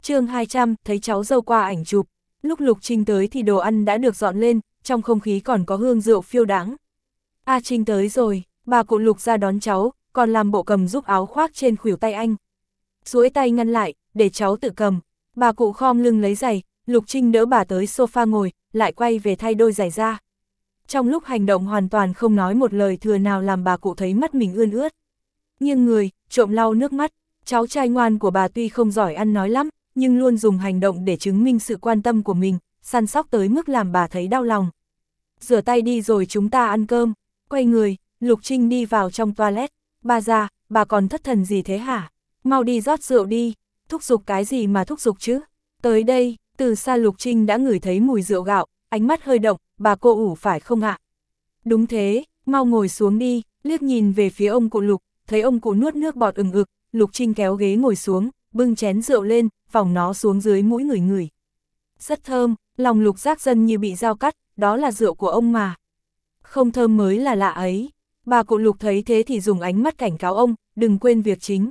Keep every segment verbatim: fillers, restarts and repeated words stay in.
chương hai trăm, thấy cháu dâu qua ảnh chụp. Lúc Lục Trinh tới thì đồ ăn đã được dọn lên, trong không khí còn có hương rượu phiêu đãng. A Trinh tới rồi, bà cụ Lục ra đón cháu, còn làm bộ cầm giúp áo khoác trên khuỷu tay anh. Duỗi tay ngăn lại, để cháu tự cầm. Bà cụ khom lưng lấy giày, Lục Trinh đỡ bà tới sofa ngồi, lại quay về thay đôi giày ra. Trong lúc hành động hoàn toàn không nói một lời thừa nào làm bà cụ thấy mắt mình ươn ướt. Nghiêng người, trộm lau nước mắt, cháu trai ngoan của bà tuy không giỏi ăn nói lắm, nhưng luôn dùng hành động để chứng minh sự quan tâm của mình, săn sóc tới mức làm bà thấy đau lòng. Rửa tay đi rồi chúng ta ăn cơm. Quay người, Lục Trinh đi vào trong toilet. Bà già, bà còn thất thần gì thế hả? Mau đi rót rượu đi. Thúc giục cái gì mà thúc giục chứ? Tới đây, từ xa Lục Trinh đã ngửi thấy mùi rượu gạo, ánh mắt hơi động, bà cô ủ phải không ạ? Đúng thế, mau ngồi xuống đi, liếc nhìn về phía ông cụ Lục, thấy ông cụ nuốt nước bọt ừng ực, Lục Trinh kéo ghế ngồi xuống, bưng chén rượu lên, vòng nó xuống dưới mũi người người. Rất thơm, lòng Lục Giác Dân như bị dao cắt, đó là rượu của ông mà. Không thơm mới là lạ ấy. Bà cụ Lục thấy thế thì dùng ánh mắt cảnh cáo ông, đừng quên việc chính.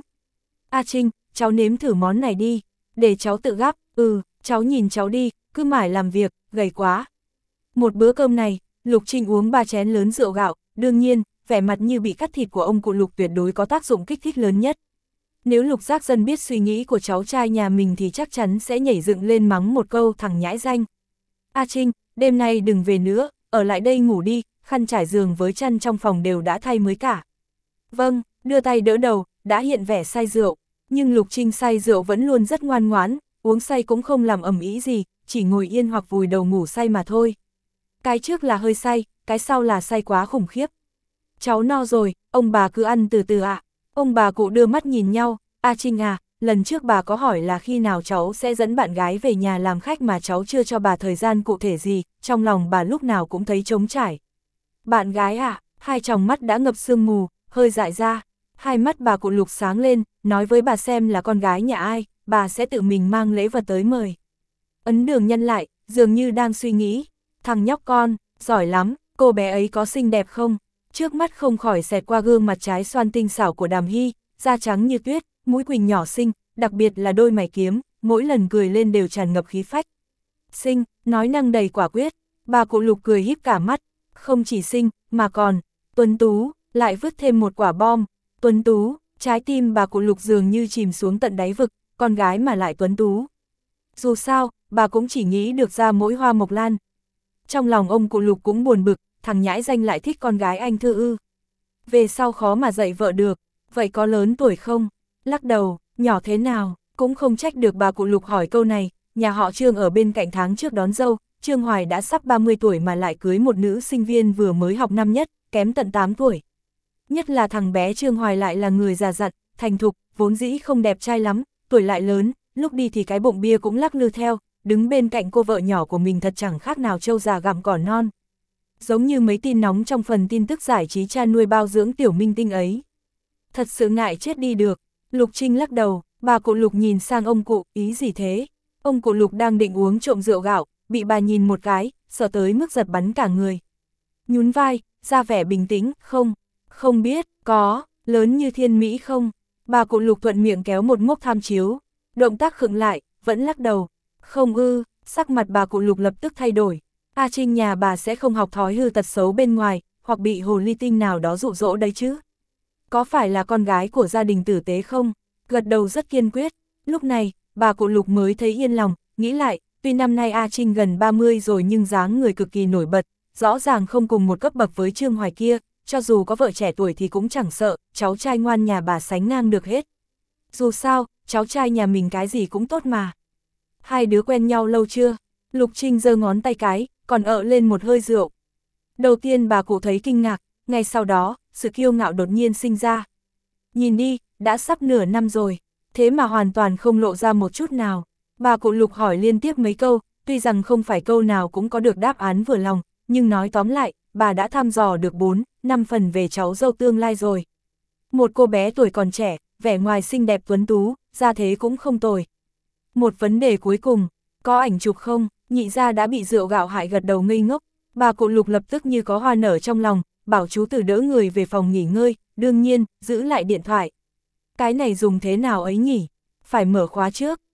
A Trinh, cháu nếm thử món này đi, để cháu tự gắp. Ừ, cháu nhìn cháu đi, cứ mãi làm việc, gầy quá. Một bữa cơm này, Lục Trinh uống ba chén lớn rượu gạo, đương nhiên, vẻ mặt như bị cắt thịt của ông cụ Lục tuyệt đối có tác dụng kích thích lớn nhất. Nếu Lục Giác Dân biết suy nghĩ của cháu trai nhà mình thì chắc chắn sẽ nhảy dựng lên mắng một câu thằng nhãi danh. A Trinh, đêm nay đừng về nữa, ở lại đây ngủ đi, khăn trải giường với chăn trong phòng đều đã thay mới cả. Vâng, đưa tay đỡ đầu, đã hiện vẻ say rượu, nhưng Lục Trinh say rượu vẫn luôn rất ngoan ngoãn, uống say cũng không làm ầm ĩ gì, chỉ ngồi yên hoặc vùi đầu ngủ say mà thôi. Cái trước là hơi say, cái sau là say quá khủng khiếp. Cháu no rồi, ông bà cứ ăn từ từ ạ. À. Ông bà cụ đưa mắt nhìn nhau, A Trinh à, lần trước bà có hỏi là khi nào cháu sẽ dẫn bạn gái về nhà làm khách mà cháu chưa cho bà thời gian cụ thể gì, trong lòng bà lúc nào cũng thấy trống trải. Bạn gái à, hai tròng mắt đã ngập sương mù, hơi dại ra, hai mắt bà cụ Lục sáng lên, nói với bà xem là con gái nhà ai, bà sẽ tự mình mang lễ vật tới mời. Ấn Đường nhăn lại, dường như đang suy nghĩ, thằng nhóc con, giỏi lắm, cô bé ấy có xinh đẹp không? Trước mắt không khỏi xẹt qua gương mặt trái xoan tinh xảo của Đàm Hy, da trắng như tuyết, mũi quỳnh nhỏ xinh, đặc biệt là đôi mày kiếm, mỗi lần cười lên đều tràn ngập khí phách. Xinh, nói năng đầy quả quyết, bà cụ Lục cười híp cả mắt, không chỉ xinh, mà còn, tuấn tú, lại vứt thêm một quả bom, tuấn tú, trái tim bà cụ Lục dường như chìm xuống tận đáy vực, con gái mà lại tuấn tú. Dù sao, bà cũng chỉ nghĩ được ra mỗi hoa mộc lan. Trong lòng ông cụ Lục cũng buồn bực, thằng nhãi danh lại thích con gái anh Thư ư. Về sau khó mà dạy vợ được, vậy có lớn tuổi không? Lắc đầu, nhỏ thế nào, cũng không trách được bà cụ Lục hỏi câu này, nhà họ Trương ở bên cạnh tháng trước đón dâu, Trương Hoài đã sắp ba mươi tuổi mà lại cưới một nữ sinh viên vừa mới học năm nhất, kém tận tám tuổi. Nhất là thằng bé Trương Hoài lại là người già dặn, thành thục, vốn dĩ không đẹp trai lắm, tuổi lại lớn, lúc đi thì cái bụng bia cũng lắc lư theo, đứng bên cạnh cô vợ nhỏ của mình thật chẳng khác nào trâu già gặm cỏ non. Giống như mấy tin nóng trong phần tin tức giải trí cha nuôi bao dưỡng tiểu minh tinh ấy. Thật sự ngại chết đi được. Lục Trinh lắc đầu, bà cụ Lục nhìn sang ông cụ, ý gì thế? Ông cụ Lục đang định uống trộm rượu gạo, bị bà nhìn một cái, sợ tới mức giật bắn cả người. Nhún vai, ra vẻ bình tĩnh, không, không biết, có, lớn như thiên mỹ không? Bà cụ Lục thuận miệng kéo một mốc tham chiếu, động tác khựng lại, vẫn lắc đầu. Không ư, sắc mặt bà cụ Lục lập tức thay đổi. A Trinh nhà bà sẽ không học thói hư tật xấu bên ngoài, hoặc bị hồ ly tinh nào đó dụ dỗ đấy chứ. Có phải là con gái của gia đình tử tế không? Gật đầu rất kiên quyết. Lúc này, bà cụ Lục mới thấy yên lòng, nghĩ lại, tuy năm nay A Trinh gần ba mươi rồi nhưng dáng người cực kỳ nổi bật, rõ ràng không cùng một cấp bậc với Trương Hoài kia, cho dù có vợ trẻ tuổi thì cũng chẳng sợ, cháu trai ngoan nhà bà sánh ngang được hết. Dù sao, cháu trai nhà mình cái gì cũng tốt mà. Hai đứa quen nhau lâu chưa? Lục Trinh giơ ngón tay cái, còn ợ lên một hơi rượu. Đầu tiên bà cụ thấy kinh ngạc, ngay sau đó, sự kiêu ngạo đột nhiên sinh ra. Nhìn đi, đã sắp nửa năm rồi, thế mà hoàn toàn không lộ ra một chút nào. Bà cụ Lục hỏi liên tiếp mấy câu, tuy rằng không phải câu nào cũng có được đáp án vừa lòng, nhưng nói tóm lại, bà đã thăm dò được bốn, năm phần về cháu dâu tương lai rồi. Một cô bé tuổi còn trẻ, vẻ ngoài xinh đẹp tuấn tú, ra thế cũng không tồi. Một vấn đề cuối cùng, có ảnh chụp không? Nhị gia đã bị rượu gạo hại gật đầu ngây ngốc, bà cụ Lục lập tức như có hoa nở trong lòng, bảo chú Tử đỡ người về phòng nghỉ ngơi, đương nhiên, giữ lại điện thoại. Cái này dùng thế nào ấy nhỉ? Phải mở khóa trước,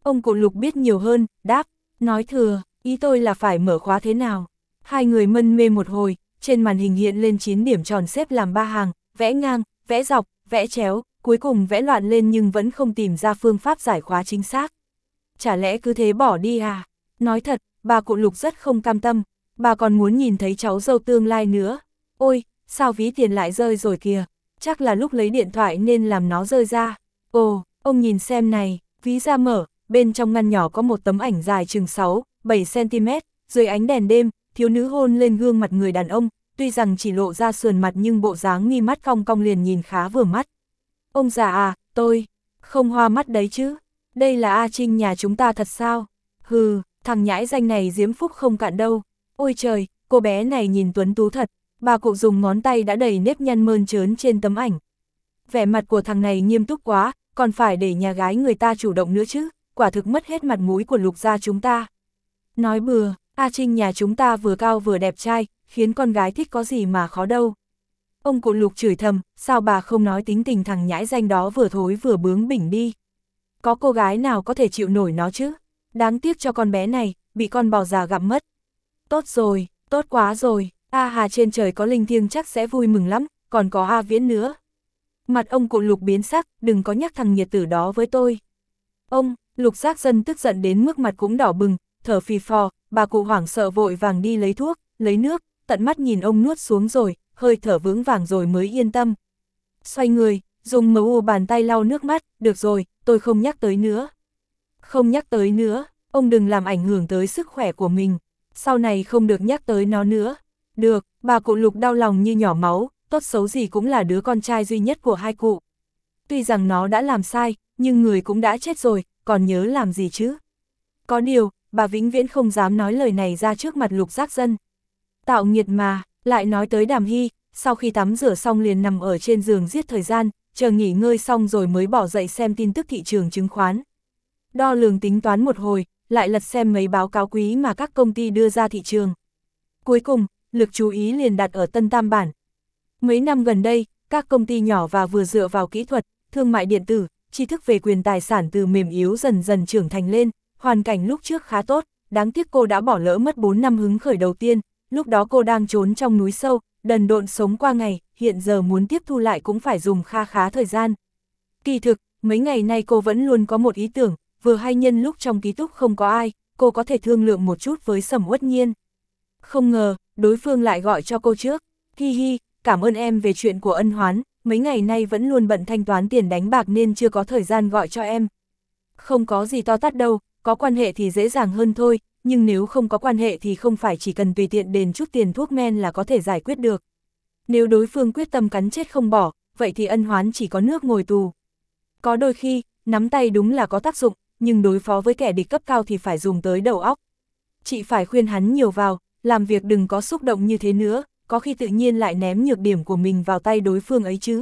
Ông cụ Lục biết nhiều hơn, đáp, nói thừa, ý tôi là phải mở khóa thế nào. Hai người mân mê một hồi, trên màn hình hiện lên chín điểm tròn xếp làm ba hàng, vẽ ngang, vẽ dọc, vẽ chéo, cuối cùng vẽ loạn lên nhưng vẫn không tìm ra phương pháp giải khóa chính xác. Chả lẽ cứ thế bỏ đi à? Nói thật, bà cụ Lục rất không cam tâm, bà còn muốn nhìn thấy cháu dâu tương lai nữa. Ôi, sao ví tiền lại rơi rồi kìa, chắc là lúc lấy điện thoại nên làm nó rơi ra. Ồ, ông nhìn xem này, ví ra mở, bên trong ngăn nhỏ có một tấm ảnh dài chừng sáu, bảy xăng ti mét, dưới ánh đèn đêm, thiếu nữ hôn lên gương mặt người đàn ông, tuy rằng chỉ lộ ra sườn mặt nhưng bộ dáng mi mắt cong cong liền nhìn khá vừa mắt. Ông già à, tôi, không hoa mắt đấy chứ, đây là A Trinh nhà chúng ta thật sao? Hừ, thằng nhãi danh này diễm phúc không cạn đâu. Ôi trời, cô bé này nhìn tuấn tú thật, bà cụ dùng ngón tay đã đầy nếp nhăn mơn trớn trên tấm ảnh. Vẻ mặt của thằng này nghiêm túc quá, còn phải để nhà gái người ta chủ động nữa chứ, quả thực mất hết mặt mũi của Lục gia chúng ta. Nói bừa, A Trinh nhà chúng ta vừa cao vừa đẹp trai, khiến con gái thích có gì mà khó đâu. Ông cụ Lục chửi thầm, sao bà không nói tính tình thằng nhãi danh đó vừa thối vừa bướng bỉnh đi. Có cô gái nào có thể chịu nổi nó chứ, đáng tiếc cho con bé này, bị con bò già gặm mất. Tốt rồi, tốt quá rồi, A Hà trên trời có linh thiêng chắc sẽ vui mừng lắm, còn có A Viễn nữa. Mặt ông cụ Lục biến sắc, đừng có nhắc thằng nhiệt tử đó với tôi. Ông, Lục Giác Dân tức giận đến mức mặt cũng đỏ bừng, thở phì phò, bà cụ hoảng sợ vội vàng đi lấy thuốc, lấy nước, tận mắt nhìn ông nuốt xuống rồi, hơi thở vững vàng rồi mới yên tâm. Xoay người, dùng mờ u bàn tay lau nước mắt, được rồi, tôi không nhắc tới nữa. Không nhắc tới nữa, ông đừng làm ảnh hưởng tới sức khỏe của mình, sau này không được nhắc tới nó nữa. Được, bà cụ Lục đau lòng như nhỏ máu, tốt xấu gì cũng là đứa con trai duy nhất của hai cụ. Tuy rằng nó đã làm sai, nhưng người cũng đã chết rồi, còn nhớ làm gì chứ? Có điều, bà vĩnh viễn không dám nói lời này ra trước mặt Lục Giác Dân. Tạo nghiệt mà, lại nói tới Đàm Hy, sau khi tắm rửa xong liền nằm ở trên giường giết thời gian, chờ nghỉ ngơi xong rồi mới bỏ dậy xem tin tức thị trường chứng khoán. Đo lường tính toán một hồi, lại lật xem mấy báo cáo quý mà các công ty đưa ra thị trường. Cuối cùng, lực chú ý liền đặt ở Tân Tam Bản. Mấy năm gần đây, các công ty nhỏ và vừa dựa vào kỹ thuật, thương mại điện tử, tri thức về quyền tài sản từ mềm yếu dần dần trưởng thành lên, hoàn cảnh lúc trước khá tốt, đáng tiếc cô đã bỏ lỡ mất bốn năm hứng khởi đầu tiên, lúc đó cô đang trốn trong núi sâu, đần độn sống qua ngày, hiện giờ muốn tiếp thu lại cũng phải dùng kha khá thời gian. Kỳ thực, mấy ngày nay cô vẫn luôn có một ý tưởng, vừa hay nhân lúc trong ký túc không có ai, cô có thể thương lượng một chút với Sầm Uất Nhiên. Không ngờ, đối phương lại gọi cho cô trước, hi hi, cảm ơn em về chuyện của ân hoán, mấy ngày nay vẫn luôn bận thanh toán tiền đánh bạc nên chưa có thời gian gọi cho em. Không có gì to tát đâu, có quan hệ thì dễ dàng hơn thôi, nhưng nếu không có quan hệ thì không phải chỉ cần tùy tiện đền chút tiền thuốc men là có thể giải quyết được. Nếu đối phương quyết tâm cắn chết không bỏ, vậy thì ân hoán chỉ có nước ngồi tù. Có đôi khi, nắm tay đúng là có tác dụng, nhưng đối phó với kẻ địch cấp cao thì phải dùng tới đầu óc. Chị phải khuyên hắn nhiều vào, làm việc đừng có xúc động như thế nữa, có khi tự nhiên lại ném nhược điểm của mình vào tay đối phương ấy chứ.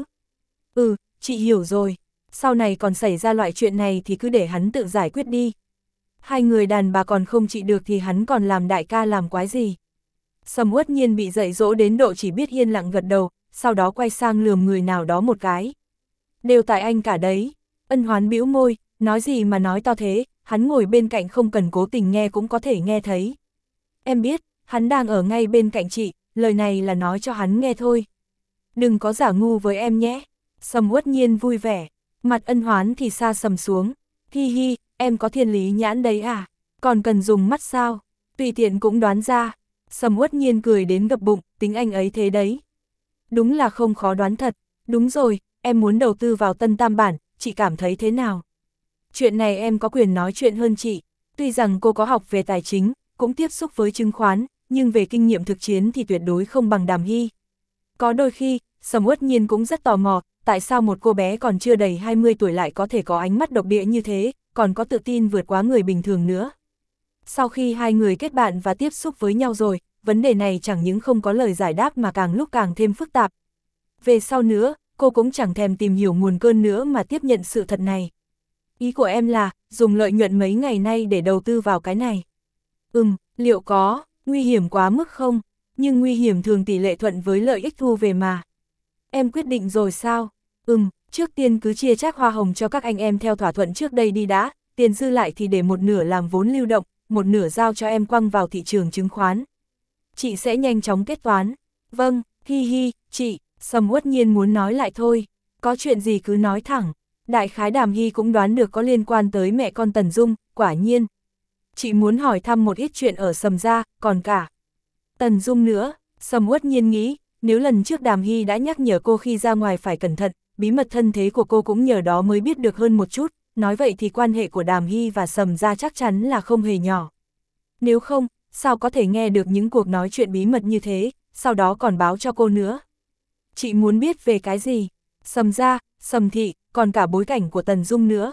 Ừ, chị hiểu rồi, sau này còn xảy ra loại chuyện này thì cứ để hắn tự giải quyết đi. Hai người đàn bà còn không trị được thì hắn còn làm đại ca làm quái gì. Sầm Uất Nhiên bị dạy dỗ đến độ chỉ biết yên lặng gật đầu, sau đó quay sang lườm người nào đó một cái. Đều tại anh cả đấy. Ân Hoán bĩu môi, nói gì mà nói to thế, hắn ngồi bên cạnh không cần cố tình nghe cũng có thể nghe thấy. Em biết, hắn đang ở ngay bên cạnh chị, lời này là nói cho hắn nghe thôi. Đừng có giả ngu với em nhé. Sầm Uất Nhiên vui vẻ, mặt Ân Hoán thì xa sầm xuống. Hi hi, em có thiên lý nhãn đấy à, còn cần dùng mắt sao, tùy tiện cũng đoán ra. Sầm Uất Nhiên cười đến gập bụng, tính anh ấy thế đấy. Đúng là không khó đoán thật, đúng rồi, em muốn đầu tư vào Tân Tam Bản, chị cảm thấy thế nào? Chuyện này em có quyền nói chuyện hơn chị, tuy rằng cô có học về tài chính, cũng tiếp xúc với chứng khoán, nhưng về kinh nghiệm thực chiến thì tuyệt đối không bằng Đàm Hy. Có đôi khi, Sầm Uất Nhiên cũng rất tò mò, tại sao một cô bé còn chưa đầy hai mươi tuổi lại có thể có ánh mắt độc địa như thế, còn có tự tin vượt quá người bình thường nữa. Sau khi hai người kết bạn và tiếp xúc với nhau rồi, vấn đề này chẳng những không có lời giải đáp mà càng lúc càng thêm phức tạp. Về sau nữa, cô cũng chẳng thèm tìm hiểu nguồn cơn nữa mà tiếp nhận sự thật này. Ý của em là, dùng lợi nhuận mấy ngày nay để đầu tư vào cái này. Ừm, liệu có, nguy hiểm quá mức không? Nhưng nguy hiểm thường tỷ lệ thuận với lợi ích thu về mà. Em quyết định rồi sao? Ừm, trước tiên cứ chia chác hoa hồng cho các anh em theo thỏa thuận trước đây đi đã, tiền dư lại thì để một nửa làm vốn lưu động, một nửa giao cho em quăng vào thị trường chứng khoán. Chị sẽ nhanh chóng kết toán. Vâng, hi hi, chị, Sầm Uất Nhiên muốn nói lại thôi, có chuyện gì cứ nói thẳng. Đại khái Đàm Hy cũng đoán được có liên quan tới mẹ con Tần Dung, quả nhiên. Chị muốn hỏi thăm một ít chuyện ở Sầm gia, còn cả Tần Dung nữa. Sầm Uất Nhiên nghĩ, nếu lần trước Đàm Hy đã nhắc nhở cô khi ra ngoài phải cẩn thận, bí mật thân thế của cô cũng nhờ đó mới biết được hơn một chút, nói vậy thì quan hệ của Đàm Hy và Sầm gia chắc chắn là không hề nhỏ. Nếu không, sao có thể nghe được những cuộc nói chuyện bí mật như thế, sau đó còn báo cho cô nữa. Chị muốn biết về cái gì? Sầm gia, Sầm thị, còn cả bối cảnh của Tần Dung nữa.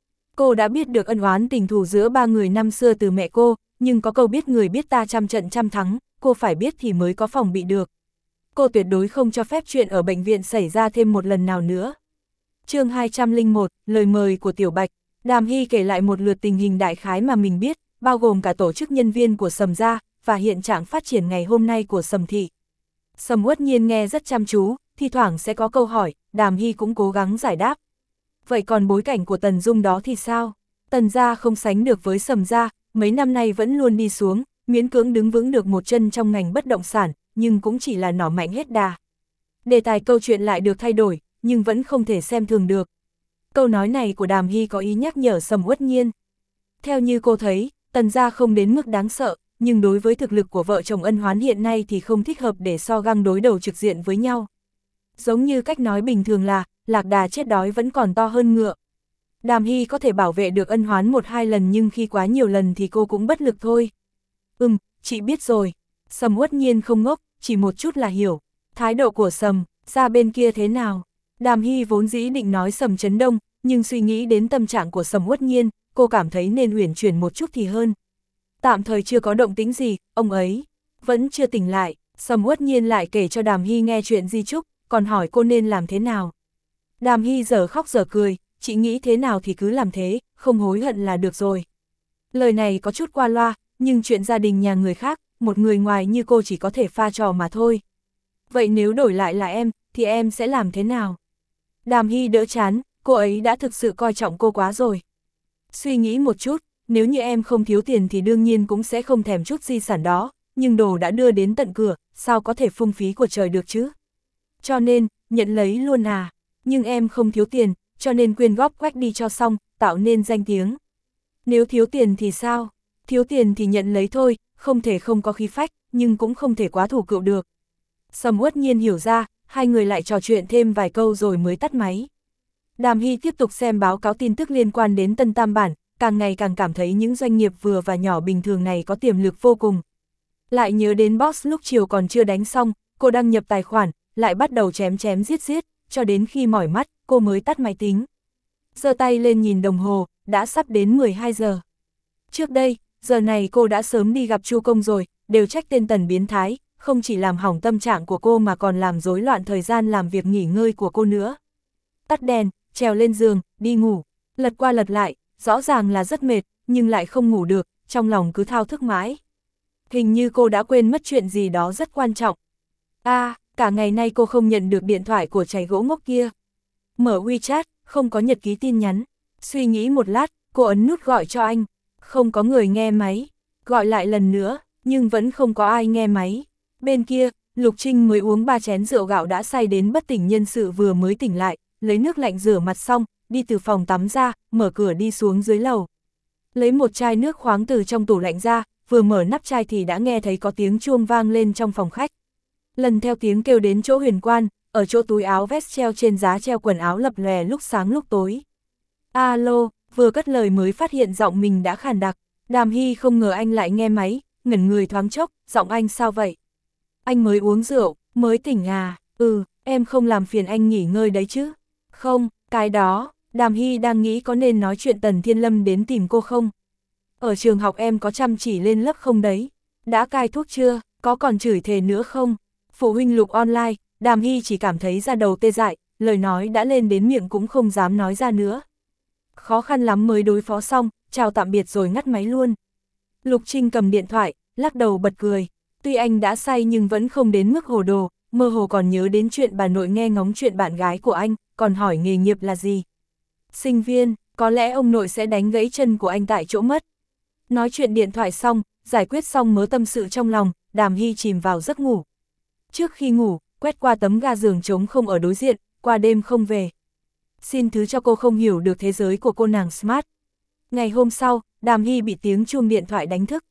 Cô đã biết được ân oán tình thù giữa ba người năm xưa từ mẹ cô, nhưng có câu biết người biết ta trăm trận trăm thắng, cô phải biết thì mới có phòng bị được. Cô tuyệt đối không cho phép chuyện ở bệnh viện xảy ra thêm một lần nào nữa. Chương hai trăm lẻ một, lời mời của Tiểu Bạch. Đàm Hy kể lại một lượt tình hình đại khái mà mình biết, bao gồm cả tổ chức nhân viên của Sầm gia, và hiện trạng phát triển ngày hôm nay của Sầm thị. Sầm Uất Nhiên nghe rất chăm chú, thi thoảng sẽ có câu hỏi, Đàm Hy cũng cố gắng giải đáp. Vậy còn bối cảnh của Tần Dung đó thì sao? Tần gia không sánh được với Sầm gia, mấy năm nay vẫn luôn đi xuống, miễn cưỡng đứng vững được một chân trong ngành bất động sản, nhưng cũng chỉ là nỏ mạnh hết đà. Đề tài câu chuyện lại được thay đổi, nhưng vẫn không thể xem thường được. Câu nói này của Đàm Hy có ý nhắc nhở Sầm Uất Nhiên. Theo như cô thấy, Tần gia không đến mức đáng sợ, nhưng đối với thực lực của vợ chồng Ân Hoán hiện nay thì không thích hợp để so găng đối đầu trực diện với nhau. Giống như cách nói bình thường là, lạc đà chết đói vẫn còn to hơn ngựa. Đàm Hy có thể bảo vệ được Ân Hoán một hai lần nhưng khi quá nhiều lần thì cô cũng bất lực thôi. Ừm, chị biết rồi. Sầm Uất Nhiên không ngốc, chỉ một chút là hiểu. Thái độ của Sầm gia bên kia thế nào? Đàm Hy vốn dĩ định nói Sầm Trấn Đông, nhưng suy nghĩ đến tâm trạng của Sầm Uất Nhiên, cô cảm thấy nên uyển chuyển một chút thì hơn. Tạm thời chưa có động tĩnh gì, ông ấy vẫn chưa tỉnh lại. Sầm Uất Nhiên lại kể cho Đàm Hy nghe chuyện Di Trúc, còn hỏi cô nên làm thế nào. Đàm Hy giờ khóc giờ cười, chị nghĩ thế nào thì cứ làm thế, không hối hận là được rồi. Lời này có chút qua loa, nhưng chuyện gia đình nhà người khác, một người ngoài như cô chỉ có thể pha trò mà thôi. Vậy nếu đổi lại là em, thì em sẽ làm thế nào? Đàm Hy đỡ chán, cô ấy đã thực sự coi trọng cô quá rồi. Suy nghĩ một chút, nếu như em không thiếu tiền thì đương nhiên cũng sẽ không thèm chút di sản đó, nhưng đồ đã đưa đến tận cửa, sao có thể phung phí của trời được chứ? Cho nên, nhận lấy luôn à, nhưng em không thiếu tiền, cho nên quyên góp quách đi cho xong, tạo nên danh tiếng. Nếu thiếu tiền thì sao? Thiếu tiền thì nhận lấy thôi, không thể không có khí phách, nhưng cũng không thể quá thủ cựu được. Sầm Uất Nhiên hiểu ra, hai người lại trò chuyện thêm vài câu rồi mới tắt máy. Đàm Hy tiếp tục xem báo cáo tin tức liên quan đến Tân Tam Bản, càng ngày càng cảm thấy những doanh nghiệp vừa và nhỏ bình thường này có tiềm lực vô cùng. Lại nhớ đến boss lúc chiều còn chưa đánh xong, cô đăng nhập tài khoản, lại bắt đầu chém chém giết giết, cho đến khi mỏi mắt, cô mới tắt máy tính. Giơ tay lên nhìn đồng hồ, đã sắp đến mười hai giờ. Trước đây, giờ này cô đã sớm đi gặp Chu Công rồi, đều trách tên Tần biến thái, không chỉ làm hỏng tâm trạng của cô mà còn làm rối loạn thời gian làm việc nghỉ ngơi của cô nữa. Tắt đèn, trèo lên giường, đi ngủ, lật qua lật lại, rõ ràng là rất mệt, nhưng lại không ngủ được, trong lòng cứ thao thức mãi. Hình như cô đã quên mất chuyện gì đó rất quan trọng. À, cả ngày nay cô không nhận được điện thoại của chảy gỗ ngốc kia. Mở WeChat, không có nhật ký tin nhắn. Suy nghĩ một lát, cô ấn nút gọi cho anh. Không có người nghe máy. Gọi lại lần nữa, nhưng vẫn không có ai nghe máy. Bên kia, Lục Trinh mới uống ba chén rượu gạo đã say đến bất tỉnh nhân sự vừa mới tỉnh lại, lấy nước lạnh rửa mặt xong, đi từ phòng tắm ra, mở cửa đi xuống dưới lầu. Lấy một chai nước khoáng từ trong tủ lạnh ra, vừa mở nắp chai thì đã nghe thấy có tiếng chuông vang lên trong phòng khách. Lần theo tiếng kêu đến chỗ Huyền Quan, ở chỗ túi áo vest treo trên giá treo quần áo lập lòe lúc sáng lúc tối. Alo, vừa cất lời mới phát hiện giọng mình đã khàn đặc. Đàm Hy không ngờ anh lại nghe máy, ngẩn người thoáng chốc, giọng anh sao vậy? Anh mới uống rượu, mới tỉnh à? Ừ, em không làm phiền anh nghỉ ngơi đấy chứ? Không, cái đó, Đàm Hy đang nghĩ có nên nói chuyện Tần Thiên Lâm đến tìm cô không? Ở trường học em có chăm chỉ lên lớp không đấy? Đã cai thuốc chưa? Có còn chửi thề nữa không? Phụ huynh Lục online, Đàm Hy chỉ cảm thấy da đầu tê dại, lời nói đã lên đến miệng cũng không dám nói ra nữa. Khó khăn lắm mới đối phó xong, chào tạm biệt rồi ngắt máy luôn. Lục Trinh cầm điện thoại, lắc đầu bật cười. Tuy anh đã say nhưng vẫn không đến mức hồ đồ, mơ hồ còn nhớ đến chuyện bà nội nghe ngóng chuyện bạn gái của anh, còn hỏi nghề nghiệp là gì. Sinh viên, có lẽ ông nội sẽ đánh gãy chân của anh tại chỗ mất. Nói chuyện điện thoại xong, giải quyết xong mớ tâm sự trong lòng, Đàm Hy chìm vào giấc ngủ. Trước khi ngủ, quét qua tấm ga giường trống không ở đối diện, qua đêm không về. Xin thứ cho cô không hiểu được thế giới của cô nàng Smart. Ngày hôm sau, Đàm Hy bị tiếng chuông điện thoại đánh thức.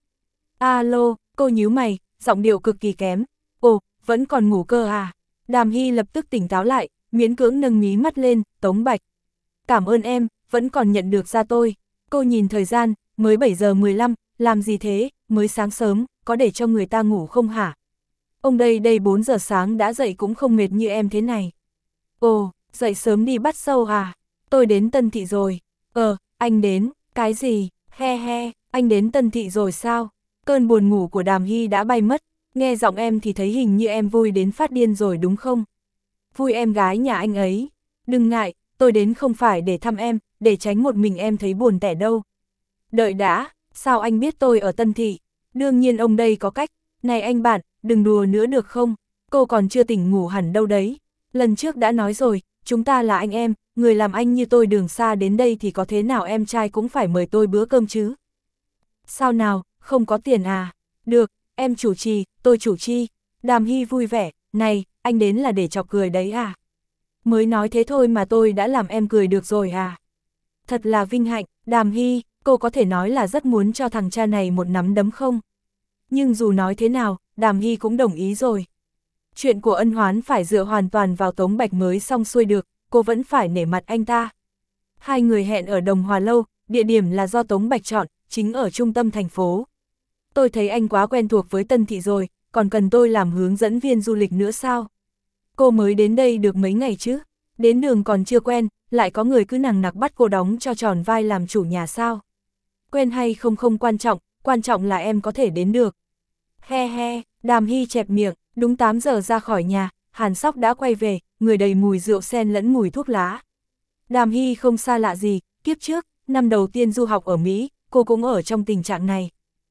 Alo, cô nhíu mày, giọng điệu cực kỳ kém. Ồ, vẫn còn ngủ cơ à? Đàm Hy lập tức tỉnh táo lại, miễn cưỡng nâng mí mắt lên, Tống Bạch. Cảm ơn em, vẫn còn nhận được ra tôi. Cô nhìn thời gian, mới bảy giờ mười lăm, làm gì thế, mới sáng sớm, có để cho người ta ngủ không hả? Ông đây đây bốn giờ sáng đã dậy cũng không mệt như em thế này. Ồ, dậy sớm đi bắt sâu à? Tôi đến Tân Thị rồi. Ờ, anh đến, cái gì? He he, anh đến Tân Thị rồi sao? Cơn buồn ngủ của Đàm Hy đã bay mất, nghe giọng em thì thấy hình như em vui đến phát điên rồi đúng không? Vui em gái nhà anh ấy. Đừng ngại, tôi đến không phải để thăm em, để tránh một mình em thấy buồn tẻ đâu. Đợi đã, sao anh biết tôi ở Tân Thị? Đương nhiên ông đây có cách. Này anh bạn, đừng đùa nữa được không? Cô còn chưa tỉnh ngủ hẳn đâu đấy. Lần trước đã nói rồi, chúng ta là anh em, người làm anh như tôi đường xa đến đây thì có thế nào em trai cũng phải mời tôi bữa cơm chứ. Sao nào, không có tiền à? Được, em chủ trì, tôi chủ chi. Đàm Hy vui vẻ, này, anh đến là để chọc cười đấy à? Mới nói thế thôi mà tôi đã làm em cười được rồi à? Thật là vinh hạnh, Đàm Hy, cô có thể nói là rất muốn cho thằng cha này một nắm đấm không? Nhưng dù nói thế nào, Đàm Hy cũng đồng ý rồi. Chuyện của ân hoán phải dựa hoàn toàn vào Tống Bạch mới xong xuôi được, cô vẫn phải nể mặt anh ta. Hai người hẹn ở Đồng Hòa Lâu, địa điểm là do Tống Bạch chọn, chính ở trung tâm thành phố. Tôi thấy anh quá quen thuộc với Tân Thị rồi, còn cần tôi làm hướng dẫn viên du lịch nữa sao? Cô mới đến đây được mấy ngày chứ? Đến đường còn chưa quen, lại có người cứ nằng nặc bắt cô đóng cho tròn vai làm chủ nhà sao? Quen hay không không quan trọng, quan trọng là em có thể đến được. He he, Đàm Hy chẹp miệng, đúng tám giờ ra khỏi nhà, Hàn Sóc đã quay về, người đầy mùi rượu sen lẫn mùi thuốc lá. Đàm Hy không xa lạ gì, kiếp trước, năm đầu tiên du học ở Mỹ, cô cũng ở trong tình trạng này.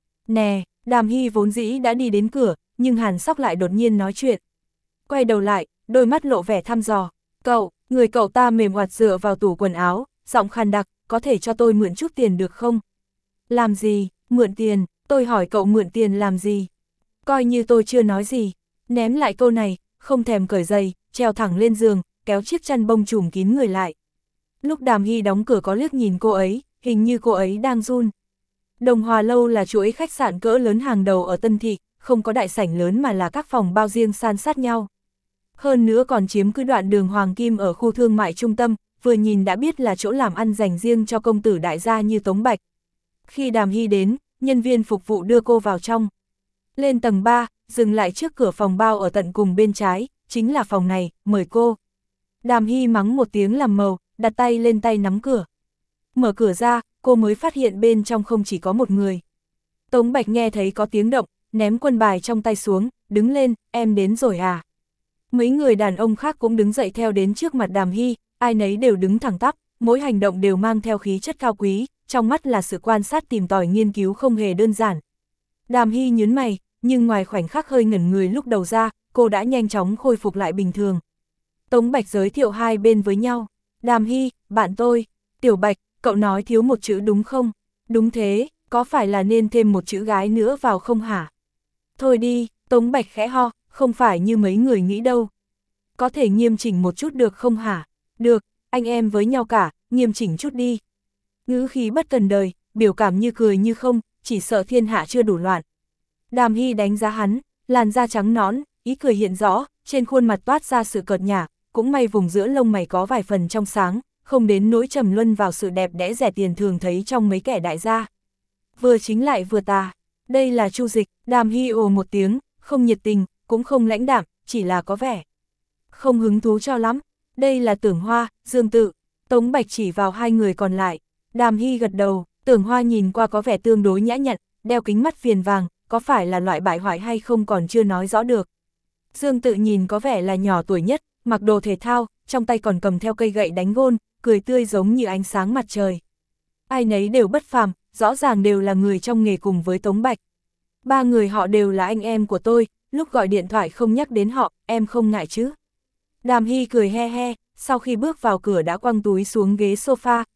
Nè, Đàm Hy vốn dĩ đã đi đến cửa, nhưng Hàn Sóc lại đột nhiên nói chuyện. Quay đầu lại, đôi mắt lộ vẻ thăm dò. Cậu, người cậu ta mềm oặt dựa vào tủ quần áo, giọng khàn đặc, có thể cho tôi mượn chút tiền được không? Làm gì, mượn tiền, tôi hỏi cậu mượn tiền làm gì? Coi như tôi chưa nói gì, ném lại câu này, không thèm cởi giày, treo thẳng lên giường, kéo chiếc chăn bông trùm kín người lại. Lúc Đàm Hy đóng cửa có liếc nhìn cô ấy, hình như cô ấy đang run. Đồng Hòa Lâu là chuỗi khách sạn cỡ lớn hàng đầu ở Tân Thị, không có đại sảnh lớn mà là các phòng bao riêng san sát nhau. Hơn nữa còn chiếm cứ đoạn đường Hoàng Kim ở khu thương mại trung tâm, vừa nhìn đã biết là chỗ làm ăn dành riêng cho công tử đại gia như Tống Bạch. Khi Đàm Hy đến, nhân viên phục vụ đưa cô vào trong. Lên tầng ba, dừng lại trước cửa phòng bao ở tận cùng bên trái, chính là phòng này, mời cô. Đàm Hy mắng một tiếng làm màu, đặt tay lên tay nắm cửa. Mở cửa ra, cô mới phát hiện bên trong không chỉ có một người. Tống Bạch nghe thấy có tiếng động, ném quân bài trong tay xuống, đứng lên, em đến rồi à? Mấy người đàn ông khác cũng đứng dậy theo đến trước mặt Đàm Hy, ai nấy đều đứng thẳng tắp, mỗi hành động đều mang theo khí chất cao quý, trong mắt là sự quan sát tìm tòi nghiên cứu không hề đơn giản. Đàm Hy nhướng mày, nhưng ngoài khoảnh khắc hơi ngẩn người lúc đầu ra, cô đã nhanh chóng khôi phục lại bình thường. Tống Bạch giới thiệu hai bên với nhau. Đàm Hy, bạn tôi. Tiểu Bạch, cậu nói thiếu một chữ đúng không? Đúng thế, có phải là nên thêm một chữ gái nữa vào không hả? Thôi đi, Tống Bạch khẽ ho, không phải như mấy người nghĩ đâu. Có thể nghiêm chỉnh một chút được không hả? Được, anh em với nhau cả, nghiêm chỉnh chút đi. Ngữ khí bất cần đời, biểu cảm như cười như không, chỉ sợ thiên hạ chưa đủ loạn. Đàm Hy đánh giá hắn, làn da trắng nõn, ý cười hiện rõ, trên khuôn mặt toát ra sự cợt nhả, cũng may vùng giữa lông mày có vài phần trong sáng, không đến nỗi trầm luân vào sự đẹp đẽ rẻ tiền thường thấy trong mấy kẻ đại gia. Vừa chính lại vừa tà, đây là Chu Dịch. Đàm Hy ồ một tiếng, không nhiệt tình, cũng không lãnh đạm, chỉ là có vẻ không hứng thú cho lắm. Đây là Tưởng Hoa, Dương Tự. Tống Bạch chỉ vào hai người còn lại. Đàm Hy gật đầu, Tưởng Hoa nhìn qua có vẻ tương đối nhã nhặn, đeo kính mắt viền vàng, có phải là loại bại hoại hay không còn chưa nói rõ được. Dương Tự nhìn có vẻ là nhỏ tuổi nhất, mặc đồ thể thao, trong tay còn cầm theo cây gậy đánh gôn, cười tươi giống như ánh sáng mặt trời. Ai nấy đều bất phàm, rõ ràng đều là người trong nghề cùng với Tống Bạch. Ba người họ đều là anh em của tôi, lúc gọi điện thoại không nhắc đến họ, em không ngại chứ? Đàm Hy cười he he, sau khi bước vào cửa đã quăng túi xuống ghế sofa,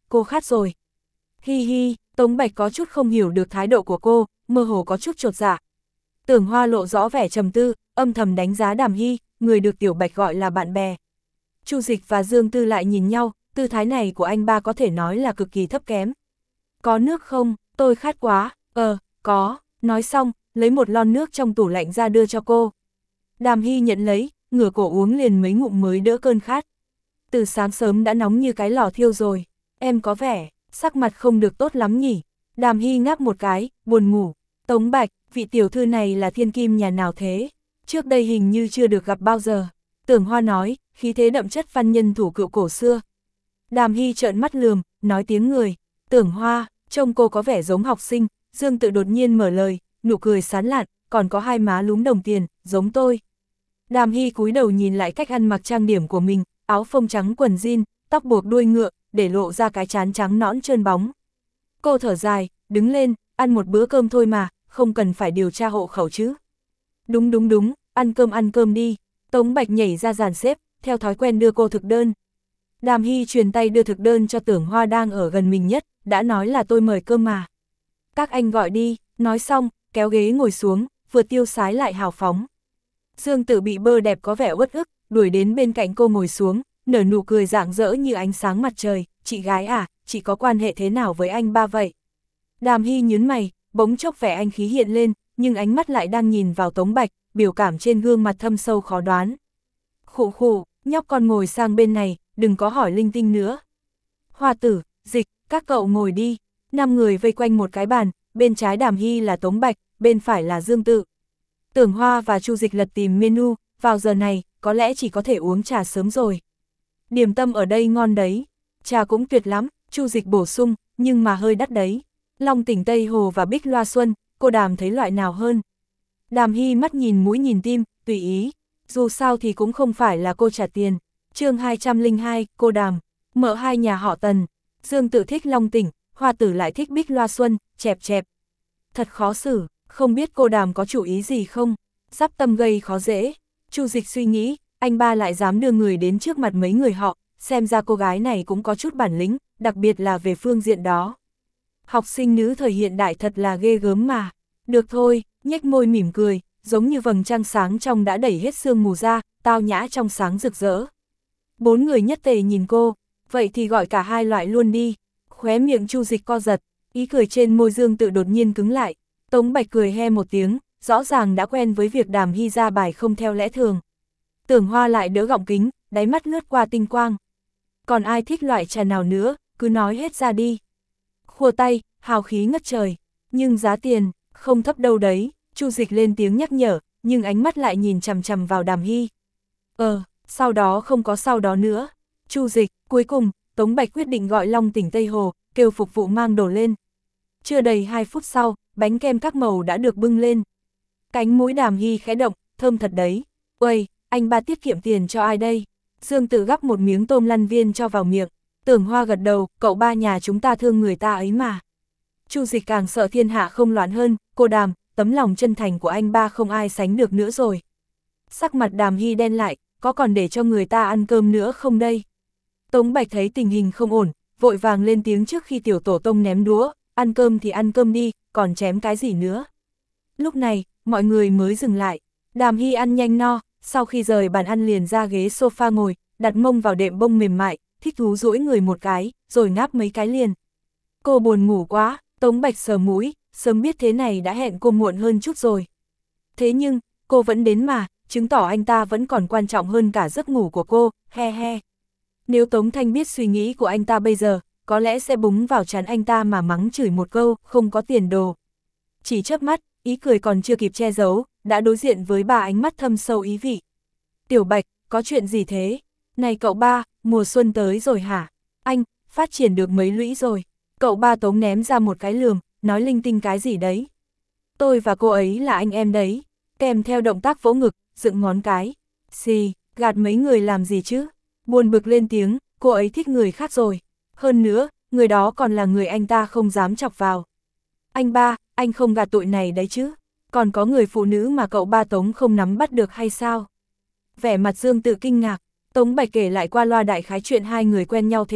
cô khát rồi. Hi hi, Tống Bạch có chút không hiểu được thái độ của cô, mơ hồ có chút chột dạ. Tưởng Hoa lộ rõ vẻ trầm tư, âm thầm đánh giá Đàm Hy, người được Tiểu Bạch gọi là bạn bè. Chu Dịch và Dương Tư lại nhìn nhau, tư thái này của anh ba có thể nói là cực kỳ thấp kém. Có nước không, tôi khát quá, ờ, có, nói xong, lấy một lon nước trong tủ lạnh ra đưa cho cô. Đàm Hy nhận lấy, ngửa cổ uống liền mấy ngụm mới đỡ cơn khát. Từ sáng sớm đã nóng như cái lò thiêu rồi, em có vẻ, sắc mặt không được tốt lắm nhỉ. Đàm Hy ngáp một cái, buồn ngủ. Tống Bạch, vị tiểu thư này là thiên kim nhà nào thế? Trước đây hình như chưa được gặp bao giờ. Tưởng Hoa nói, khí thế đậm chất văn nhân thủ cựu cổ xưa. Đàm Hy trợn mắt lườm, nói tiếng người. Tưởng Hoa, trông cô có vẻ giống học sinh. Dương Tự đột nhiên mở lời, nụ cười sán lạn, còn có hai má lúm đồng tiền, giống tôi. Đàm Hy cúi đầu nhìn lại cách ăn mặc trang điểm của mình, áo phông trắng quần jean, tóc buộc đuôi ngựa, để lộ ra cái trán trắng nõn trơn bóng. Cô thở dài, đứng lên, ăn một bữa cơm thôi mà, không cần phải điều tra hộ khẩu chứ. Đúng đúng đúng, ăn cơm ăn cơm đi. Tống Bạch nhảy ra dàn xếp, theo thói quen đưa cô thực đơn. Đàm Hy truyền tay đưa thực đơn cho Tưởng Hoa đang ở gần mình nhất, đã nói là tôi mời cơm mà. Các anh gọi đi, nói xong, kéo ghế ngồi xuống, vừa tiêu sái lại hào phóng. Dương Tử bị bơ đẹp có vẻ uất ức, đuổi đến bên cạnh cô ngồi xuống, nở nụ cười rạng rỡ như ánh sáng mặt trời. Chị gái à, chị có quan hệ thế nào với anh ba vậy? Đàm Hy nhướng mày, bỗng chốc vẻ anh khí hiện lên, nhưng ánh mắt lại đang nhìn vào Tống Bạch, biểu cảm trên gương mặt thâm sâu khó đoán. Khụ khụ, nhóc con ngồi sang bên này, đừng có hỏi linh tinh nữa. Hoa Tử, Dịch, các cậu ngồi đi. Năm người vây quanh một cái bàn, bên trái Đàm Hy là Tống Bạch, bên phải là Dương Tự. Tưởng Hoa và Chu Dịch lật tìm menu, vào giờ này, có lẽ chỉ có thể uống trà sớm rồi. Điểm tâm ở đây ngon đấy, trà cũng tuyệt lắm, Chu Dịch bổ sung, nhưng mà hơi đắt đấy. Long Tỉnh Tây Hồ và Bích Loa Xuân, cô Đàm thấy loại nào hơn? Đàm Hy mắt nhìn mũi nhìn tim, tùy ý, dù sao thì cũng không phải là cô trả tiền. Chương hai trăm lẻ hai, cô Đàm, mở hai nhà họ Tần. Dương Tự thích Long Tỉnh, Hoa Tử lại thích Bích Loa Xuân, chẹp chẹp. Thật khó xử, không biết cô Đàm có chủ ý gì không? Sắp tâm gây khó dễ. Chu Dịch suy nghĩ, anh ba lại dám đưa người đến trước mặt mấy người họ, xem ra cô gái này cũng có chút bản lĩnh, đặc biệt là về phương diện đó. Học sinh nữ thời hiện đại thật là ghê gớm mà. Được thôi, nhếch môi mỉm cười, giống như vầng trăng sáng trong đã đẩy hết sương mù ra, tao nhã trong sáng rực rỡ. Bốn người nhất tề nhìn cô, vậy thì gọi cả hai loại luôn đi. Khóe miệng Chu Dịch co giật, ý cười trên môi Dương Tự đột nhiên cứng lại. Tống Bạch cười he một tiếng, rõ ràng đã quen với việc Đàm Hy ra bài không theo lẽ thường. Tưởng Hoa lại đỡ gọng kính, đáy mắt lướt qua tinh quang. Còn ai thích loại trà nào nữa, cứ nói hết ra đi. Khua tay, hào khí ngất trời, nhưng giá tiền, không thấp đâu đấy. Chu Dịch lên tiếng nhắc nhở, nhưng ánh mắt lại nhìn chằm chằm vào Đàm Hy. Ờ, sau đó không có sau đó nữa. Chu Dịch, cuối cùng, Tống Bạch quyết định gọi Long Tỉnh Tây Hồ, kêu phục vụ mang đồ lên. Chưa đầy hai phút sau, bánh kem các màu đã được bưng lên. Cánh mũi Đàm Hy khẽ động, thơm thật đấy. Uầy, anh ba tiết kiệm tiền cho ai đây? Dương Tự gắp một miếng tôm lăn viên cho vào miệng. Tưởng Hoa gật đầu, cậu ba nhà chúng ta thương người ta ấy mà. Chu Dịch càng sợ thiên hạ không loạn hơn, cô Đàm, tấm lòng chân thành của anh ba không ai sánh được nữa rồi. Sắc mặt Đàm Hy đen lại, có còn để cho người ta ăn cơm nữa không đây? Tống Bạch thấy tình hình không ổn, vội vàng lên tiếng trước khi tiểu tổ tông ném đũa, ăn cơm thì ăn cơm đi, còn chém cái gì nữa? Lúc này, mọi người mới dừng lại. Đàm Hy ăn nhanh no, sau khi rời bàn ăn liền ra ghế sofa ngồi, đặt mông vào đệm bông mềm mại, thích thú duỗi người một cái, rồi ngáp mấy cái liền. Cô buồn ngủ quá, Tống Bạch sờ mũi, sớm biết thế này đã hẹn cô muộn hơn chút rồi. Thế nhưng, cô vẫn đến mà, chứng tỏ anh ta vẫn còn quan trọng hơn cả giấc ngủ của cô, he he. Nếu Tống Thanh biết suy nghĩ của anh ta bây giờ, có lẽ sẽ búng vào trán anh ta mà mắng chửi một câu, không có tiền đồ. Chỉ chớp mắt, ý cười còn chưa kịp che giấu, đã đối diện với ba ánh mắt thâm sâu ý vị. Tiểu Bạch, có chuyện gì thế? Này cậu ba, mùa xuân tới rồi hả? Anh, phát triển được mấy lũy rồi. Cậu ba Tống ném ra một cái lườm, nói linh tinh cái gì đấy. Tôi và cô ấy là anh em đấy. Kèm theo động tác vỗ ngực, dựng ngón cái. Xì, gạt mấy người làm gì chứ? Buồn bực lên tiếng, cô ấy thích người khác rồi. Hơn nữa, người đó còn là người anh ta không dám chọc vào. Anh ba, anh không gạt tụi này đấy chứ? Còn có người phụ nữ mà cậu ba Tống không nắm bắt được hay sao? Vẻ mặt Dương Tự kinh ngạc, Tống Bạch kể lại qua loa đại khái chuyện hai người quen nhau thế nào,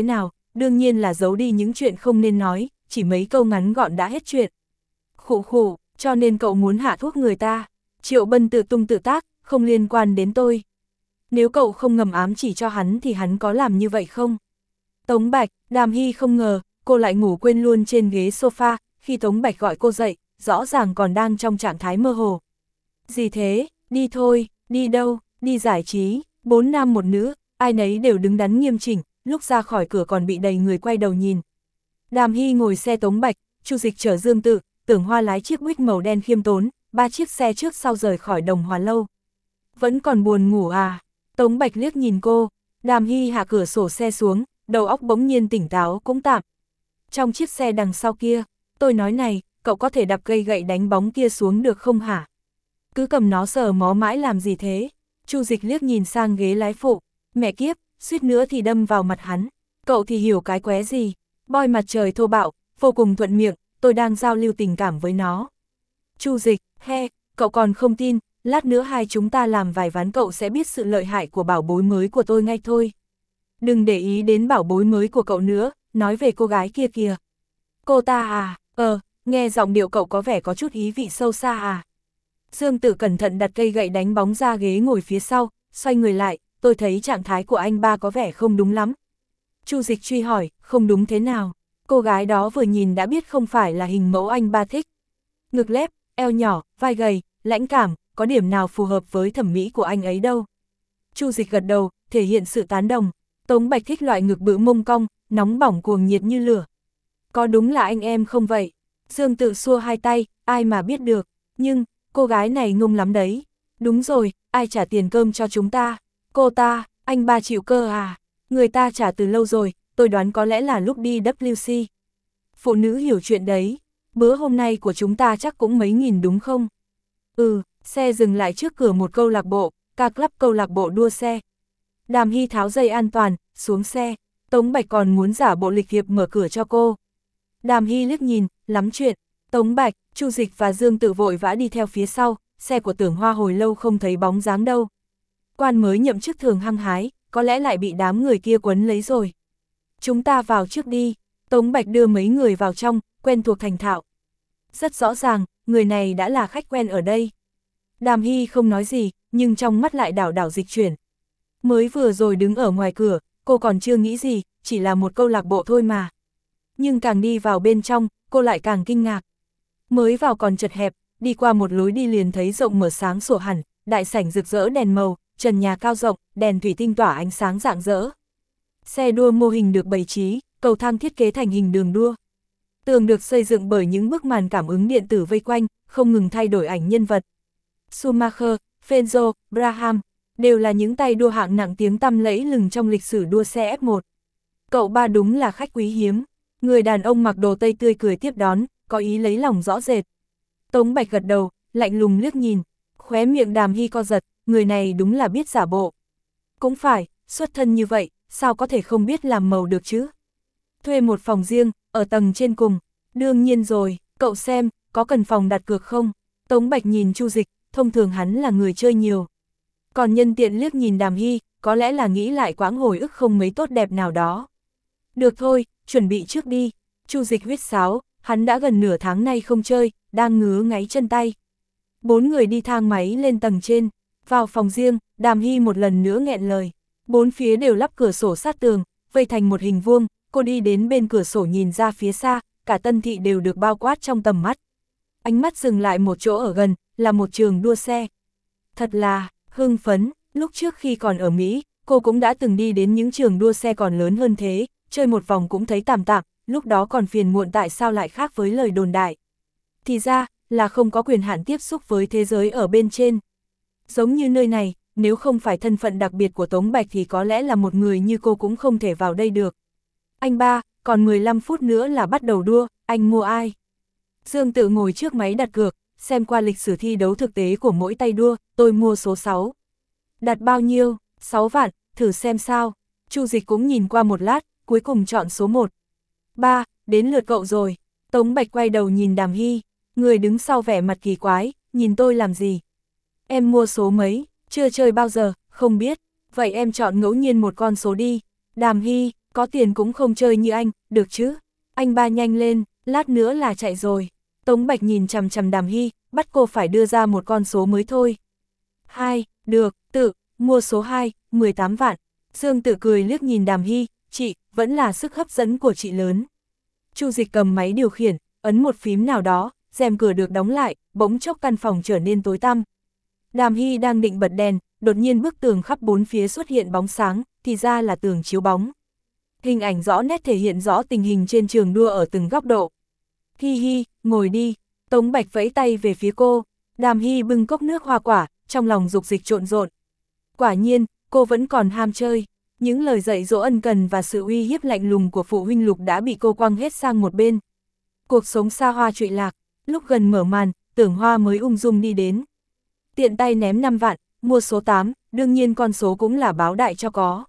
đương nhiên là giấu đi những chuyện không nên nói, chỉ mấy câu ngắn gọn đã hết chuyện. Khụ khụ, cho nên cậu muốn hạ thuốc người ta. Triệu Bân tự tung tự tác, không liên quan đến tôi. Nếu cậu không ngầm ám chỉ cho hắn thì hắn có làm như vậy không? Tống Bạch, Đàm Hy không ngờ, cô lại ngủ quên luôn trên ghế sofa, khi Tống Bạch gọi cô dậy, rõ ràng còn đang trong trạng thái mơ hồ. Gì thế, đi thôi, đi đâu, đi giải trí, bốn nam một nữ, ai nấy đều đứng đắn nghiêm chỉnh, lúc ra khỏi cửa còn bị đầy người quay đầu nhìn. Đàm Hy ngồi xe Tống Bạch, Chu Dịch chở Dương Tự, Tưởng Hoa lái chiếc Buick màu đen khiêm tốn, ba chiếc xe trước sau rời khỏi Đồng Hòa Lâu. Vẫn còn buồn ngủ à? Tống Bạch liếc nhìn cô, Đàm Hy hạ cửa sổ xe xuống, đầu óc bỗng nhiên tỉnh táo cũng tạm. Trong chiếc xe đằng sau kia, tôi nói này, cậu có thể đập cây gậy đánh bóng kia xuống được không hả? Cứ cầm nó sờ mó mãi làm gì thế? Chu Dịch liếc nhìn sang ghế lái phụ, mẹ kiếp, suýt nữa thì đâm vào mặt hắn. Cậu thì hiểu cái qué gì? Boy mặt trời thô bạo, vô cùng thuận miệng, tôi đang giao lưu tình cảm với nó. Chu Dịch, he, cậu còn không tin, lát nữa hai chúng ta làm vài ván cậu sẽ biết sự lợi hại của bảo bối mới của tôi ngay thôi. Đừng để ý đến bảo bối mới của cậu nữa, nói về cô gái kia kìa. Cô ta à, ờ, nghe giọng điệu cậu có vẻ có chút ý vị sâu xa à. Dương Tử cẩn thận đặt cây gậy đánh bóng ra ghế ngồi phía sau, xoay người lại, tôi thấy trạng thái của anh ba có vẻ không đúng lắm. Chu Dịch truy hỏi, không đúng thế nào? Cô gái đó vừa nhìn đã biết không phải là hình mẫu anh ba thích. Ngực lép, eo nhỏ, vai gầy, lãnh cảm, có điểm nào phù hợp với thẩm mỹ của anh ấy đâu. Chu Dịch gật đầu, thể hiện sự tán đồng. Tống Bạch thích loại ngực bự mông cong, nóng bỏng cuồng nhiệt như lửa. Có đúng là anh em không vậy? Dương Tự xua hai tay, ai mà biết được. Nhưng, cô gái này ngông lắm đấy. Đúng rồi, ai trả tiền cơm cho chúng ta? Cô ta, anh ba chịu cơ à? Người ta trả từ lâu rồi, tôi đoán có lẽ là lúc đi W C. Phụ nữ hiểu chuyện đấy. Bữa hôm nay của chúng ta chắc cũng mấy nghìn đúng không? Ừ, xe dừng lại trước cửa một câu lạc bộ, ca club câu lạc bộ đua xe. Đàm Hy tháo dây an toàn, xuống xe. Tống Bạch còn muốn giả bộ lịch thiệp mở cửa cho cô. Đàm Hy liếc nhìn, lắm chuyện. Tống Bạch, Chu Dịch và Dương Tự vội vã đi theo phía sau, xe của Tưởng Hoa hồi lâu không thấy bóng dáng đâu. Quan mới nhậm chức thường hăng hái, có lẽ lại bị đám người kia quấn lấy rồi. Chúng ta vào trước đi. Tống Bạch đưa mấy người vào trong, quen thuộc thành thạo. Rất rõ ràng, người này đã là khách quen ở đây. Đàm Hy không nói gì, nhưng trong mắt lại đảo đảo dịch chuyển. Mới vừa rồi đứng ở ngoài cửa, cô còn chưa nghĩ gì, chỉ là một câu lạc bộ thôi mà. Nhưng càng đi vào bên trong, cô lại càng kinh ngạc. Mới vào còn chật hẹp, đi qua một lối đi liền thấy rộng mở sáng sủa hẳn, đại sảnh rực rỡ đèn màu, trần nhà cao rộng, đèn thủy tinh tỏa ánh sáng rạng rỡ. Xe đua mô hình được bày trí, cầu thang thiết kế thành hình đường đua. Tường được xây dựng bởi những bức màn cảm ứng điện tử vây quanh, không ngừng thay đổi ảnh nhân vật. Schumacher, Fenzo, Brabham, đều là những tay đua hạng nặng tiếng tăm lẫy lừng trong lịch sử đua xe F một. Cậu ba đúng là khách quý hiếm. Người đàn ông mặc đồ tây tươi cười tiếp đón, có ý lấy lòng rõ rệt. Tống Bạch gật đầu, lạnh lùng liếc nhìn, khóe miệng Đàm Hy co giật, người này đúng là biết giả bộ. Cũng phải, xuất thân như vậy, sao có thể không biết làm màu được chứ? Thuê một phòng riêng, ở tầng trên cùng. Đương nhiên rồi, cậu xem, có cần phòng đặt cược không? Tống Bạch nhìn Chu Dịch, thông thường hắn là người chơi nhiều. Còn nhân tiện liếc nhìn Đàm Hy, có lẽ là nghĩ lại quãng hồi ức không mấy tốt đẹp nào đó. Được thôi, chuẩn bị trước đi. Chu Dịch huýt sáo, hắn đã gần nửa tháng nay không chơi, đang ngứa ngáy chân tay. Bốn người đi thang máy lên tầng trên, vào phòng riêng, Đàm Hy một lần nữa nghẹn lời. Bốn phía đều lắp cửa sổ sát tường, vây thành một hình vuông, cô đi đến bên cửa sổ nhìn ra phía xa, cả Tân Thị đều được bao quát trong tầm mắt. Ánh mắt dừng lại một chỗ ở gần, là một trường đua xe. Thật là hưng phấn, lúc trước khi còn ở Mỹ, cô cũng đã từng đi đến những trường đua xe còn lớn hơn thế, chơi một vòng cũng thấy tạm tạm, lúc đó còn phiền muộn tại sao lại khác với lời đồn đại. Thì ra, là không có quyền hạn tiếp xúc với thế giới ở bên trên. Giống như nơi này, nếu không phải thân phận đặc biệt của Tống Bạch thì có lẽ là một người như cô cũng không thể vào đây được. Anh ba, còn mười lăm phút nữa là bắt đầu đua, anh mua ai? Dương Tự ngồi trước máy đặt cược, xem qua lịch sử thi đấu thực tế của mỗi tay đua, tôi mua số sáu. Đặt bao nhiêu? sáu vạn, thử xem sao. Chu Dịch cũng nhìn qua một lát, cuối cùng chọn số một. ba, đến lượt cậu rồi. Tống Bạch quay đầu nhìn Đàm Hy, người đứng sau vẻ mặt kỳ quái, nhìn tôi làm gì? Em mua số mấy, chưa chơi bao giờ, không biết. Vậy em chọn ngẫu nhiên một con số đi. Đàm Hy, Có tiền cũng không chơi như anh, được chứ? Anh ba nhanh lên, lát nữa là chạy rồi. Tống Bạch nhìn chằm chằm Đàm Hy, bắt cô phải đưa ra một con số mới thôi. Hai, được, tự, mua số hai, mười tám vạn. Dương Tự cười liếc nhìn Đàm Hy, chị, vẫn là sức hấp dẫn của chị lớn. Chu Dịch cầm máy điều khiển, ấn một phím nào đó, rèm cửa được đóng lại, bỗng chốc căn phòng trở nên tối tăm. Đàm Hy đang định bật đèn, đột nhiên bức tường khắp bốn phía xuất hiện bóng sáng, thì ra là tường chiếu bóng. Hình ảnh rõ nét thể hiện rõ tình hình trên trường đua ở từng góc độ. Hi hi, ngồi đi. Tống Bạch vẫy tay về phía cô. Đàm Hy bưng cốc nước hoa quả, trong lòng dục dịch trộn rộn. Quả nhiên, cô vẫn còn ham chơi. Những lời dạy dỗ ân cần và sự uy hiếp lạnh lùng của phụ huynh Lục đã bị cô quăng hết sang một bên. Cuộc sống xa hoa trụy lạc, lúc gần mở màn, Tưởng Hoa mới ung dung đi đến. Tiện tay ném năm vạn, mua số tám, đương nhiên con số cũng là báo đại cho có.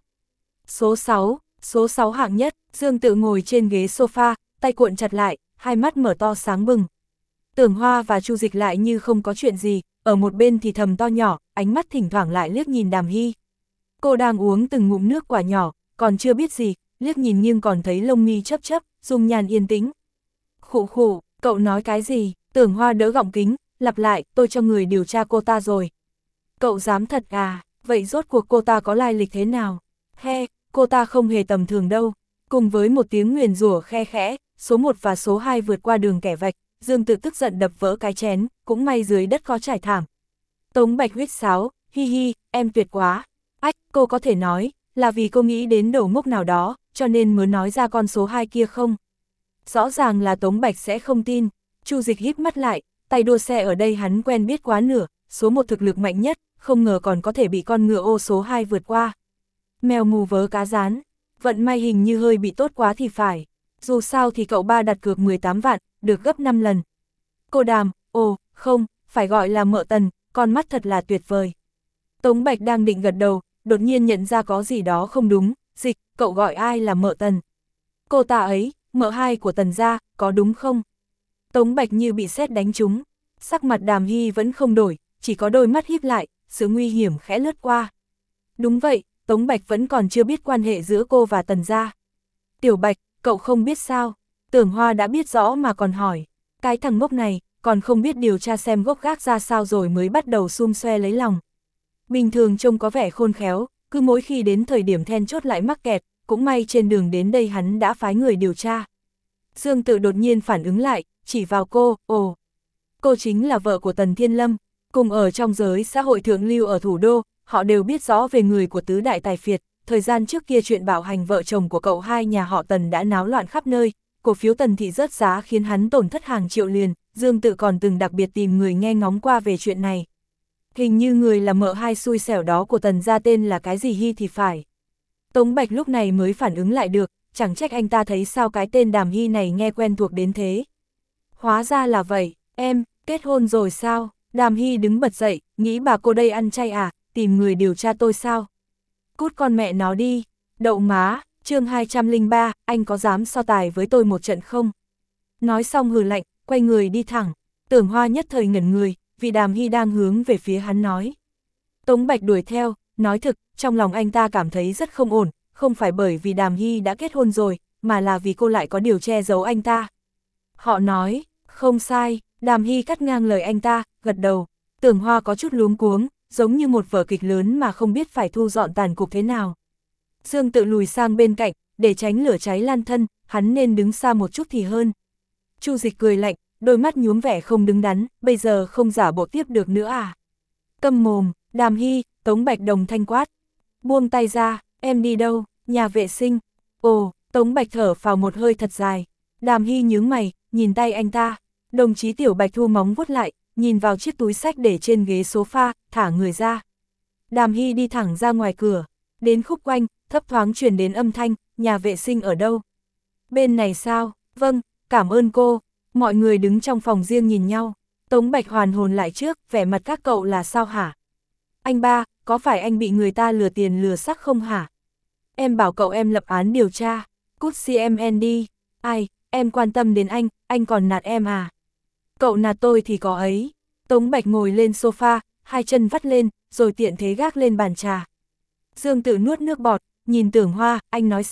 Số sáu, số sáu hạng nhất, Dương Tự ngồi trên ghế sofa, tay cuộn chặt lại, hai mắt mở to sáng bừng. Tưởng Hoa và Chu Dịch lại như không có chuyện gì, ở một bên thì thầm to nhỏ, ánh mắt thỉnh thoảng lại liếc nhìn Đàm Hy. Cô đang uống từng ngụm nước quả nhỏ, còn chưa biết gì, liếc nhìn nhưng còn thấy lông mi chớp chớp, dung nhan yên tĩnh. Khụ khụ, cậu nói cái gì? Tưởng Hoa đỡ gọng kính, lặp lại, tôi cho người điều tra cô ta rồi. Cậu dám thật à? Vậy rốt cuộc cô ta có lai lịch thế nào? He, cô ta không hề tầm thường đâu. Cùng với một tiếng nguyền rủa khe khẽ, số một và số hai vượt qua đường kẻ vạch, Dương Tự tức giận đập vỡ cái chén, cũng may dưới đất có trải thảm. Tống Bạch huýt sáo, hi hi, em tuyệt quá. Ách, cô có thể nói, là vì cô nghĩ đến đầu mốc nào đó, cho nên mới nói ra con số hai kia không? Rõ ràng là Tống Bạch sẽ không tin. Chu Dịch híp mắt lại, tay đua xe ở đây hắn quen biết quá nửa, số một thực lực mạnh nhất, không ngờ còn có thể bị con ngựa ô số hai vượt qua. Mèo mù vớ cá rán, vận may hình như hơi bị tốt quá thì phải. Dù sao thì cậu ba đặt cược mười tám vạn, được gấp năm lần. Cô Đàm, ồ, không, phải gọi là Mợ Tần, con mắt thật là tuyệt vời. Tống Bạch đang định gật đầu, đột nhiên nhận ra có gì đó không đúng. Dịch, cậu gọi ai là Mợ Tần? Cô ta ấy, mợ hai của Tần gia, có đúng không? Tống Bạch như bị sét đánh trúng, sắc mặt Đàm Hy vẫn không đổi, chỉ có đôi mắt híp lại, sự nguy hiểm khẽ lướt qua. Đúng vậy, Tống Bạch vẫn còn chưa biết quan hệ giữa cô và Tần gia. Tiểu Bạch, cậu không biết sao? Tưởng Hoa đã biết rõ mà còn hỏi. Cái thằng ngốc này, còn không biết điều tra xem gốc gác ra sao rồi mới bắt đầu xum xoe lấy lòng. Bình thường trông có vẻ khôn khéo, cứ mỗi khi đến thời điểm then chốt lại mắc kẹt, cũng may trên đường đến đây hắn đã phái người điều tra. Dương Tự đột nhiên phản ứng lại, chỉ vào cô, ồ. Cô chính là vợ của Tần Thiên Lâm, cùng ở trong giới xã hội thượng lưu ở thủ đô, họ đều biết rõ về người của tứ đại tài phiệt. Thời gian trước kia chuyện bạo hành vợ chồng của cậu hai nhà họ Tần đã náo loạn khắp nơi, cổ phiếu Tần thị rớt giá khiến hắn tổn thất hàng triệu liền, Dương Tự còn từng đặc biệt tìm người nghe ngóng qua về chuyện này. Hình như người là mợ hai xui xẻo đó của Tần gia tên là cái gì Hy thì phải. Tống Bạch lúc này mới phản ứng lại được, chẳng trách anh ta thấy sao cái tên Đàm Hy này nghe quen thuộc đến thế. Hóa ra là vậy, em, kết hôn rồi sao? Đàm Hy đứng bật dậy, nghĩ bà cô đây ăn chay à, tìm người điều tra tôi sao? Cút con mẹ nó đi, đậu má, chương hai trăm lẻ ba, anh có dám so tài với tôi một trận không? Nói xong hừ lạnh, quay người đi thẳng, Tưởng Hoa nhất thời ngẩn người, vì Đàm Hy đang hướng về phía hắn nói. Tống Bạch đuổi theo, nói thực, trong lòng anh ta cảm thấy rất không ổn, không phải bởi vì Đàm Hy đã kết hôn rồi, mà là vì cô lại có điều che giấu anh ta. Họ nói, không sai, Đàm Hy cắt ngang lời anh ta, gật đầu, Tưởng Hoa có chút luống cuống, giống như một vở kịch lớn mà không biết phải thu dọn tàn cục thế nào. Dương Tự lùi sang bên cạnh, để tránh lửa cháy lan thân, hắn nên đứng xa một chút thì hơn. Chu Dịch cười lạnh, đôi mắt nhuốm vẻ không đứng đắn, bây giờ không giả bộ tiếp được nữa à? Câm mồm, Đàm Hy, Tống Bạch đồng thanh quát. Buông tay ra, em đi đâu? Nhà vệ sinh. Ồ, Tống Bạch thở phào một hơi thật dài. Đàm Hy nhướng mày, nhìn tay anh ta. Đồng chí Tiểu Bạch thu móng vuốt lại, nhìn vào chiếc túi sách để trên ghế sofa, thả người ra. Đàm Hy đi thẳng ra ngoài cửa, đến khúc quanh, thấp thoáng truyền đến âm thanh, nhà vệ sinh ở đâu? Bên này sao? Vâng, cảm ơn cô. Mọi người đứng trong phòng riêng nhìn nhau. Tống Bạch hoàn hồn lại trước, vẻ mặt các cậu là sao hả? Anh ba, có phải anh bị người ta lừa tiền lừa sắc không hả? Em bảo cậu em lập án điều tra. Cút xê em en đi. Ai, em quan tâm đến anh, anh còn nạt em à? Cậu nạt tôi thì có ấy. Tống Bạch ngồi lên sofa, hai chân vắt lên, rồi tiện thế gác lên bàn trà. Dương Tự nuốt nước bọt, nhìn Tưởng Hoa, anh nói xem,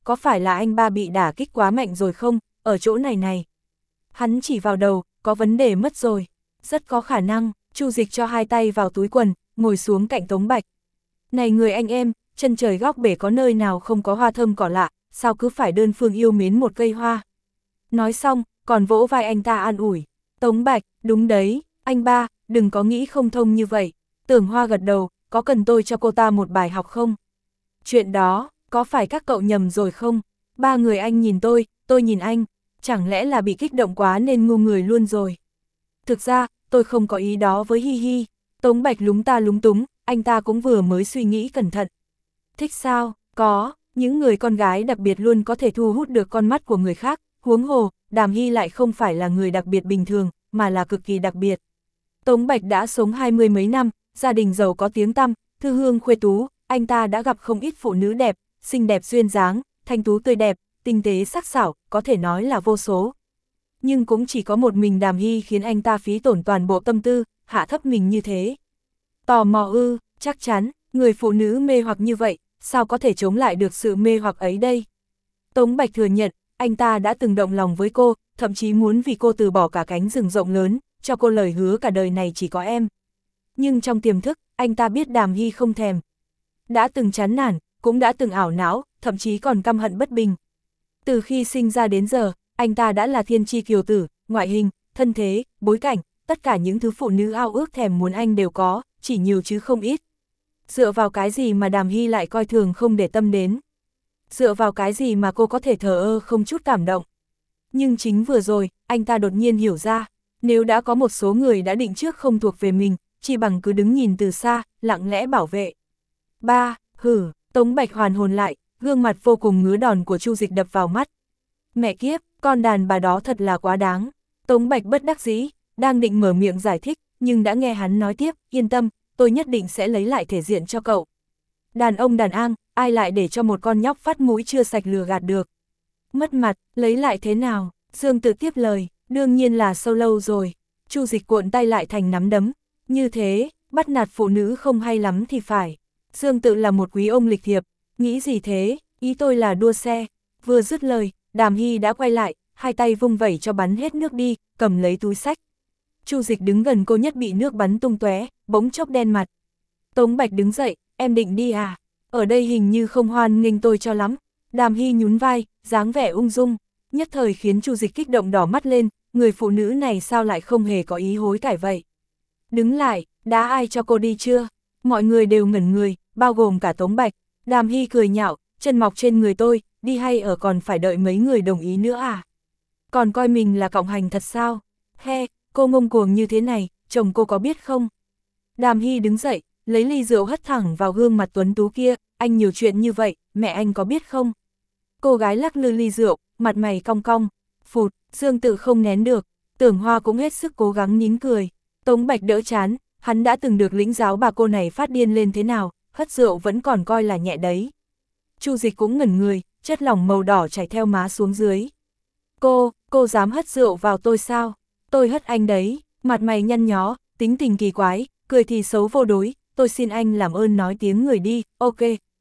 có phải là anh ba bị đả kích quá mạnh rồi không, ở chỗ này này. Hắn chỉ vào đầu, có vấn đề mất rồi. Rất có khả năng, Chu Dịch cho hai tay vào túi quần, ngồi xuống cạnh Tống Bạch. Này người anh em, chân trời góc bể có nơi nào không có hoa thơm cỏ lạ, sao cứ phải đơn phương yêu mến một cây hoa. Nói xong, còn vỗ vai anh ta an ủi. Tống Bạch, đúng đấy, anh ba, đừng có nghĩ không thông như vậy. Tưởng Hoa gật đầu, có cần tôi cho cô ta một bài học không? Chuyện đó, có phải các cậu nhầm rồi không? Ba người anh nhìn tôi, tôi nhìn anh, chẳng lẽ là bị kích động quá nên ngu người luôn rồi? Thực ra, tôi không có ý đó với Hi Hi. Tống Bạch lúng ta lúng túng, anh ta cũng vừa mới suy nghĩ cẩn thận. Thích sao? Có, những người con gái đặc biệt luôn có thể thu hút được con mắt của người khác, huống hồ, Đàm Hy lại không phải là người đặc biệt bình thường, mà là cực kỳ đặc biệt. Tống Bạch đã sống hai mươi mấy năm, gia đình giàu có tiếng tăm, thư hương khuê tú, anh ta đã gặp không ít phụ nữ đẹp, xinh đẹp duyên dáng, thanh tú tươi đẹp, tinh tế sắc sảo, có thể nói là vô số. Nhưng cũng chỉ có một mình Đàm Hy khiến anh ta phí tổn toàn bộ tâm tư, hạ thấp mình như thế. Tò mò ư, chắc chắn, người phụ nữ mê hoặc như vậy, sao có thể chống lại được sự mê hoặc ấy đây? Tống Bạch thừa nhận, anh ta đã từng động lòng với cô, thậm chí muốn vì cô từ bỏ cả cánh rừng rộng lớn, cho cô lời hứa cả đời này chỉ có em. Nhưng trong tiềm thức, anh ta biết Đàm Hy không thèm. Đã từng chán nản, cũng đã từng ảo não, thậm chí còn căm hận bất bình. Từ khi sinh ra đến giờ, anh ta đã là thiên chi kiều tử, ngoại hình, thân thế, bối cảnh, tất cả những thứ phụ nữ ao ước thèm muốn anh đều có, chỉ nhiều chứ không ít. Dựa vào cái gì mà Đàm Hy lại coi thường không để tâm đến? Dựa vào cái gì mà cô có thể thờ ơ không chút cảm động? Nhưng chính vừa rồi, anh ta đột nhiên hiểu ra, nếu đã có một số người đã định trước không thuộc về mình, chỉ bằng cứ đứng nhìn từ xa, lặng lẽ bảo vệ. Ba, hử, Tống Bạch hoàn hồn lại, gương mặt vô cùng ngứa đòn của Chu Dịch đập vào mắt. Mẹ kiếp, con đàn bà đó thật là quá đáng. Tống Bạch bất đắc dĩ, đang định mở miệng giải thích, nhưng đã nghe hắn nói tiếp, yên tâm, tôi nhất định sẽ lấy lại thể diện cho cậu. Đàn ông đàn an, ai lại để cho một con nhóc phát mũi chưa sạch lừa gạt được. Mất mặt, lấy lại thế nào? Dương Tự tiếp lời, đương nhiên là sâu lâu rồi. Chu Dịch cuộn tay lại thành nắm đấm. Như thế, bắt nạt phụ nữ không hay lắm thì phải. Dương Tự là một quý ông lịch thiệp. Nghĩ gì thế, ý tôi là đua xe. Vừa dứt lời, Đàm Hy đã quay lại, hai tay vung vẩy cho bắn hết nước đi, cầm lấy túi xách. Chu Dịch đứng gần cô nhất bị nước bắn tung tóe, bỗng chốc đen mặt. Tống Bạch đứng dậy, em định đi à? Ở đây hình như không hoan nghênh tôi cho lắm. Đàm Hy nhún vai, dáng vẻ ung dung, nhất thời khiến Chu Dịch kích động đỏ mắt lên, người phụ nữ này sao lại không hề có ý hối cải vậy? Đứng lại, đã ai cho cô đi chưa? Mọi người đều ngẩn người, bao gồm cả Tống Bạch. Đàm Hy cười nhạo, chân mọc trên người tôi, đi hay ở còn phải đợi mấy người đồng ý nữa à? Còn coi mình là cộng hành thật sao? He, cô ngông cuồng như thế này, chồng cô có biết không? Đàm Hy đứng dậy, lấy ly rượu hất thẳng vào gương mặt tuấn tú kia, anh nhiều chuyện như vậy, mẹ anh có biết không? Cô gái lắc lư ly rượu, mặt mày cong cong, phụt, Dương Tự không nén được, Tưởng Hoa cũng hết sức cố gắng nín cười. Tống Bạch đỡ chán, hắn đã từng được lĩnh giáo bà cô này phát điên lên thế nào, hất rượu vẫn còn coi là nhẹ đấy. Chu Dịch cũng ngẩn người, chất lỏng màu đỏ chảy theo má xuống dưới. Cô, cô dám hất rượu vào tôi sao? Tôi hất anh đấy, mặt mày nhăn nhó, tính tình kỳ quái, cười thì xấu vô đối, tôi xin anh làm ơn nói tiếng người đi, ok.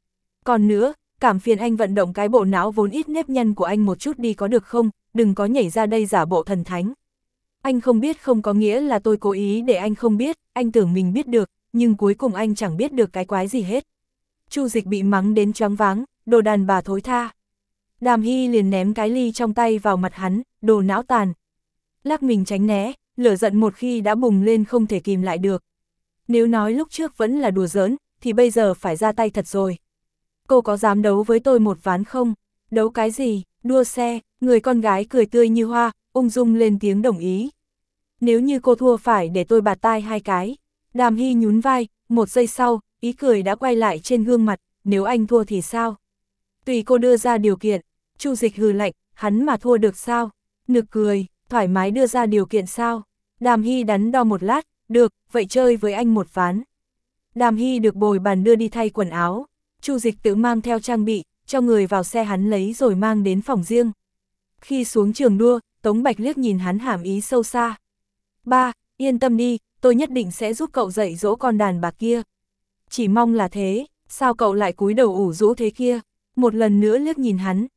Còn nữa, cảm phiền anh vận động cái bộ não vốn ít nếp nhăn của anh một chút đi có được không, đừng có nhảy ra đây giả bộ thần thánh. Anh không biết không có nghĩa là tôi cố ý để anh không biết, anh tưởng mình biết được, nhưng cuối cùng anh chẳng biết được cái quái gì hết. Chu Dịch bị mắng đến choáng váng, đồ đàn bà thối tha. Đàm Hy liền ném cái ly trong tay vào mặt hắn, đồ não tàn. Lắc mình tránh né, lửa giận một khi đã bùng lên không thể kìm lại được. Nếu nói lúc trước vẫn là đùa giỡn, thì bây giờ phải ra tay thật rồi. Cô có dám đấu với tôi một ván không? Đấu cái gì? Đua xe, người con gái cười tươi như hoa, ung dung lên tiếng đồng ý. Nếu như cô thua phải để tôi bạt tai hai cái. Đàm Hy nhún vai, một giây sau, ý cười đã quay lại trên gương mặt, nếu anh thua thì sao? Tùy cô đưa ra điều kiện. Chu Dịch hừ lạnh, hắn mà thua được sao? Nực cười, thoải mái đưa ra điều kiện sao? Đàm Hy đắn đo một lát, được, vậy chơi với anh một ván. Đàm Hy được bồi bàn đưa đi thay quần áo. Chu Dịch tự mang theo trang bị, cho người vào xe hắn lấy rồi mang đến phòng riêng. Khi xuống trường đua, Tống Bạch liếc nhìn hắn hàm ý sâu xa. Ba, yên tâm đi, tôi nhất định sẽ giúp cậu dạy dỗ con đàn bà kia. Chỉ mong là thế, sao cậu lại cúi đầu ủ rũ thế kia? Một lần nữa liếc nhìn hắn,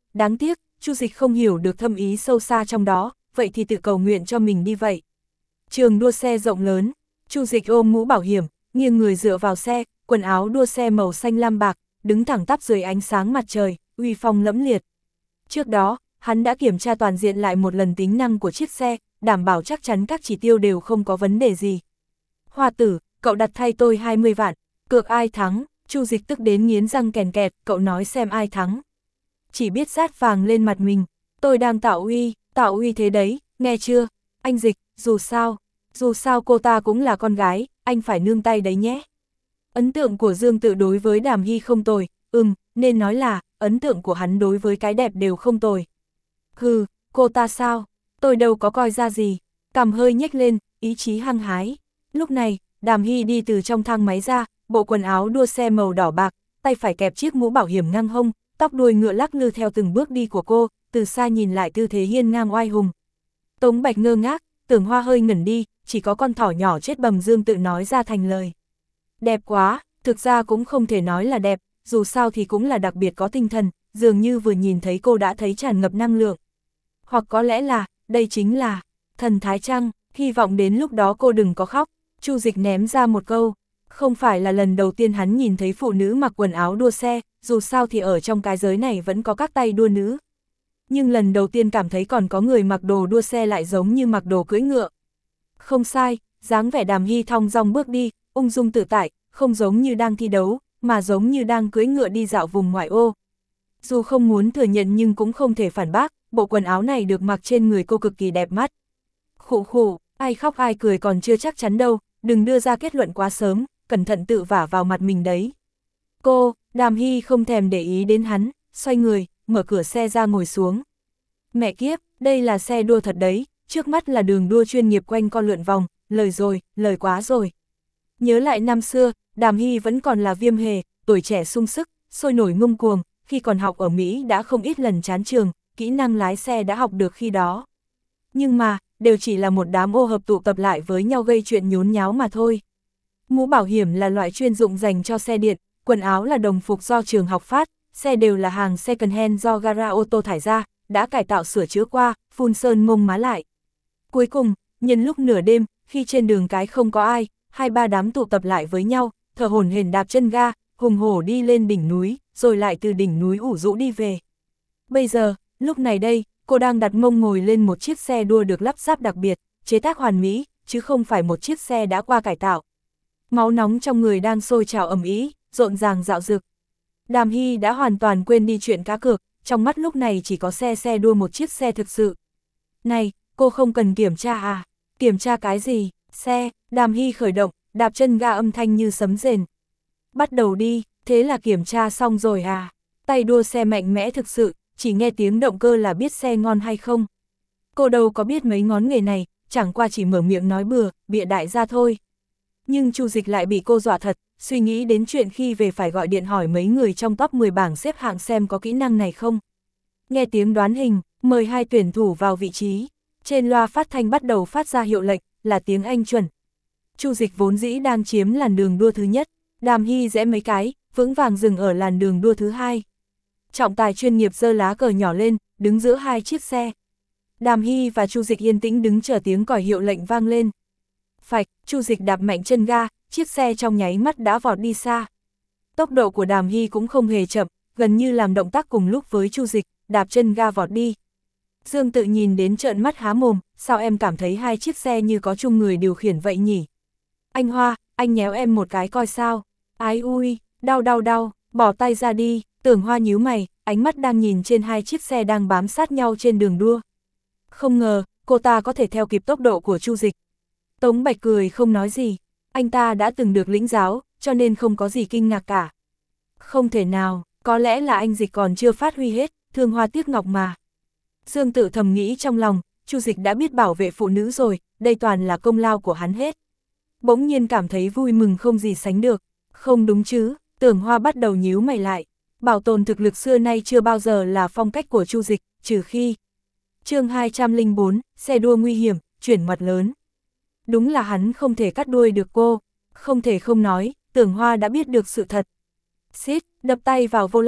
đáng tiếc, Chu Dịch không hiểu được thâm ý sâu xa trong đó, vậy thì tự cầu nguyện cho mình đi vậy. Trường đua xe rộng lớn, Chu Dịch ôm mũ bảo hiểm, nghiêng người dựa vào xe, quần áo đua xe màu xanh lam bạc, đứng thẳng tắp dưới ánh sáng mặt trời, uy phong lẫm liệt. Trước đó, hắn đã kiểm tra toàn diện lại một lần tính năng của chiếc xe, đảm bảo chắc chắn các chỉ tiêu đều không có vấn đề gì. Hoa tử, cậu đặt thay tôi hai mươi vạn, cược ai thắng? Chu Dịch tức đến nghiến răng kèn kẹt, cậu nói xem ai thắng. Chỉ biết rát vàng lên mặt mình, tôi đang tạo uy, tạo uy thế đấy, nghe chưa? Anh Dịch, dù sao, dù sao cô ta cũng là con gái, anh phải nương tay đấy nhé. Ấn tượng của Dương Tự đối với Đàm Hy không tồi, ừm, nên nói là, ấn tượng của hắn đối với cái đẹp đều không tồi. Hừ, cô ta sao? Tôi đâu có coi ra gì. Cằm hơi nhếch lên, ý chí hăng hái. Lúc này, Đàm Hy đi từ trong thang máy ra, bộ quần áo đua xe màu đỏ bạc, tay phải kẹp chiếc mũ bảo hiểm ngang hông, tóc đuôi ngựa lắc lư theo từng bước đi của cô, từ xa nhìn lại tư thế hiên ngang oai hùng. Tống Bạch ngơ ngác, Tưởng Hoa hơi ngẩn đi, chỉ có con thỏ nhỏ chết bầm Dương Tự nói ra thành lời. Đẹp quá, thực ra cũng không thể nói là đẹp, dù sao thì cũng là đặc biệt có tinh thần, dường như vừa nhìn thấy cô đã thấy tràn ngập năng lượng. Hoặc có lẽ là, đây chính là thần thái trăng, hy vọng đến lúc đó cô đừng có khóc. Chu Dịch ném ra một câu, không phải là lần đầu tiên hắn nhìn thấy phụ nữ mặc quần áo đua xe, dù sao thì ở trong cái giới này vẫn có các tay đua nữ. Nhưng lần đầu tiên cảm thấy còn có người mặc đồ đua xe lại giống như mặc đồ cưỡi ngựa. Không sai, dáng vẻ Đàm Hy thong dong bước đi, ung dung tự tại, không giống như đang thi đấu, mà giống như đang cưỡi ngựa đi dạo vùng ngoại ô. Dù không muốn thừa nhận nhưng cũng không thể phản bác, bộ quần áo này được mặc trên người cô cực kỳ đẹp mắt. Khụ khụ, ai khóc ai cười còn chưa chắc chắn đâu, đừng đưa ra kết luận quá sớm, cẩn thận tự vả vào mặt mình đấy. Cô, Đàm Hy không thèm để ý đến hắn, xoay người, mở cửa xe ra ngồi xuống. Mẹ kiếp, đây là xe đua thật đấy, trước mắt là đường đua chuyên nghiệp quanh co lượn vòng, lời rồi, lời quá rồi. Nhớ lại năm xưa, Đàm Hy vẫn còn là Viêm Hề, tuổi trẻ sung sức, sôi nổi ngông cuồng, khi còn học ở Mỹ đã không ít lần chán trường, kỹ năng lái xe đã học được khi đó. Nhưng mà, đều chỉ là một đám ô hợp tụ tập lại với nhau gây chuyện nhốn nháo mà thôi. Mũ bảo hiểm là loại chuyên dụng dành cho xe điện, quần áo là đồng phục do trường học phát, xe đều là hàng second hand do gara ô tô thải ra, đã cải tạo sửa chữa qua, phun sơn mông má lại. Cuối cùng, nhân lúc nửa đêm, khi trên đường cái không có ai, hai ba đám tụ tập lại với nhau, thở hổn hển đạp chân ga, hùng hổ đi lên đỉnh núi, rồi lại từ đỉnh núi ủ rũ đi về. Bây giờ, lúc này đây, cô đang đặt mông ngồi lên một chiếc xe đua được lắp ráp đặc biệt, chế tác hoàn mỹ, chứ không phải một chiếc xe đã qua cải tạo. Máu nóng trong người đang sôi trào ầm ĩ, rộn ràng dạo dực. Đàm Hy đã hoàn toàn quên đi chuyện cá cược, trong mắt lúc này chỉ có xe xe đua một chiếc xe thực sự. Này, cô không cần kiểm tra à? Kiểm tra cái gì? Xe, Đàm Hy khởi động, đạp chân ga âm thanh như sấm rền. Bắt đầu đi, thế là kiểm tra xong rồi à? Tay đua xe mạnh mẽ thực sự, chỉ nghe tiếng động cơ là biết xe ngon hay không. Cô đâu có biết mấy ngón nghề này, chẳng qua chỉ mở miệng nói bừa, bịa đại ra thôi. Nhưng Chu Dịch lại bị cô dọa thật, suy nghĩ đến chuyện khi về phải gọi điện hỏi mấy người trong top mười bảng xếp hạng xem có kỹ năng này không. Nghe tiếng đoán hình, mời hai tuyển thủ vào vị trí. Trên loa phát thanh bắt đầu phát ra hiệu lệnh, là tiếng Anh chuẩn. Chu Dịch vốn dĩ đang chiếm làn đường đua thứ nhất, Đàm Hy rẽ mấy cái, vững vàng dừng ở làn đường đua thứ hai. Trọng tài chuyên nghiệp giơ lá cờ nhỏ lên, đứng giữa hai chiếc xe. Đàm Hy và Chu Dịch yên tĩnh đứng chờ tiếng còi hiệu lệnh vang lên. Phạch, Chu Dịch đạp mạnh chân ga, chiếc xe trong nháy mắt đã vọt đi xa. Tốc độ của Đàm Hy cũng không hề chậm, gần như làm động tác cùng lúc với Chu Dịch, đạp chân ga vọt đi. Dương Tự nhìn đến trợn mắt há mồm, sao em cảm thấy hai chiếc xe như có chung người điều khiển vậy nhỉ? Anh Hoa, anh nhéo em một cái coi sao. Ái ui, đau đau đau, bỏ tay ra đi. Tưởng Hoa nhíu mày, ánh mắt đang nhìn trên hai chiếc xe đang bám sát nhau trên đường đua. Không ngờ, cô ta có thể theo kịp tốc độ của Chu Dịch. Tống Bạch cười không nói gì, anh ta đã từng được lĩnh giáo, cho nên không có gì kinh ngạc cả. Không thể nào, có lẽ là anh Dịch còn chưa phát huy hết, thương hoa tiếc ngọc mà. Dương Tự thầm nghĩ trong lòng, Chu Dịch đã biết bảo vệ phụ nữ rồi, đây toàn là công lao của hắn hết. Bỗng nhiên cảm thấy vui mừng không gì sánh được, không đúng chứ, Tưởng Hoa bắt đầu nhíu mày lại. Bảo tồn thực lực xưa nay chưa bao giờ là phong cách của Chu Dịch, trừ khi. Chương hai trăm lẻ bốn, xe đua nguy hiểm, chuyển ngoặt lớn. Đúng là hắn không thể cắt đuôi được cô, không thể không nói, Tưởng Hoa đã biết được sự thật. Xít, đập tay vào vô lăng,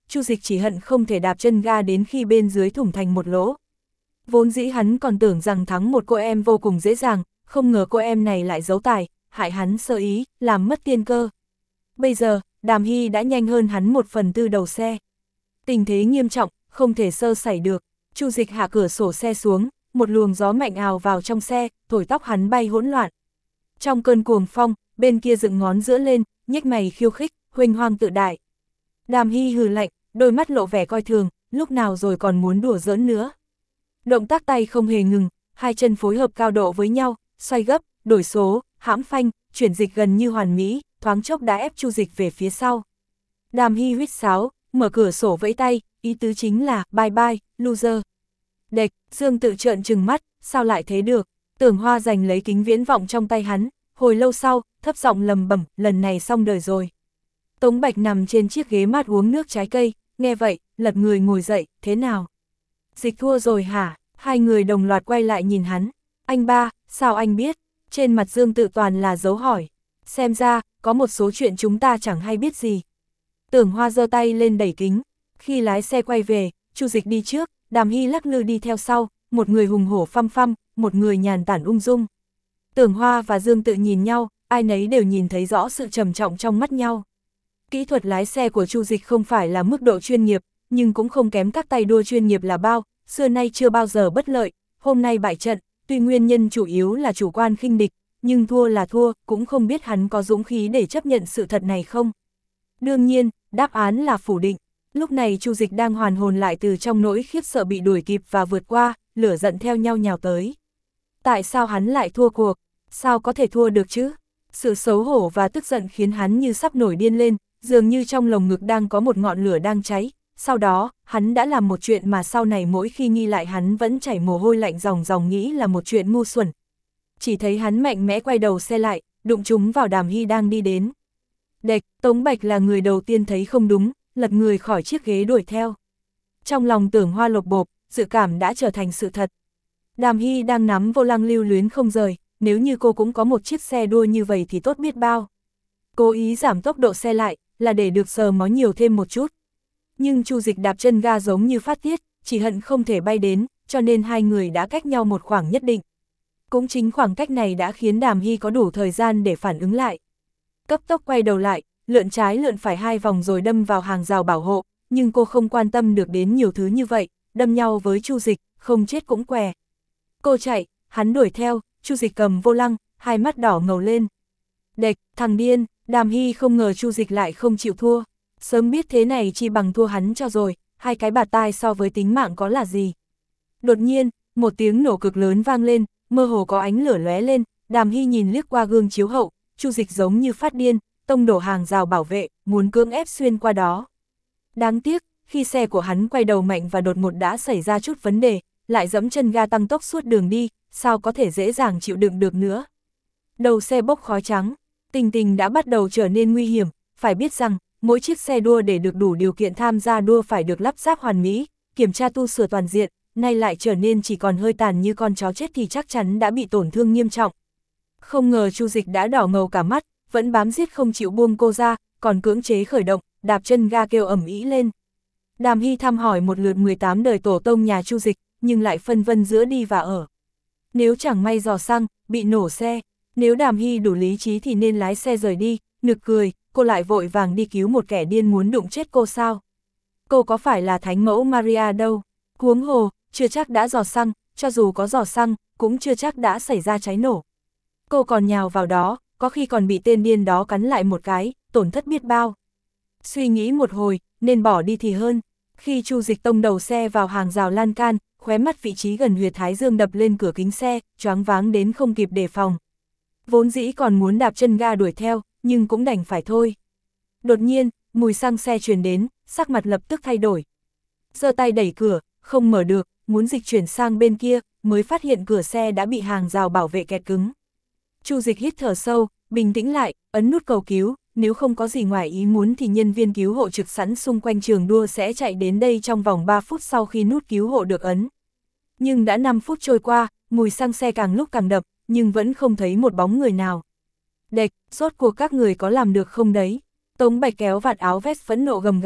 Chu Dịch chỉ hận không thể đạp chân ga đến khi bên dưới thủng thành một lỗ. Vốn dĩ hắn còn tưởng rằng thắng một cô em vô cùng dễ dàng, không ngờ cô em này lại giấu tài, hại hắn sơ ý, làm mất tiên cơ. Bây giờ, Đàm Hy đã nhanh hơn hắn một phần tư đầu xe. Tình thế nghiêm trọng, không thể sơ sẩy được. Chu Dịch hạ cửa sổ xe xuống, một luồng gió mạnh ào vào trong xe, thổi tóc hắn bay hỗn loạn. Trong cơn cuồng phong, bên kia dựng ngón giữa lên, nhếch mày khiêu khích, huênh hoang tự đại. Đàm Hy hừ lạnh, đôi mắt lộ vẻ coi thường, lúc nào rồi còn muốn đùa giỡn nữa. Động tác tay không hề ngừng, hai chân phối hợp cao độ với nhau, xoay gấp, đổi số, hãm phanh, chuyển dịch gần như hoàn mỹ, thoáng chốc đã ép Chu Dịch về phía sau. Đàm Hy huýt sáo, mở cửa sổ vẫy tay, ý tứ chính là bye bye, loser. Đệch, Dương Tự trợn trừng mắt, sao lại thế được? Tưởng Hoa giành lấy kính viễn vọng trong tay hắn, hồi lâu sau, thấp giọng lầm bẩm, lần này xong đời rồi. Tống Bạch nằm trên chiếc ghế mát uống nước trái cây, nghe vậy, lật người ngồi dậy, thế nào? Dịch thua rồi hả? Hai người đồng loạt quay lại nhìn hắn. Anh ba, sao anh biết? Trên mặt Dương Tự toàn là dấu hỏi. Xem ra, có một số chuyện chúng ta chẳng hay biết gì. Tưởng Hoa giơ tay lên đẩy kính. Khi lái xe quay về, Chu Dịch đi trước, Đàm Hy lắc lư đi theo sau, một người hùng hổ phăm phăm, một người nhàn tản ung dung. Tưởng Hoa và Dương Tự nhìn nhau, ai nấy đều nhìn thấy rõ sự trầm trọng trong mắt nhau. Kỹ thuật lái xe của Chu Dịch không phải là mức độ chuyên nghiệp, nhưng cũng không kém các tay đua chuyên nghiệp là bao, xưa nay chưa bao giờ bất lợi, hôm nay bại trận, tuy nguyên nhân chủ yếu là chủ quan khinh địch, nhưng thua là thua, cũng không biết hắn có dũng khí để chấp nhận sự thật này không. Đương nhiên, đáp án là phủ định. Lúc này Chu Dịch đang hoàn hồn lại từ trong nỗi khiếp sợ bị đuổi kịp và vượt qua, lửa giận theo nhau nhào tới. Tại sao hắn lại thua cuộc? Sao có thể thua được chứ? Sự xấu hổ và tức giận khiến hắn như sắp nổi điên lên, dường như trong lồng ngực đang có một ngọn lửa đang cháy. Sau đó, hắn đã làm một chuyện mà sau này mỗi khi nghi lại hắn vẫn chảy mồ hôi lạnh ròng ròng nghĩ là một chuyện ngu xuẩn. Chỉ thấy hắn mạnh mẽ quay đầu xe lại, đụng trúng vào Đàm Hy đang đi đến. Đệch, Tống Bạch là người đầu tiên thấy không đúng, lật người khỏi chiếc ghế đuổi theo. Trong lòng Tưởng Hoa lột bộp, dự cảm đã trở thành sự thật. Đàm Hy đang nắm vô lăng lưu luyến không rời, nếu như cô cũng có một chiếc xe đua như vậy thì tốt biết bao. Cố ý giảm tốc độ xe lại, là để được sờ mó nhiều thêm một chút. Nhưng Chu Dịch đạp chân ga giống như phát tiết, chỉ hận không thể bay đến, cho nên hai người đã cách nhau một khoảng nhất định. Cũng chính khoảng cách này đã khiến Đàm Hy có đủ thời gian để phản ứng lại. Cấp tốc quay đầu lại, lượn trái lượn phải hai vòng rồi đâm vào hàng rào bảo hộ, nhưng cô không quan tâm được đến nhiều thứ như vậy, đâm nhau với Chu Dịch, không chết cũng què. Cô chạy, hắn đuổi theo, Chu Dịch cầm vô lăng, hai mắt đỏ ngầu lên. Đệch, thằng điên, Đàm Hy không ngờ Chu Dịch lại không chịu thua. Sớm biết thế này chi bằng thua hắn cho rồi, hai cái bạt tai so với tính mạng có là gì. Đột nhiên, một tiếng nổ cực lớn vang lên, mơ hồ có ánh lửa lóe lên, Đàm Hy nhìn liếc qua gương chiếu hậu, Chu Dịch giống như phát điên, tông đổ hàng rào bảo vệ, muốn cưỡng ép xuyên qua đó. Đáng tiếc, khi xe của hắn quay đầu mạnh và đột ngột đã xảy ra chút vấn đề, lại dẫm chân ga tăng tốc suốt đường đi, sao có thể dễ dàng chịu đựng được nữa. Đầu xe bốc khói trắng, tình tình đã bắt đầu trở nên nguy hiểm, phải biết rằng, mỗi chiếc xe đua để được đủ điều kiện tham gia đua phải được lắp ráp hoàn mỹ, kiểm tra tu sửa toàn diện, nay lại trở nên chỉ còn hơi tàn như con chó chết thì chắc chắn đã bị tổn thương nghiêm trọng. Không ngờ Chu Dịch đã đỏ ngầu cả mắt, vẫn bám giết không chịu buông cô ra, còn cưỡng chế khởi động, đạp chân ga kêu ầm ĩ lên. Đàm Hy thăm hỏi một lượt mười tám đời tổ tông nhà Chu Dịch, nhưng lại phân vân giữa đi và ở. Nếu chẳng may dò xăng, bị nổ xe, nếu Đàm Hy đủ lý trí thì nên lái xe rời đi, nực cười, cô lại vội vàng đi cứu một kẻ điên muốn đụng chết cô sao. Cô có phải là thánh mẫu Maria đâu, huống hồ, chưa chắc đã dò xăng, cho dù có dò xăng, cũng chưa chắc đã xảy ra cháy nổ. Cô còn nhào vào đó, có khi còn bị tên điên đó cắn lại một cái, tổn thất biết bao. Suy nghĩ một hồi, nên bỏ đi thì hơn. Khi Chu Dịch tông đầu xe vào hàng rào lan can, khóe mắt vị trí gần huyệt thái dương đập lên cửa kính xe, choáng váng đến không kịp đề phòng. Vốn dĩ còn muốn đạp chân ga đuổi theo, nhưng cũng đành phải thôi. Đột nhiên, mùi xăng xe truyền đến, sắc mặt lập tức thay đổi. Giơ tay đẩy cửa, không mở được, muốn dịch chuyển sang bên kia, mới phát hiện cửa xe đã bị hàng rào bảo vệ kẹt cứng. Chu Dịch hít thở sâu, bình tĩnh lại, ấn nút cầu cứu, nếu không có gì ngoài ý muốn thì nhân viên cứu hộ trực sẵn xung quanh trường đua sẽ chạy đến đây trong vòng ba phút sau khi nút cứu hộ được ấn. Nhưng đã năm phút trôi qua, mùi xăng xe càng lúc càng đậm, nhưng vẫn không thấy một bóng người nào. Đệch, rốt cuộc các người có làm được không đấy? Tống Bạch kéo vạt áo vest phẫn nộ gầm gào,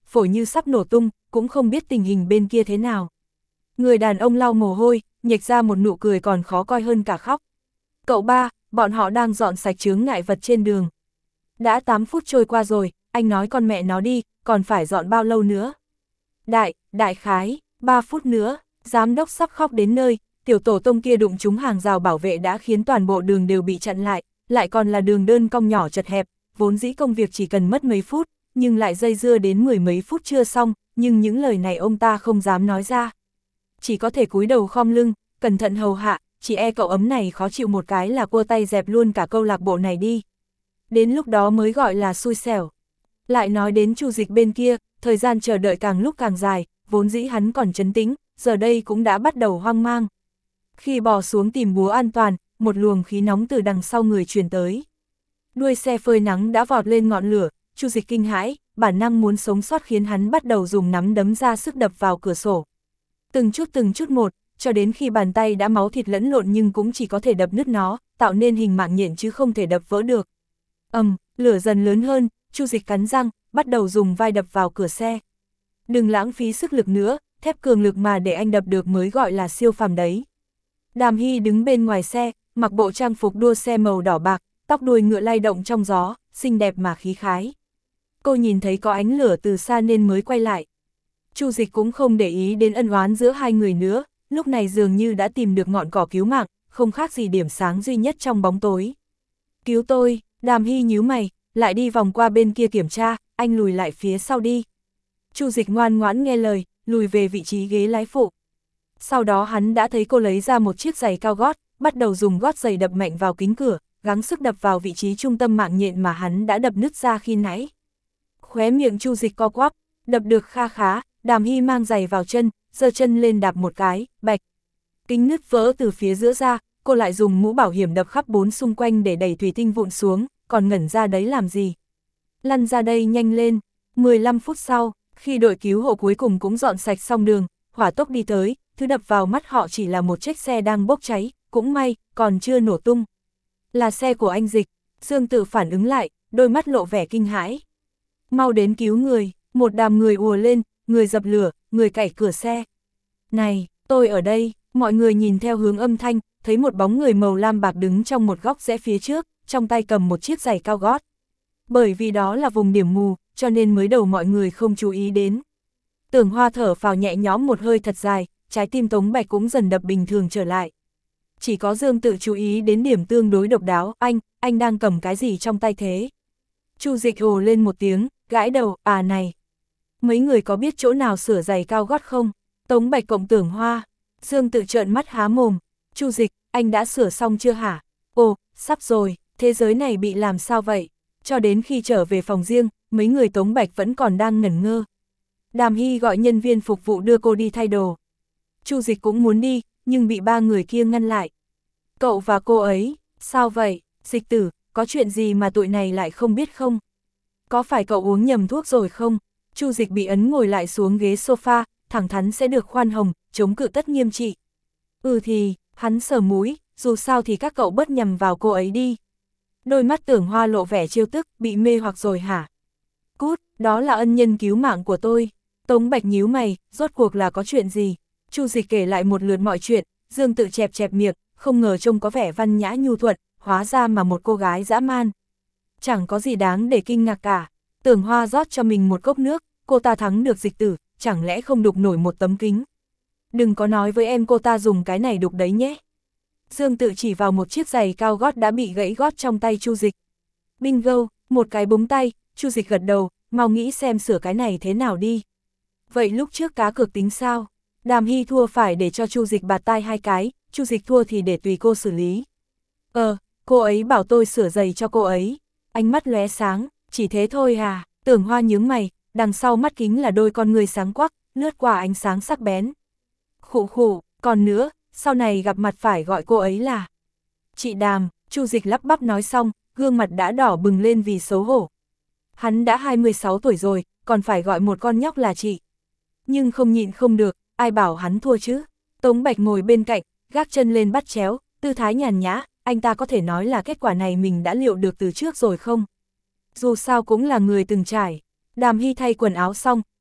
phổi như sắp nổ tung, cũng không biết tình hình bên kia thế nào. Người đàn ông lau mồ hôi, nhếch ra một nụ cười còn khó coi hơn cả khóc. Cậu ba, bọn họ đang dọn sạch chướng ngại vật trên đường. Đã tám phút trôi qua rồi, anh nói con mẹ nó đi, còn phải dọn bao lâu nữa? Đại, đại khái, ba phút nữa, giám đốc sắp khóc đến nơi, tiểu tổ tông kia đụng trúng hàng rào bảo vệ đã khiến toàn bộ đường đều bị chặn lại, lại còn là đường đơn cong nhỏ chật hẹp, vốn dĩ công việc chỉ cần mất mấy phút, nhưng lại dây dưa đến mười mấy phút chưa xong, nhưng những lời này ông ta không dám nói ra. Chỉ có thể cúi đầu khom lưng, cẩn thận hầu hạ, chỉ e cậu ấm này khó chịu một cái là cua tay dẹp luôn cả câu lạc bộ này đi. Đến lúc đó mới gọi là xui xẻo. Lại nói đến Chu Dịch bên kia, thời gian chờ đợi càng lúc càng dài, vốn dĩ hắn còn trấn tĩnh, giờ đây cũng đã bắt đầu hoang mang. Khi bò xuống tìm búa an toàn, một luồng khí nóng từ đằng sau người truyền tới. Đuôi xe phơi nắng đã vọt lên ngọn lửa, Chu Dịch kinh hãi, bản năng muốn sống sót khiến hắn bắt đầu dùng nắm đấm ra sức đập vào cửa sổ. Từng chút từng chút một, cho đến khi bàn tay đã máu thịt lẫn lộn nhưng cũng chỉ có thể đập nứt nó, tạo nên hình mạng nhện chứ không thể đập vỡ được. Ầm, lửa dần lớn hơn, Chu Dịch cắn răng, bắt đầu dùng vai đập vào cửa xe. Đừng lãng phí sức lực nữa, thép cường lực mà để anh đập được mới gọi là siêu phàm đấy. Đàm Hy đứng bên ngoài xe, mặc bộ trang phục đua xe màu đỏ bạc, tóc đuôi ngựa lay động trong gió, xinh đẹp mà khí khái. Cô nhìn thấy có ánh lửa từ xa nên mới quay lại. Chu Dịch cũng không để ý đến ân oán giữa hai người nữa, lúc này dường như đã tìm được ngọn cỏ cứu mạng, không khác gì điểm sáng duy nhất trong bóng tối. Cứu tôi, Đàm Hy nhíu mày, lại đi vòng qua bên kia kiểm tra, anh lùi lại phía sau đi. Chu Dịch ngoan ngoãn nghe lời, lùi về vị trí ghế lái phụ. Sau đó hắn đã thấy cô lấy ra một chiếc giày cao gót, bắt đầu dùng gót giày đập mạnh vào kính cửa, gắng sức đập vào vị trí trung tâm mạng nhện mà hắn đã đập nứt ra khi nãy. Khóe miệng Chu Dịch co quắp, đập được kha khá, Đàm Hy mang giày vào chân, giơ chân lên đạp một cái, bạch. Kính nứt vỡ từ phía giữa ra, cô lại dùng mũ bảo hiểm đập khắp bốn xung quanh để đẩy thủy tinh vụn xuống, còn ngẩn ra đấy làm gì? Lăn ra đây nhanh lên. mười lăm phút sau, khi đội cứu hộ cuối cùng cũng dọn sạch xong đường, hỏa tốc đi tới, thứ đập vào mắt họ chỉ là một chiếc xe đang bốc cháy, cũng may, còn chưa nổ tung. Là xe của anh Dịch. Dương Tự phản ứng lại, đôi mắt lộ vẻ kinh hãi. Mau đến cứu người, một đám người ùa lên, người dập lửa, người cạy cửa xe. Này, tôi ở đây, mọi người nhìn theo hướng âm thanh, thấy một bóng người màu lam bạc đứng trong một góc rẽ phía trước, trong tay cầm một chiếc giày cao gót. Bởi vì đó là vùng điểm mù, cho nên mới đầu mọi người không chú ý đến. Tưởng Hoa thở phào nhẹ nhõm một hơi thật dài, trái tim Tống Bạch cũng dần đập bình thường trở lại. Chỉ có Dương Tự chú ý đến điểm tương đối độc đáo, anh, anh đang cầm cái gì trong tay thế? Chu Dịch ồ lên một tiếng, gãi đầu, à này. Mấy người có biết chỗ nào sửa giày cao gót không? Tống Bạch cộng Tưởng Hoa. Dương Tự trợn mắt há mồm. Chu Dịch, anh đã sửa xong chưa hả? Ồ, sắp rồi, thế giới này bị làm sao vậy? Cho đến khi trở về phòng riêng, mấy người Tống Bạch vẫn còn đang ngẩn ngơ. Đàm Hy gọi nhân viên phục vụ đưa cô đi thay đồ. Chu Dịch cũng muốn đi, nhưng bị ba người kia ngăn lại. Cậu và cô ấy, sao vậy? Dịch Tử, có chuyện gì mà tụi này lại không biết không? Có phải cậu uống nhầm thuốc rồi không? Chu Dịch bị ấn ngồi lại xuống ghế sofa, thẳng thắn sẽ được khoan hồng, chống cự tất nghiêm trị. Ừ thì, hắn sờ mũi, dù sao thì các cậu bớt nhầm vào cô ấy đi. Đôi mắt Tưởng Hoa lộ vẻ trêu tức, bị mê hoặc rồi hả? Cút, đó là ân nhân cứu mạng của tôi. Tống Bạch nhíu mày, rốt cuộc là có chuyện gì? Chu Dịch kể lại một lượt mọi chuyện, Dương Tự chẹp chẹp miệng, không ngờ trông có vẻ văn nhã nhu thuận, hóa ra mà một cô gái dã man. Chẳng có gì đáng để kinh ngạc cả. Tưởng Hoa rót cho mình một cốc nước, cô ta thắng được Dịch Tử, chẳng lẽ không đục nổi một tấm kính? Đừng có nói với em cô ta dùng cái này đục đấy nhé. Dương Tự chỉ vào một chiếc giày cao gót đã bị gãy gót trong tay Chu Dịch. Bingo, một cái búng tay, Chu Dịch gật đầu, mau nghĩ xem sửa cái này thế nào đi. Vậy lúc trước cá cược tính sao? Đàm Hy thua phải để cho Chu Dịch bạt tai hai cái, Chu Dịch thua thì để tùy cô xử lý. Ờ, cô ấy bảo tôi sửa giày cho cô ấy. Ánh mắt lóe sáng, chỉ thế thôi à? Tưởng Hoa nhướng mày, đằng sau mắt kính là đôi con người sáng quắc, lướt qua ánh sáng sắc bén. Khụ khụ, còn nữa, sau này gặp mặt phải gọi cô ấy là chị Đàm. Chu Dịch lắp bắp nói xong, gương mặt đã đỏ bừng lên vì xấu hổ. Hắn đã hai mươi sáu tuổi rồi, còn phải gọi một con nhóc là chị. Nhưng không nhịn không được, ai bảo hắn thua chứ? Tống Bạch ngồi bên cạnh, gác chân lên bắt chéo, tư thái nhàn nhã, anh ta có thể nói là kết quả này mình đã liệu được từ trước rồi không? Dù sao cũng là người từng trải. Đàm Hy thay quần áo xong,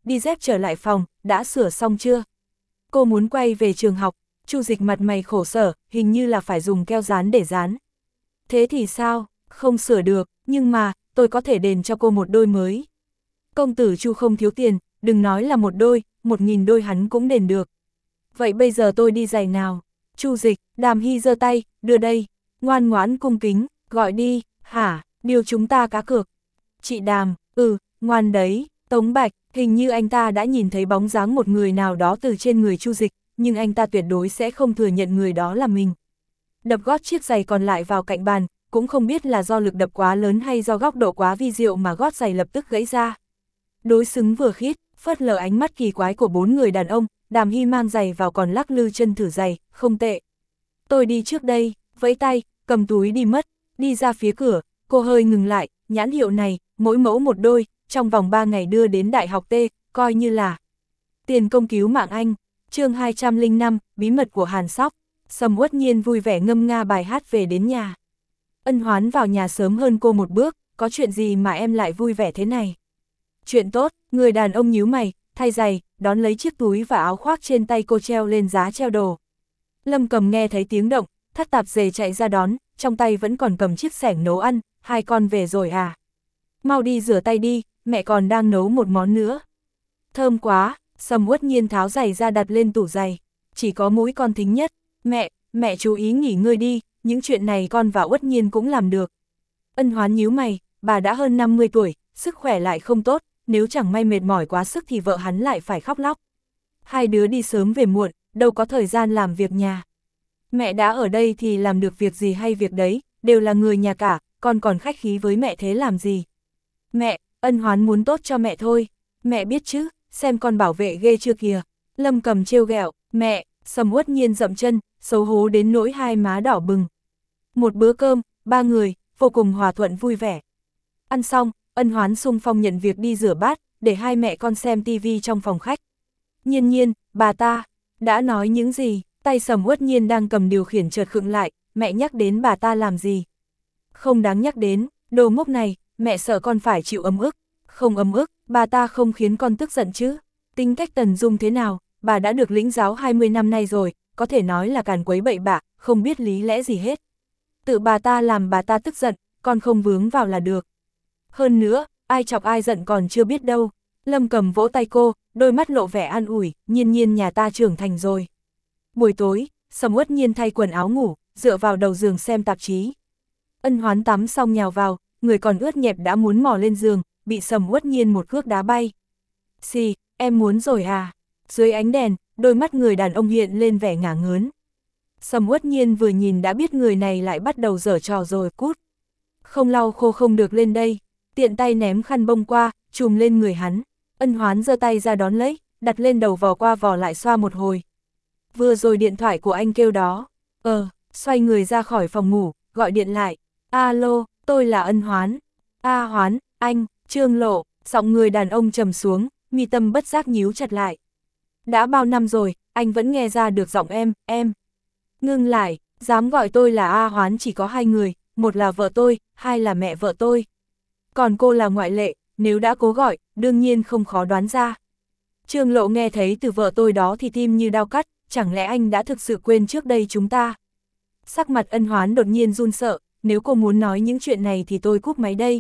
đi dép trở lại phòng, đã sửa xong chưa? Cô muốn quay về trường học. Chu Dịch mặt mày khổ sở, hình như là phải dùng keo dán để dán. Thế thì sao? Không sửa được, nhưng mà, tôi có thể đền cho cô một đôi mới. Công tử Chu không thiếu tiền, đừng nói là một đôi, một nghìn đôi hắn cũng đền được. Vậy bây giờ tôi đi giày nào? Chu Dịch, Đàm Hy giơ tay, đưa đây. Ngoan ngoãn cung kính, gọi đi, hả, điều chúng ta cá cược. Chị Đàm, ừ, ngoan đấy. Tống Bạch, hình như anh ta đã nhìn thấy bóng dáng một người nào đó từ trên người Chu Dịch, nhưng anh ta tuyệt đối sẽ không thừa nhận người đó là mình. Đập gót chiếc giày còn lại vào cạnh bàn, cũng không biết là do lực đập quá lớn hay do góc độ quá vi diệu mà gót giày lập tức gãy ra. Đối xứng vừa khít, phớt lờ ánh mắt kỳ quái của bốn người đàn ông, Đàm Hy mang giày vào còn lắc lư chân thử giày, không tệ. Tôi đi trước đây, vẫy tay, cầm túi đi mất, đi ra phía cửa, cô hơi ngừng lại, nhãn hiệu này, mỗi mẫu một đôi, trong vòng ba ngày đưa đến Đại học T, coi như là tiền công cứu mạng anh. Chương hai trăm lẻ năm, bí mật của Hàn Sóc. Sầm Uất Nhiên vui vẻ ngâm nga bài hát về đến nhà. Ân Hoán vào nhà sớm hơn cô một bước, có chuyện gì mà em lại vui vẻ thế này? Chuyện tốt, người đàn ông nhíu mày, thay giày, đón lấy chiếc túi và áo khoác trên tay cô treo lên giá treo đồ. Lâm Cầm nghe thấy tiếng động, thắt tạp dề chạy ra đón, trong tay vẫn còn cầm chiếc xẻng nấu ăn, hai con về rồi à? Mau đi rửa tay đi, mẹ còn đang nấu một món nữa. Thơm quá, Sầm Uất Nhiên tháo giày ra đặt lên tủ giày. Chỉ có mũi con thính nhất, mẹ, mẹ chú ý nghỉ ngơi đi, những chuyện này con và Uất Nhiên cũng làm được. Ân Hoán nhíu mày, bà đã hơn năm mươi tuổi, sức khỏe lại không tốt, nếu chẳng may mệt mỏi quá sức thì vợ hắn lại phải khóc lóc. Hai đứa đi sớm về muộn, đâu có thời gian làm việc nhà. Mẹ đã ở đây thì làm được việc gì hay việc đấy, đều là người nhà cả, con còn khách khí với mẹ thế làm gì. Mẹ, Ân Hoán muốn tốt cho mẹ thôi, mẹ biết chứ, xem con bảo vệ ghê chưa kìa. Lâm Cầm trêu ghẹo, mẹ, Sầm Uất Nhiên dậm chân, xấu hổ đến nỗi hai má đỏ bừng. Một bữa cơm, ba người, vô cùng hòa thuận vui vẻ. Ăn xong, Ân Hoán xung phong nhận việc đi rửa bát, để hai mẹ con xem tivi trong phòng khách. Nhiên Nhiên, bà ta, đã nói những gì? Tay Sầm Uất Nhiên đang cầm điều khiển chợt khựng lại, mẹ nhắc đến bà ta làm gì? Không đáng nhắc đến, đồ ngốc này, mẹ sợ con phải chịu ấm ức. Không ấm ức, bà ta không khiến con tức giận chứ. Tính cách Tần Dung thế nào, bà đã được lĩnh giáo hai mươi năm nay rồi, có thể nói là càn quấy bậy bạ, không biết lý lẽ gì hết. Tự bà ta làm bà ta tức giận, con không vướng vào là được. Hơn nữa, ai chọc ai giận còn chưa biết đâu. Lâm Cầm vỗ tay cô, đôi mắt lộ vẻ an ủi, Nhiên Nhiên nhà ta trưởng thành rồi. Buổi tối, Sầm Uất Nhiên thay quần áo ngủ, dựa vào đầu giường xem tạp chí. Ân Hoán tắm xong nhào vào, người còn ướt nhẹp đã muốn mò lên giường, bị Sầm Uất Nhiên một cước đá bay. Xì, em muốn rồi à? Dưới ánh đèn, đôi mắt người đàn ông hiện lên vẻ ngả ngớn. Sầm Uất Nhiên vừa nhìn đã biết người này lại bắt đầu giở trò rồi, cút. Không lau khô không được lên đây. Tiện tay ném khăn bông qua, chùm lên người hắn. Ân Hoán giơ tay ra đón lấy, đặt lên đầu vò qua vò lại xoa một hồi. Vừa rồi điện thoại của anh kêu đó. Ờ, xoay người ra khỏi phòng ngủ, gọi điện lại. Alo, tôi là Ân Hoán. A Hoán, anh, Trương Lộ, giọng người đàn ông trầm xuống, mi tâm bất giác nhíu chặt lại. Đã bao năm rồi, anh vẫn nghe ra được giọng em, em. Ngưng lại, dám gọi tôi là A Hoán chỉ có hai người, một là vợ tôi, hai là mẹ vợ tôi. Còn cô là ngoại lệ, nếu đã cố gọi, đương nhiên không khó đoán ra. Trương Lộ nghe thấy từ vợ tôi đó thì tim như đau cắt, chẳng lẽ anh đã thực sự quên trước đây chúng ta? Sắc mặt Ân Hoán đột nhiên run sợ, nếu cô muốn nói những chuyện này thì tôi cúp máy đây.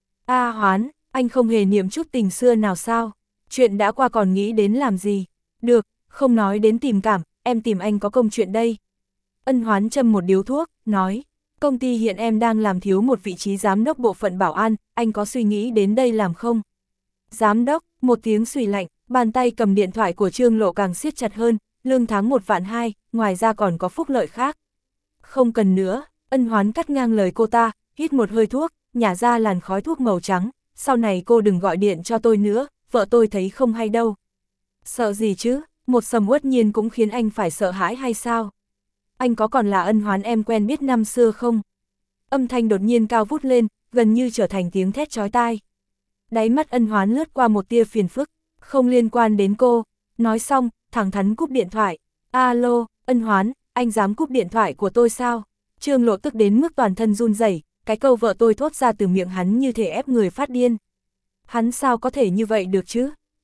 A Hoán, anh không hề niệm chút tình xưa nào sao? Chuyện đã qua còn nghĩ đến làm gì? Được, không nói đến tình cảm, em tìm anh có công chuyện đây. Ân Hoán châm một điếu thuốc, nói, công ty hiện em đang làm thiếu một vị trí giám đốc bộ phận bảo an, anh có suy nghĩ đến đây làm không? Giám đốc, một tiếng xùy lạnh, bàn tay cầm điện thoại của Trương Lộ càng siết chặt hơn, lương tháng một vạn hai, ngoài ra còn có phúc lợi khác. Không cần nữa, Ân Hoán cắt ngang lời cô ta, hít một hơi thuốc, nhả ra làn khói thuốc màu trắng, sau này cô đừng gọi điện cho tôi nữa, vợ tôi thấy không hay đâu. Sợ gì chứ, một Sầm Uất Nhiên cũng khiến anh phải sợ hãi hay sao? Anh có còn là Ân Hoán em quen biết năm xưa không? Âm thanh đột nhiên cao vút lên, gần như trở thành tiếng thét chói tai. Đáy mắt Ân Hoán lướt qua một tia phiền phức, không liên quan đến cô. Nói xong, thẳng thắn cúp điện thoại. Alo, Ân Hoán, anh dám cúp điện thoại của tôi sao? Trương Lộ tức đến mức toàn thân run rẩy, cái câu vợ tôi thốt ra từ miệng hắn như thể ép người phát điên. Hắn sao có thể như vậy được chứ?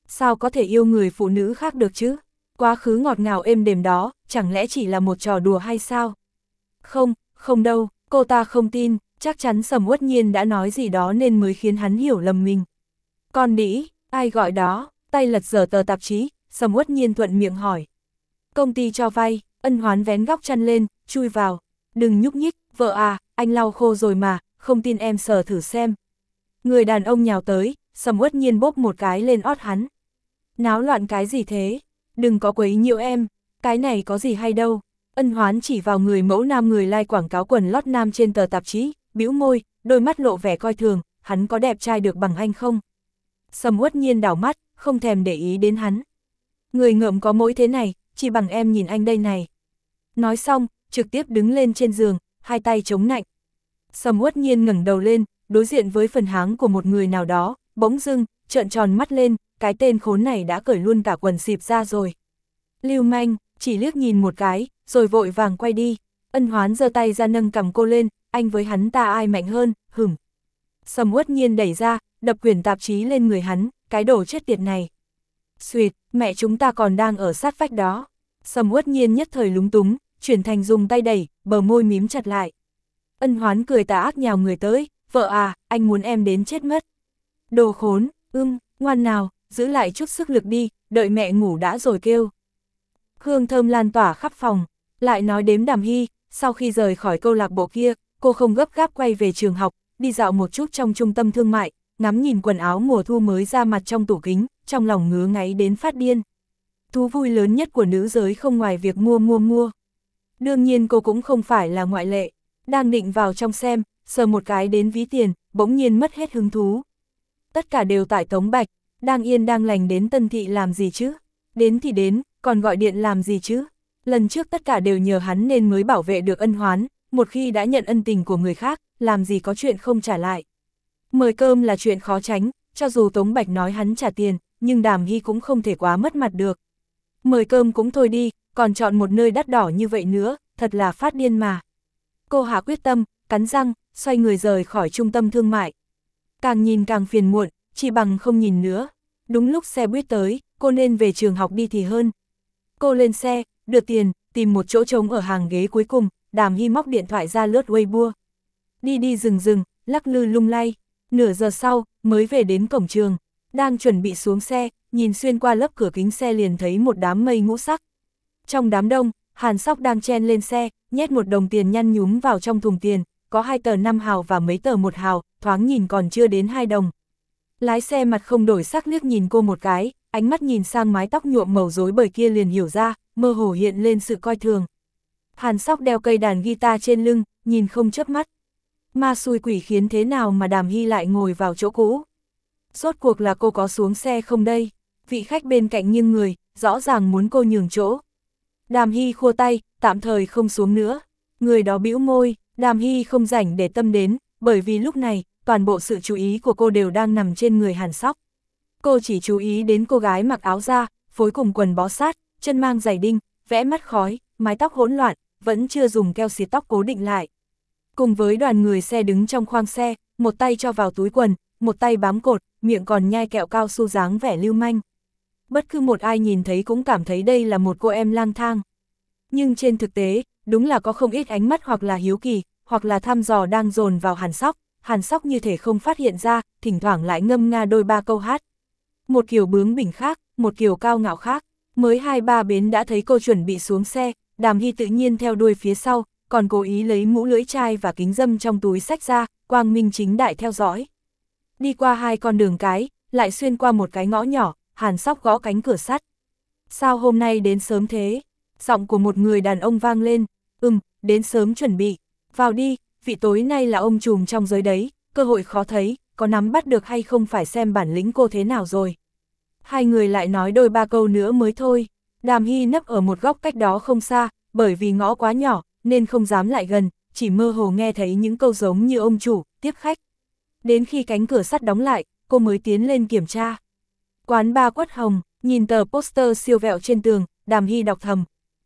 Sao có thể yêu người phụ nữ khác được chứ? Quá khứ ngọt ngào êm đềm đó, chẳng lẽ chỉ là một trò đùa hay sao? Không, không đâu, cô ta không tin, chắc chắn Sầm Uất Nhiên đã nói gì đó nên mới khiến hắn hiểu lầm mình. Con đĩ, ai gọi đó? Tay lật dở tờ tạp chí, Sầm Uất Nhiên thuận miệng hỏi. Công ty cho vay. Ân Hoán vén góc chăn lên, chui vào. Đừng nhúc nhích, vợ à, anh lau khô rồi mà, không tin em sờ thử xem. Người đàn ông nhào tới, Sầm Uất Nhiên bóp một cái lên ót hắn. Náo loạn cái gì thế? Đừng có quấy nhiễu em, cái này có gì hay đâu. Ân Hoán chỉ vào người mẫu nam người like quảng cáo quần lót nam trên tờ tạp chí, bĩu môi, đôi mắt lộ vẻ coi thường, hắn có đẹp trai được bằng anh không? Sầm Uất Nhiên đảo mắt, không thèm để ý đến hắn. Người ngợm có mỗi thế này, chỉ bằng em nhìn anh đây này. Nói xong, trực tiếp đứng lên trên giường, hai tay chống nạnh. Sầm Uất Nhiên ngẩng đầu lên, đối diện với phần háng của một người nào đó, bỗng dưng, trợn tròn mắt lên, cái tên khốn này đã cởi luôn cả quần xịp ra rồi. Lưu manh, chỉ liếc nhìn một cái, rồi vội vàng quay đi. Ân Hoán giơ tay ra nâng cầm cô lên, anh với hắn ta ai mạnh hơn, hửng. Sầm Uất Nhiên đẩy ra, đập quyển tạp chí lên người hắn, cái đồ chết tiệt này. Xuyệt, mẹ chúng ta còn đang ở sát vách đó. Sầm Uất Nhiên nhất thời lúng túng, chuyển thành dùng tay đẩy, bờ môi mím chặt lại. Ân Hoán cười tà ác nhào người tới, vợ à, anh muốn em đến chết mất. Đồ khốn, ưm, ngoan nào, giữ lại chút sức lực đi, đợi mẹ ngủ đã rồi kêu. Hương thơm lan tỏa khắp phòng, lại nói đếm Đàm Hy, sau khi rời khỏi câu lạc bộ kia, cô không gấp gáp quay về trường học, đi dạo một chút trong trung tâm thương mại, ngắm nhìn quần áo mùa thu mới ra mặt trong tủ kính, trong lòng ngứa ngáy đến phát điên. Thú vui lớn nhất của nữ giới không ngoài việc mua mua mua. Đương nhiên cô cũng không phải là ngoại lệ, đang định vào trong xem, sờ một cái đến ví tiền, bỗng nhiên mất hết hứng thú. Tất cả đều tại Tống Bạch, đang yên đang lành đến Tân Thị làm gì chứ? Đến thì đến, còn gọi điện làm gì chứ? Lần trước tất cả đều nhờ hắn nên mới bảo vệ được Ân Hoán, một khi đã nhận ân tình của người khác, làm gì có chuyện không trả lại. Mời cơm là chuyện khó tránh, cho dù Tống Bạch nói hắn trả tiền, nhưng Đàm Hy cũng không thể quá mất mặt được. Mời cơm cũng thôi đi, còn chọn một nơi đắt đỏ như vậy nữa, thật là phát điên mà. Cô hạ quyết tâm, cắn răng, xoay người rời khỏi trung tâm thương mại. Càng nhìn càng phiền muộn, chỉ bằng không nhìn nữa. Đúng lúc xe buýt tới, cô nên về trường học đi thì hơn. Cô lên xe, đưa tiền, tìm một chỗ trống ở hàng ghế cuối cùng, Đàm Hy móc điện thoại ra lướt Weibo. Đi đi rừng rừng, lắc lư lung lay, nửa giờ sau, mới về đến cổng trường. Đang chuẩn bị xuống xe, nhìn xuyên qua lớp cửa kính xe liền thấy một đám mây ngũ sắc. Trong đám đông, Hàn Sóc đang chen lên xe, nhét một đồng tiền nhăn nhúm vào trong thùng tiền, có hai tờ năm hào và mấy tờ một hào, thoáng nhìn còn chưa đến hai đồng. Lái xe mặt không đổi sắc liếc nhìn cô một cái, ánh mắt nhìn sang mái tóc nhuộm màu rối bời kia liền hiểu ra, mơ hồ hiện lên sự coi thường. Hàn Sóc đeo cây đàn guitar trên lưng, nhìn không chớp mắt. Ma xui quỷ khiến thế nào mà Đàm Hy lại ngồi vào chỗ cũ? Rốt cuộc là cô có xuống xe không đây? Vị khách bên cạnh nghiêng người, rõ ràng muốn cô nhường chỗ. Đàm Hy khua tay, tạm thời không xuống nữa. Người đó bĩu môi, Đàm Hy không rảnh để tâm đến, bởi vì lúc này, toàn bộ sự chú ý của cô đều đang nằm trên người Hàn Sóc. Cô chỉ chú ý đến cô gái mặc áo da, phối cùng quần bó sát, chân mang giày đinh, vẽ mắt khói, mái tóc hỗn loạn, vẫn chưa dùng keo xịt tóc cố định lại. Cùng với đoàn người xe đứng trong khoang xe, một tay cho vào túi quần, một tay bám cột, miệng còn nhai kẹo cao su dáng vẻ lưu manh. Bất cứ một ai nhìn thấy cũng cảm thấy đây là một cô em lang thang. Nhưng trên thực tế, đúng là có không ít ánh mắt hoặc là hiếu kỳ, hoặc là thăm dò đang dồn vào Hàn Sóc. Hàn Sóc như thể không phát hiện ra, thỉnh thoảng lại ngâm nga đôi ba câu hát. Một kiểu bướng bỉnh khác, một kiểu cao ngạo khác. Mới hai ba bến đã thấy cô chuẩn bị xuống xe, Đàm Hy tự nhiên theo đuôi phía sau, còn cố ý lấy mũ lưỡi chai và kính râm trong túi xách ra, quang minh chính đại theo dõi. Đi qua hai con đường cái, lại xuyên qua một cái ngõ nhỏ, Hàn Sóc gõ cánh cửa sắt. Sao hôm nay đến sớm thế? Giọng của một người đàn ông vang lên. Ừm, đến sớm chuẩn bị. Vào đi, vị tối nay là ông trùm trong giới đấy, cơ hội khó thấy, có nắm bắt được hay không phải xem bản lĩnh cô thế nào rồi. Hai người lại nói đôi ba câu nữa mới thôi. Đàm Hy nấp ở một góc cách đó không xa, bởi vì ngõ quá nhỏ, nên không dám lại gần, chỉ mơ hồ nghe thấy những câu giống như ông chủ, tiếp khách. Đến khi cánh cửa sắt đóng lại, cô mới tiến lên kiểm tra. Quán ba Quất Hồng, nhìn tờ poster siêu vẹo trên tường, Đàm Hy đọc thầm.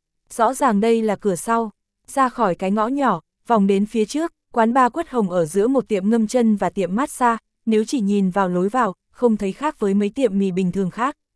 Rõ ràng đây là cửa sau, ra khỏi cái ngõ nhỏ, vòng đến phía trước, quán ba Quất Hồng ở giữa một tiệm ngâm chân và tiệm massage, nếu chỉ nhìn vào lối vào, không thấy khác với mấy tiệm mì bình thường khác.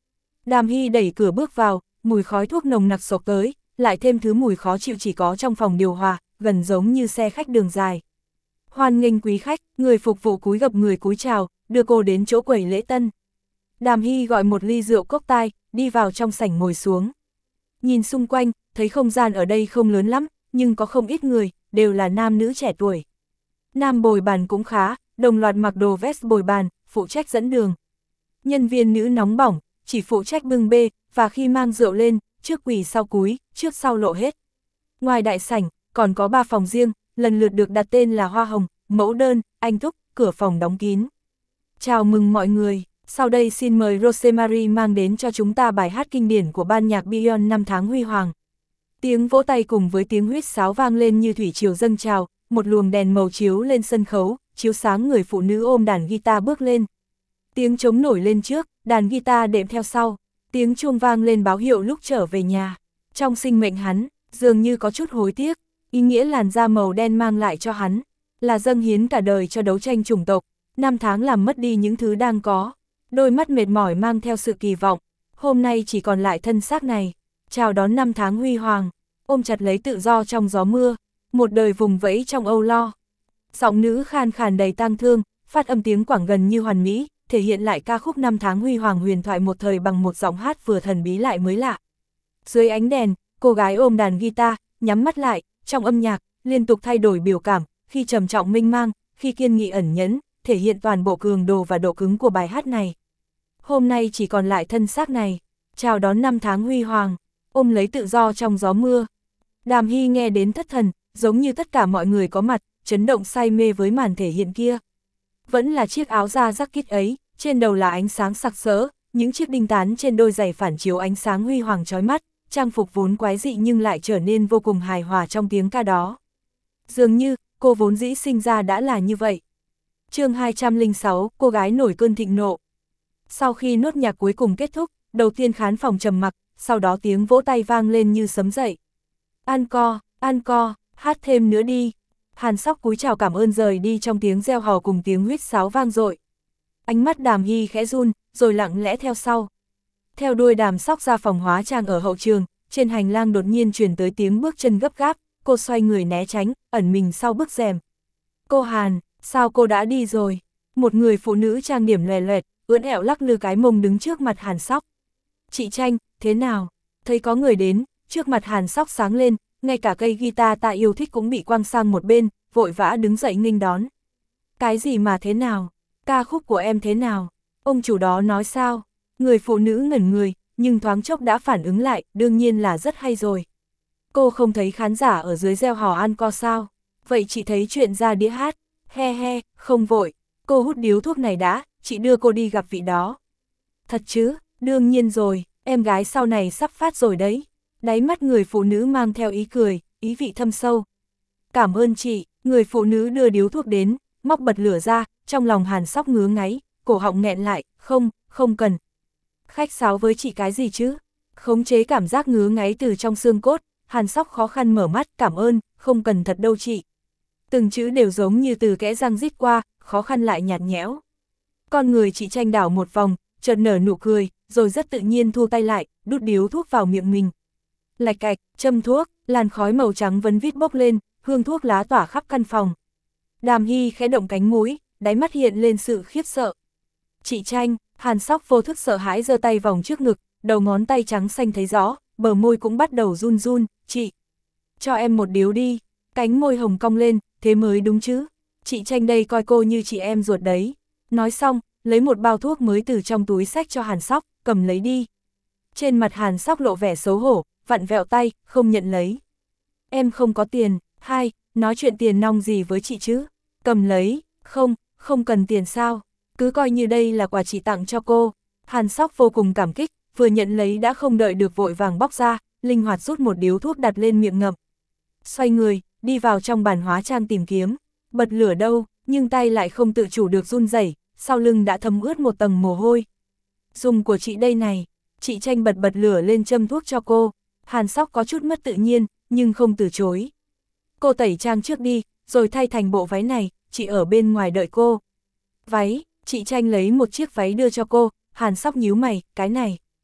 Đàm Hy đẩy cửa bước vào, mùi khói thuốc nồng nặc xộc tới, lại thêm thứ mùi khó chịu chỉ có trong phòng điều hòa, gần giống như xe khách đường dài. Hoan nghênh quý khách, người phục vụ cúi gập người cúi chào, đưa cô đến chỗ quầy lễ tân. Đàm Hy gọi một ly rượu cốc tai, đi vào trong sảnh ngồi xuống. Nhìn xung quanh, thấy không gian ở đây không lớn lắm, nhưng có không ít người, đều là nam nữ trẻ tuổi. Nam bồi bàn cũng khá, đồng loạt mặc đồ vest bồi bàn, phụ trách dẫn đường. Nhân viên nữ nóng bỏng, chỉ phụ trách bưng bê, và khi mang rượu lên, trước quỳ sau cúi, trước sau lộ hết. Ngoài đại sảnh, còn có ba phòng riêng, lần lượt được đặt tên là Hoa Hồng, Mẫu Đơn, Anh Thúc, cửa phòng đóng kín. Chào mừng mọi người, sau đây xin mời Rosemary mang đến cho chúng ta bài hát kinh điển của ban nhạc Beyond năm tháng huy hoàng. Tiếng vỗ tay cùng với tiếng huýt sáo vang lên như thủy triều dâng trào, một luồng đèn màu chiếu lên sân khấu, chiếu sáng người phụ nữ ôm đàn guitar bước lên. Tiếng trống nổi lên trước, đàn guitar đệm theo sau, tiếng chuông vang lên báo hiệu lúc trở về nhà. Trong sinh mệnh hắn, dường như có chút hối tiếc, ý nghĩa làn da màu đen mang lại cho hắn, là dâng hiến cả đời cho đấu tranh chủng tộc, năm tháng làm mất đi những thứ đang có. Đôi mắt mệt mỏi mang theo sự kỳ vọng, hôm nay chỉ còn lại thân xác này, chào đón năm tháng huy hoàng, ôm chặt lấy tự do trong gió mưa, một đời vùng vẫy trong âu lo. Giọng nữ khan khàn đầy tang thương, phát âm tiếng Quảng gần như hoàn mỹ, thể hiện lại ca khúc năm tháng huy hoàng huyền thoại một thời bằng một giọng hát vừa thần bí lại mới lạ. Dưới ánh đèn, cô gái ôm đàn guitar, nhắm mắt lại, trong âm nhạc, liên tục thay đổi biểu cảm, khi trầm trọng minh mang, khi kiên nghị ẩn nhẫn, thể hiện toàn bộ cường độ và độ cứng của bài hát này. Hôm nay chỉ còn lại thân xác này, chào đón năm tháng huy hoàng, ôm lấy tự do trong gió mưa. Đàm Hy nghe đến thất thần, giống như tất cả mọi người có mặt, chấn động say mê với màn thể hiện kia. Vẫn là chiếc áo da jacket ấy, trên đầu là ánh sáng sặc sỡ, những chiếc đinh tán trên đôi giày phản chiếu ánh sáng huy hoàng chói mắt, trang phục vốn quái dị nhưng lại trở nên vô cùng hài hòa trong tiếng ca đó. Dường như, cô vốn dĩ sinh ra đã là như vậy. Chương hai trăm lẻ sáu, cô gái nổi cơn thịnh nộ. Sau khi nốt nhạc cuối cùng kết thúc, đầu tiên khán phòng trầm mặc, sau đó tiếng vỗ tay vang lên như sấm dậy. Encore, encore, hát thêm nữa đi. Hàn Sóc cúi chào cảm ơn rời đi trong tiếng reo hò cùng tiếng huýt sáo vang dội. Ánh mắt Đàm Hy khẽ run, rồi lặng lẽ theo sau. Theo đuôi Đàm Sóc ra phòng hóa trang ở hậu trường, trên hành lang đột nhiên truyền tới tiếng bước chân gấp gáp, cô xoay người né tránh, ẩn mình sau bức rèm. Cô Hàn, sao cô đã đi rồi? Một người phụ nữ trang điểm lòe loẹt, ưỡn ẹo lắc lư cái mông đứng trước mặt Hàn Sóc. Chị Tranh, thế nào? Thấy có người đến, trước mặt Hàn Sóc sáng lên, ngay cả cây guitar ta yêu thích cũng bị quăng sang một bên, vội vã đứng dậy nghênh đón. Cái gì mà thế nào? Ca khúc của em thế nào? Ông chủ đó nói sao? Người phụ nữ ngẩn người, nhưng thoáng chốc đã phản ứng lại, đương nhiên là rất hay rồi. Cô không thấy khán giả ở dưới reo hò encore sao? Vậy chị thấy chuyện ra đĩa hát? He he, không vội. Cô hút điếu thuốc này đã, chị đưa cô đi gặp vị đó. Thật chứ, đương nhiên rồi, em gái sau này sắp phát rồi đấy. Đáy mắt người phụ nữ mang theo ý cười, ý vị thâm sâu. Cảm ơn chị, người phụ nữ đưa điếu thuốc đến, móc bật lửa ra, trong lòng Hàn Sóc ngứa ngáy, cổ họng nghẹn lại, không, không cần. Khách sáo với chị cái gì chứ? Khống chế cảm giác ngứa ngáy từ trong xương cốt, Hàn Sóc khó khăn mở mắt, cảm ơn, không cần thật đâu chị. Từng chữ đều giống như từ kẽ răng rít qua, khó khăn lại nhạt nhẽo. Con người chị Tranh đảo một vòng, chợt nở nụ cười, rồi rất tự nhiên thu tay lại, đút điếu thuốc vào miệng mình. Lạch cạch, châm thuốc, làn khói màu trắng vấn vít bốc lên, hương thuốc lá tỏa khắp căn phòng. Đàm Hy khẽ động cánh mũi, đáy mắt hiện lên sự khiếp sợ. Chị Tranh, Hàn Sóc vô thức sợ hãi giơ tay vòng trước ngực, đầu ngón tay trắng xanh thấy rõ, bờ môi cũng bắt đầu run run, chị. Cho em một điếu đi, cánh môi hồng cong lên, thế mới đúng chứ. Chị Tranh đây coi cô như chị em ruột đấy. Nói xong, lấy một bao thuốc mới từ trong túi xách cho Hàn Sóc, cầm lấy đi. Trên mặt Hàn Sóc lộ vẻ xấu hổ, vặn vẹo tay, không nhận lấy. Em không có tiền, hai, nói chuyện tiền nong gì với chị chứ? Cầm lấy, không, không cần tiền sao? Cứ coi như đây là quà chị tặng cho cô. Hàn Sóc vô cùng cảm kích, vừa nhận lấy đã không đợi được vội vàng bóc ra, linh hoạt rút một điếu thuốc đặt lên miệng ngậm. Xoay người, đi vào trong bàn hóa trang tìm kiếm, bật lửa đâu, nhưng tay lại không tự chủ được run rẩy, sau lưng đã thấm ướt một tầng mồ hôi. Dùng của chị đây này, chị Tranh bật bật lửa lên châm thuốc cho cô. Hàn Sóc có chút mất tự nhiên, nhưng không từ chối. Cô tẩy trang trước đi, rồi thay thành bộ váy này, chị ở bên ngoài đợi cô. Váy, chị Tranh lấy một chiếc váy đưa cho cô, Hàn Sóc nhíu mày, cái này.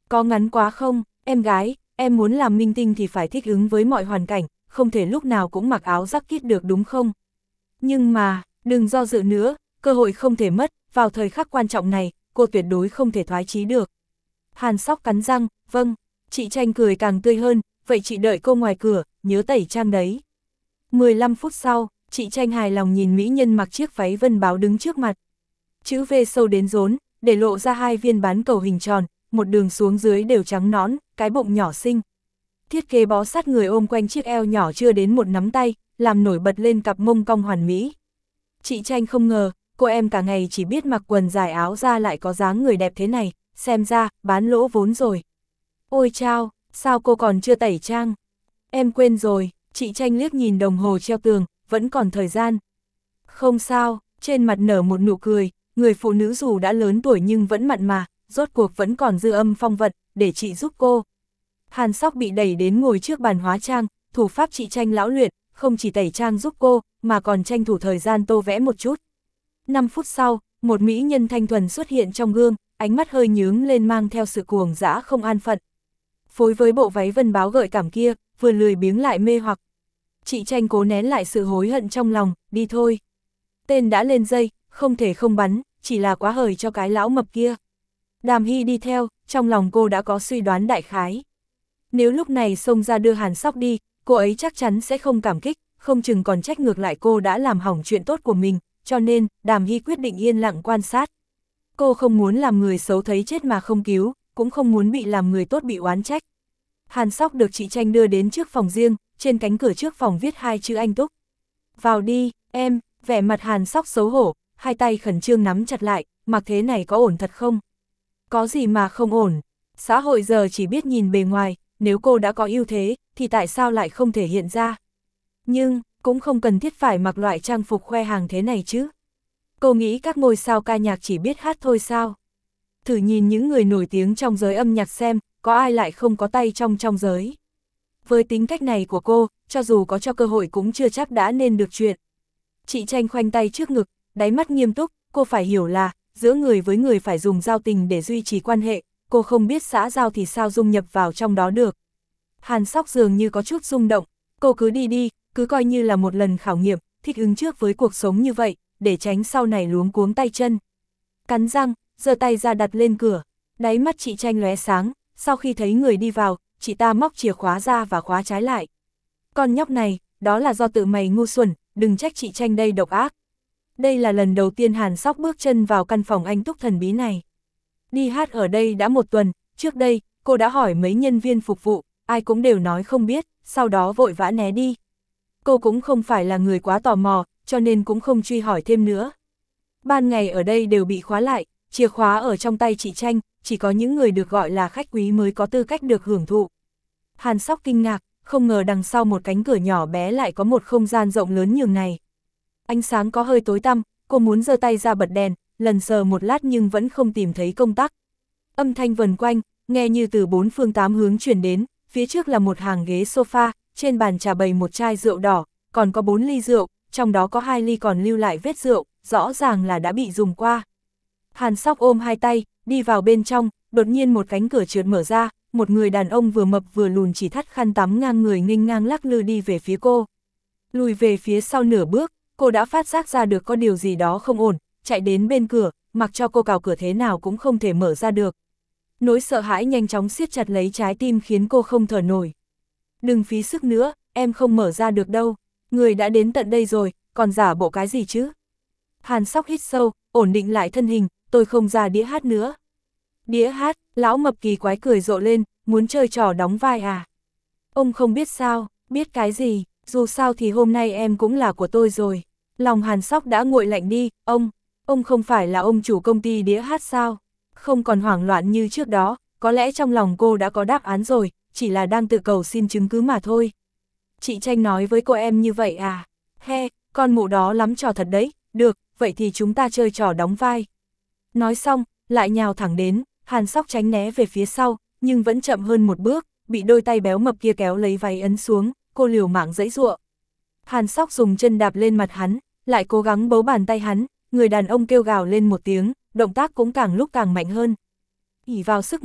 Có ngắn quá không, em gái, em muốn làm minh tinh thì phải thích ứng với mọi hoàn cảnh, không thể lúc nào cũng mặc áo jacket được đúng không? Nhưng mà, đừng do dự nữa, cơ hội không thể mất, vào thời khắc quan trọng này, cô tuyệt đối không thể thoái chí được. Hàn Sóc cắn răng, vâng, chị Tranh cười càng tươi hơn, vậy chị đợi cô ngoài cửa, nhớ tẩy trang đấy. mười lăm phút sau, chị Tranh hài lòng nhìn mỹ nhân mặc chiếc váy vân báo đứng trước mặt. Chữ V sâu đến rốn, để lộ ra hai viên bán cầu hình tròn, một đường xuống dưới đều trắng nõn, cái bụng nhỏ xinh. Thiết kế bó sát người ôm quanh chiếc eo nhỏ chưa đến một nắm tay, làm nổi bật lên cặp mông cong hoàn mỹ. Chị Tranh không ngờ, cô em cả ngày chỉ biết mặc quần dài áo ra lại có dáng người đẹp thế này, xem ra, bán lỗ vốn rồi. Ôi chao, sao cô còn chưa tẩy trang? Em quên rồi, chị Tranh liếc nhìn đồng hồ treo tường, vẫn còn thời gian. Không sao, trên mặt nở một nụ cười, người phụ nữ dù đã lớn tuổi nhưng vẫn mặn mà, rốt cuộc vẫn còn dư âm phong vận, để chị giúp cô. Hàn Sóc bị đẩy đến ngồi trước bàn hóa trang, thủ pháp chị Tranh lão luyện, không chỉ tẩy trang giúp cô, mà còn tranh thủ thời gian tô vẽ một chút. năm phút sau, một mỹ nhân thanh thuần xuất hiện trong gương, ánh mắt hơi nhướng lên mang theo sự cuồng dã không an phận. Phối với bộ váy vân báo gợi cảm kia, vừa lười biếng lại mê hoặc. Chị Tranh cố nén lại sự hối hận trong lòng, đi thôi. Tên đã lên dây, không thể không bắn, chỉ là quá hời cho cái lão mập kia. Đàm Hy đi theo, trong lòng cô đã có suy đoán đại khái. Nếu lúc này xông ra đưa Hàn Sóc đi, cô ấy chắc chắn sẽ không cảm kích, không chừng còn trách ngược lại cô đã làm hỏng chuyện tốt của mình, cho nên, Đàm Hy quyết định yên lặng quan sát. Cô không muốn làm người xấu thấy chết mà không cứu, cũng không muốn bị làm người tốt bị oán trách. Hàn Sóc được chị Tranh đưa đến trước phòng riêng, trên cánh cửa trước phòng viết hai chữ Anh Túc. Vào đi, em, vẻ mặt Hàn Sóc xấu hổ, hai tay khẩn trương nắm chặt lại, mặc thế này có ổn thật không? Có gì mà không ổn, xã hội giờ chỉ biết nhìn bề ngoài, nếu cô đã có ưu thế, thì tại sao lại không thể hiện ra? Nhưng, cũng không cần thiết phải mặc loại trang phục khoe hàng thế này chứ. Cô nghĩ các ngôi sao ca nhạc chỉ biết hát thôi sao? Thử nhìn những người nổi tiếng trong giới âm nhạc xem, có ai lại không có tay trong trong giới. Với tính cách này của cô, cho dù có cho cơ hội cũng chưa chắc đã nên được chuyện. Chị Tranh khoanh tay trước ngực, đáy mắt nghiêm túc, cô phải hiểu là, giữa người với người phải dùng giao tình để duy trì quan hệ, cô không biết xã giao thì sao dung nhập vào trong đó được. Hàn Sóc dường như có chút rung động, cô cứ đi đi, cứ coi như là một lần khảo nghiệm, thích ứng trước với cuộc sống như vậy, để tránh sau này luống cuống tay chân. Cắn răng, giơ tay ra đặt lên cửa, đáy mắt chị Tranh lóe sáng, sau khi thấy người đi vào, chị ta móc chìa khóa ra và khóa trái lại. Con nhóc này, đó là do tự mày ngu xuẩn, đừng trách chị Tranh đây độc ác. Đây là lần đầu tiên Hàn Sóc bước chân vào căn phòng Anh Túc thần bí này. Đi hát ở đây đã một tuần, trước đây, cô đã hỏi mấy nhân viên phục vụ, ai cũng đều nói không biết, sau đó vội vã né đi. Cô cũng không phải là người quá tò mò, cho nên cũng không truy hỏi thêm nữa. Ban ngày ở đây đều bị khóa lại, chìa khóa ở trong tay chị Tranh, chỉ có những người được gọi là khách quý mới có tư cách được hưởng thụ. Hàn Sóc kinh ngạc, không ngờ đằng sau một cánh cửa nhỏ bé lại có một không gian rộng lớn nhường này. Ánh sáng có hơi tối tăm, cô muốn giơ tay ra bật đèn, lần sờ một lát nhưng vẫn không tìm thấy công tắc. Âm thanh vần quanh, nghe như từ bốn phương tám hướng truyền đến, phía trước là một hàng ghế sofa, trên bàn trà bày một chai rượu đỏ, còn có bốn ly rượu, trong đó có hai ly còn lưu lại vết rượu, rõ ràng là đã bị dùng qua. Hàn Sóc ôm hai tay, đi vào bên trong, đột nhiên một cánh cửa trượt mở ra, một người đàn ông vừa mập vừa lùn chỉ thắt khăn tắm ngang người nghênh ngang lắc lư đi về phía cô. Lùi về phía sau nửa bước, cô đã phát giác ra được có điều gì đó không ổn, chạy đến bên cửa, mặc cho cô cào cửa thế nào cũng không thể mở ra được. Nỗi sợ hãi nhanh chóng siết chặt lấy trái tim khiến cô không thở nổi. Đừng phí sức nữa, em không mở ra được đâu, người đã đến tận đây rồi, còn giả bộ cái gì chứ? Hàn Sóc hít sâu, ổn định lại thân hình, tôi không ra đĩa hát nữa. Đĩa hát, lão mập kỳ quái cười rộ lên, muốn chơi trò đóng vai à? Ông không biết sao, biết cái gì, dù sao thì hôm nay em cũng là của tôi rồi. Lòng Hàn Sóc đã nguội lạnh đi, ông, ông không phải là ông chủ công ty đĩa hát sao? Không còn hoảng loạn như trước đó, có lẽ trong lòng cô đã có đáp án rồi, chỉ là đang tự cầu xin chứng cứ mà thôi. Chị Tranh nói với cô em như vậy à? He, con mụ đó lắm trò thật đấy, được, vậy thì chúng ta chơi trò đóng vai. Nói xong, lại nhào thẳng đến, Hàn Sóc tránh né về phía sau, nhưng vẫn chậm hơn một bước, bị đôi tay béo mập kia kéo lấy váy ấn xuống, cô liều mạng giãy giụa. Hàn Sóc dùng chân đạp lên mặt hắn, lại cố gắng bấu bàn tay hắn, người đàn ông kêu gào lên một tiếng, động tác cũng càng lúc càng mạnh hơn. Ỷ vào sức mạnh,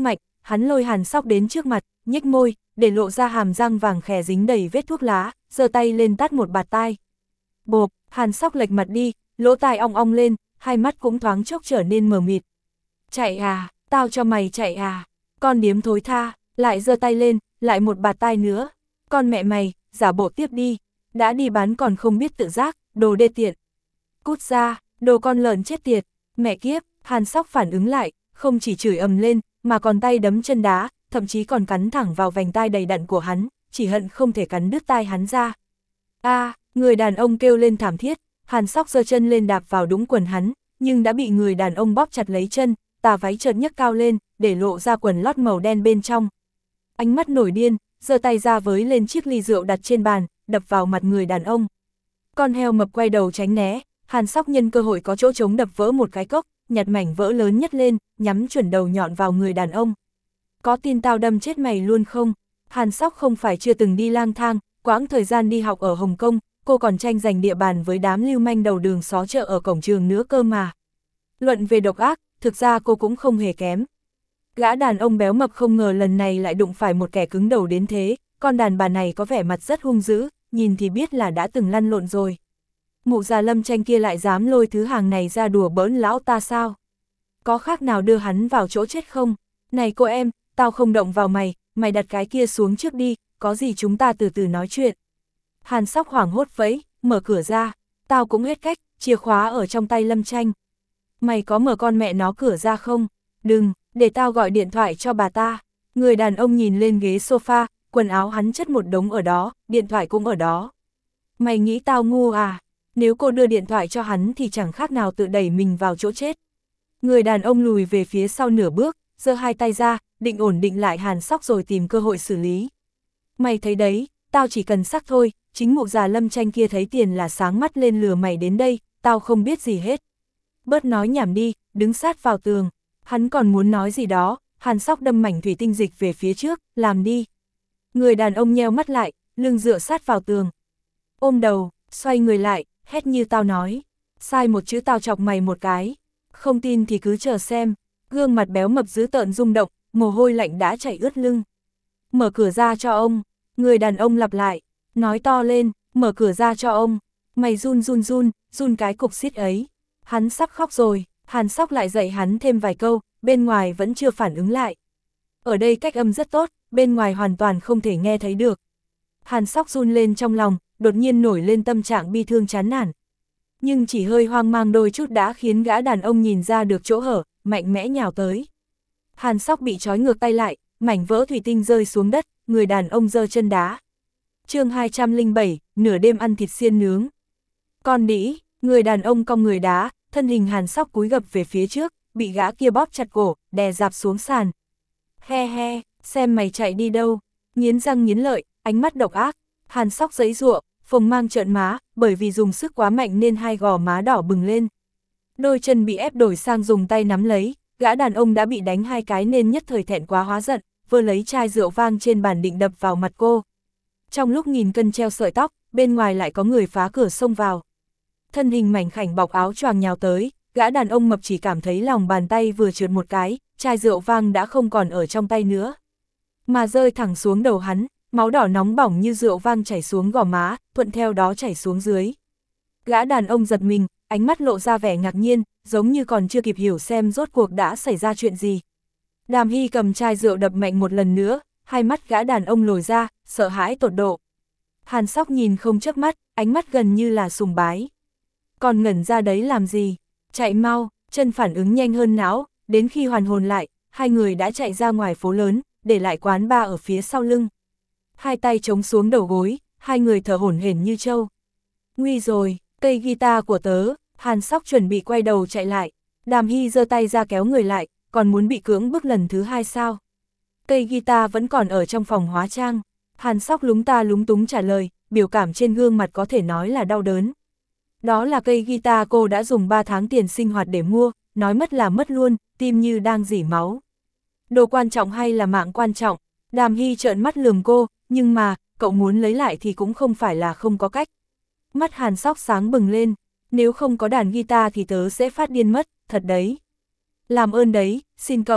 hắn lôi Hàn Sóc đến trước mặt, nhếch môi, để lộ ra hàm răng vàng khè dính đầy vết thuốc lá, giơ tay lên tát một bạt tai. Bộp, Hàn Sóc lệch mặt đi, lỗ tai ong ong lên, hai mắt cũng thoáng chốc trở nên mờ mịt. Chạy à, tao cho mày chạy à, con điếm thối tha, lại giơ tay lên, lại một bạt tai nữa. Con mẹ mày, giả bộ tiếp đi, đã đi bán còn không biết tự giác, đồ đê tiện. Cút ra, đồ con lợn chết tiệt, mẹ kiếp, Hàn Sóc phản ứng lại, không chỉ chửi ầm lên, mà còn tay đấm chân đá, thậm chí còn cắn thẳng vào vành tai đầy đặn của hắn, chỉ hận không thể cắn đứt tai hắn ra. A, à, người đàn ông kêu lên thảm thiết, Hàn Sóc giơ chân lên đạp vào đũng quần hắn, nhưng đã bị người đàn ông bóp chặt lấy chân, tà váy chợt nhấc cao lên, để lộ ra quần lót màu đen bên trong. Ánh mắt nổi điên, giơ tay ra với lên chiếc ly rượu đặt trên bàn, đập vào mặt người đàn ông. Con heo mập quay đầu tránh né, Hàn Sóc nhân cơ hội có chỗ trống đập vỡ một cái cốc, nhặt mảnh vỡ lớn nhất lên, nhắm chuẩn đầu nhọn vào người đàn ông. Có tin tao đâm chết mày luôn không? Hàn Sóc không phải chưa từng đi lang thang, quãng thời gian đi học ở Hồng Kông, cô còn tranh giành địa bàn với đám lưu manh đầu đường xó chợ ở cổng trường nữa cơ mà. Luận về độc ác, thực ra cô cũng không hề kém. Gã đàn ông béo mập không ngờ lần này lại đụng phải một kẻ cứng đầu đến thế, con đàn bà này có vẻ mặt rất hung dữ, nhìn thì biết là đã từng lăn lộn rồi. Mụ già Lâm Tranh kia lại dám lôi thứ hàng này ra đùa bỡn lão ta sao? Có khác nào đưa hắn vào chỗ chết không? Này cô em, tao không động vào mày, mày đặt cái kia xuống trước đi, có gì chúng ta từ từ nói chuyện. Hàn Sóc hoảng hốt vẫy, mở cửa ra, tao cũng hết cách, chìa khóa ở trong tay Lâm Tranh. Mày có mở con mẹ nó cửa ra không? Đừng, để tao gọi điện thoại cho bà ta. Người đàn ông nhìn lên ghế sofa, quần áo hắn chất một đống ở đó, điện thoại cũng ở đó. Mày nghĩ tao ngu à? Nếu cô đưa điện thoại cho hắn thì chẳng khác nào tự đẩy mình vào chỗ chết. Người đàn ông lùi về phía sau nửa bước, giơ hai tay ra, định ổn định lại Hàn Sóc rồi tìm cơ hội xử lý. Mày thấy đấy, tao chỉ cần sắc thôi, chính mụ già Lâm Tranh kia thấy tiền là sáng mắt lên lừa mày đến đây, tao không biết gì hết. Bớt nói nhảm đi, đứng sát vào tường. Hắn còn muốn nói gì đó, Hàn Sóc đâm mảnh thủy tinh dịch về phía trước, làm đi. Người đàn ông nheo mắt lại, lưng dựa sát vào tường. Ôm đầu, xoay người lại, hét như tao nói. Sai một chữ tao chọc mày một cái. Không tin thì cứ chờ xem. Gương mặt béo mập dữ tợn rung động, mồ hôi lạnh đã chảy ướt lưng. Mở cửa ra cho ông. Người đàn ông lặp lại, nói to lên, mở cửa ra cho ông. Mày run run run, run cái cục xít ấy. Hắn sắp khóc rồi, Hàn Sóc lại dạy hắn thêm vài câu, bên ngoài vẫn chưa phản ứng lại. Ở đây cách âm rất tốt, bên ngoài hoàn toàn không thể nghe thấy được. Hàn Sóc run lên trong lòng, đột nhiên nổi lên tâm trạng bi thương chán nản. Nhưng chỉ hơi hoang mang đôi chút đã khiến gã đàn ông nhìn ra được chỗ hở, mạnh mẽ nhào tới. Hàn Sóc bị trói ngược tay lại, mảnh vỡ thủy tinh rơi xuống đất, người đàn ông giơ chân đá. Chương hai trăm lẻ bảy, nửa đêm ăn thịt xiên nướng. Con đĩ, người đàn ông cong người đá, thân hình Hàn Sóc cúi gập về phía trước, bị gã kia bóp chặt cổ, đè dạp xuống sàn. He he, xem mày chạy đi đâu, nghiến răng nghiến lợi, ánh mắt độc ác. Hàn Sóc giãy giụa, phồng mang trợn má, bởi vì dùng sức quá mạnh nên hai gò má đỏ bừng lên. Đôi chân bị ép đổi sang dùng tay nắm lấy, gã đàn ông đã bị đánh hai cái nên nhất thời thẹn quá hóa giận, vơ lấy chai rượu vang trên bàn định đập vào mặt cô. Trong lúc nghìn cân treo sợi tóc, bên ngoài lại có người phá cửa xông vào. Thân hình mảnh khảnh bọc áo choàng nhào tới, gã đàn ông mập chỉ cảm thấy lòng bàn tay vừa trượt một cái, chai rượu vang đã không còn ở trong tay nữa, mà rơi thẳng xuống đầu hắn, máu đỏ nóng bỏng như rượu vang chảy xuống gò má, thuận theo đó chảy xuống dưới. Gã đàn ông giật mình, ánh mắt lộ ra vẻ ngạc nhiên, giống như còn chưa kịp hiểu xem rốt cuộc đã xảy ra chuyện gì. Đàm Hy cầm chai rượu đập mạnh một lần nữa, hai mắt gã đàn ông lồi ra, sợ hãi tột độ. Hàn Sóc nhìn không chớp mắt, ánh mắt gần như là sùng bái. Còn ngẩn ra đấy làm gì? Chạy mau, chân phản ứng nhanh hơn não, đến khi hoàn hồn lại, hai người đã chạy ra ngoài phố lớn, để lại quán bar ở phía sau lưng. Hai tay chống xuống đầu gối, hai người thở hổn hển như trâu. Nguy rồi, cây guitar của tớ. Hàn Sóc chuẩn bị quay đầu chạy lại. Đàm Hy giơ tay ra kéo người lại, còn muốn bị cưỡng bức lần thứ hai sao? Cây guitar vẫn còn ở trong phòng hóa trang. Hàn Sóc lúng ta lúng túng trả lời, biểu cảm trên gương mặt có thể nói là đau đớn. Đó là cây guitar cô đã dùng ba tháng tiền sinh hoạt để mua, nói mất là mất luôn, tim như đang rỉ máu. Đồ quan trọng hay là mạng quan trọng? Đàm Hy trợn mắt lườm cô, nhưng mà, cậu muốn lấy lại thì cũng không phải là không có cách. Mắt Hàn Sóc sáng bừng lên, nếu không có đàn guitar thì tớ sẽ phát điên mất, thật đấy. Làm ơn đấy, xin cậu.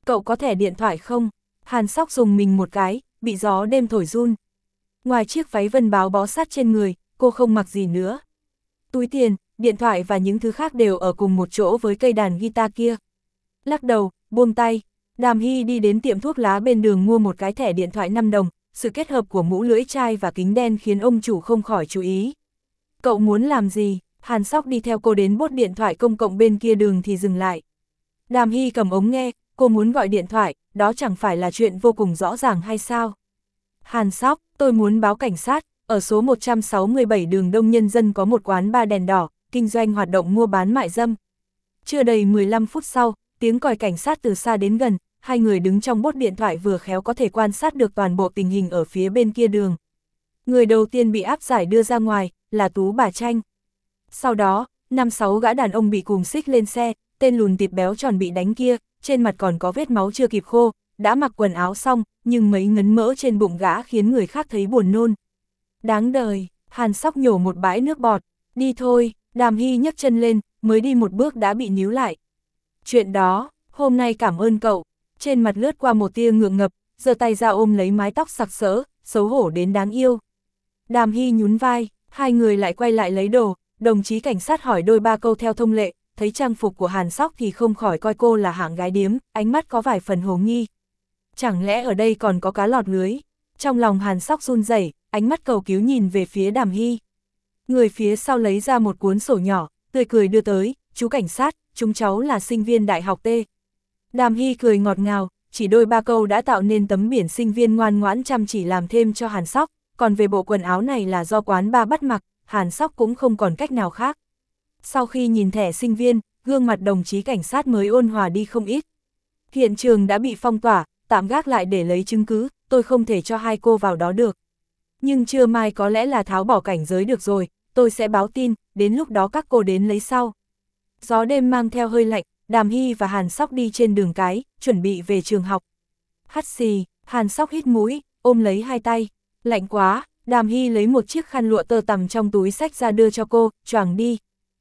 Cậu có thẻ điện thoại không? Hàn Sóc dùng mình một cái, bị gió đêm thổi run. Ngoài chiếc váy vân báo bó sát trên người, cô không mặc gì nữa. Túi tiền, điện thoại và những thứ khác đều ở cùng một chỗ với cây đàn guitar kia. Lắc đầu, buông tay, Đàm Hy đi đến tiệm thuốc lá bên đường mua một cái thẻ điện thoại năm đồng, sự kết hợp của mũ lưỡi chai và kính đen khiến ông chủ không khỏi chú ý. Cậu muốn làm gì? Hàn Sóc đi theo cô đến bốt điện thoại công cộng bên kia đường thì dừng lại. Đàm Hy cầm ống nghe, cô muốn gọi điện thoại, đó chẳng phải là chuyện vô cùng rõ ràng hay sao? Hàn Sóc, tôi muốn báo cảnh sát, ở số một trăm sáu mươi bảy đường Đông Nhân Dân có một quán bar đèn đỏ, kinh doanh hoạt động mua bán mại dâm. Chưa đầy mười lăm phút sau, tiếng còi cảnh sát từ xa đến gần, hai người đứng trong bốt điện thoại vừa khéo có thể quan sát được toàn bộ tình hình ở phía bên kia đường. Người đầu tiên bị áp giải đưa ra ngoài, là Tú Bà Tranh. Sau đó, năm sáu gã đàn ông bị cùng xích lên xe, tên lùn tịt béo tròn bị đánh kia, trên mặt còn có vết máu chưa kịp khô, đã mặc quần áo xong, nhưng mấy ngấn mỡ trên bụng gã khiến người khác thấy buồn nôn. Đáng đời, Hàn Sóc nhổ một bãi nước bọt, đi thôi, Đàm Hy nhấc chân lên, mới đi một bước đã bị níu lại. Chuyện đó, hôm nay cảm ơn cậu, trên mặt lướt qua một tia ngượng ngập, giơ tay ra ôm lấy mái tóc sặc sỡ, xấu hổ đến đáng yêu. Đàm Hy nhún vai, hai người lại quay lại lấy đồ, đồng chí cảnh sát hỏi đôi ba câu theo thông lệ, thấy trang phục của Hàn Sóc thì không khỏi coi cô là hạng gái điếm, ánh mắt có vài phần hồ nghi. Chẳng lẽ ở đây còn có cá lọt lưới? Trong lòng Hàn Sóc run rẩy, ánh mắt cầu cứu nhìn về phía Đàm Hy. Người phía sau lấy ra một cuốn sổ nhỏ, tươi cười đưa tới, chú cảnh sát, chúng cháu là sinh viên đại học T. Đàm Hy cười ngọt ngào, chỉ đôi ba câu đã tạo nên tấm biển sinh viên ngoan ngoãn chăm chỉ làm thêm cho Hàn Sóc, còn về bộ quần áo này là do quán bar bắt mặc, Hàn Sóc cũng không còn cách nào khác. Sau khi nhìn thẻ sinh viên, gương mặt đồng chí cảnh sát mới ôn hòa đi không ít. Hiện trường đã bị phong tỏa, tạm gác lại để lấy chứng cứ, tôi không thể cho hai cô vào đó được. Nhưng trưa mai có lẽ là tháo bỏ cảnh giới được rồi, tôi sẽ báo tin, đến lúc đó các cô đến lấy sau. Gió đêm mang theo hơi lạnh, Đàm Hy và Hàn Sóc đi trên đường cái, chuẩn bị về trường học. Hắt xì, Hàn Sóc hít mũi, ôm lấy hai tay, lạnh quá, Đàm Hy lấy một chiếc khăn lụa tơ tằm trong túi xách ra đưa cho cô, choàng đi.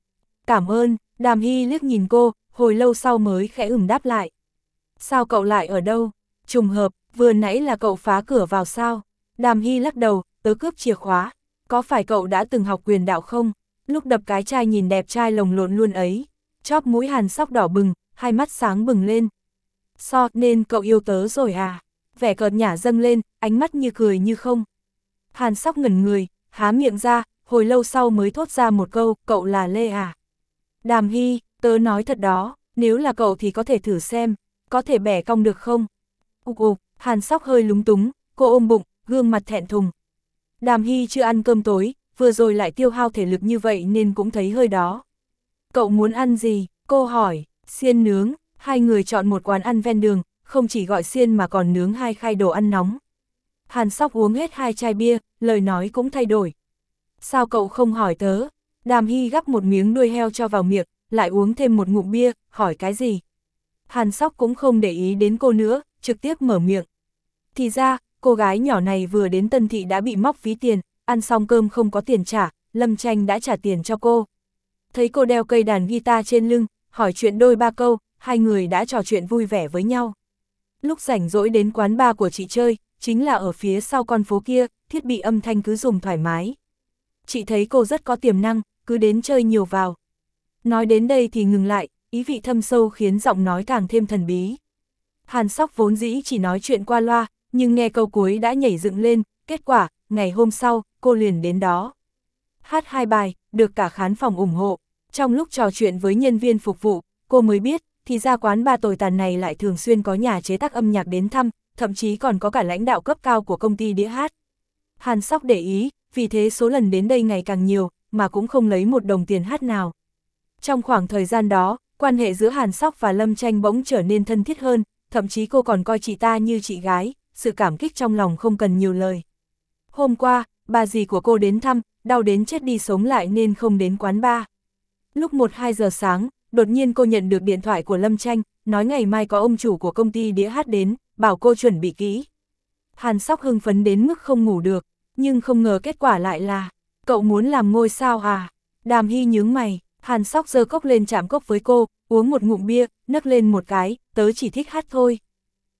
Cảm ơn, Đàm Hy liếc nhìn cô, hồi lâu sau mới khẽ ửng đáp lại. Sao cậu lại ở đâu? Trùng hợp, vừa nãy là cậu phá cửa vào sao? Đàm Hy lắc đầu, tớ cướp chìa khóa. Có phải cậu đã từng học quyền đạo không? Lúc đập cái chai nhìn đẹp trai lồng lộn luôn ấy. Chóp mũi Hàn Sóc đỏ bừng, hai mắt sáng bừng lên. So, nên cậu yêu tớ rồi à? Vẻ cợt nhả dâng lên, ánh mắt như cười như không. Hàn Sóc ngẩn người, há miệng ra, hồi lâu sau mới thốt ra một câu, cậu là Lê à? Đàm Hy, tớ nói thật đó, nếu là cậu thì có thể thử xem, có thể bẻ cong được không? Ục ục, Hàn Sóc hơi lúng túng, cô ôm bụng, gương mặt thẹn thùng. Đàm Hy chưa ăn cơm tối, vừa rồi lại tiêu hao thể lực như vậy nên cũng thấy hơi đó. Cậu muốn ăn gì? Cô hỏi, xiên nướng, hai người chọn một quán ăn ven đường, không chỉ gọi xiên mà còn nướng hai khay đồ ăn nóng. Hàn Sóc uống hết hai chai bia, lời nói cũng thay đổi. Sao cậu không hỏi tớ? Đàm Hy gắp một miếng đuôi heo cho vào miệng, lại uống thêm một ngụm bia, hỏi cái gì? Hàn Sóc cũng không để ý đến cô nữa, trực tiếp mở miệng. Thì ra, cô gái nhỏ này vừa đến Tân Thị đã bị móc ví tiền, ăn xong cơm không có tiền trả, Lâm Tranh đã trả tiền cho cô. Thấy cô đeo cây đàn guitar trên lưng, hỏi chuyện đôi ba câu, hai người đã trò chuyện vui vẻ với nhau. Lúc rảnh rỗi đến quán bar của chị chơi, chính là ở phía sau con phố kia, thiết bị âm thanh cứ dùng thoải mái. Chị thấy cô rất có tiềm năng, cứ đến chơi nhiều vào. Nói đến đây thì ngừng lại, ý vị thâm sâu khiến giọng nói càng thêm thần bí. Hàn Sóc vốn dĩ chỉ nói chuyện qua loa, nhưng nghe câu cuối đã nhảy dựng lên, kết quả, ngày hôm sau, cô liền đến đó. Hát hai bài, được cả khán phòng ủng hộ. Trong lúc trò chuyện với nhân viên phục vụ, cô mới biết, thì ra quán bar tồi tàn này lại thường xuyên có nhà chế tác âm nhạc đến thăm, thậm chí còn có cả lãnh đạo cấp cao của công ty đĩa hát. Hàn Sóc để ý, vì thế số lần đến đây ngày càng nhiều, mà cũng không lấy một đồng tiền hát nào. Trong khoảng thời gian đó, quan hệ giữa Hàn Sóc và Lâm Tranh bỗng trở nên thân thiết hơn, thậm chí cô còn coi chị ta như chị gái, sự cảm kích trong lòng không cần nhiều lời. Hôm qua, bà dì của cô đến thăm, đau đến chết đi sống lại nên không đến quán bar. Lúc một hai giờ sáng, đột nhiên cô nhận được điện thoại của Lâm Tranh, nói ngày mai có ông chủ của công ty đĩa hát đến, bảo cô chuẩn bị kỹ. Hàn Sóc hưng phấn đến mức không ngủ được, nhưng không ngờ kết quả lại là, cậu muốn làm ngôi sao à? Đàm Hy nhướng mày, Hàn Sóc giơ cốc lên chạm cốc với cô, uống một ngụm bia, nấc lên một cái, tớ chỉ thích hát thôi.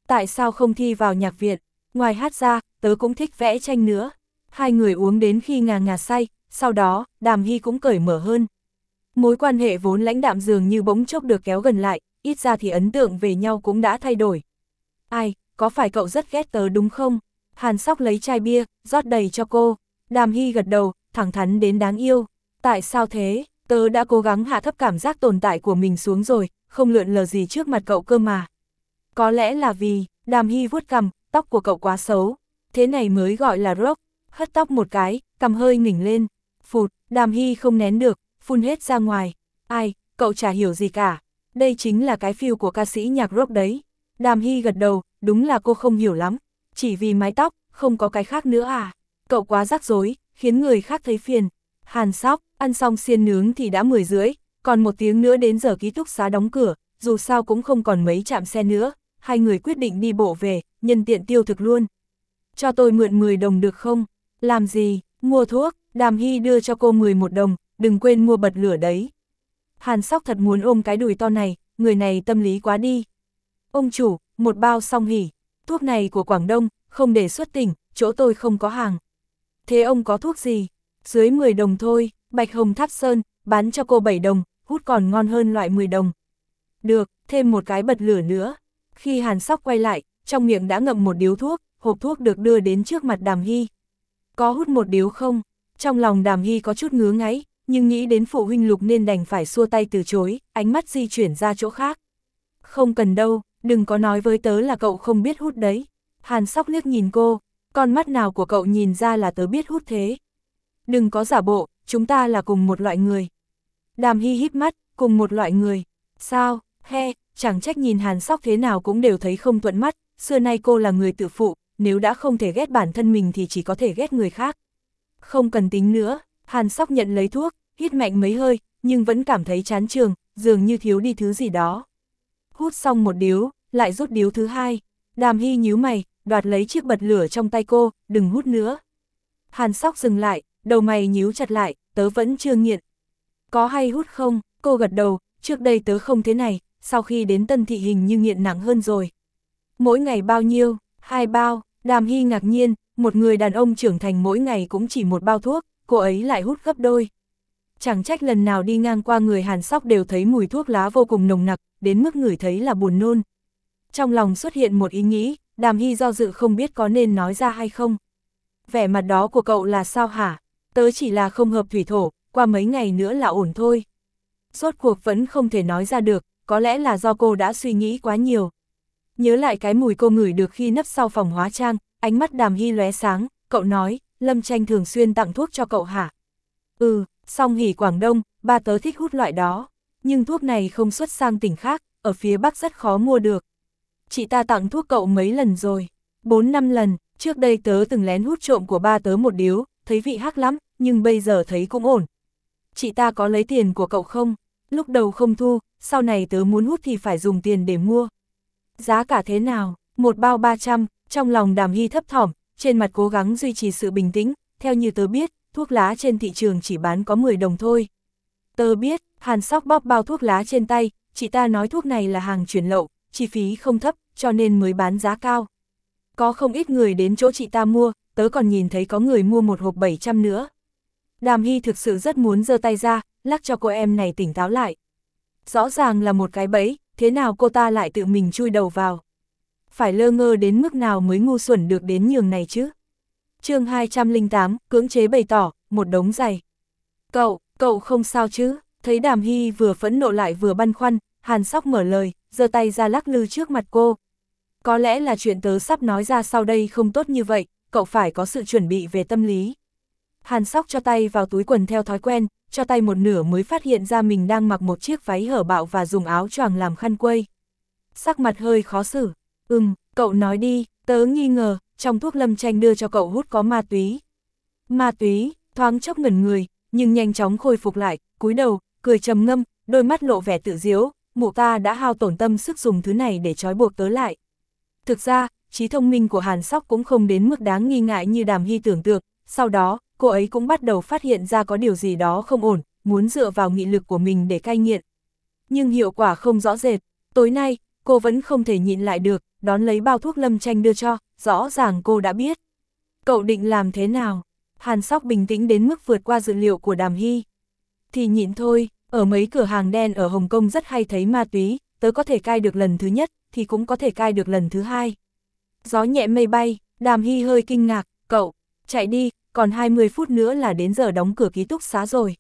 Tại sao không thi vào nhạc viện? Ngoài hát ra, tớ cũng thích vẽ tranh nữa. Hai người uống đến khi ngà ngà say, sau đó, Đàm Hy cũng cởi mở hơn. Mối quan hệ vốn lãnh đạm dường như bỗng chốc được kéo gần lại, ít ra thì ấn tượng về nhau cũng đã thay đổi. Ai, có phải cậu rất ghét tớ đúng không? Hàn Sóc lấy chai bia, rót đầy cho cô. Đàm Hy gật đầu, thẳng thắn đến đáng yêu. Tại sao thế? Tớ đã cố gắng hạ thấp cảm giác tồn tại của mình xuống rồi, không lượn lờ gì trước mặt cậu cơ mà. Có lẽ là vì, Đàm Hy vuốt cằm, tóc của cậu quá xấu. Thế này mới gọi là rock. Hất tóc một cái, cằm hơi nghỉnh lên. Phụt, Đàm Hy không nén được, phun hết ra ngoài. Ai, cậu chả hiểu gì cả. Đây chính là cái feel của ca sĩ nhạc rock đấy. Đàm Hy gật đầu, đúng là cô không hiểu lắm. Chỉ vì mái tóc, không có cái khác nữa à. Cậu quá rắc rối, khiến người khác thấy phiền. Hàn Sóc, ăn xong xiên nướng thì đã mười rưỡi, còn một tiếng nữa đến giờ ký túc xá đóng cửa, dù sao cũng không còn mấy trạm xe nữa. Hai người quyết định đi bộ về, nhân tiện tiêu thực luôn. Cho tôi mượn mười đồng được không? Làm gì? Mua thuốc. Đàm Hy đưa cho cô mười một đồng, đừng quên mua bật lửa đấy. Hàn Sóc thật muốn ôm cái đùi to này, người này tâm lý quá đi. Ông chủ, một bao song hỉ. Thuốc này của Quảng Đông, không để xuất tỉnh, chỗ tôi không có hàng. Thế ông có thuốc gì? Dưới mười đồng thôi, Bạch Hồng Tháp Sơn, bán cho cô bảy đồng, hút còn ngon hơn loại mười đồng. Được, thêm một cái bật lửa nữa. Khi Hàn Sóc quay lại, trong miệng đã ngậm một điếu thuốc, hộp thuốc được đưa đến trước mặt Đàm Hy. Có hút một điếu không? Trong lòng Đàm Hy có chút ngứa ngáy, nhưng nghĩ đến phụ huynh Lục nên đành phải xua tay từ chối, ánh mắt di chuyển ra chỗ khác. Không cần đâu, đừng có nói với tớ là cậu không biết hút đấy. Hàn Sóc liếc nhìn cô, con mắt nào của cậu nhìn ra là tớ biết hút thế? Đừng có giả bộ, chúng ta là cùng một loại người. Đàm Hy híp mắt, cùng một loại người. Sao, he, chẳng trách nhìn Hàn Sóc thế nào cũng đều thấy không thuận mắt, xưa nay cô là người tự phụ, nếu đã không thể ghét bản thân mình thì chỉ có thể ghét người khác. Không cần tính nữa, Hàn Sóc nhận lấy thuốc, hít mạnh mấy hơi, nhưng vẫn cảm thấy chán trường, dường như thiếu đi thứ gì đó. Hút xong một điếu, lại rút điếu thứ hai. Đàm Hy nhíu mày, đoạt lấy chiếc bật lửa trong tay cô, đừng hút nữa. Hàn Sóc dừng lại, đầu mày nhíu chặt lại, tớ vẫn chưa nghiện. Có hay hút không? Cô gật đầu, trước đây tớ không thế này, sau khi đến Tân Thị hình như nghiện nặng hơn rồi. Mỗi ngày bao nhiêu? Hai bao. Đàm Hy ngạc nhiên, một người đàn ông trưởng thành mỗi ngày cũng chỉ một bao thuốc, cô ấy lại hút gấp đôi. Chẳng trách lần nào đi ngang qua người Hàn Sóc đều thấy mùi thuốc lá vô cùng nồng nặc, đến mức ngửi thấy là buồn nôn. Trong lòng xuất hiện một ý nghĩ, Đàm Hy do dự không biết có nên nói ra hay không. Vẻ mặt đó của cậu là sao hả? Tớ chỉ là không hợp thủy thổ, qua mấy ngày nữa là ổn thôi. Rốt cuộc vẫn không thể nói ra được, có lẽ là do cô đã suy nghĩ quá nhiều. Nhớ lại cái mùi cô ngửi được khi nấp sau phòng hóa trang, ánh mắt Đàm Hy lóe sáng, cậu nói, Lâm Tranh thường xuyên tặng thuốc cho cậu hả? Ừ, song hỉ Quảng Đông, ba tớ thích hút loại đó, nhưng thuốc này không xuất sang tỉnh khác, ở phía Bắc rất khó mua được. Chị ta tặng thuốc cậu mấy lần rồi? Bốn năm lần, trước đây tớ từng lén hút trộm của ba tớ một điếu, thấy vị hắc lắm, nhưng bây giờ thấy cũng ổn. Chị ta có lấy tiền của cậu không? Lúc đầu không thu, sau này tớ muốn hút thì phải dùng tiền để mua. Giá cả thế nào? Một bao ba trăm, trong lòng Đàm Hy thấp thỏm, trên mặt cố gắng duy trì sự bình tĩnh, theo như tớ biết, thuốc lá trên thị trường chỉ bán có mười đồng thôi. Tớ biết, Hàn Sóc bóp bao thuốc lá trên tay, chị ta nói thuốc này là hàng chuyển lậu, chi phí không thấp, cho nên mới bán giá cao. Có không ít người đến chỗ chị ta mua, tớ còn nhìn thấy có người mua một hộp bảy trăm nữa. Đàm Hy thực sự rất muốn giơ tay ra, lắc cho cô em này tỉnh táo lại. Rõ ràng là một cái bẫy, thế nào cô ta lại tự mình chui đầu vào. Phải lơ ngơ đến mức nào mới ngu xuẩn được đến nhường này chứ. Chương hai trăm lẻ tám, cưỡng chế bày tỏ, một đống giày. Cậu, cậu không sao chứ? Thấy Đàm Hy vừa phẫn nộ lại vừa băn khoăn, Hàn Sóc mở lời, giơ tay ra lắc lư trước mặt cô. Có lẽ là chuyện tớ sắp nói ra sau đây không tốt như vậy, cậu phải có sự chuẩn bị về tâm lý. Hàn Sóc cho tay vào túi quần theo thói quen, cho tay một nửa mới phát hiện ra mình đang mặc một chiếc váy hở bạo và dùng áo choàng làm khăn quây. Sắc mặt hơi khó xử. Ừm, cậu nói đi, tớ nghi ngờ, trong thuốc Lâm Tranh đưa cho cậu hút có ma túy. Ma túy, thoáng chốc ngẩn người, nhưng nhanh chóng khôi phục lại, cúi đầu, cười trầm ngâm, đôi mắt lộ vẻ tự diếu, mụ ta đã hao tổn tâm sức dùng thứ này để trói buộc tớ lại. Thực ra, trí thông minh của Hàn Sóc cũng không đến mức đáng nghi ngại như Đàm Hy tưởng tượng, sau đó, cô ấy cũng bắt đầu phát hiện ra có điều gì đó không ổn, muốn dựa vào nghị lực của mình để cai nghiện. Nhưng hiệu quả không rõ rệt, tối nay, cô vẫn không thể nhịn lại được, đón lấy bao thuốc Lâm Tranh đưa cho, rõ ràng cô đã biết. Cậu định làm thế nào? Hàn Sóc bình tĩnh đến mức vượt qua dự liệu của Đàm Hy. Thì nhịn thôi, ở mấy cửa hàng đen ở Hồng Kông rất hay thấy ma túy, tớ có thể cai được lần thứ nhất, thì cũng có thể cai được lần thứ hai. Gió nhẹ mây bay, Đàm Hy hơi kinh ngạc, cậu, chạy đi, còn hai mươi phút nữa là đến giờ đóng cửa ký túc xá rồi.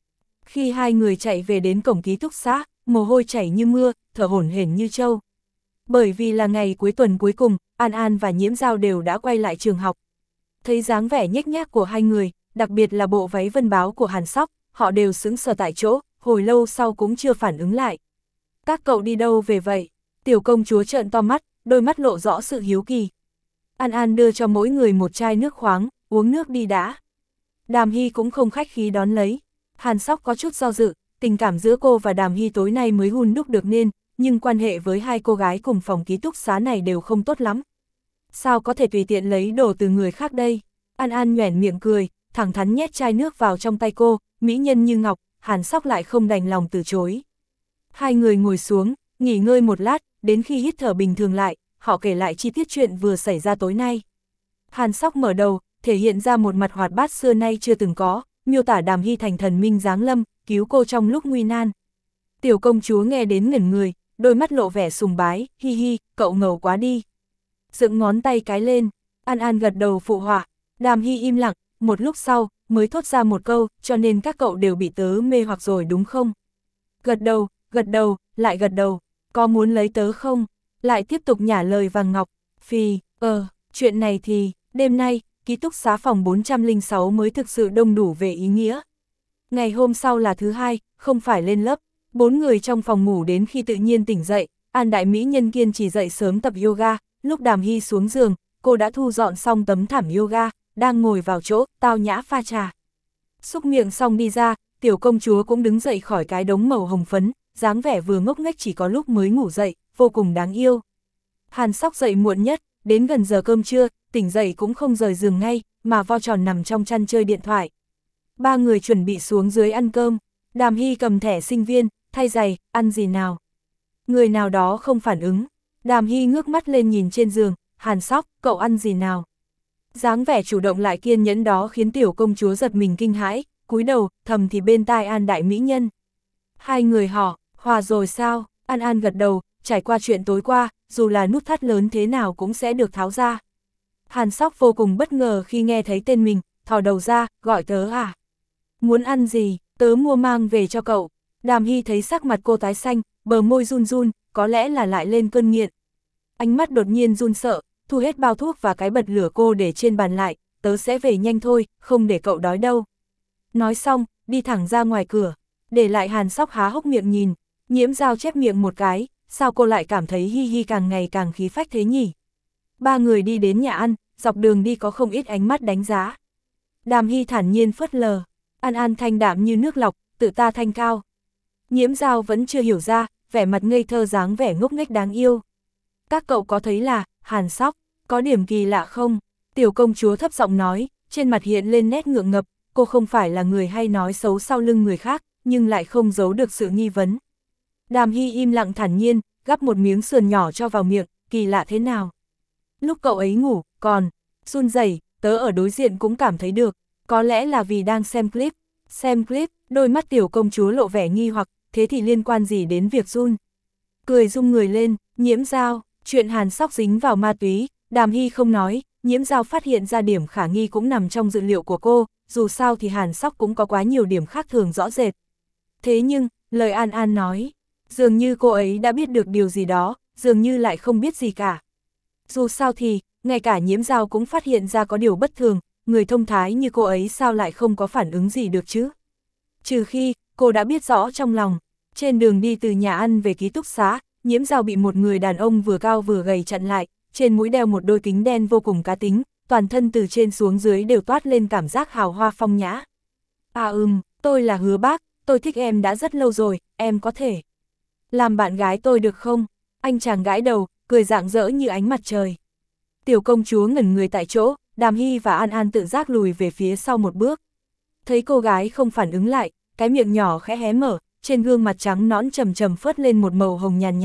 Khi hai người chạy về đến cổng ký túc xá, mồ hôi chảy như mưa, thở hổn hển như trâu. Bởi vì là ngày cuối tuần cuối cùng, An An và Nhiễm Dao đều đã quay lại trường học. Thấy dáng vẻ nhếch nhác của hai người, đặc biệt là bộ váy vân báo của Hàn Sóc, họ đều sững sờ tại chỗ, hồi lâu sau cũng chưa phản ứng lại. Các cậu đi đâu về vậy? Tiểu công chúa trợn to mắt, đôi mắt lộ rõ sự hiếu kỳ. An An đưa cho mỗi người một chai nước khoáng, uống nước đi đã. Đàm Hy cũng không khách khí đón lấy. Hàn Sóc có chút do dự, tình cảm giữa cô và Đàm Hy tối nay mới hun đúc được nên, nhưng quan hệ với hai cô gái cùng phòng ký túc xá này đều không tốt lắm. Sao có thể tùy tiện lấy đồ từ người khác đây? An An nhoẻn miệng cười, thẳng thắn nhét chai nước vào trong tay cô, mỹ nhân như ngọc, Hàn Sóc lại không đành lòng từ chối. Hai người ngồi xuống, nghỉ ngơi một lát, đến khi hít thở bình thường lại, họ kể lại chi tiết chuyện vừa xảy ra tối nay. Hàn Sóc mở đầu, thể hiện ra một mặt hoạt bát xưa nay chưa từng có, miêu tả Đàm Hy thành thần minh giáng lâm, cứu cô trong lúc nguy nan. Tiểu công chúa nghe đến ngẩn người, đôi mắt lộ vẻ sùng bái, hi hi, cậu ngầu quá đi. Dựng ngón tay cái lên, An An gật đầu phụ họa, Đàm Hy im lặng, một lúc sau, mới thốt ra một câu, cho nên các cậu đều bị tớ mê hoặc rồi đúng không? Gật đầu, gật đầu, lại gật đầu, có muốn lấy tớ không? Lại tiếp tục nhả lời vàng ngọc, phì, ờ, chuyện này thì, đêm nay, ký túc xá phòng bốn trăm lẻ sáu mới thực sự đông đủ về ý nghĩa. Ngày hôm sau là thứ hai, không phải lên lớp, bốn người trong phòng ngủ đến khi tự nhiên tỉnh dậy, An đại mỹ nhân kiên trì dậy sớm tập yoga, lúc Đàm Hy xuống giường, cô đã thu dọn xong tấm thảm yoga, đang ngồi vào chỗ, tao nhã pha trà. Xúc miệng xong đi ra, tiểu công chúa cũng đứng dậy khỏi cái đống màu hồng phấn, dáng vẻ vừa ngốc nghếch chỉ có lúc mới ngủ dậy, vô cùng đáng yêu. Hàn Sóc dậy muộn nhất, đến gần giờ cơm trưa, tỉnh dậy cũng không rời giường ngay, mà vo tròn nằm trong chăn chơi điện thoại. Ba người chuẩn bị xuống dưới ăn cơm, Đàm Hy cầm thẻ sinh viên, thay giày, ăn gì nào? Người nào đó không phản ứng, Đàm Hy ngước mắt lên nhìn trên giường, Hàn Sóc, cậu ăn gì nào? Dáng vẻ chủ động lại kiên nhẫn đó khiến tiểu công chúa giật mình kinh hãi, cúi đầu, thầm thì bên tai An đại mỹ nhân. Hai người họ, hòa rồi sao? An An gật đầu, trải qua chuyện tối qua, dù là nút thắt lớn thế nào cũng sẽ được tháo ra. Hàn Sóc vô cùng bất ngờ khi nghe thấy tên mình, thò đầu ra, gọi tớ à? Muốn ăn gì, tớ mua mang về cho cậu. Đàm Hy thấy sắc mặt cô tái xanh, bờ môi run run, có lẽ là lại lên cơn nghiện. Ánh mắt đột nhiên run sợ, thu hết bao thuốc và cái bật lửa cô để trên bàn lại, tớ sẽ về nhanh thôi, không để cậu đói đâu. Nói xong, đi thẳng ra ngoài cửa, để lại Hàn Sóc há hốc miệng nhìn, Nhiễm Dao chép miệng một cái, sao cô lại cảm thấy hi hi càng ngày càng khí phách thế nhỉ? Ba người đi đến nhà ăn, dọc đường đi có không ít ánh mắt đánh giá. Đàm Hy thản nhiên phớt lờ, An An thanh đạm như nước lọc, tự ta thanh cao. Nhiễm Dao vẫn chưa hiểu ra, vẻ mặt ngây thơ dáng vẻ ngốc nghếch đáng yêu. Các cậu có thấy là, Hàn Sóc, có điểm kỳ lạ không? Tiểu công chúa thấp giọng nói, trên mặt hiện lên nét ngượng ngập, cô không phải là người hay nói xấu sau lưng người khác, nhưng lại không giấu được sự nghi vấn. Đàm Hy im lặng thản nhiên, gắp một miếng sườn nhỏ cho vào miệng, kỳ lạ thế nào? Lúc cậu ấy ngủ, còn, run rẩy, tớ ở đối diện cũng cảm thấy được, có lẽ là vì đang xem clip. Xem clip, đôi mắt tiểu công chúa lộ vẻ nghi hoặc, thế thì liên quan gì đến việc run? Cười rung người lên, Nhiễm Dao, chuyện Hàn Sóc dính vào ma túy, Đàm Hy không nói, Nhiễm Dao phát hiện ra điểm khả nghi cũng nằm trong dự liệu của cô, dù sao thì Hàn Sóc cũng có quá nhiều điểm khác thường rõ rệt. Thế nhưng, lời An An nói, dường như cô ấy đã biết được điều gì đó, dường như lại không biết gì cả. Dù sao thì, ngay cả Nhiễm Dao cũng phát hiện ra có điều bất thường, người thông thái như cô ấy sao lại không có phản ứng gì được chứ? Trừ khi, cô đã biết rõ trong lòng, trên đường đi từ nhà ăn về ký túc xá, Nhiễm Dao bị một người đàn ông vừa cao vừa gầy chặn lại, trên mũi đeo một đôi kính đen vô cùng cá tính, toàn thân từ trên xuống dưới đều toát lên cảm giác hào hoa phong nhã. À ừm, tôi là Hứa Bác, tôi thích em đã rất lâu rồi, em có thể làm bạn gái tôi được không? Anh chàng gãi đầu, cười rạng rỡ như ánh mặt trời. Tiểu công chúa ngẩn người tại chỗ, Đàm Hy và An An tự giác lùi về phía sau một bước. Thấy cô gái không phản ứng lại, cái miệng nhỏ khẽ hé mở, trên gương mặt trắng nõn trầm trầm phớt lên một màu hồng nhàn nhạt, nhạt,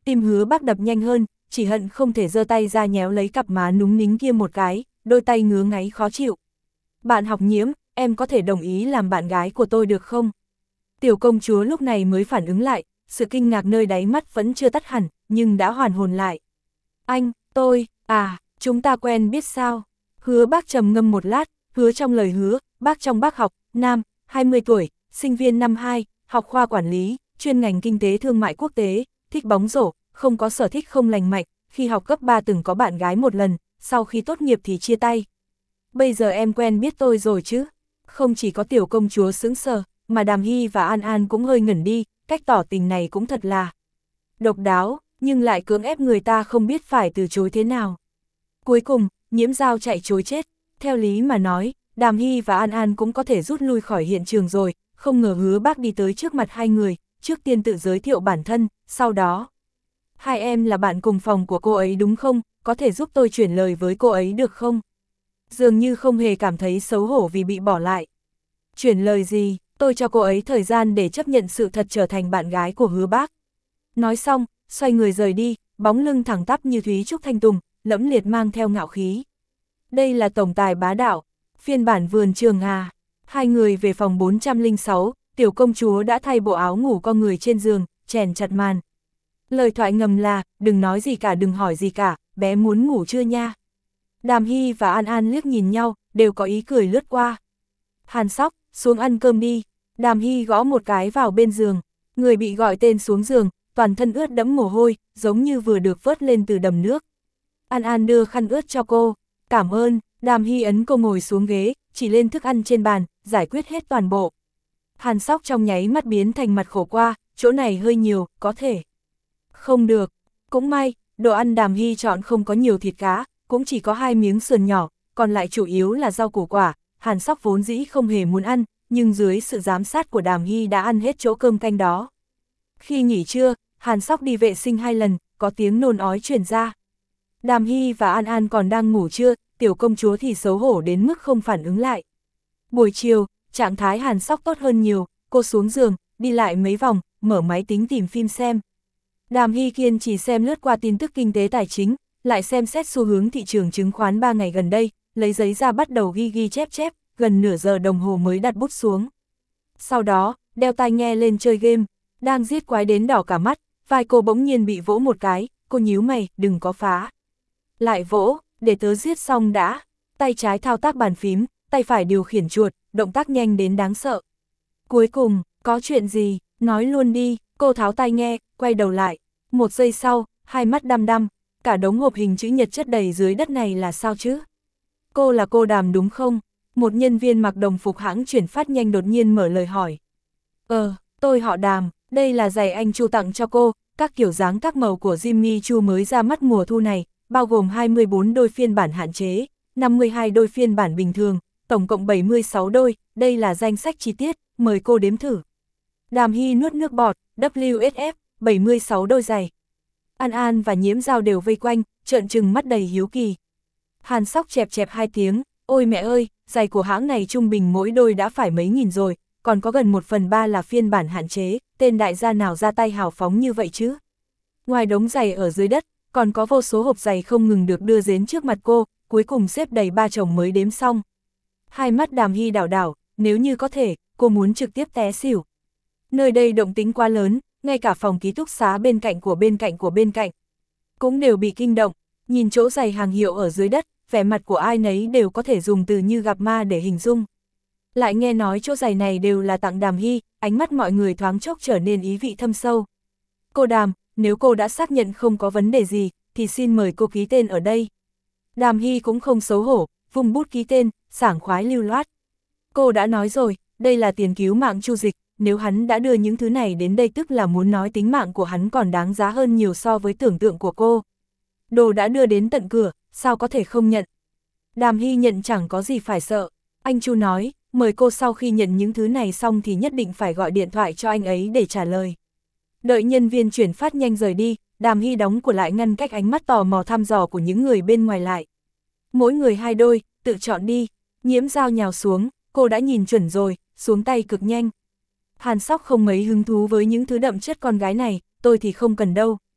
Tim Hứa Bác đập nhanh hơn, chỉ hận không thể giơ tay ra nhéo lấy cặp má núng nính kia một cái, đôi tay ngứa ngáy khó chịu. Bạn học Nhiễm, em có thể đồng ý làm bạn gái của tôi được không? Tiểu công chúa lúc này mới phản ứng lại, sự kinh ngạc nơi đáy mắt vẫn chưa tắt hẳn, nhưng đã hoàn hồn lại. Anh, tôi, à, chúng ta quen biết sao? Hứa Bác trầm ngâm một lát, hứa trong lời hứa, bác trong bác học, nam, hai mươi tuổi, sinh viên năm hai, học khoa quản lý, chuyên ngành kinh tế thương mại quốc tế, thích bóng rổ, không có sở thích không lành mạnh, khi học cấp ba từng có bạn gái một lần, sau khi tốt nghiệp thì chia tay. Bây giờ em quen biết tôi rồi chứ? Không chỉ có tiểu công chúa sững sờ, mà Đàm Hy và An An cũng hơi ngẩn đi, cách tỏ tình này cũng thật là độc đáo, nhưng lại cưỡng ép người ta không biết phải từ chối thế nào. Cuối cùng, Nhiễm Giao chạy chối chết, theo lý mà nói, Đàm Hy và An An cũng có thể rút lui khỏi hiện trường rồi, không ngờ Hứa Bác đi tới trước mặt hai người, trước tiên tự giới thiệu bản thân, sau đó. Hai em là bạn cùng phòng của cô ấy đúng không, có thể giúp tôi chuyển lời với cô ấy được không? Dường như không hề cảm thấy xấu hổ vì bị bỏ lại. Chuyển lời gì, tôi cho cô ấy thời gian để chấp nhận sự thật trở thành bạn gái của Hứa Bác. Nói xong, xoay người rời đi, bóng lưng thẳng tắp như Thúy Trúc Thanh Tùng, lẫm liệt mang theo ngạo khí. Đây là tổng tài bá đạo, phiên bản vườn trường à. Hai người về phòng bốn trăm lẻ sáu, tiểu công chúa đã thay bộ áo ngủ con người trên giường, chèn chặt màn. Lời thoại ngầm là, đừng nói gì cả, đừng hỏi gì cả, bé muốn ngủ chưa nha. Đàm Hy và An An liếc nhìn nhau, đều có ý cười lướt qua. Hàn Sóc, xuống ăn cơm đi. Đàm Hy gõ một cái vào bên giường, người bị gọi tên xuống giường, toàn thân ướt đẫm mồ hôi, giống như vừa được vớt lên từ đầm nước. An An đưa khăn ướt cho cô, cảm ơn. Đàm Hy ấn cô ngồi xuống ghế, chỉ lên thức ăn trên bàn, giải quyết hết toàn bộ. Hàn Sóc trong nháy mắt biến thành mặt khổ qua, chỗ này hơi nhiều, có thể. Không được, cũng may, đồ ăn Đàm Hy chọn không có nhiều thịt cá, cũng chỉ có hai miếng sườn nhỏ, còn lại chủ yếu là rau củ quả. Hàn Sóc vốn dĩ không hề muốn ăn, nhưng dưới sự giám sát của Đàm Hy đã ăn hết chỗ cơm canh đó. Khi nghỉ trưa, Hàn Sóc đi vệ sinh hai lần, có tiếng nôn ói truyền ra. Đàm Hy và An An còn đang ngủ trưa, tiểu công chúa thì xấu hổ đến mức không phản ứng lại. Buổi chiều, trạng thái Hàn Sóc tốt hơn nhiều, cô xuống giường, đi lại mấy vòng, mở máy tính tìm phim xem. Đàm Hy kiên chỉ xem lướt qua tin tức kinh tế tài chính, lại xem xét xu hướng thị trường chứng khoán ba ngày gần đây, lấy giấy ra bắt đầu ghi ghi chép chép, gần nửa giờ đồng hồ mới đặt bút xuống. Sau đó, đeo tai nghe lên chơi game, đang giết quái đến đỏ cả mắt, vai cô bỗng nhiên bị vỗ một cái, cô nhíu mày, đừng có phá. Lại vỗ, để tớ giết xong đã. Tay trái thao tác bàn phím, tay phải điều khiển chuột, động tác nhanh đến đáng sợ. Cuối cùng, có chuyện gì, nói luôn đi, cô tháo tai nghe, quay đầu lại. Một giây sau, hai mắt đăm đăm, cả đống hộp hình chữ nhật chất đầy dưới đất này là sao chứ? Cô là cô Đàm đúng không? Một nhân viên mặc đồng phục hãng chuyển phát nhanh đột nhiên mở lời hỏi. Ờ, tôi họ Đàm, đây là giày anh Chu tặng cho cô, các kiểu dáng các màu của Jimmy Choo mới ra mắt mùa thu này, bao gồm hai mươi bốn đôi phiên bản hạn chế, năm mươi hai đôi phiên bản bình thường, tổng cộng bảy mươi sáu đôi, đây là danh sách chi tiết, mời cô đếm thử. Đàm Hy nuốt nước bọt, W S F, bảy mươi sáu đôi giày. An An và Nhiễm Giao đều vây quanh, trợn trừng mắt đầy hiếu kỳ. Hàn Sóc chẹp chẹp hai tiếng, ôi mẹ ơi, giày của hãng này trung bình mỗi đôi đã phải mấy nghìn rồi, còn có gần một phần ba là phiên bản hạn chế, tên đại gia nào ra tay hào phóng như vậy chứ? Ngoài đống giày ở dưới đất, còn có vô số hộp giày không ngừng được đưa đến trước mặt cô, cuối cùng xếp đầy ba chồng mới đếm xong. Hai mắt Đàm Hy đảo đảo, nếu như có thể, cô muốn trực tiếp té xỉu. Nơi đây động tĩnh quá lớn, ngay cả phòng ký túc xá bên cạnh của bên cạnh của bên cạnh cũng đều bị kinh động, nhìn chỗ giày hàng hiệu ở dưới đất, vẻ mặt của ai nấy đều có thể dùng từ như gặp ma để hình dung. Lại nghe nói chỗ giày này đều là tặng Đàm Hy, ánh mắt mọi người thoáng chốc trở nên ý vị thâm sâu. Cô Đàm, nếu cô đã xác nhận không có vấn đề gì, thì xin mời cô ký tên ở đây. Đàm Hy cũng không xấu hổ, vung bút ký tên, sảng khoái lưu loát. Cô đã nói rồi, đây là tiền cứu mạng Chu Dịch, nếu hắn đã đưa những thứ này đến đây tức là muốn nói tính mạng của hắn còn đáng giá hơn nhiều so với tưởng tượng của cô. Đồ đã đưa đến tận cửa, sao có thể không nhận? Đàm Hy nhận chẳng có gì phải sợ. Anh Chu nói, mời cô sau khi nhận những thứ này xong thì nhất định phải gọi điện thoại cho anh ấy để trả lời. Đợi nhân viên chuyển phát nhanh rời đi, Đàm Hy đóng cửa lại ngăn cách ánh mắt tò mò thăm dò của những người bên ngoài lại. Mỗi người hai đôi, tự chọn đi. Nhiễm Giao nhào xuống, cô đã nhìn chuẩn rồi, xuống tay cực nhanh. Hàn Sóc không mấy hứng thú với những thứ đậm chất con gái này, tôi thì không cần đâu.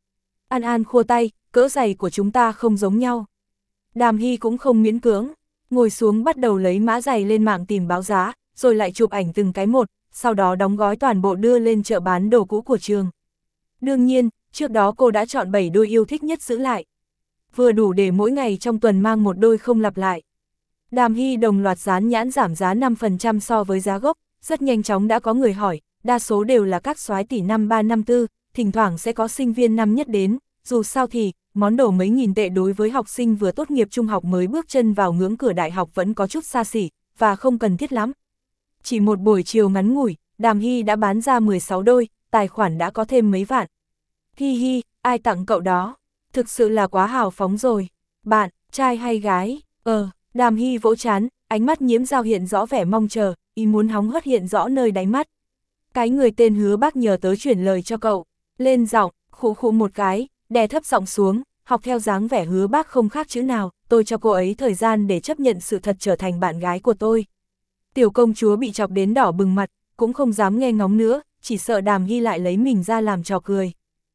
An An khua tay, cỡ giày của chúng ta không giống nhau. Đàm Hy cũng không miễn cưỡng, ngồi xuống bắt đầu lấy mã giày lên mạng tìm báo giá, rồi lại chụp ảnh từng cái một, sau đó đóng gói toàn bộ đưa lên chợ bán đồ cũ của trường. Đương nhiên, trước đó cô đã chọn bảy đôi yêu thích nhất giữ lại. Vừa đủ để mỗi ngày trong tuần mang một đôi không lặp lại. Đàm Hy đồng loạt dán nhãn giảm giá năm phần trăm so với giá gốc, rất nhanh chóng đã có người hỏi, đa số đều là các soái tỷ năm ba năm tư, thỉnh thoảng sẽ có sinh viên năm nhất đến, dù sao thì, món đồ mấy nghìn tệ đối với học sinh vừa tốt nghiệp trung học mới bước chân vào ngưỡng cửa đại học vẫn có chút xa xỉ, và không cần thiết lắm. Chỉ một buổi chiều ngắn ngủi, Đàm Hy đã bán ra mười sáu đôi, tài khoản đã có thêm mấy vạn. Hi hi, ai tặng cậu đó? Thực sự là quá hào phóng rồi. Bạn, trai hay gái? Ờ, Đàm Hy vỗ chán, ánh mắt nhiễm dao hiện rõ vẻ mong chờ, ý muốn hóng hớt hiện rõ nơi đáy mắt. Cái người tên Hứa bác nhờ tớ chuyển lời cho cậu. Lên giọng, khụ khụ một cái, đè thấp giọng xuống, học theo dáng vẻ Hứa bác không khác chữ nào, tôi cho cô ấy thời gian để chấp nhận sự thật trở thành bạn gái của tôi. Tiểu công chúa bị chọc đến đỏ bừng mặt, cũng không dám nghe ngóng nữa, chỉ sợ Đàm Hy lại lấy mình ra làm trò cười.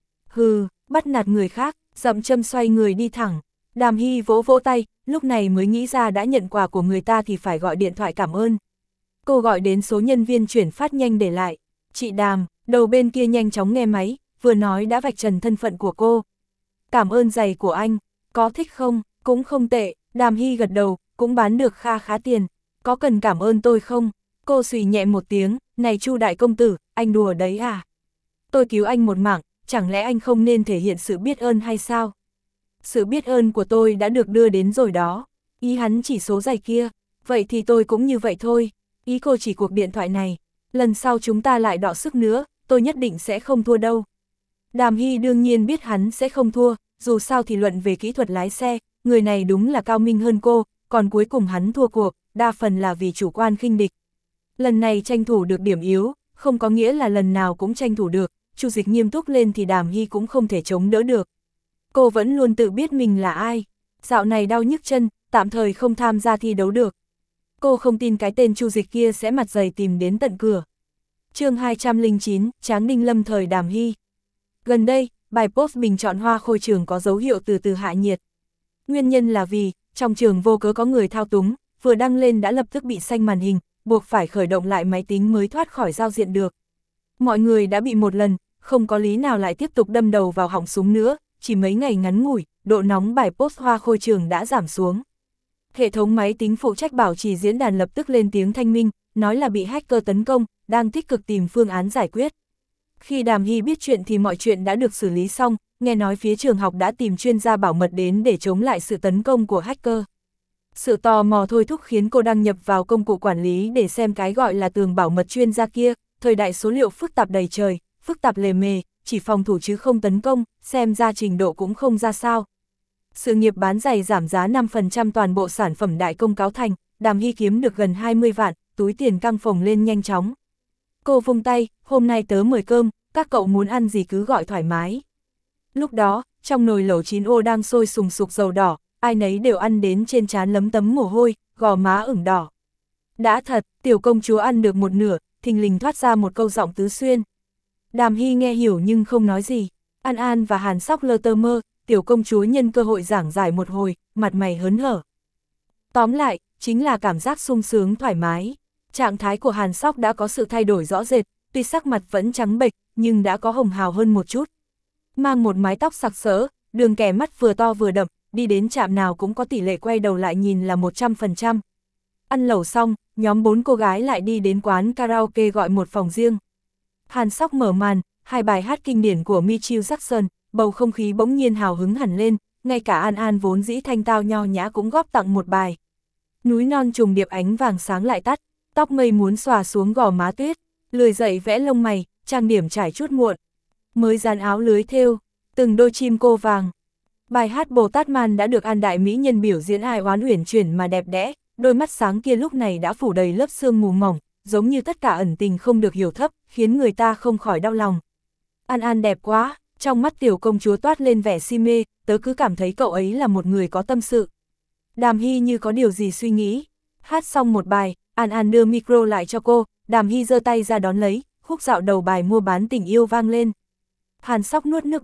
Hừ, bắt nạt người khác, dậm châm xoay người đi thẳng. Đàm Hy vỗ vỗ tay, lúc này mới nghĩ ra đã nhận quà của người ta thì phải gọi điện thoại cảm ơn. Cô gọi đến số nhân viên chuyển phát nhanh để lại. Chị Đàm, đầu bên kia nhanh chóng nghe máy, vừa nói đã vạch trần thân phận của cô. Cảm ơn giày của anh, có thích không? Cũng không tệ, Đàm Hy gật đầu, cũng bán được kha khá tiền. Có cần cảm ơn tôi không? Cô suy nhẹ một tiếng, này Chu đại công tử, anh đùa đấy à? Tôi cứu anh một mạng, chẳng lẽ anh không nên thể hiện sự biết ơn hay sao? Sự biết ơn của tôi đã được đưa đến rồi đó. Ý hắn chỉ số giày kia, vậy thì tôi cũng như vậy thôi. Ý cô chỉ cuộc điện thoại này, lần sau chúng ta lại đọ sức nữa, tôi nhất định sẽ không thua đâu. Đàm Hy đương nhiên biết hắn sẽ không thua, dù sao thì luận về kỹ thuật lái xe, người này đúng là cao minh hơn cô, còn cuối cùng hắn thua cuộc, đa phần là vì chủ quan khinh địch. Lần này tranh thủ được điểm yếu, không có nghĩa là lần nào cũng tranh thủ được, Chu Dịch nghiêm túc lên thì Đàm Hy cũng không thể chống đỡ được. Cô vẫn luôn tự biết mình là ai, dạo này đau nhức chân, tạm thời không tham gia thi đấu được. Cô không tin cái tên Chu Dịch kia sẽ mặt dày tìm đến tận cửa. Chương hai trăm lẻ chín, Tráng Ninh lâm thời Đàm Hy. Gần đây, bài post bình chọn hoa khôi trường có dấu hiệu từ từ hạ nhiệt. Nguyên nhân là vì, trong trường vô cớ có người thao túng, vừa đăng lên đã lập tức bị xanh màn hình, buộc phải khởi động lại máy tính mới thoát khỏi giao diện được. Mọi người đã bị một lần, không có lý nào lại tiếp tục đâm đầu vào họng súng nữa, chỉ mấy ngày ngắn ngủi, độ nóng bài post hoa khôi trường đã giảm xuống. Hệ thống máy tính phụ trách bảo trì diễn đàn lập tức lên tiếng thanh minh, nói là bị hacker tấn công, đang tích cực tìm phương án giải quyết. Khi Đàm Hy biết chuyện thì mọi chuyện đã được xử lý xong, nghe nói phía trường học đã tìm chuyên gia bảo mật đến để chống lại sự tấn công của hacker. Sự tò mò thôi thúc khiến cô đăng nhập vào công cụ quản lý để xem cái gọi là tường bảo mật chuyên gia kia, thời đại số liệu phức tạp đầy trời, phức tạp lề mề, chỉ phòng thủ chứ không tấn công, xem ra trình độ cũng không ra sao. Sự nghiệp bán giày giảm giá năm phần trăm toàn bộ sản phẩm đại công cáo thành, Đàm Hy kiếm được gần hai mươi vạn, túi tiền căng phồng lên nhanh chóng. Cô vung tay, hôm nay tớ mời cơm, các cậu muốn ăn gì cứ gọi thoải mái. Lúc đó, trong nồi lẩu chín ô đang sôi sùng sục dầu đỏ, ai nấy đều ăn đến trên trán lấm tấm mồ hôi, gò má ửng đỏ. Đã thật, tiểu công chúa ăn được một nửa, thình lình thoát ra một câu giọng tứ xuyên. Đàm Hy nghe hiểu nhưng không nói gì. An An và Hàn Sóc lơ tơ mơ, tiểu công chúa nhân cơ hội giảng giải một hồi, mặt mày hớn hở. Tóm lại, chính là cảm giác sung sướng thoải mái. Trạng thái của Hàn Sóc đã có sự thay đổi rõ rệt, tuy sắc mặt vẫn trắng bệch, nhưng đã có hồng hào hơn một chút. Mang một mái tóc sặc sỡ, đường kẻ mắt vừa to vừa đậm, đi đến trạm nào cũng có tỷ lệ quay đầu lại nhìn là một trăm phần trăm. Ăn lẩu xong, nhóm bốn cô gái lại đi đến quán karaoke gọi một phòng riêng. Hàn Sóc mở màn, hai bài hát kinh điển của Michael Jackson, bầu không khí bỗng nhiên hào hứng hẳn lên, ngay cả An An vốn dĩ thanh tao nho nhã cũng góp tặng một bài. Núi non trùng điệp ánh vàng sáng lại tắt, tóc mây muốn xòa xuống gò má tuyết, lười dậy vẽ lông mày, trang điểm trải chút muộn. Mới dán áo lưới thêu, từng đôi chim cô vàng. Bài hát Bồ Tát Man đã được An đại mỹ nhân biểu diễn ai oán uyển chuyển mà đẹp đẽ, đôi mắt sáng kia lúc này đã phủ đầy lớp sương mù mỏng, giống như tất cả ẩn tình không được hiểu thấp, khiến người ta không khỏi đau lòng. An An đẹp quá, trong mắt tiểu công chúa toát lên vẻ si mê, tớ cứ cảm thấy cậu ấy là một người có tâm sự. Đàm Hy như có điều gì suy nghĩ. Hát xong một bài, An An đưa micro lại cho cô, Đàm Hy giơ tay ra đón lấy, khúc dạo đầu bài mua bán tình yêu vang lên. Hàn Sóc nuốt nước bọt,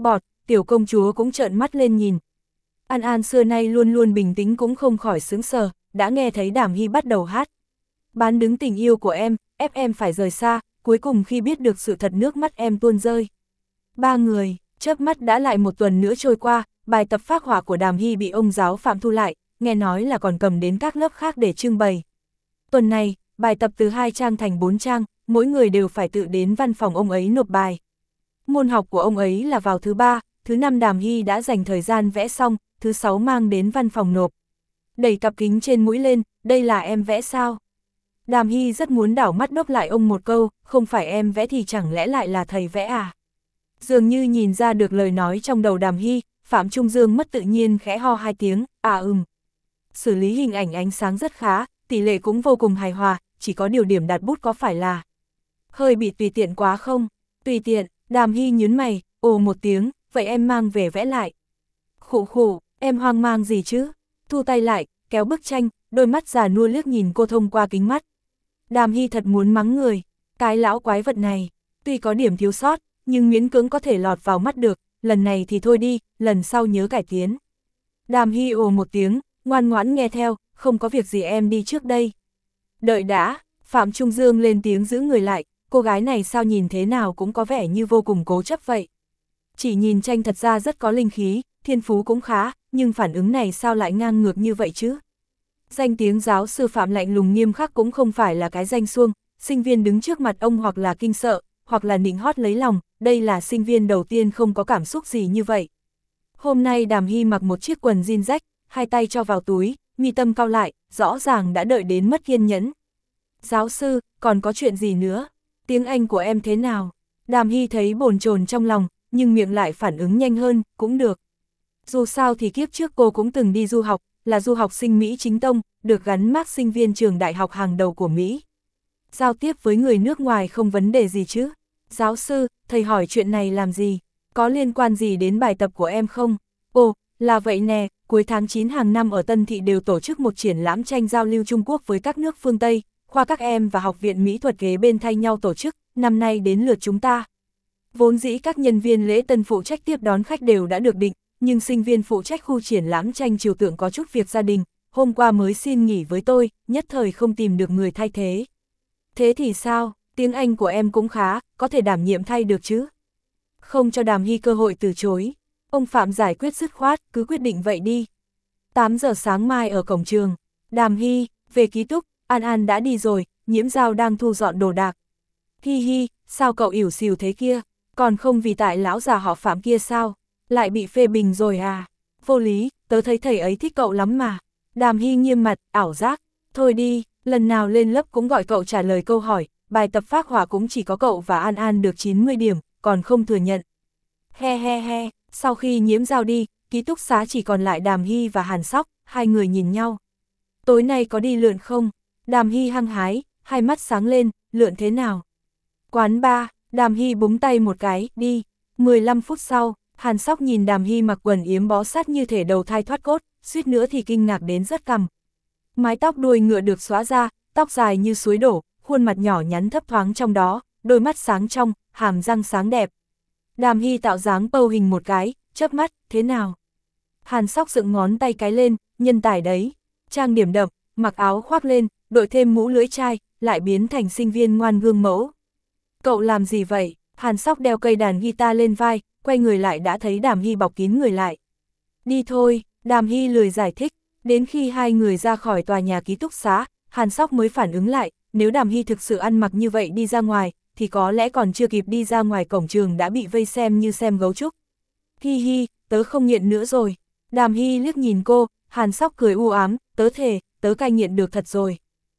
tiểu công chúa cũng trợn mắt lên nhìn. An An xưa nay luôn luôn bình tĩnh cũng không khỏi sững sờ, đã nghe thấy Đàm Hy bắt đầu hát. Bán đứng tình yêu của em, ép em phải rời xa, cuối cùng khi biết được sự thật nước mắt em tuôn rơi. Ba người, chớp mắt đã lại một tuần nữa trôi qua, bài tập phác họa của Đàm Hy bị ông giáo Phạm thu lại, nghe nói là còn cầm đến các lớp khác để trưng bày. Tuần này, bài tập từ hai trang thành bốn trang, mỗi người đều phải tự đến văn phòng ông ấy nộp bài. Môn học của ông ấy là vào thứ ba, thứ năm Đàm Hy đã dành thời gian vẽ xong, thứ sáu mang đến văn phòng nộp. Đẩy cặp kính trên mũi lên, đây là em vẽ sao? Đàm Hy rất muốn đảo mắt đốc lại ông một câu, không phải em vẽ thì chẳng lẽ lại là thầy vẽ à? Dường như nhìn ra được lời nói trong đầu Đàm Hy, Phạm Trung Dương mất tự nhiên khẽ ho hai tiếng, à ừm. Xử lý hình ảnh ánh sáng rất khá, tỷ lệ cũng vô cùng hài hòa, chỉ có điều điểm đặt bút có phải là hơi bị tùy tiện quá không? Tùy tiện, Đàm Hy nhướng mày, ồ một tiếng, vậy em mang về vẽ lại. Khụ khụ, em hoang mang gì chứ? Thu tay lại, kéo bức tranh, đôi mắt già nua liếc nhìn cô thông qua kính mắt. Đàm Hy thật muốn mắng người, cái lão quái vật này, tuy có điểm thiếu sót, nhưng miễn cưỡng có thể lọt vào mắt được, lần này thì thôi đi, lần sau nhớ cải tiến. Đàm Hy ồ một tiếng, ngoan ngoãn nghe theo, không có việc gì em đi trước đây. Đợi đã, Phạm Trung Dương lên tiếng giữ người lại, cô gái này sao nhìn thế nào cũng có vẻ như vô cùng cố chấp vậy. Chỉ nhìn tranh thật ra rất có linh khí, thiên phú cũng khá, nhưng phản ứng này sao lại ngang ngược như vậy chứ? Danh tiếng giáo sư Phạm lạnh lùng nghiêm khắc cũng không phải là cái danh suông, sinh viên đứng trước mặt ông hoặc là kinh sợ, hoặc là nịnh hót lấy lòng, đây là sinh viên đầu tiên không có cảm xúc gì như vậy. Hôm nay Đàm Hy mặc một chiếc quần jean rách, hai tay cho vào túi, mi tâm cau lại, rõ ràng đã đợi đến mất kiên nhẫn. Giáo sư, còn có chuyện gì nữa? Tiếng Anh của em thế nào? Đàm Hy thấy bồn chồn trong lòng, nhưng miệng lại phản ứng nhanh hơn, cũng được. Dù sao thì kiếp trước cô cũng từng đi du học, là du học sinh Mỹ chính tông, được gắn mác sinh viên trường đại học hàng đầu của Mỹ. Giao tiếp với người nước ngoài không vấn đề gì chứ? Giáo sư, thầy hỏi chuyện này làm gì? Có liên quan gì đến bài tập của em không? Ồ, là vậy nè, cuối tháng chín hàng năm ở Tân Thị đều tổ chức một triển lãm tranh giao lưu Trung Quốc với các nước phương Tây, khoa các em và Học viện Mỹ thuật kế bên thay nhau tổ chức, năm nay đến lượt chúng ta. Vốn dĩ các nhân viên lễ tân phụ trách tiếp đón khách đều đã được định, nhưng sinh viên phụ trách khu triển lãm tranh trừu tượng có chút việc gia đình, hôm qua mới xin nghỉ với tôi, nhất thời không tìm được người thay thế. Thế thì sao, tiếng Anh của em cũng khá, có thể đảm nhiệm thay được chứ? Không cho Đàm Hy cơ hội từ chối. Ông Phạm giải quyết dứt khoát, cứ quyết định vậy đi. tám giờ sáng mai ở cổng trường. Đàm Hy, về ký túc, An An đã đi rồi, Nhiễm Giao đang thu dọn đồ đạc. Hi hi, sao cậu ỉu xìu thế kia? Còn không vì tại lão già họ Phạm kia sao? Lại bị phê bình rồi à? Vô lý, tớ thấy thầy ấy thích cậu lắm mà. Đàm Hy nghiêm mặt, ảo giác. Thôi đi, lần nào lên lớp cũng gọi cậu trả lời câu hỏi, bài tập phác họa cũng chỉ có cậu và An An được chín mươi điểm, còn không thừa nhận. He he he, sau khi Nhiễm Giao đi, ký túc xá chỉ còn lại Đàm Hy và Hàn Sóc, hai người nhìn nhau. Tối nay có đi lượn không? Đàm Hy hăng hái, hai mắt sáng lên, lượn thế nào? Quán bar, Đàm Hy búng tay một cái, đi. mười lăm phút sau, Hàn Sóc nhìn Đàm Hy mặc quần yếm bó sát như thể đầu thai thoát cốt, suýt nữa thì kinh ngạc đến rớt cằm. Mái tóc đuôi ngựa được xóa ra, tóc dài như suối đổ, khuôn mặt nhỏ nhắn thấp thoáng trong đó, đôi mắt sáng trong, hàm răng sáng đẹp. Đàm Hy tạo dáng bầu hình một cái, chớp mắt, thế nào? Hàn Sóc dựng ngón tay cái lên, nhân tài đấy. Trang điểm đậm, mặc áo khoác lên, đội thêm mũ lưỡi chai, lại biến thành sinh viên ngoan gương mẫu. Cậu làm gì vậy? Hàn Sóc đeo cây đàn guitar lên vai, quay người lại đã thấy Đàm Hy bọc kín người lại. Đi thôi, Đàm Hy lười giải thích, đến khi hai người ra khỏi tòa nhà ký túc xá, Hàn Sóc mới phản ứng lại, nếu Đàm Hy thực sự ăn mặc như vậy đi ra ngoài, thì có lẽ còn chưa kịp đi ra ngoài cổng trường đã bị vây xem như xem gấu trúc. Hi hi, tớ không nghiện nữa rồi. Đàm Hy liếc nhìn cô, Hàn Sóc cười u ám, tớ thề, tớ cai nghiện được thật rồi.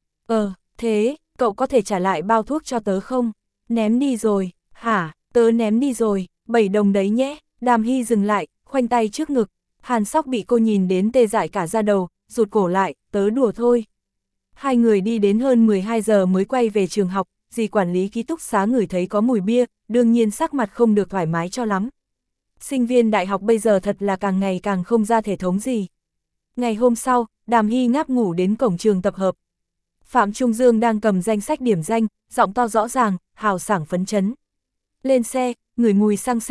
Ờ, thế, cậu có thể trả lại bao thuốc cho tớ không? Ném đi rồi, hả, tớ ném đi rồi, bảy đồng đấy nhé. Đàm Hy dừng lại, khoanh tay trước ngực. Hàn Sóc bị cô nhìn đến tê dại cả da đầu, rụt cổ lại, tớ đùa thôi. Hai người đi đến hơn mười hai giờ mới quay về trường học, dì quản lý ký túc xá ngửi thấy có mùi bia, đương nhiên sắc mặt không được thoải mái cho lắm. Sinh viên đại học bây giờ thật là càng ngày càng không ra thể thống gì. Ngày hôm sau, Đàm Hy ngáp ngủ đến cổng trường tập hợp. Phạm Trung Dương đang cầm danh sách điểm danh, giọng to rõ ràng, hào sảng phấn chấn. Lên xe, ngửi mùi xăng xe đó,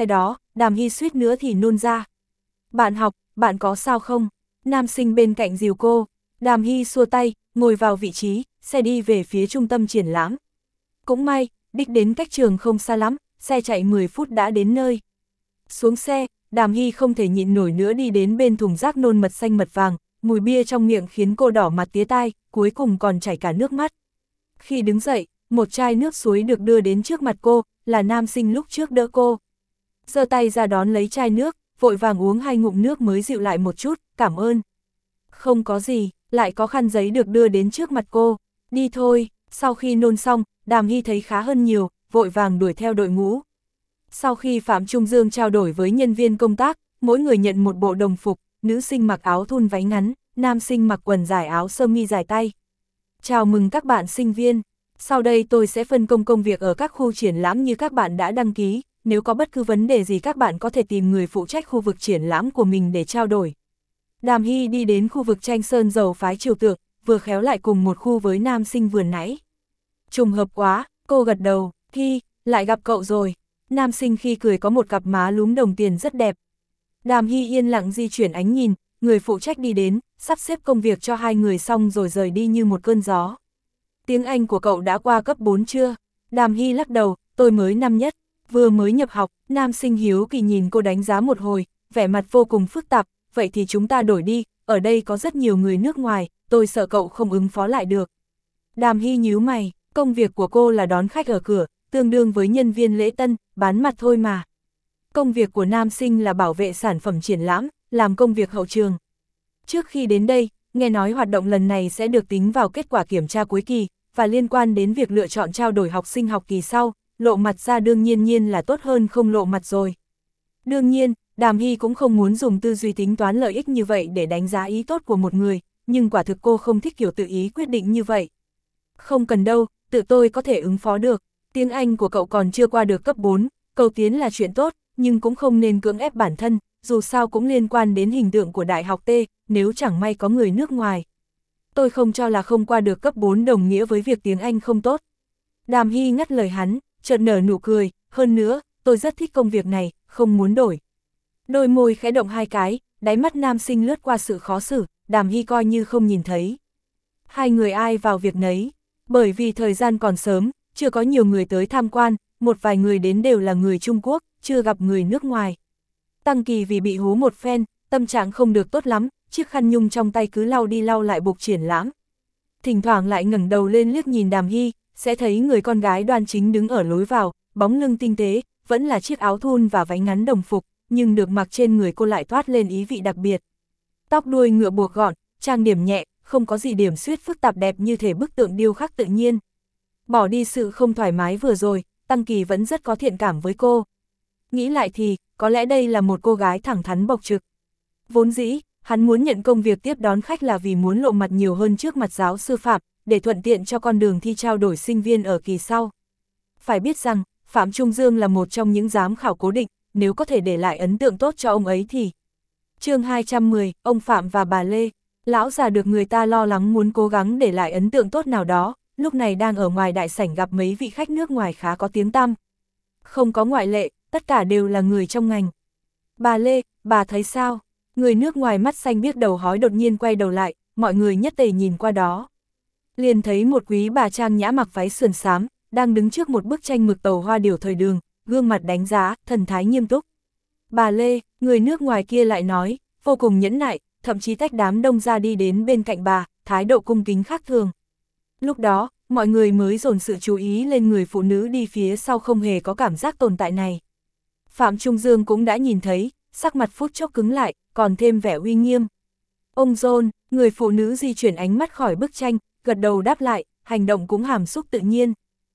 Đàm Hy suýt nữa thì nôn ra. Bạn học, bạn có sao không? Nam sinh bên cạnh dìu cô. Đàm Hy xua tay, ngồi vào vị trí, xe đi về phía trung tâm triển lãm. Cũng may, đích đến cách trường không xa lắm, xe chạy mười phút đã đến nơi. Xuống xe, Đàm Hy không thể nhịn nổi nữa đi đến bên thùng rác nôn mật xanh mật vàng, mùi bia trong miệng khiến cô đỏ mặt tía tai, cuối cùng còn chảy cả nước mắt. Khi đứng dậy, một chai nước suối được đưa đến trước mặt cô, là nam sinh lúc trước đỡ cô. Giơ tay ra đón lấy chai nước, vội vàng uống hai ngụm nước mới dịu lại một chút, cảm ơn. Không có gì, lại có khăn giấy được đưa đến trước mặt cô, đi thôi. Sau khi nôn xong, Đàm Hy thấy khá hơn nhiều, vội vàng đuổi theo đội ngũ. Sau khi Phạm Trung Dương trao đổi với nhân viên công tác, mỗi người nhận một bộ đồng phục, nữ sinh mặc áo thun váy ngắn, nam sinh mặc quần dài áo sơ mi dài tay. Chào mừng các bạn sinh viên, sau đây tôi sẽ phân công công việc ở các khu triển lãm như các bạn đã đăng ký, nếu có bất cứ vấn đề gì các bạn có thể tìm người phụ trách khu vực triển lãm của mình để trao đổi. Đàm Hy đi đến khu vực tranh sơn dầu phái Triều Tượng, vừa khéo lại cùng một khu với nam sinh vừa nãy. Trùng hợp quá, cô gật đầu, Hy, lại gặp cậu rồi. Nam sinh khi cười có một cặp má lúm đồng tiền rất đẹp. Đàm Hy yên lặng di chuyển ánh nhìn, người phụ trách đi đến, sắp xếp công việc cho hai người xong rồi rời đi như một cơn gió. Tiếng Anh của cậu đã qua cấp bốn chưa? Đàm Hy lắc đầu, tôi mới năm nhất, vừa mới nhập học. Nam sinh hiếu kỳ nhìn cô đánh giá một hồi, vẻ mặt vô cùng phức tạp, vậy thì chúng ta đổi đi, ở đây có rất nhiều người nước ngoài, tôi sợ cậu không ứng phó lại được. Đàm Hy nhíu mày, công việc của cô là đón khách ở cửa, tương đương với nhân viên lễ tân, bán mặt thôi mà. Công việc của nam sinh là bảo vệ sản phẩm triển lãm, làm công việc hậu trường. Trước khi đến đây, nghe nói hoạt động lần này sẽ được tính vào kết quả kiểm tra cuối kỳ, và liên quan đến việc lựa chọn trao đổi học sinh học kỳ sau, lộ mặt ra đương nhiên nhiên là tốt hơn không lộ mặt rồi. Đương nhiên, Đàm Hy cũng không muốn dùng tư duy tính toán lợi ích như vậy để đánh giá ý tốt của một người, nhưng quả thực cô không thích kiểu tự ý quyết định như vậy. Không cần đâu, tự tôi có thể ứng phó được. Tiếng Anh của cậu còn chưa qua được cấp bốn, cầu tiến là chuyện tốt, nhưng cũng không nên cưỡng ép bản thân, dù sao cũng liên quan đến hình tượng của Đại học T, nếu chẳng may có người nước ngoài. Tôi không cho là không qua được cấp bốn đồng nghĩa với việc tiếng Anh không tốt. Đàm Hy ngắt lời hắn, chợt nở nụ cười, hơn nữa, tôi rất thích công việc này, không muốn đổi. Đôi môi khẽ động hai cái, đáy mắt nam sinh lướt qua sự khó xử, Đàm Hy coi như không nhìn thấy. Hai người ai vào việc nấy, bởi vì thời gian còn sớm, chưa có nhiều người tới tham quan, một vài người đến đều là người Trung Quốc, chưa gặp người nước ngoài. Tăng Kỳ vì bị hú một phen, tâm trạng không được tốt lắm, chiếc khăn nhung trong tay cứ lau đi lau lại bục triển lãm. Thỉnh thoảng lại ngẩng đầu lên liếc nhìn Đàm Hy, sẽ thấy người con gái đoan chính đứng ở lối vào, bóng lưng tinh tế, vẫn là chiếc áo thun và váy ngắn đồng phục, nhưng được mặc trên người cô lại toát lên ý vị đặc biệt. Tóc đuôi ngựa buộc gọn, trang điểm nhẹ, không có gì điểm xuyết phức tạp đẹp như thể bức tượng điêu khắc tự nhiên. Bỏ đi sự không thoải mái vừa rồi, Tăng Kỳ vẫn rất có thiện cảm với cô. Nghĩ lại thì, có lẽ đây là một cô gái thẳng thắn bộc trực. Vốn dĩ, hắn muốn nhận công việc tiếp đón khách là vì muốn lộ mặt nhiều hơn trước mặt giáo sư Phạm, để thuận tiện cho con đường thi trao đổi sinh viên ở kỳ sau. Phải biết rằng, Phạm Trung Dương là một trong những giám khảo cố định, nếu có thể để lại ấn tượng tốt cho ông ấy thì... Chương hai trăm mười, ông Phạm và bà Lê. Lão già được người ta lo lắng muốn cố gắng để lại ấn tượng tốt nào đó, lúc này đang ở ngoài đại sảnh gặp mấy vị khách nước ngoài khá có tiếng tăm. Không có ngoại lệ, tất cả đều là người trong ngành. Bà Lê, bà thấy sao? Người nước ngoài mắt xanh biếc đầu hói đột nhiên quay đầu lại, mọi người nhất tề nhìn qua đó. Liền thấy một quý bà trang nhã mặc váy sườn xám, đang đứng trước một bức tranh mực tàu hoa điểu thời đường, gương mặt đánh giá, thần thái nghiêm túc. Bà Lê, người nước ngoài kia lại nói, vô cùng nhẫn nại, thậm chí tách đám đông ra đi đến bên cạnh bà, thái độ cung kính khác thường. Lúc đó, mọi người mới dồn sự chú ý lên người phụ nữ đi phía sau không hề có cảm giác tồn tại này. Phạm Trung Dương cũng đã nhìn thấy, sắc mặt phút chốc cứng lại, còn thêm vẻ uy nghiêm. Ông John, người phụ nữ di chuyển ánh mắt khỏi bức tranh, gật đầu đáp lại, hành động cũng hàm xúc tự nhiên.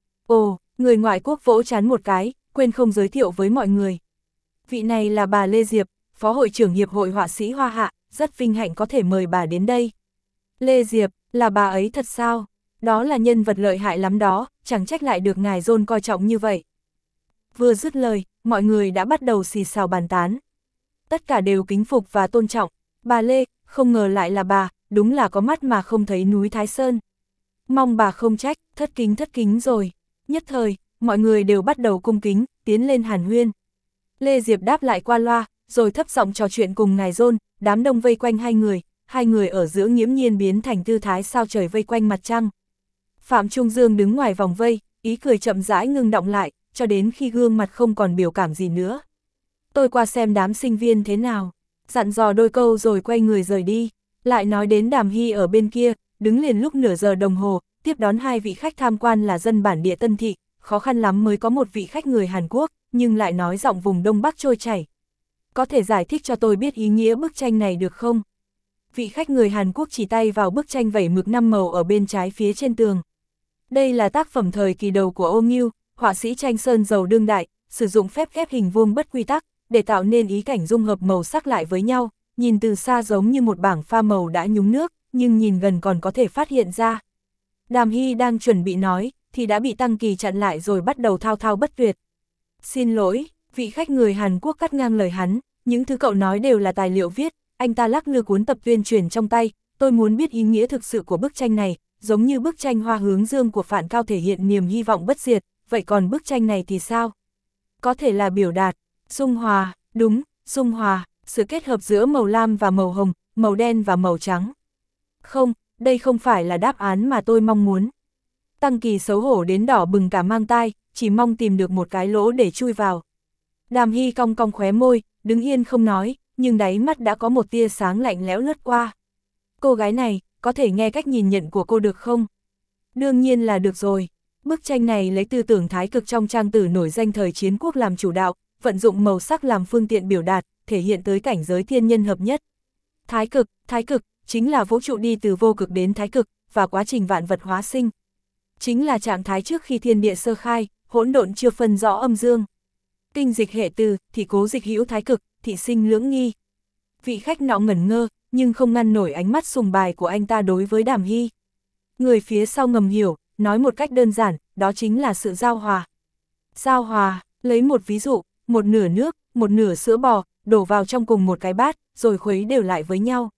Ồ, người ngoại quốc vỗ trán một cái, quên không giới thiệu với mọi người. Vị này là bà Lê Diệp, Phó hội trưởng Hiệp hội Họa sĩ Hoa Hạ, rất vinh hạnh có thể mời bà đến đây. Lê Diệp, là bà ấy thật sao? Đó là nhân vật lợi hại lắm đó, chẳng trách lại được ngài John coi trọng như vậy. Vừa dứt lời, mọi người đã bắt đầu xì xào bàn tán. Tất cả đều kính phục và tôn trọng. Bà Lê, không ngờ lại là bà, đúng là có mắt mà không thấy núi Thái Sơn. Mong bà không trách, thất kính thất kính rồi. Nhất thời, mọi người đều bắt đầu cung kính, tiến lên hàn huyên. Lê Diệp đáp lại qua loa, rồi thấp giọng trò chuyện cùng ngài John, đám đông vây quanh hai người, hai người ở giữa nghiễm nhiên biến thành tư thái sao trời vây quanh mặt trăng. Phạm Trung Dương đứng ngoài vòng vây, ý cười chậm rãi ngưng động lại, cho đến khi gương mặt không còn biểu cảm gì nữa. Tôi qua xem đám sinh viên thế nào, dặn dò đôi câu rồi quay người rời đi, lại nói đến Đàm Hy ở bên kia, đứng liền lúc nửa giờ đồng hồ, tiếp đón hai vị khách tham quan là dân bản địa Tân Thị, khó khăn lắm mới có một vị khách người Hàn Quốc, nhưng lại nói giọng vùng Đông Bắc trôi chảy. Có thể giải thích cho tôi biết ý nghĩa bức tranh này được không? Vị khách người Hàn Quốc chỉ tay vào bức tranh vẩy mực năm màu ở bên trái phía trên tường. Đây là tác phẩm thời kỳ đầu của Ô Ngưu, họa sĩ tranh sơn dầu đương đại, sử dụng phép ghép hình vuông bất quy tắc, để tạo nên ý cảnh dung hợp màu sắc lại với nhau, nhìn từ xa giống như một bảng pha màu đã nhúng nước, nhưng nhìn gần còn có thể phát hiện ra. Đàm Hy đang chuẩn bị nói, thì đã bị Tăng Kỳ chặn lại rồi bắt đầu thao thao bất tuyệt. Xin lỗi, vị khách người Hàn Quốc cắt ngang lời hắn, những thứ cậu nói đều là tài liệu viết, anh ta lắc lư cuốn tập tuyên truyền trong tay, tôi muốn biết ý nghĩa thực sự của bức tranh này, giống như bức tranh Hoa Hướng Dương của Phạn Cao thể hiện niềm hy vọng bất diệt, vậy còn bức tranh này thì sao? Có thể là biểu đạt, dung hòa, đúng, dung hòa, sự kết hợp giữa màu lam và màu hồng, màu đen và màu trắng. Không, đây không phải là đáp án mà tôi mong muốn. Tăng Kỳ xấu hổ đến đỏ bừng cả mang tai, chỉ mong tìm được một cái lỗ để chui vào. Đàm Hy cong cong khóe môi, đứng yên không nói, nhưng đáy mắt đã có một tia sáng lạnh lẽo lướt qua. Cô gái này, có thể nghe cách nhìn nhận của cô được không? Đương nhiên là được rồi. Bức tranh này lấy tư tưởng thái cực trong trang tử nổi danh thời chiến quốc làm chủ đạo, vận dụng màu sắc làm phương tiện biểu đạt, thể hiện tới cảnh giới thiên nhân hợp nhất. Thái cực, thái cực, chính là vũ trụ đi từ vô cực đến thái cực, và quá trình vạn vật hóa sinh. Chính là trạng thái trước khi thiên địa sơ khai, hỗn độn chưa phân rõ âm dương. Kinh dịch hệ từ, thì cố dịch hữu thái cực, thị sinh lưỡng nghi. Vị khách nọ ngẩn ngơ, nhưng không ngăn nổi ánh mắt sùng bài của anh ta đối với Đàm Hy. Người phía sau ngầm hiểu, nói một cách đơn giản, đó chính là sự giao hòa. Giao hòa, lấy một ví dụ, một nửa nước, một nửa sữa bò, đổ vào trong cùng một cái bát, rồi khuấy đều lại với nhau.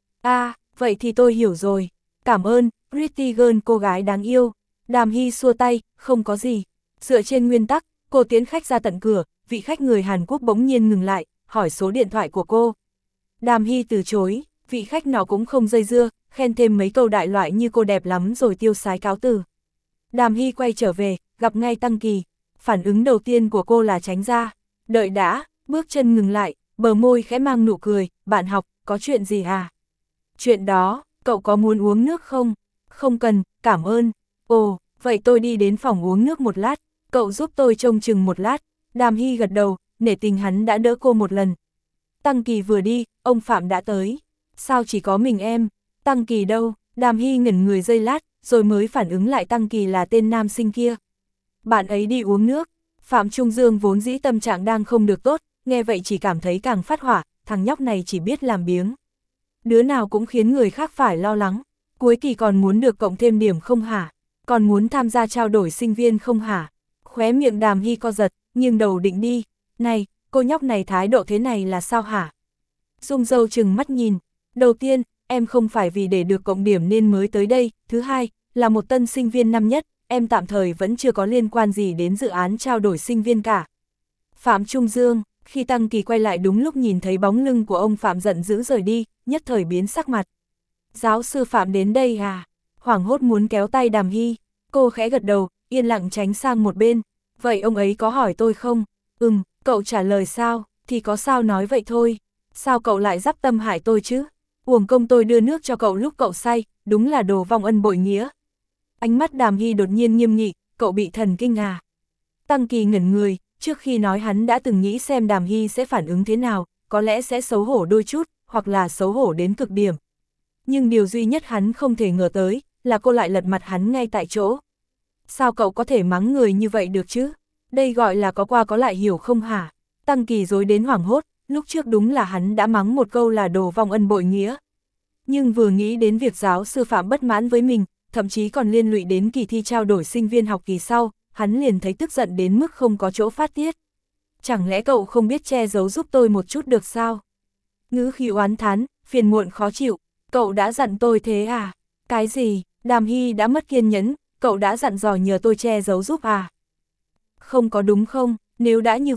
À, vậy thì tôi hiểu rồi. Cảm ơn, Pretty Girl cô gái đáng yêu. Đàm Hy xua tay, không có gì. Dựa trên nguyên tắc, cô tiến khách ra tận cửa, vị khách người Hàn Quốc bỗng nhiên ngừng lại, hỏi số điện thoại của cô. Đàm Hy từ chối, vị khách nào cũng không dây dưa, khen thêm mấy câu đại loại như cô đẹp lắm rồi tiêu sái cáo từ. Đàm Hy quay trở về, gặp ngay Tăng Kỳ. Phản ứng đầu tiên của cô là tránh ra. Đợi đã, bước chân ngừng lại, bờ môi khẽ mang nụ cười, bạn học, có chuyện gì à? Chuyện đó, cậu có muốn uống nước không? Không cần, cảm ơn. Ồ, vậy tôi đi đến phòng uống nước một lát, cậu giúp tôi trông chừng một lát. Đàm Hy gật đầu, nể tình hắn đã đỡ cô một lần. Tăng Kỳ vừa đi, ông Phạm đã tới. Sao chỉ có mình em? Tăng Kỳ đâu? Đàm Hy ngẩn người giây lát, rồi mới phản ứng lại Tăng Kỳ là tên nam sinh kia. Bạn ấy đi uống nước. Phạm Trung Dương vốn dĩ tâm trạng đang không được tốt, nghe vậy chỉ cảm thấy càng phát hỏa, thằng nhóc này chỉ biết làm biếng. Đứa nào cũng khiến người khác phải lo lắng. Cuối kỳ còn muốn được cộng thêm điểm không hả? Còn muốn tham gia trao đổi sinh viên không hả? Khóe miệng Đàm Hy co giật, nhưng đầu định đi. Này, cô nhóc này thái độ thế này là sao hả? Dung Dâu trừng mắt nhìn. Đầu tiên, em không phải vì để được cộng điểm nên mới tới đây. Thứ hai, là một tân sinh viên năm nhất, em tạm thời vẫn chưa có liên quan gì đến dự án trao đổi sinh viên cả. Phạm Trung Dương, khi Tăng Kỳ quay lại đúng lúc nhìn thấy bóng lưng của ông Phạm giận dữ rời đi, nhất thời biến sắc mặt. Giáo sư Phạm đến đây à? Hoảng hốt muốn kéo tay Đàm Hy. Cô khẽ gật đầu, yên lặng tránh sang một bên. Vậy ông ấy có hỏi tôi không? Ừm, cậu trả lời sao? Thì có sao nói vậy thôi. Sao cậu lại dắp tâm hại tôi chứ? Uổng công tôi đưa nước cho cậu lúc cậu say, đúng là đồ vong ân bội nghĩa. Ánh mắt Đàm Hy đột nhiên nghiêm nghị, cậu bị thần kinh à? Tăng Kỳ ngẩn người, trước khi nói hắn đã từng nghĩ xem Đàm Hy sẽ phản ứng thế nào, có lẽ sẽ xấu hổ đôi chút, hoặc là xấu hổ đến cực điểm. Nhưng điều duy nhất hắn không thể ngờ tới, là cô lại lật mặt hắn ngay tại chỗ. Sao cậu có thể mắng người như vậy được chứ? Đây gọi là có qua có lại hiểu không hả? Tăng Kỳ dối đến hoảng hốt, lúc trước đúng là hắn đã mắng một câu là đồ vong ân bội nghĩa. Nhưng vừa nghĩ đến việc giáo sư Phạm bất mãn với mình, thậm chí còn liên lụy đến kỳ thi trao đổi sinh viên học kỳ sau, hắn liền thấy tức giận đến mức không có chỗ phát tiết. Chẳng lẽ cậu không biết che giấu giúp tôi một chút được sao? Ngữ khí oán thán, phiền muộn khó chịu, cậu đã dặn tôi thế à? Cái gì? Đàm Hy đã mất kiên nhẫn, cậu đã dặn dò nhờ tôi che giấu giúp à? Không có đúng không? Nếu đã như vậy,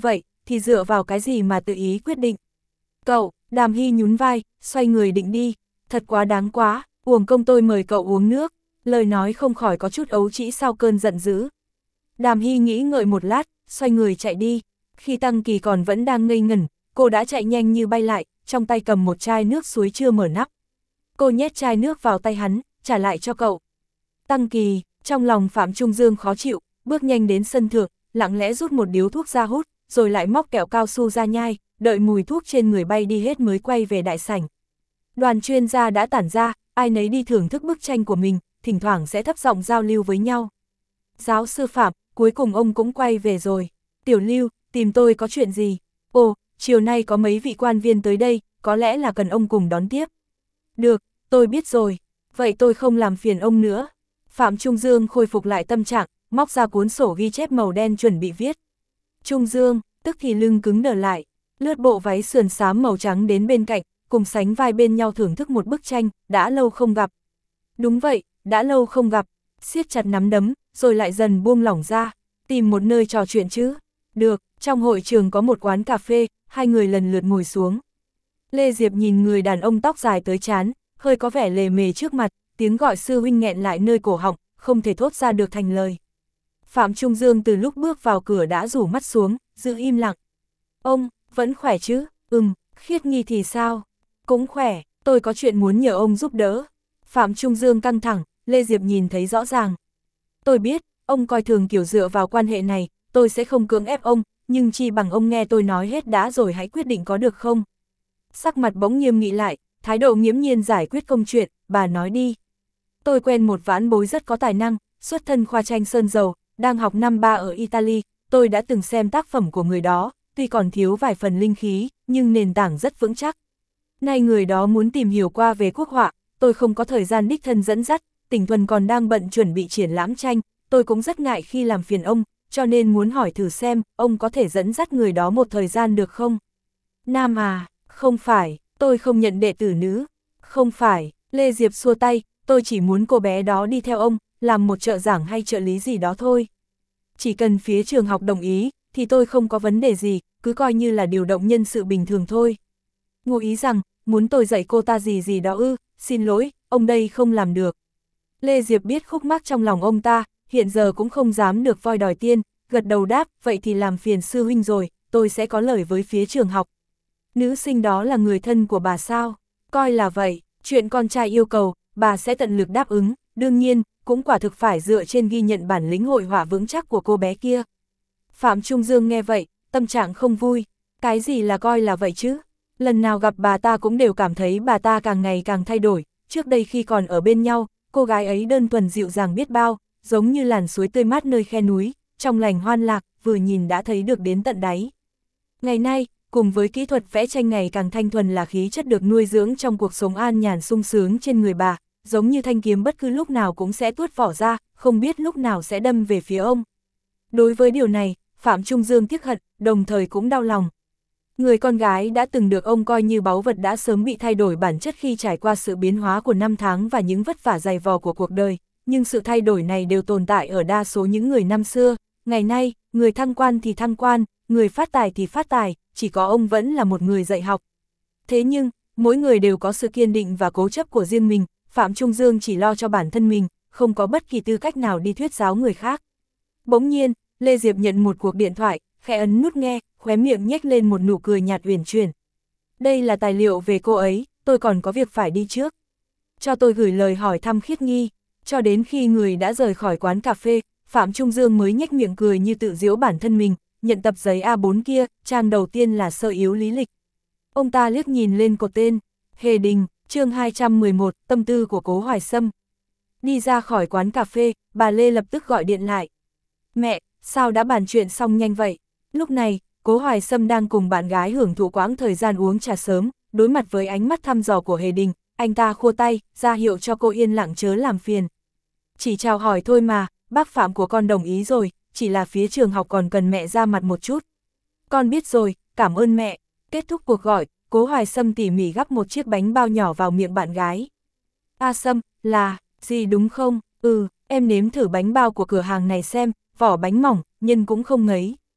thì dựa vào cái gì mà tự ý quyết định. Cậu, Đàm Hy nhún vai, xoay người định đi, thật quá đáng quá, uổng công tôi mời cậu uống nước, lời nói không khỏi có chút ấu trĩ sau cơn giận dữ. Đàm Hy nghĩ ngợi một lát, xoay người chạy đi, khi Tăng Kỳ còn vẫn đang ngây ngẩn, cô đã chạy nhanh như bay lại, trong tay cầm một chai nước suối chưa mở nắp. Cô nhét chai nước vào tay hắn, trả lại cho cậu. Tăng Kỳ, trong lòng Phạm Trung Dương khó chịu, bước nhanh đến sân thượng, lặng lẽ rút một điếu thuốc ra hút, rồi lại móc kẹo cao su ra nhai, đợi mùi thuốc trên người bay đi hết mới quay về đại sảnh. Đoàn chuyên gia đã tản ra, ai nấy đi thưởng thức bức tranh của mình, thỉnh thoảng sẽ thấp giọng giao lưu với nhau. Giáo sư Phạm, cuối cùng ông cũng quay về rồi. Tiểu Lưu, tìm tôi có chuyện gì? Ồ, chiều nay có mấy vị quan viên tới đây, có lẽ là cần ông cùng đón tiếp. Được, tôi biết rồi. Vậy tôi không làm phiền ông nữa. Phạm Trung Dương khôi phục lại tâm trạng, móc ra cuốn sổ ghi chép màu đen chuẩn bị viết. Trung Dương, tức thì lưng cứng đờ lại, lướt bộ váy sườn xám màu trắng đến bên cạnh, cùng sánh vai bên nhau thưởng thức một bức tranh, đã lâu không gặp. Đúng vậy, đã lâu không gặp, siết chặt nắm đấm, rồi lại dần buông lỏng ra, tìm một nơi trò chuyện chứ. Được, trong hội trường có một quán cà phê, hai người lần lượt ngồi xuống. Lê Diệp nhìn người đàn ông tóc dài tới trán, hơi có vẻ lề mề trước mặt, tiếng gọi sư huynh nghẹn lại nơi cổ họng, không thể thốt ra được thành lời. Phạm Trung Dương từ lúc bước vào cửa đã rủ mắt xuống, giữ im lặng. Ông, vẫn khỏe chứ? Ừm, Khiết Nghi thì sao? Cũng khỏe, tôi có chuyện muốn nhờ ông giúp đỡ. Phạm Trung Dương căng thẳng, Lê Diệp nhìn thấy rõ ràng. Tôi biết, ông coi thường kiểu dựa vào quan hệ này, tôi sẽ không cưỡng ép ông, nhưng chi bằng ông nghe tôi nói hết đã rồi hãy quyết định có được không? Sắc mặt bỗng nghiêm nghị lại, thái độ nghiễm nhiên giải quyết công chuyện, bà nói đi. Tôi quen một vãn bối rất có tài năng, xuất thân khoa tranh sơn dầu, đang học năm ba ở Italy, tôi đã từng xem tác phẩm của người đó, tuy còn thiếu vài phần linh khí, nhưng nền tảng rất vững chắc. Nay người đó muốn tìm hiểu qua về quốc họa, tôi không có thời gian đích thân dẫn dắt, Tỉnh Thuần còn đang bận chuẩn bị triển lãm tranh, tôi cũng rất ngại khi làm phiền ông, cho nên muốn hỏi thử xem, ông có thể dẫn dắt người đó một thời gian được không? Nam à, không phải, tôi không nhận đệ tử nữ. Không phải, Lê Diệp xua tay, tôi chỉ muốn cô bé đó đi theo ông, làm một trợ giảng hay trợ lý gì đó thôi. Chỉ cần phía trường học đồng ý, thì tôi không có vấn đề gì, cứ coi như là điều động nhân sự bình thường thôi. Ngụ ý rằng, muốn tôi dạy cô ta gì gì đó ư, xin lỗi, ông đây không làm được. Lê Diệp biết khúc mắc trong lòng ông ta, hiện giờ cũng không dám được voi đòi tiên, gật đầu đáp, vậy thì làm phiền sư huynh rồi, tôi sẽ có lời với phía trường học. Nữ sinh đó là người thân của bà sao? Coi là vậy, chuyện con trai yêu cầu, bà sẽ tận lực đáp ứng, đương nhiên, cũng quả thực phải dựa trên ghi nhận bản lĩnh hội họa vững chắc của cô bé kia. Phạm Trung Dương nghe vậy, tâm trạng không vui, cái gì là coi là vậy chứ? Lần nào gặp bà ta cũng đều cảm thấy bà ta càng ngày càng thay đổi, trước đây khi còn ở bên nhau, cô gái ấy đơn thuần dịu dàng biết bao, giống như làn suối tươi mát nơi khe núi, trong lành hoan lạc, vừa nhìn đã thấy được đến tận đáy. Ngày nay, cùng với kỹ thuật vẽ tranh ngày càng thanh thuần là khí chất được nuôi dưỡng trong cuộc sống an nhàn sung sướng trên người bà, giống như thanh kiếm bất cứ lúc nào cũng sẽ tuốt vỏ ra, không biết lúc nào sẽ đâm về phía ông. Đối với điều này, Phạm Trung Dương tiếc hận, đồng thời cũng đau lòng. Người con gái đã từng được ông coi như báu vật đã sớm bị thay đổi bản chất khi trải qua sự biến hóa của năm tháng và những vất vả dày vò của cuộc đời, nhưng sự thay đổi này đều tồn tại ở đa số những người năm xưa. Ngày nay, người thăng quan thì thăng quan, người phát tài thì phát tài, chỉ có ông vẫn là một người dạy học. Thế nhưng, mỗi người đều có sự kiên định và cố chấp của riêng mình, Phạm Trung Dương chỉ lo cho bản thân mình, không có bất kỳ tư cách nào đi thuyết giáo người khác. Bỗng nhiên, Lê Diệp nhận một cuộc điện thoại, khẽ ấn nút nghe, khóe miệng nhếch lên một nụ cười nhạt uyển chuyển. Đây là tài liệu về cô ấy, tôi còn có việc phải đi trước. Cho tôi gửi lời hỏi thăm Khiết Nghi, cho đến khi người đã rời khỏi quán cà phê, Phạm Trung Dương mới nhếch miệng cười như tự giễu bản thân mình, nhận tập giấy A bốn kia, trang đầu tiên là sơ yếu lý lịch. Ông ta liếc nhìn lên cột tên, Hề Đình, chương hai trăm mười một, tâm tư của Cố Hoài Sâm. Đi ra khỏi quán cà phê, bà Lê lập tức gọi điện lại. Mẹ, sao đã bàn chuyện xong nhanh vậy? Lúc này, Cố Hoài Sâm đang cùng bạn gái hưởng thụ quãng thời gian uống trà sớm, đối mặt với ánh mắt thăm dò của Hề Đình, anh ta khua tay, ra hiệu cho cô yên lặng chớ làm phiền. Chỉ chào hỏi thôi mà, bác Phạm của con đồng ý rồi, chỉ là phía trường học còn cần mẹ ra mặt một chút. Con biết rồi, cảm ơn mẹ. Kết thúc cuộc gọi, Cố Hoài Sâm tỉ mỉ gắp một chiếc bánh bao nhỏ vào miệng bạn gái. A Sâm, là, gì đúng không? Ừ, em nếm thử bánh bao của cửa hàng này xem, vỏ bánh mỏng, nhân cũng không ngấy.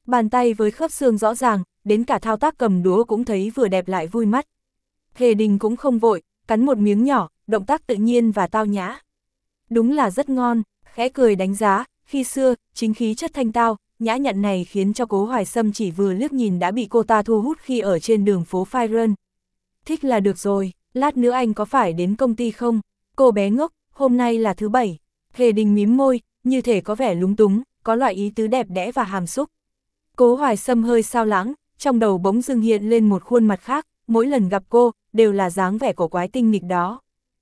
bàn tay với khớp xương rõ ràng, đến cả thao tác cầm đũa cũng thấy vừa đẹp lại vui mắt. Hề Đình cũng không vội, cắn một miếng nhỏ, động tác tự nhiên và tao nhã. Đúng là rất ngon, khẽ cười đánh giá, khi xưa, chính khí chất thanh tao, nhã nhặn này khiến cho Cố Hoài Sâm chỉ vừa liếc nhìn đã bị cô ta thu hút khi ở trên đường phố Phai Rơn. Thích là được rồi, lát nữa anh có phải đến công ty không? Cô bé ngốc, hôm nay là thứ bảy. Hề Đình mím môi, như thể có vẻ lúng túng, có loại ý tứ đẹp đẽ và hàm xúc. Cố Hoài Sâm hơi sao lãng, trong đầu bỗng dưng hiện lên một khuôn mặt khác, mỗi lần gặp cô, đều là dáng vẻ cổ quái tinh nghịch đó.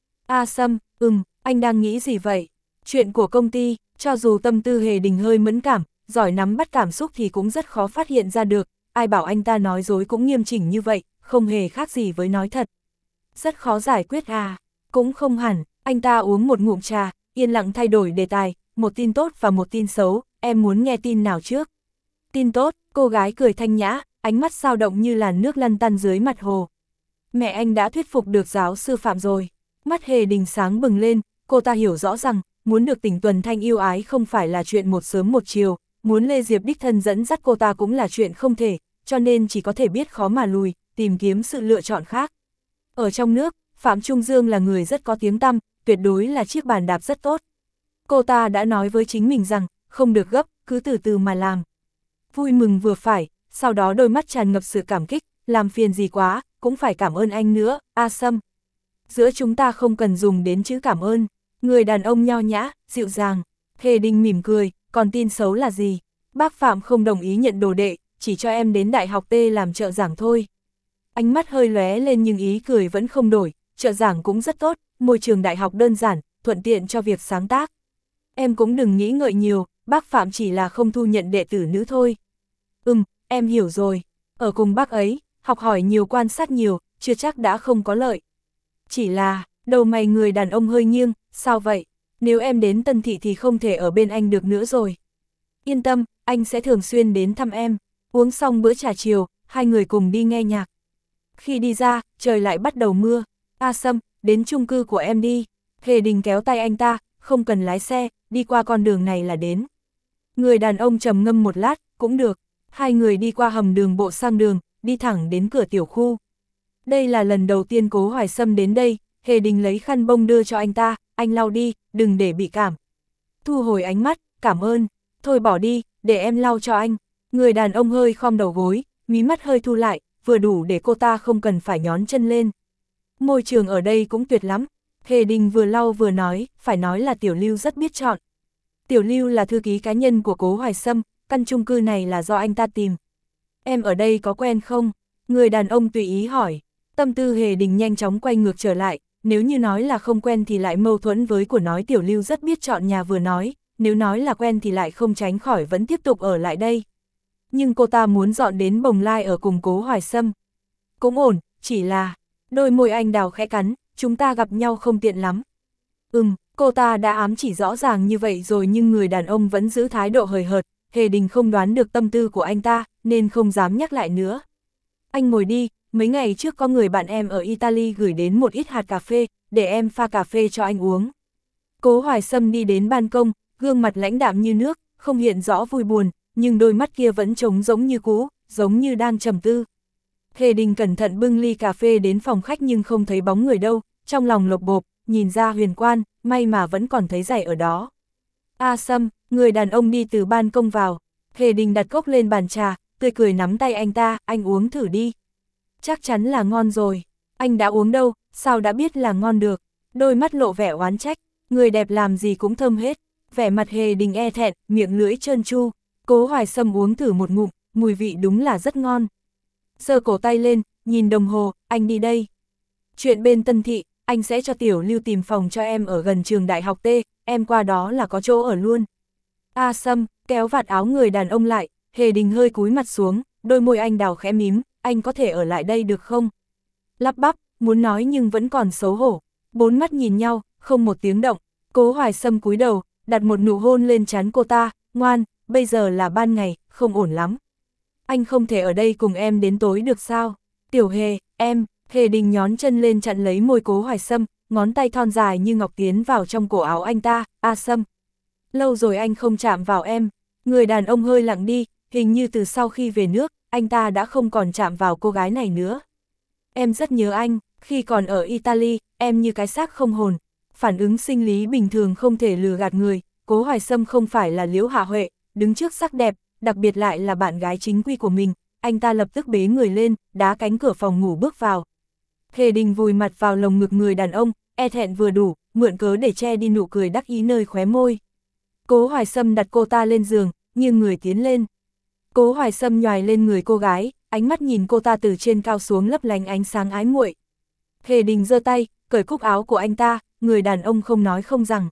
A Sâm, ừm, anh đang nghĩ gì vậy? Chuyện của công ty, cho dù tâm tư Hề Đình hơi mẫn cảm, giỏi nắm bắt cảm xúc thì cũng rất khó phát hiện ra được, ai bảo anh ta nói dối cũng nghiêm chỉnh như vậy, không hề khác gì với nói thật. Rất khó giải quyết à, cũng không hẳn, anh ta uống một ngụm trà, yên lặng thay đổi đề tài, một tin tốt và một tin xấu, em muốn nghe tin nào trước? Tin tốt, cô gái cười thanh nhã, ánh mắt sao động như làn nước lăn tăn dưới mặt hồ. Mẹ anh đã thuyết phục được giáo sư Phạm rồi. Mắt Hề Đình sáng bừng lên, cô ta hiểu rõ rằng, muốn được Tỉnh Tuần Thanh yêu ái không phải là chuyện một sớm một chiều, muốn Lê Diệp đích thân dẫn dắt cô ta cũng là chuyện không thể, cho nên chỉ có thể biết khó mà lùi, tìm kiếm sự lựa chọn khác. Ở trong nước, Phạm Trung Dương là người rất có tiếng tăm, tuyệt đối là chiếc bàn đạp rất tốt. Cô ta đã nói với chính mình rằng, không được gấp, cứ từ từ mà làm. Vui mừng vừa phải, sau đó đôi mắt tràn ngập sự cảm kích, làm phiền gì quá, cũng phải cảm ơn anh nữa, A Sâm. Giữa chúng ta không cần dùng đến chữ cảm ơn, người đàn ông nho nhã, dịu dàng. Hề Đình mỉm cười, còn tin xấu là gì? Bác Phạm không đồng ý nhận đồ đệ, chỉ cho em đến Đại học T làm trợ giảng thôi. Ánh mắt hơi lóe lên nhưng ý cười vẫn không đổi, trợ giảng cũng rất tốt, môi trường đại học đơn giản, thuận tiện cho việc sáng tác. Em cũng đừng nghĩ ngợi nhiều, bác Phạm chỉ là không thu nhận đệ tử nữ thôi. Ừm, em hiểu rồi, ở cùng bác ấy, học hỏi nhiều quan sát nhiều, chưa chắc đã không có lợi. Chỉ là, đầu mày người đàn ông hơi nghiêng, sao vậy? Nếu em đến Tân Thị thì không thể ở bên anh được nữa rồi. Yên tâm, anh sẽ thường xuyên đến thăm em. Uống xong bữa trà chiều, hai người cùng đi nghe nhạc. Khi đi ra, trời lại bắt đầu mưa. A Sâm, đến chung cư của em đi. Hề Đình kéo tay anh ta, không cần lái xe, đi qua con đường này là đến. Người đàn ông trầm ngâm một lát, cũng được. Hai người đi qua hầm đường bộ sang đường, đi thẳng đến cửa tiểu khu. Đây là lần đầu tiên Cố Hoài Sâm đến đây, Hề Đình lấy khăn bông đưa cho anh ta, anh lau đi, đừng để bị cảm. Thu hồi ánh mắt, cảm ơn, thôi bỏ đi, để em lau cho anh. Người đàn ông hơi khom đầu gối, mí mắt hơi thu lại, vừa đủ để cô ta không cần phải nhón chân lên. Môi trường ở đây cũng tuyệt lắm. Hề Đình vừa lau vừa nói, phải nói là Tiểu Lưu rất biết chọn. Tiểu Lưu là thư ký cá nhân của Cố Hoài Sâm, căn chung cư này là do anh ta tìm. Em ở đây có quen không? Người đàn ông tùy ý hỏi. Tâm tư Hề Đình nhanh chóng quay ngược trở lại, nếu như nói là không quen thì lại mâu thuẫn với của nói Tiểu Lưu rất biết chọn nhà vừa nói, nếu nói là quen thì lại không tránh khỏi vẫn tiếp tục ở lại đây. Nhưng cô ta muốn dọn đến Bồng Lai ở cùng Cố Hoài Sâm. Cũng ổn, chỉ là, đôi môi anh đào khẽ cắn, chúng ta gặp nhau không tiện lắm. Ừm, cô ta đã ám chỉ rõ ràng như vậy rồi nhưng người đàn ông vẫn giữ thái độ hời hợt, Hề Đình không đoán được tâm tư của anh ta, nên không dám nhắc lại nữa. Anh ngồi đi, mấy ngày trước có người bạn em ở Italy gửi đến một ít hạt cà phê, để em pha cà phê cho anh uống. Cố Hoài Sâm đi đến ban công, gương mặt lãnh đạm như nước, không hiện rõ vui buồn, nhưng đôi mắt kia vẫn trống giống như cũ, giống như đang trầm tư. Hề Đình cẩn thận bưng ly cà phê đến phòng khách nhưng không thấy bóng người đâu, trong lòng lộc bộp, nhìn ra Huyền Quan, may mà vẫn còn thấy giày ở đó. A Sâm, người đàn ông đi từ ban công vào. Hề Đình đặt cốc lên bàn trà, tươi cười nắm tay anh ta, anh uống thử đi. Chắc chắn là ngon rồi. Anh đã uống đâu, sao đã biết là ngon được. Đôi mắt lộ vẻ oán trách, người đẹp làm gì cũng thơm hết. Vẻ mặt Hề Đình e thẹn, miệng lưỡi trơn tru. Cố Hoài Sâm uống thử một ngụm, mùi vị đúng là rất ngon. Giơ cổ tay lên, nhìn đồng hồ, anh đi đây. Chuyện bên Tân Thị, anh sẽ cho Tiểu Lưu tìm phòng cho em ở gần trường Đại học T, em qua đó là có chỗ ở luôn. A Sâm, kéo vạt áo người đàn ông lại, Hề Đình hơi cúi mặt xuống, đôi môi anh đào khẽ mím, anh có thể ở lại đây được không? Lắp bắp, muốn nói nhưng vẫn còn xấu hổ. Bốn mắt nhìn nhau, không một tiếng động. Cố Hoài Sâm cúi đầu, đặt một nụ hôn lên trán cô ta, ngoan, bây giờ là ban ngày, không ổn lắm. Anh không thể ở đây cùng em đến tối được sao? Tiểu Hề, em, Hề Đình nhón chân lên chặn lấy môi Cố Hoài Sâm, ngón tay thon dài như ngọc tiến vào trong cổ áo anh ta, A Sâm. Lâu rồi anh không chạm vào em. Người đàn ông hơi lặng đi, hình như từ sau khi về nước, anh ta đã không còn chạm vào cô gái này nữa. Em rất nhớ anh, khi còn ở Italy, em như cái xác không hồn. Phản ứng sinh lý bình thường không thể lừa gạt người, Cố Hoài Sâm không phải là Liễu Hạ Huệ, đứng trước sắc đẹp, đặc biệt lại là bạn gái chính quy của mình, anh ta lập tức bế người lên, đá cánh cửa phòng ngủ bước vào. Hề Đình vùi mặt vào lồng ngực người đàn ông, e thẹn vừa đủ, mượn cớ để che đi nụ cười đắc ý nơi khóe môi. Cố Hoài Sâm đặt cô ta lên giường, nghiêng người tiến lên. Cố Hoài Sâm nhoài lên người cô gái, ánh mắt nhìn cô ta từ trên cao xuống lấp lánh ánh sáng ái muội. Hề Đình giơ tay, cởi cúc áo của anh ta, người đàn ông không nói không rằng.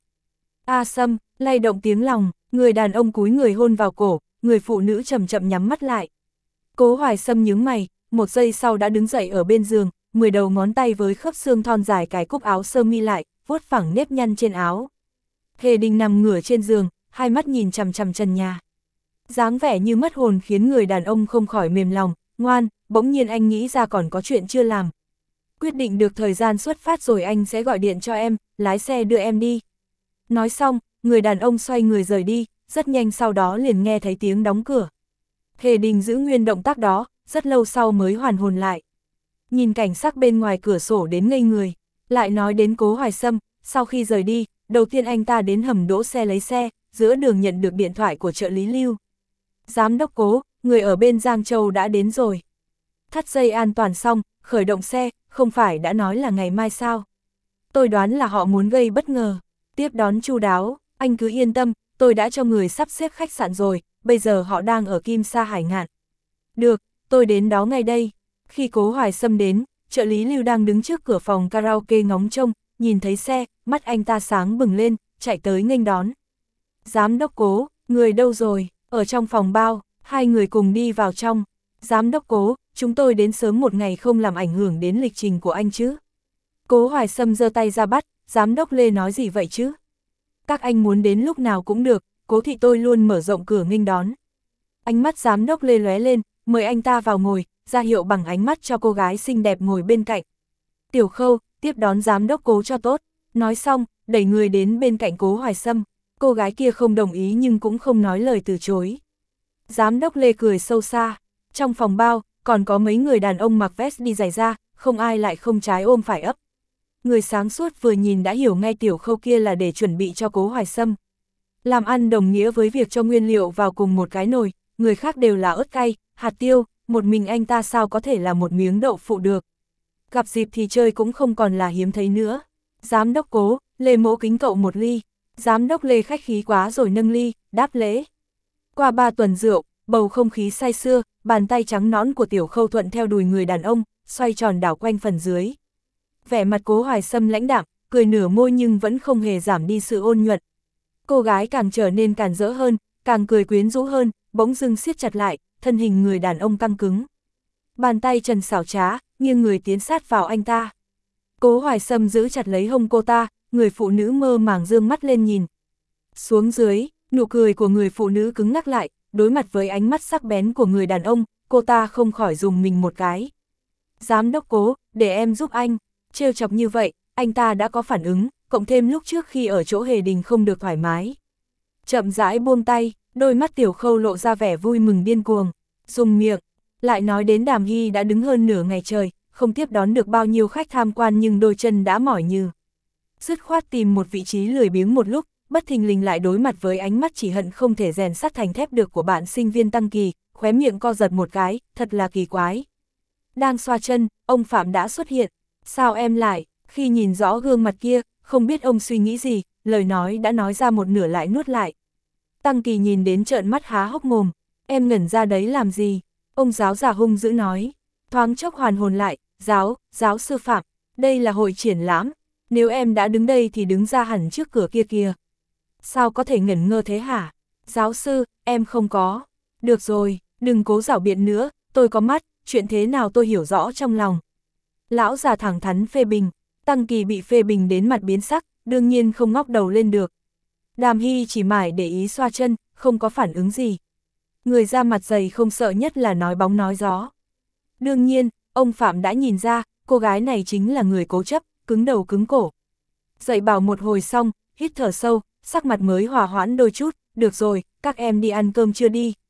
A Sâm, lay động tiếng lòng, người đàn ông cúi người hôn vào cổ, người phụ nữ chậm chậm nhắm mắt lại. Cố Hoài Sâm nhướng mày, một giây sau đã đứng dậy ở bên giường, mười đầu ngón tay với khớp xương thon dài cài cúc áo sơ mi lại, vuốt phẳng nếp nhăn trên áo. Hề Đình nằm ngửa trên giường, hai mắt nhìn chằm chằm trần nhà. Dáng vẻ như mất hồn khiến người đàn ông không khỏi mềm lòng, ngoan, bỗng nhiên anh nghĩ ra còn có chuyện chưa làm. Quyết định được thời gian xuất phát rồi anh sẽ gọi điện cho em, lái xe đưa em đi. Nói xong, người đàn ông xoay người rời đi, rất nhanh sau đó liền nghe thấy tiếng đóng cửa. Hề Đình giữ nguyên động tác đó, rất lâu sau mới hoàn hồn lại. Nhìn cảnh sắc bên ngoài cửa sổ đến ngây người, lại nói đến Cố Hoài Sâm, sau khi rời đi, đầu tiên anh ta đến hầm đỗ xe lấy xe, giữa đường nhận được điện thoại của trợ lý Lưu. Giám đốc Cố, người ở bên Giang Châu đã đến rồi. Thắt dây an toàn xong, khởi động xe, không phải đã nói là ngày mai sao? Tôi đoán là họ muốn gây bất ngờ. Tiếp đón chu đáo, anh cứ yên tâm, tôi đã cho người sắp xếp khách sạn rồi, bây giờ họ đang ở Kim Sa Hải Ngạn. Được, tôi đến đó ngay đây. Khi Cố Hoài Sâm đến, trợ lý Lưu đang đứng trước cửa phòng karaoke ngóng trông, nhìn thấy xe, mắt anh ta sáng bừng lên, chạy tới nghênh đón. Giám đốc Cố, người đâu rồi? Ở trong phòng bao, hai người cùng đi vào trong. Giám đốc Cố, chúng tôi đến sớm một ngày không làm ảnh hưởng đến lịch trình của anh chứ? Cố Hoài Sâm giơ tay ra bắt, giám đốc Lê nói gì vậy chứ? Các anh muốn đến lúc nào cũng được, Cố thị tôi luôn mở rộng cửa nghênh đón. Ánh mắt giám đốc Lê lóe lên, mời anh ta vào ngồi, ra hiệu bằng ánh mắt cho cô gái xinh đẹp ngồi bên cạnh. Tiểu Khâu, tiếp đón giám đốc Cố cho tốt. Nói xong, đẩy người đến bên cạnh Cố Hoài Sâm. Cô gái kia không đồng ý nhưng cũng không nói lời từ chối. Giám đốc Lê cười sâu xa. Trong phòng bao, còn có mấy người đàn ông mặc vest đi giày da, không ai lại không trái ôm phải ấp. Người sáng suốt vừa nhìn đã hiểu ngay Tiểu Khâu kia là để chuẩn bị cho Cố Hoài Sâm. Làm ăn đồng nghĩa với việc cho nguyên liệu vào cùng một cái nồi, người khác đều là ớt cay, hạt tiêu, một mình anh ta sao có thể là một miếng đậu phụ được. Gặp dịp thì chơi cũng không còn là hiếm thấy nữa. Giám đốc Cố, Lê mỗ kính cậu một ly. Giám đốc Lê khách khí quá rồi nâng ly, đáp lễ. Qua ba tuần rượu, bầu không khí say sưa, bàn tay trắng nõn của Tiểu Khâu thuận theo đùi người đàn ông, xoay tròn đảo quanh phần dưới. Vẻ mặt Cố Hoài Sâm lãnh đạm, cười nửa môi nhưng vẫn không hề giảm đi sự ôn nhuận. Cô gái càng trở nên càn rỡ hơn, càng cười quyến rũ hơn, bỗng dưng siết chặt lại, thân hình người đàn ông căng cứng. Bàn tay trần xảo trá, nghiêng người tiến sát vào anh ta. Cố Hoài Sâm giữ chặt lấy hông cô ta, người phụ nữ mơ màng dương mắt lên nhìn. Xuống dưới, nụ cười của người phụ nữ cứng ngắc lại, đối mặt với ánh mắt sắc bén của người đàn ông, cô ta không khỏi dùng mình một cái. Giám đốc Cố, để em giúp anh. Trêu chọc như vậy, anh ta đã có phản ứng, cộng thêm lúc trước khi ở chỗ Hề Đình không được thoải mái. Chậm rãi buông tay, đôi mắt Tiểu Khâu lộ ra vẻ vui mừng điên cuồng, dùng miệng, lại nói đến Đàm Hy đã đứng hơn nửa ngày trời, không tiếp đón được bao nhiêu khách tham quan nhưng đôi chân đã mỏi nhừ. Dứt khoát tìm một vị trí lười biếng một lúc, bất thình lình lại đối mặt với ánh mắt chỉ hận không thể rèn sắt thành thép được của bạn sinh viên Tăng Kỳ, khóe miệng co giật một cái, thật là kỳ quái. Đang xoa chân, ông Phạm đã xuất hiện. Sao em lại? Khi nhìn rõ gương mặt kia, không biết ông suy nghĩ gì, lời nói đã nói ra một nửa lại nuốt lại. Tăng Kỳ nhìn đến trợn mắt há hốc mồm, em ngẩn ra đấy làm gì? Ông giáo già hung dữ nói, thoáng chốc hoàn hồn lại, giáo, giáo sư Phạm, đây là hội triển lãm, nếu em đã đứng đây thì đứng ra hẳn trước cửa kia kìa. Sao có thể ngẩn ngơ thế hả? Giáo sư, em không có. Được rồi, đừng cố giảo biện nữa, tôi có mắt, chuyện thế nào tôi hiểu rõ trong lòng. Lão già thẳng thắn phê bình, Tăng Kỳ bị phê bình đến mặt biến sắc, đương nhiên không ngóc đầu lên được. Đàm Hy chỉ mải để ý xoa chân, không có phản ứng gì. Người da mặt dày không sợ nhất là nói bóng nói gió. Đương nhiên, ông Phạm đã nhìn ra, cô gái này chính là người cố chấp, cứng đầu cứng cổ. Dạy bảo một hồi xong, hít thở sâu, sắc mặt mới hòa hoãn đôi chút, được rồi, các em đi ăn cơm chưa đi.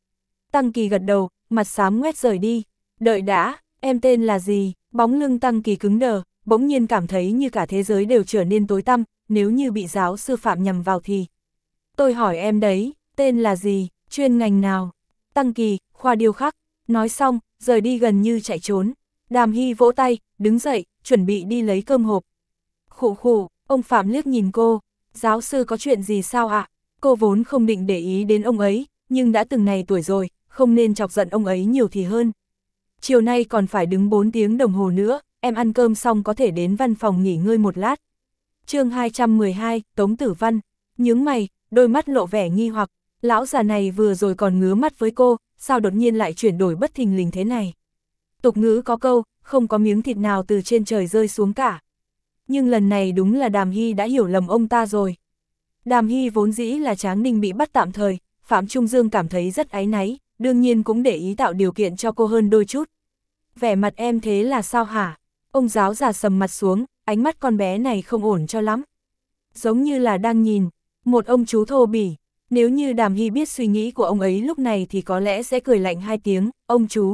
Tăng Kỳ gật đầu, mặt xám ngoét rời đi. Đợi đã, em tên là gì? Bóng lưng Tăng Kỳ cứng đờ, bỗng nhiên cảm thấy như cả thế giới đều trở nên tối tăm, nếu như bị giáo sư Phạm nhầm vào thì. Tôi hỏi em đấy, tên là gì, chuyên ngành nào? Tăng Kỳ, khoa điêu khắc. Nói xong, rời đi gần như chạy trốn. Đàm Hy vỗ tay, đứng dậy, chuẩn bị đi lấy cơm hộp. Khụ khụ, ông Phạm liếc nhìn cô, giáo sư có chuyện gì sao ạ? Cô vốn không định để ý đến ông ấy, nhưng đã từng này tuổi rồi, không nên chọc giận ông ấy nhiều thì hơn. Chiều nay còn phải đứng bốn tiếng đồng hồ nữa, em ăn cơm xong có thể đến văn phòng nghỉ ngơi một lát. Chương hai trăm mười hai, Tống Tử Văn, nhướng mày, đôi mắt lộ vẻ nghi hoặc, lão già này vừa rồi còn ngứa mắt với cô, sao đột nhiên lại chuyển đổi bất thình lình thế này. Tục ngữ có câu, không có miếng thịt nào từ trên trời rơi xuống cả. Nhưng lần này đúng là Đàm Hy đã hiểu lầm ông ta rồi. Đàm Hy vốn dĩ là Tráng Ninh bị bắt tạm thời, Phạm Trung Dương cảm thấy rất áy náy, đương nhiên cũng để ý tạo điều kiện cho cô hơn đôi chút. Vẻ mặt em thế là sao hả? Ông giáo già sầm mặt xuống, ánh mắt con bé này không ổn cho lắm. Giống như là đang nhìn một ông chú thô bỉ. Nếu như Đàm Hy biết suy nghĩ của ông ấy lúc này thì có lẽ sẽ cười lạnh hai tiếng, ông chú.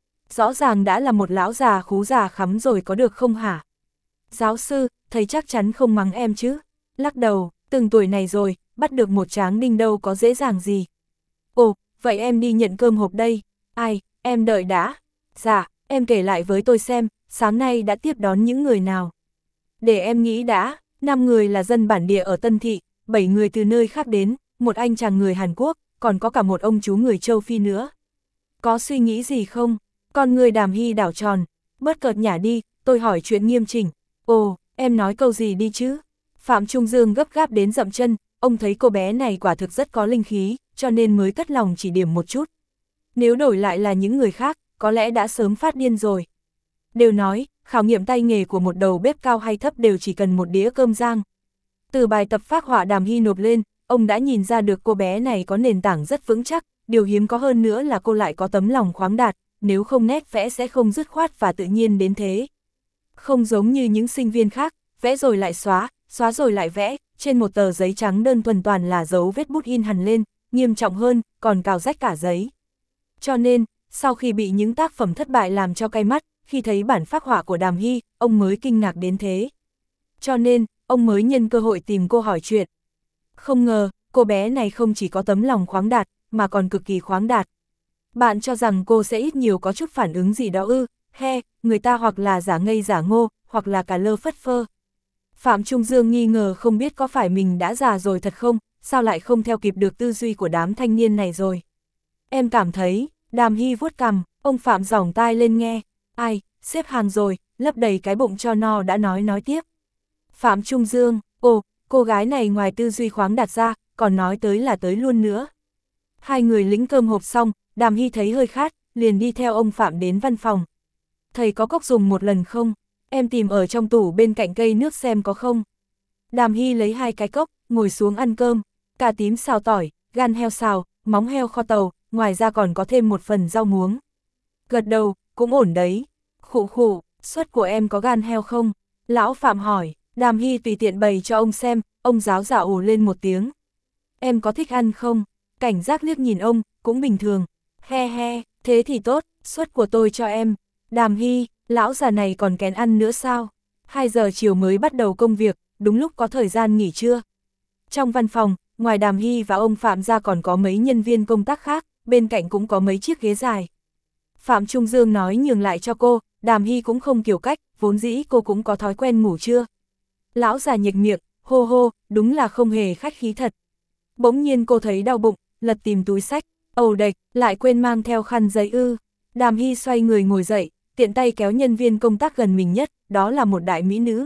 Rõ ràng đã là một lão già khú già khắm rồi có được không hả? Giáo sư, thầy chắc chắn không mắng em chứ? Lắc đầu, từng tuổi này rồi, bắt được một Tráng Ninh đâu có dễ dàng gì. Ồ, vậy em đi nhận cơm hộp đây. Ai, em đợi đã. Dạ, em kể lại với tôi xem, sáng nay đã tiếp đón những người nào. Để em nghĩ đã, năm người là dân bản địa ở Tân Thị, bảy người từ nơi khác đến, một anh chàng người Hàn Quốc, còn có cả một ông chú người châu Phi nữa. Có suy nghĩ gì không? Con người Đàm Hy đảo tròn, bớt cợt nhả đi, tôi hỏi chuyện nghiêm chỉnh. Ồ, em nói câu gì đi chứ? Phạm Trung Dương gấp gáp đến dậm chân, ông thấy cô bé này quả thực rất có linh khí, cho nên mới cất lòng chỉ điểm một chút. Nếu đổi lại là những người khác, có lẽ đã sớm phát điên rồi. Đều nói, khảo nghiệm tay nghề của một đầu bếp cao hay thấp đều chỉ cần một đĩa cơm rang. Từ bài tập phác họa Đàm Hy nộp lên, ông đã nhìn ra được cô bé này có nền tảng rất vững chắc, điều hiếm có hơn nữa là cô lại có tấm lòng khoáng đạt, nếu không nét vẽ sẽ không dứt khoát và tự nhiên đến thế. Không giống như những sinh viên khác, vẽ rồi lại xóa, xóa rồi lại vẽ, trên một tờ giấy trắng đơn thuần toàn là dấu vết bút in hằn lên, nghiêm trọng hơn, còn cào rách cả giấy. Cho nên, sau khi bị những tác phẩm thất bại làm cho cay mắt, khi thấy bản phác họa của Đàm Hy, ông mới kinh ngạc đến thế. Cho nên, ông mới nhân cơ hội tìm cô hỏi chuyện. Không ngờ, cô bé này không chỉ có tấm lòng khoáng đạt, mà còn cực kỳ khoáng đạt. Bạn cho rằng cô sẽ ít nhiều có chút phản ứng gì đó ư, he, người ta hoặc là giả ngây giả ngô, hoặc là cả lơ phất phơ. Phạm Trung Dương nghi ngờ không biết có phải mình đã già rồi thật không, sao lại không theo kịp được tư duy của đám thanh niên này rồi. Em cảm thấy, Đàm Hy vuốt cằm, ông Phạm giỏng tai lên nghe, ai, xếp hàng rồi, lấp đầy cái bụng cho no đã nói nói tiếp. Phạm Trung Dương, ồ, cô gái này ngoài tư duy khoáng đạt ra, còn nói tới là tới luôn nữa. Hai người lĩnh cơm hộp xong, Đàm Hy thấy hơi khát, liền đi theo ông Phạm đến văn phòng. Thầy có cốc dùng một lần không? Em tìm ở trong tủ bên cạnh cây nước xem có không. Đàm Hy lấy hai cái cốc, ngồi xuống ăn cơm, cà tím xào tỏi, gan heo xào, móng heo kho tàu, ngoài ra còn có thêm một phần rau muống. Gật đầu, cũng ổn đấy. Khụ khụ, suất của em có gan heo không? Lão Phạm hỏi, Đàm Hy tùy tiện bày cho ông xem, ông giáo giả ồ lên một tiếng. Em có thích ăn không? Cảnh giác liếc nhìn ông, cũng bình thường. He he, thế thì tốt, suất của tôi cho em. Đàm Hy, lão già này còn kén ăn nữa sao? hai giờ chiều mới bắt đầu công việc, đúng lúc có thời gian nghỉ trưa. Trong văn phòng, ngoài Đàm Hy và ông Phạm ra còn có mấy nhân viên công tác khác, bên cạnh cũng có mấy chiếc ghế dài. Phạm Trung Dương nói nhường lại cho cô, Đàm Hy cũng không kiểu cách, vốn dĩ cô cũng có thói quen ngủ trưa. Lão già nhếch miệng, hô hô, đúng là không hề khách khí thật. Bỗng nhiên cô thấy đau bụng, lật tìm túi sách, ầu đệch, lại quên mang theo khăn giấy ư. Đàm Hy xoay người ngồi dậy, tiện tay kéo nhân viên công tác gần mình nhất, đó là một đại mỹ nữ.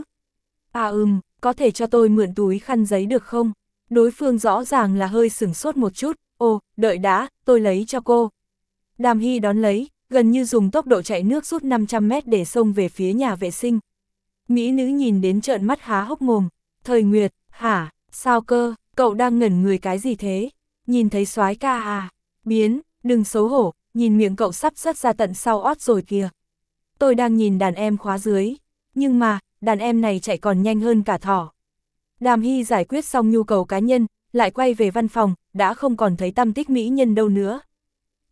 À ừm, có thể cho tôi mượn túi khăn giấy được không? Đối phương rõ ràng là hơi sửng sốt một chút, ồ, đợi đã, tôi lấy cho cô. Đàm Hy đón lấy, gần như dùng tốc độ chạy nước rút năm trăm mét để xông về phía nhà vệ sinh. Mỹ nữ nhìn đến trợn mắt há hốc mồm, Thời Nguyệt, hả, sao cơ, cậu đang ngẩn người cái gì thế? Nhìn thấy soái ca à? Biến, đừng xấu hổ, nhìn miệng cậu sắp rớt ra tận sau ót rồi kìa. Tôi đang nhìn đàn em khóa dưới, nhưng mà, đàn em này chạy còn nhanh hơn cả thỏ. Đàm Hy giải quyết xong nhu cầu cá nhân, lại quay về văn phòng, đã không còn thấy tăm tích mỹ nhân đâu nữa.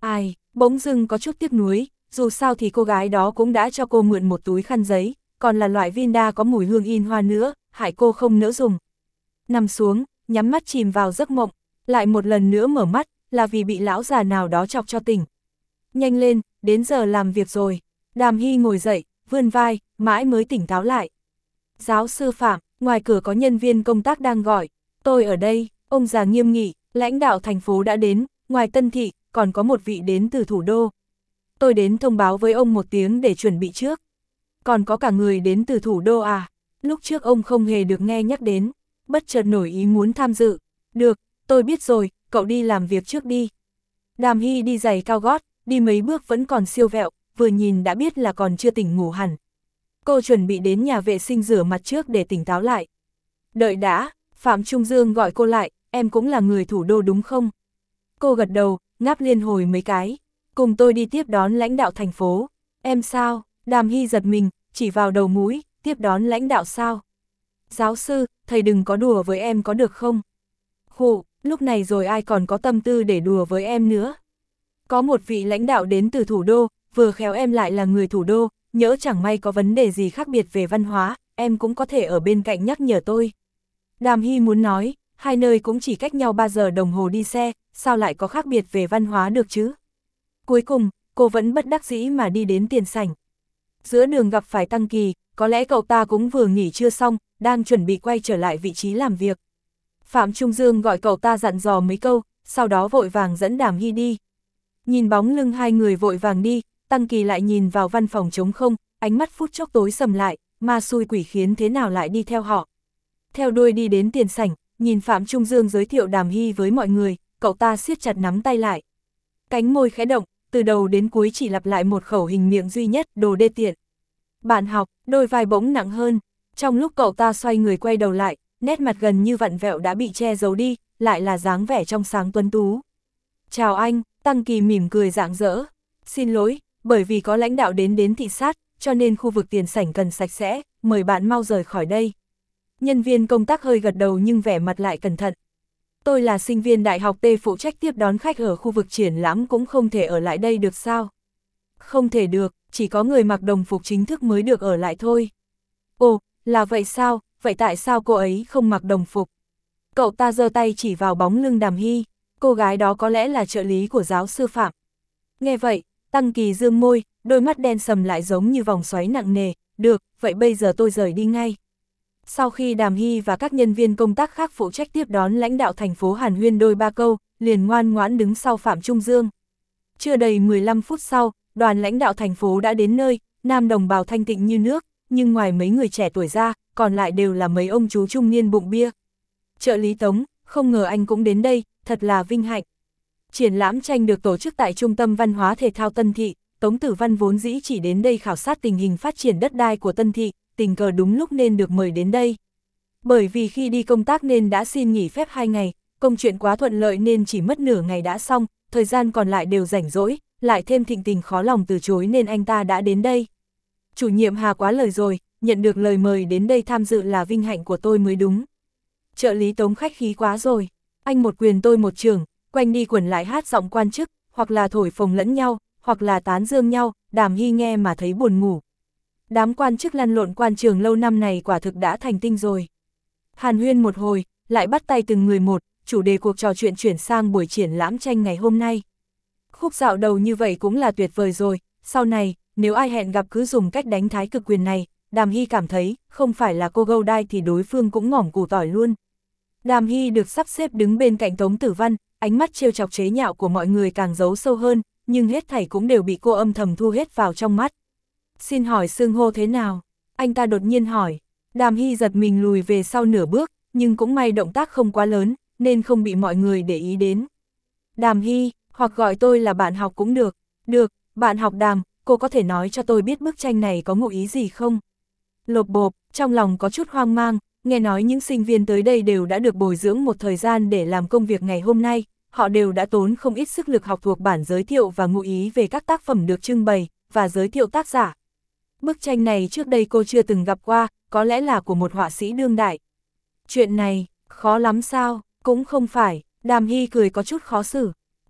Ai, bỗng dưng có chút tiếc nuối, dù sao thì cô gái đó cũng đã cho cô mượn một túi khăn giấy, còn là loại Vinda có mùi hương in hoa nữa, hại cô không nỡ dùng. Nằm xuống, nhắm mắt chìm vào giấc mộng, lại một lần nữa mở mắt, là vì bị lão già nào đó chọc cho tỉnh. Nhanh lên, đến giờ làm việc rồi. Đàm Hy ngồi dậy, vươn vai, mãi mới tỉnh táo lại. Giáo sư Phạm, ngoài cửa có nhân viên công tác đang gọi. Tôi ở đây, ông già nghiêm nghị, lãnh đạo thành phố đã đến, ngoài Tân Thị, còn có một vị đến từ thủ đô. Tôi đến thông báo với ông một tiếng để chuẩn bị trước. Còn có cả người đến từ thủ đô à? Lúc trước ông không hề được nghe nhắc đến, bất chợt nổi ý muốn tham dự. Được, tôi biết rồi, cậu đi làm việc trước đi. Đàm Hy đi giày cao gót, đi mấy bước vẫn còn siêu vẹo, vừa nhìn đã biết là còn chưa tỉnh ngủ hẳn. Cô chuẩn bị đến nhà vệ sinh rửa mặt trước để tỉnh táo lại. Đợi đã, Phạm Trung Dương gọi cô lại, em cũng là người thủ đô đúng không? Cô gật đầu, ngáp liên hồi mấy cái. Cùng tôi đi tiếp đón lãnh đạo thành phố. Em sao? Đàm Hy giật mình, chỉ vào đầu mũi, tiếp đón lãnh đạo sao? Giáo sư, thầy đừng có đùa với em có được không? Khụ, lúc này rồi ai còn có tâm tư để đùa với em nữa? Có một vị lãnh đạo đến từ thủ đô, vừa khéo em lại là người thủ đô, nhỡ chẳng may có vấn đề gì khác biệt về văn hóa, em cũng có thể ở bên cạnh nhắc nhở tôi. Đàm Hy muốn nói, hai nơi cũng chỉ cách nhau ba giờ đồng hồ đi xe, sao lại có khác biệt về văn hóa được chứ? Cuối cùng, cô vẫn bất đắc dĩ mà đi đến tiền sảnh. Giữa đường gặp phải Tăng Kỳ, có lẽ cậu ta cũng vừa nghỉ trưa xong, đang chuẩn bị quay trở lại vị trí làm việc. Phạm Trung Dương gọi cậu ta dặn dò mấy câu, sau đó vội vàng dẫn Đàm Hy đi. Nhìn bóng lưng hai người vội vàng đi, Tăng Kỳ lại nhìn vào văn phòng trống không, ánh mắt phút chốc tối sầm lại, ma xui quỷ khiến thế nào lại đi theo họ. Theo đuôi đi đến tiền sảnh, nhìn Phạm Trung Dương giới thiệu Đàm Hy với mọi người, cậu ta siết chặt nắm tay lại. Cánh môi khẽ động, từ đầu đến cuối chỉ lặp lại một khẩu hình miệng duy nhất, đồ đê tiện. Bạn học, đôi vai bỗng nặng hơn, trong lúc cậu ta xoay người quay đầu lại, nét mặt gần như vặn vẹo đã bị che giấu đi, lại là dáng vẻ trong sáng tuấn tú. Chào anh, Tăng Kỳ mỉm cười rạng rỡ. Xin lỗi, bởi vì có lãnh đạo đến đến thị sát, cho nên khu vực tiền sảnh cần sạch sẽ, mời bạn mau rời khỏi đây. Nhân viên công tác hơi gật đầu nhưng vẻ mặt lại cẩn thận. Tôi là sinh viên đại học T phụ trách tiếp đón khách ở khu vực triển lãm cũng không thể ở lại đây được sao? Không thể được, chỉ có người mặc đồng phục chính thức mới được ở lại thôi. Ồ, là vậy sao, vậy tại sao cô ấy không mặc đồng phục? Cậu ta giơ tay chỉ vào bóng lưng Đàm Hy, cô gái đó có lẽ là trợ lý của giáo sư Phạm. Nghe vậy, Tăng Kỳ dương môi, đôi mắt đen sầm lại giống như vòng xoáy nặng nề, được, vậy bây giờ tôi rời đi ngay. Sau khi Đàm Hy và các nhân viên công tác khác phụ trách tiếp đón lãnh đạo thành phố hàn huyên đôi ba câu, liền ngoan ngoãn đứng sau Phạm Trung Dương. Chưa đầy mười lăm phút sau, đoàn lãnh đạo thành phố đã đến nơi, nam đồng bào thanh tịnh như nước, nhưng ngoài mấy người trẻ tuổi ra, còn lại đều là mấy ông chú trung niên bụng bia. Trợ lý Tống, không ngờ anh cũng đến đây, thật là vinh hạnh. Triển lãm tranh được tổ chức tại Trung tâm Văn hóa Thể thao Tân Thị, Tống Tử Văn vốn dĩ chỉ đến đây khảo sát tình hình phát triển đất đai của Tân Thị, tình cờ đúng lúc nên được mời đến đây. Bởi vì khi đi công tác nên đã xin nghỉ phép hai ngày, công chuyện quá thuận lợi nên chỉ mất nửa ngày đã xong, thời gian còn lại đều rảnh rỗi, lại thêm thịnh tình khó lòng từ chối nên anh ta đã đến đây. Chủ nhiệm Hà quá lời rồi, nhận được lời mời đến đây tham dự là vinh hạnh của tôi mới đúng. Trợ lý Tống khách khí quá rồi, anh một quyền tôi một trường, quanh đi quẩn lại hát giọng quan chức, hoặc là thổi phồng lẫn nhau, hoặc là tán dương nhau, Đàm Hy nghe mà thấy buồn ngủ. Đám quan chức lăn lộn quan trường lâu năm này quả thực đã thành tinh rồi. Hàn huyên một hồi, lại bắt tay từng người một, chủ đề cuộc trò chuyện chuyển sang buổi triển lãm tranh ngày hôm nay. Khúc dạo đầu như vậy cũng là tuyệt vời rồi, sau này, nếu ai hẹn gặp cứ dùng cách đánh thái cực quyền này, Đàm Hy cảm thấy, không phải là cô gâu đai thì đối phương cũng ngỏm củ tỏi luôn. Đàm Hy được sắp xếp đứng bên cạnh Tống Tử Văn, ánh mắt trêu chọc chế nhạo của mọi người càng giấu sâu hơn, nhưng hết thảy cũng đều bị cô âm thầm thu hết vào trong mắt. Xin hỏi xưng hô thế nào? Anh ta đột nhiên hỏi. Đàm Hy giật mình lùi về sau nửa bước, nhưng cũng may động tác không quá lớn, nên không bị mọi người để ý đến. Đàm Hy, hoặc gọi tôi là bạn học cũng được. Được, bạn học Đàm, cô có thể nói cho tôi biết bức tranh này có ngụ ý gì không? Lộp bộp, trong lòng có chút hoang mang, nghe nói những sinh viên tới đây đều đã được bồi dưỡng một thời gian để làm công việc ngày hôm nay, họ đều đã tốn không ít sức lực học thuộc bản giới thiệu và ngụ ý về các tác phẩm được trưng bày, và giới thiệu tác giả. Bức tranh này trước đây cô chưa từng gặp qua, có lẽ là của một họa sĩ đương đại. Chuyện này, khó lắm sao, cũng không phải, Đàm Hy cười có chút khó xử.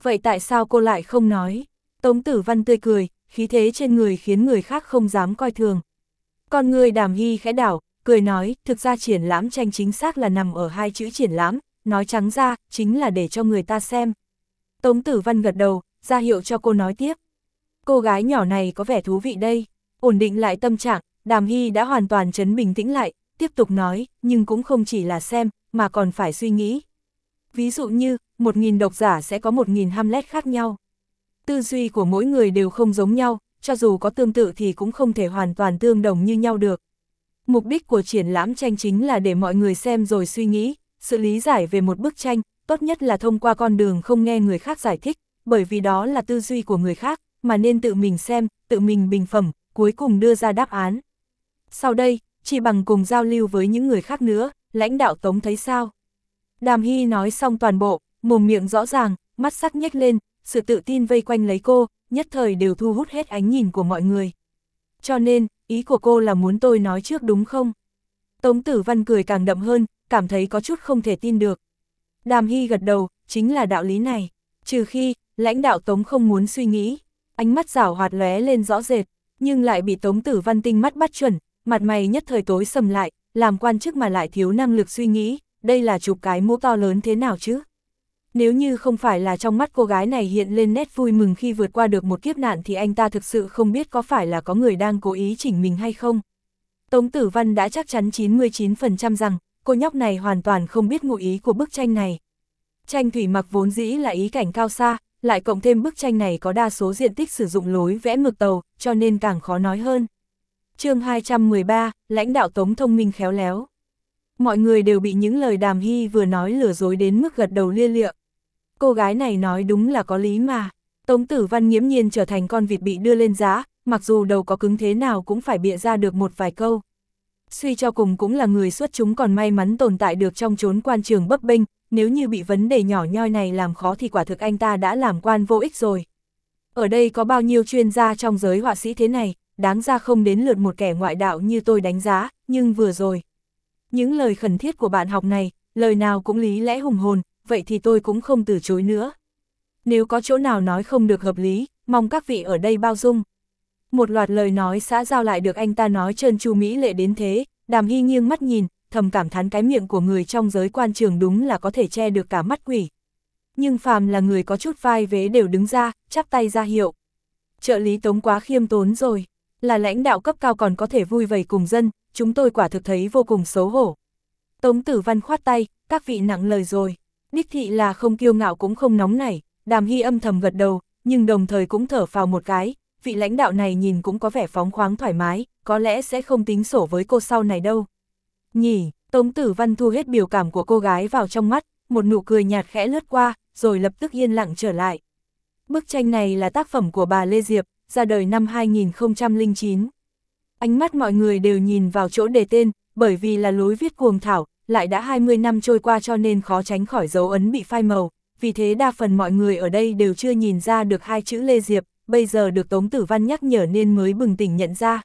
Vậy tại sao cô lại không nói? Tống Tử Văn tươi cười, khí thế trên người khiến người khác không dám coi thường. Con người Đàm Hy khẽ đảo, cười nói, thực ra triển lãm tranh chính xác là nằm ở hai chữ triển lãm, nói trắng ra, chính là để cho người ta xem. Tống Tử Văn gật đầu, ra hiệu cho cô nói tiếp. Cô gái nhỏ này có vẻ thú vị đây. Ổn định lại tâm trạng, Đàm Hy đã hoàn toàn trấn bình tĩnh lại, tiếp tục nói, nhưng cũng không chỉ là xem, mà còn phải suy nghĩ. Ví dụ như, một nghìn độc giả sẽ có một nghìn Hamlet khác nhau. Tư duy của mỗi người đều không giống nhau, cho dù có tương tự thì cũng không thể hoàn toàn tương đồng như nhau được. Mục đích của triển lãm tranh chính là để mọi người xem rồi suy nghĩ, sự lý giải về một bức tranh, tốt nhất là thông qua con đường không nghe người khác giải thích, bởi vì đó là tư duy của người khác, mà nên tự mình xem, tự mình bình phẩm, cuối cùng đưa ra đáp án. Sau đây, chỉ bằng cùng giao lưu với những người khác nữa, lãnh đạo Tống thấy sao? Đàm Hy nói xong toàn bộ, mồm miệng rõ ràng, mắt sắc nhếch lên, sự tự tin vây quanh lấy cô, nhất thời đều thu hút hết ánh nhìn của mọi người. Cho nên, ý của cô là muốn tôi nói trước đúng không? Tống Tử Văn cười càng đậm hơn, cảm thấy có chút không thể tin được. Đàm Hy gật đầu, chính là đạo lý này. Trừ khi, lãnh đạo Tống không muốn suy nghĩ, ánh mắt giảo hoạt lóe lên rõ rệt, nhưng lại bị Tống Tử Văn tinh mắt bắt chuẩn, mặt mày nhất thời tối sầm lại, làm quan chức mà lại thiếu năng lực suy nghĩ, đây là chụp cái mũ to lớn thế nào chứ? Nếu như không phải là trong mắt cô gái này hiện lên nét vui mừng khi vượt qua được một kiếp nạn thì anh ta thực sự không biết có phải là có người đang cố ý chỉnh mình hay không. Tống Tử Văn đã chắc chắn chín mươi chín phần trăm rằng, cô nhóc này hoàn toàn không biết ngụ ý của bức tranh này. Tranh thủy mặc vốn dĩ là ý cảnh cao xa, lại cộng thêm bức tranh này có đa số diện tích sử dụng lối vẽ mực tàu, cho nên càng khó nói hơn. Chương hai trăm mười ba, lãnh đạo Tống thông minh khéo léo. Mọi người đều bị những lời Đàm Hy vừa nói lừa dối đến mức gật đầu lia lịa. Cô gái này nói đúng là có lý mà. Tống Tử Văn nghiễm nhiên trở thành con vịt bị đưa lên giá, mặc dù đầu có cứng thế nào cũng phải bịa ra được một vài câu. Suy cho cùng cũng là người xuất chúng còn may mắn tồn tại được trong chốn quan trường bấp bênh, nếu như bị vấn đề nhỏ nhoi này làm khó thì quả thực anh ta đã làm quan vô ích rồi. Ở đây có bao nhiêu chuyên gia trong giới họa sĩ thế này, đáng ra không đến lượt một kẻ ngoại đạo như tôi đánh giá, nhưng vừa rồi. Những lời khẩn thiết của bạn học này, lời nào cũng lý lẽ hùng hồn, vậy thì tôi cũng không từ chối nữa. Nếu có chỗ nào nói không được hợp lý, mong các vị ở đây bao dung. Một loạt lời nói xã giao lại được anh ta nói trơn tru mỹ lệ đến thế, Đàm Hy nghiêng mắt nhìn, thầm cảm thán cái miệng của người trong giới quan trường đúng là có thể che được cả mắt quỷ. Nhưng phàm là người có chút vai vế đều đứng ra, chắp tay ra hiệu. Trợ lý Tống quá khiêm tốn rồi, là lãnh đạo cấp cao còn có thể vui vầy cùng dân, chúng tôi quả thực thấy vô cùng xấu hổ. Tống Tử Văn khoát tay, các vị nặng lời rồi. Đích thị là không kiêu ngạo cũng không nóng nảy, Đàm Hy âm thầm gật đầu, nhưng đồng thời cũng thở phào một cái, vị lãnh đạo này nhìn cũng có vẻ phóng khoáng thoải mái, có lẽ sẽ không tính sổ với cô sau này đâu. Nhỉ, Tống Tử Văn thu hết biểu cảm của cô gái vào trong mắt, một nụ cười nhạt khẽ lướt qua, rồi lập tức yên lặng trở lại. Bức tranh này là tác phẩm của bà Lê Diệp, ra đời năm hai nghìn không trăm lẻ chín. Ánh mắt mọi người đều nhìn vào chỗ đề tên, bởi vì là lối viết cuồng thảo, lại đã hai mươi năm trôi qua cho nên khó tránh khỏi dấu ấn bị phai màu, vì thế đa phần mọi người ở đây đều chưa nhìn ra được hai chữ Lê Diệp, bây giờ được Tống Tử Văn nhắc nhở nên mới bừng tỉnh nhận ra.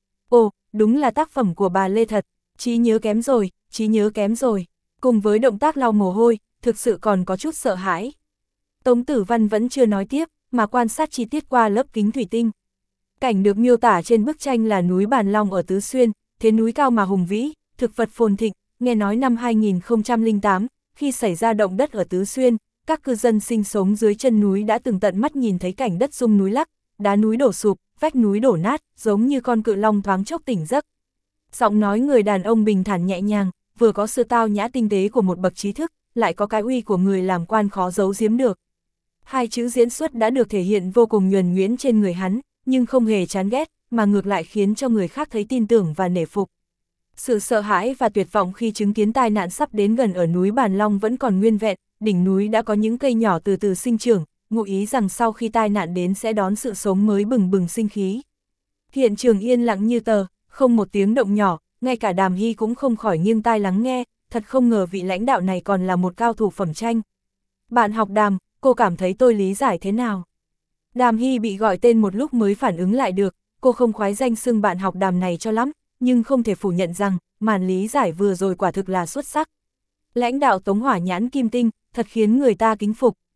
Ồ, đúng là tác phẩm của bà Lê thật, trí nhớ kém rồi, trí nhớ kém rồi, cùng với động tác lau mồ hôi, thực sự còn có chút sợ hãi. Tống Tử Văn vẫn chưa nói tiếp, mà quan sát chi tiết qua lớp kính thủy tinh. Cảnh được miêu tả trên bức tranh là núi Bàn Long ở Tứ Xuyên, thế núi cao mà hùng vĩ, thực vật phồn thịnh, nghe nói năm hai nghìn không trăm lẻ tám, khi xảy ra động đất ở Tứ Xuyên, các cư dân sinh sống dưới chân núi đã từng tận mắt nhìn thấy cảnh đất rung núi lắc, đá núi đổ sụp, vách núi đổ nát, giống như con cự long thoáng chốc tỉnh giấc. Giọng nói người đàn ông bình thản nhẹ nhàng, vừa có sự tao nhã tinh tế của một bậc trí thức, lại có cái uy của người làm quan khó giấu giếm được. Hai chữ diễn xuất đã được thể hiện vô cùng nhuần nhuyễn trên người hắn, nhưng không hề chán ghét, mà ngược lại khiến cho người khác thấy tin tưởng và nể phục. Sự sợ hãi và tuyệt vọng khi chứng kiến tai nạn sắp đến gần ở núi Bàn Long vẫn còn nguyên vẹn, đỉnh núi đã có những cây nhỏ từ từ sinh trưởng, ngụ ý rằng sau khi tai nạn đến sẽ đón sự sống mới bừng bừng sinh khí. Hiện trường yên lặng như tờ, không một tiếng động nhỏ, ngay cả Đàm Hy cũng không khỏi nghiêng tai lắng nghe, thật không ngờ vị lãnh đạo này còn là một cao thủ phẩm tranh. Bạn học Đàm, cô cảm thấy tôi lý giải thế nào? Đàm Hy bị gọi tên một lúc mới phản ứng lại được, cô không khoái danh xưng bạn học Đàm này cho lắm, nhưng không thể phủ nhận rằng, màn lý giải vừa rồi quả thực là xuất sắc. Lãnh đạo Tống hỏa nhãn kim tinh, thật khiến người ta kính phục.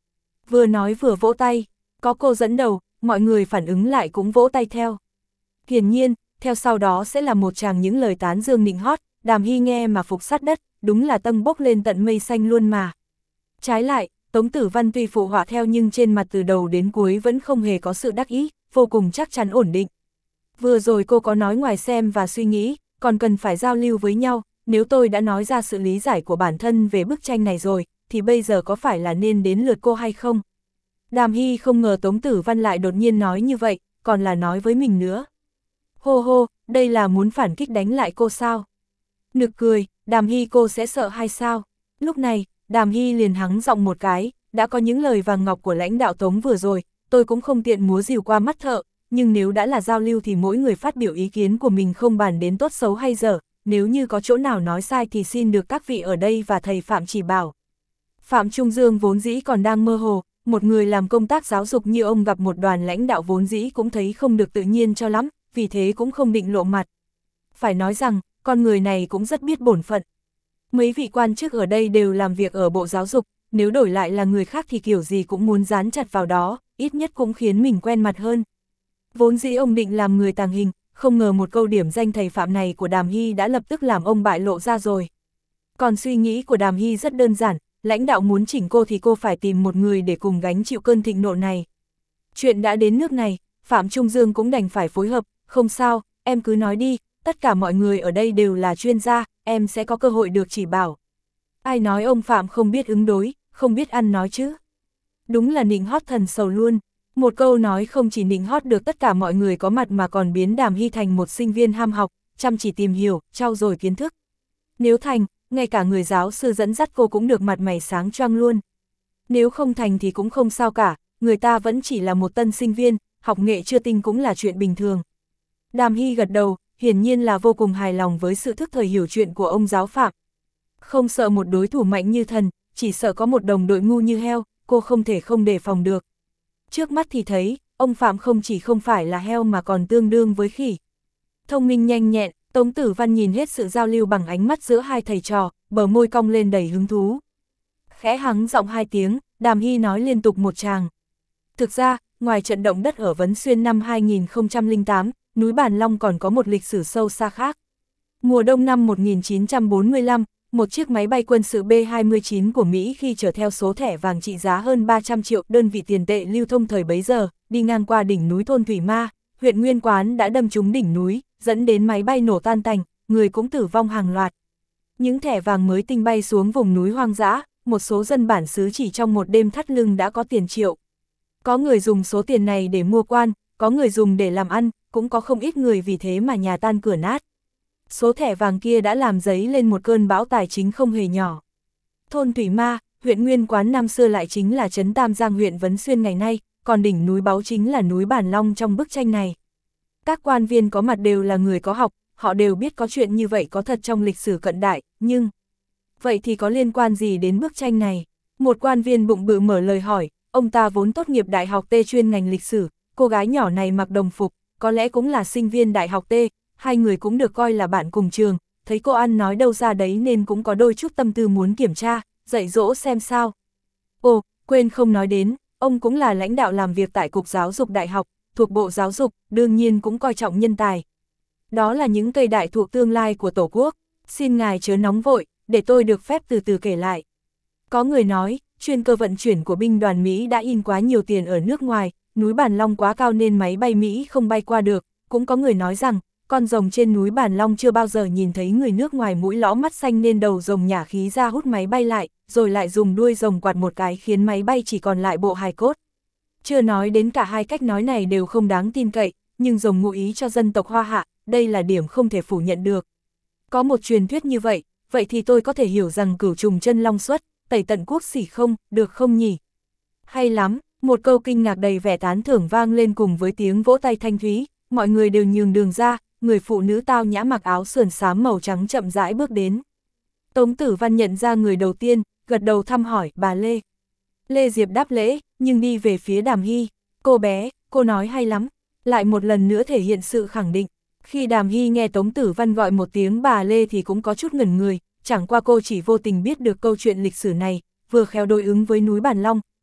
Vừa nói vừa vỗ tay, có cô dẫn đầu, mọi người phản ứng lại cũng vỗ tay theo. Hiển nhiên, theo sau đó sẽ là một tràng những lời tán dương nịnh hót, Đàm Hy nghe mà phục sát đất, đúng là tâm bốc lên tận mây xanh luôn mà. Trái lại, Tống Tử Văn tuy phụ họa theo nhưng trên mặt từ đầu đến cuối vẫn không hề có sự đắc ý, vô cùng chắc chắn ổn định. Vừa rồi cô có nói ngoài xem và suy nghĩ, còn cần phải giao lưu với nhau, nếu tôi đã nói ra sự lý giải của bản thân về bức tranh này rồi, thì bây giờ có phải là nên đến lượt cô hay không? Đàm Hy không ngờ Tống Tử Văn lại đột nhiên nói như vậy, còn là nói với mình nữa. Hô hô, đây là muốn phản kích đánh lại cô sao? Nực cười, Đàm Hy cô sẽ sợ hay sao? Lúc này, Đàm Hy liền hắng giọng một cái, đã có những lời vàng ngọc của lãnh đạo Tống vừa rồi, tôi cũng không tiện múa rìu qua mắt thợ, nhưng nếu đã là giao lưu thì mỗi người phát biểu ý kiến của mình không bàn đến tốt xấu hay dở, nếu như có chỗ nào nói sai thì xin được các vị ở đây và thầy Phạm chỉ bảo. Phạm Trung Dương vốn dĩ còn đang mơ hồ, một người làm công tác giáo dục như ông gặp một đoàn lãnh đạo vốn dĩ cũng thấy không được tự nhiên cho lắm, vì thế cũng không định lộ mặt. Phải nói rằng, con người này cũng rất biết bổn phận. Mấy vị quan chức ở đây đều làm việc ở Bộ Giáo dục, nếu đổi lại là người khác thì kiểu gì cũng muốn dán chặt vào đó, ít nhất cũng khiến mình quen mặt hơn. Vốn dĩ ông định làm người tàng hình, không ngờ một câu điểm danh thầy Phạm này của Đàm Hy đã lập tức làm ông bại lộ ra rồi. Còn suy nghĩ của Đàm Hy rất đơn giản, lãnh đạo muốn chỉnh cô thì cô phải tìm một người để cùng gánh chịu cơn thịnh nộ này. Chuyện đã đến nước này, Phạm Trung Dương cũng đành phải phối hợp, không sao, em cứ nói đi, tất cả mọi người ở đây đều là chuyên gia, em sẽ có cơ hội được chỉ bảo. Ai nói ông Phạm không biết ứng đối, không biết ăn nói chứ? Đúng là nịnh hót thần sầu luôn. Một câu nói không chỉ nịnh hót được tất cả mọi người có mặt mà còn biến Đàm Hy thành một sinh viên ham học, chăm chỉ tìm hiểu, trau dồi kiến thức. Nếu thành, ngay cả người giáo sư dẫn dắt cô cũng được mặt mày sáng choang luôn. Nếu không thành thì cũng không sao cả, người ta vẫn chỉ là một tân sinh viên, học nghệ chưa tinh cũng là chuyện bình thường. Đàm Hy gật đầu, hiển nhiên là vô cùng hài lòng với sự thức thời hiểu chuyện của ông giáo Phạm. Không sợ một đối thủ mạnh như thần, chỉ sợ có một đồng đội ngu như heo, cô không thể không đề phòng được. Trước mắt thì thấy, ông Phạm không chỉ không phải là heo mà còn tương đương với khỉ. Thông minh nhanh nhẹn, Tống Tử Văn nhìn hết sự giao lưu bằng ánh mắt giữa hai thầy trò, bờ môi cong lên đầy hứng thú. Khẽ hắng giọng hai tiếng, Đàm Hy nói liên tục một tràng. Thực ra, ngoài trận động đất ở Vấn Xuyên năm hai nghìn không trăm lẻ tám, núi Bàn Long còn có một lịch sử sâu xa khác. Mùa đông năm một nghìn chín trăm bốn mươi lăm, một chiếc máy bay quân sự B hai mươi chín của Mỹ khi chở theo số thẻ vàng trị giá hơn ba trăm triệu đơn vị tiền tệ lưu thông thời bấy giờ, đi ngang qua đỉnh núi Thôn Thủy Ma, huyện Nguyên Quán đã đâm trúng đỉnh núi, dẫn đến máy bay nổ tan tành, người cũng tử vong hàng loạt. Những thẻ vàng mới tinh bay xuống vùng núi hoang dã, một số dân bản xứ chỉ trong một đêm thắt lưng đã có tiền triệu. Có người dùng số tiền này để mua quan, có người dùng để làm ăn, cũng có không ít người vì thế mà nhà tan cửa nát. Số thẻ vàng kia đã làm dấy lên một cơn bão tài chính không hề nhỏ. Thôn Thủy Ma, huyện Nguyên Quán năm xưa lại chính là trấn Tam Giang huyện Vấn Xuyên ngày nay, còn đỉnh núi báu chính là núi Bàn Long trong bức tranh này. Các quan viên có mặt đều là người có học, họ đều biết có chuyện như vậy có thật trong lịch sử cận đại, nhưng... Vậy thì có liên quan gì đến bức tranh này? Một quan viên bụng bự mở lời hỏi, ông ta vốn tốt nghiệp đại học T chuyên ngành lịch sử, cô gái nhỏ này mặc đồng phục, có lẽ cũng là sinh viên đại học T, hai người cũng được coi là bạn cùng trường, thấy cô ăn nói đâu ra đấy nên cũng có đôi chút tâm tư muốn kiểm tra, dạy dỗ xem sao. Ồ, quên không nói đến, ông cũng là lãnh đạo làm việc tại Cục Giáo dục Đại học, thuộc Bộ Giáo dục, đương nhiên cũng coi trọng nhân tài. Đó là những cây đại thụ tương lai của Tổ quốc, xin ngài chớ nóng vội, để tôi được phép từ từ kể lại. Có người nói, chuyên cơ vận chuyển của binh đoàn Mỹ đã in quá nhiều tiền ở nước ngoài, núi Bàn Long quá cao nên máy bay Mỹ không bay qua được, cũng có người nói rằng, con rồng trên núi Bàn Long chưa bao giờ nhìn thấy người nước ngoài mũi lõ mắt xanh nên đầu rồng nhả khí ra hút máy bay lại, rồi lại dùng đuôi rồng quạt một cái khiến máy bay chỉ còn lại bộ hài cốt. Chưa nói đến cả hai cách nói này đều không đáng tin cậy, nhưng rồng ngụ ý cho dân tộc Hoa Hạ, đây là điểm không thể phủ nhận được. Có một truyền thuyết như vậy, vậy thì tôi có thể hiểu rằng cửu trùng chân long xuất, tẩy tận quốc xỉ không, được không nhỉ? Hay lắm, một câu kinh ngạc đầy vẻ tán thưởng vang lên cùng với tiếng vỗ tay thanh thúy, mọi người đều nhường đường ra, người phụ nữ tao nhã mặc áo sườn xám màu trắng chậm rãi bước đến. Tống Tử Văn nhận ra người đầu tiên, gật đầu thăm hỏi, bà Lê. Lê Diệp đáp lễ, nhưng đi về phía Đàm Hy, cô bé, cô nói hay lắm, lại một lần nữa thể hiện sự khẳng định. Khi Đàm Hy nghe Tống Tử Văn gọi một tiếng bà Lê thì cũng có chút ngẩn người, chẳng qua cô chỉ vô tình biết được câu chuyện lịch sử này, vừa khéo đối ứng với núi Bàn Long,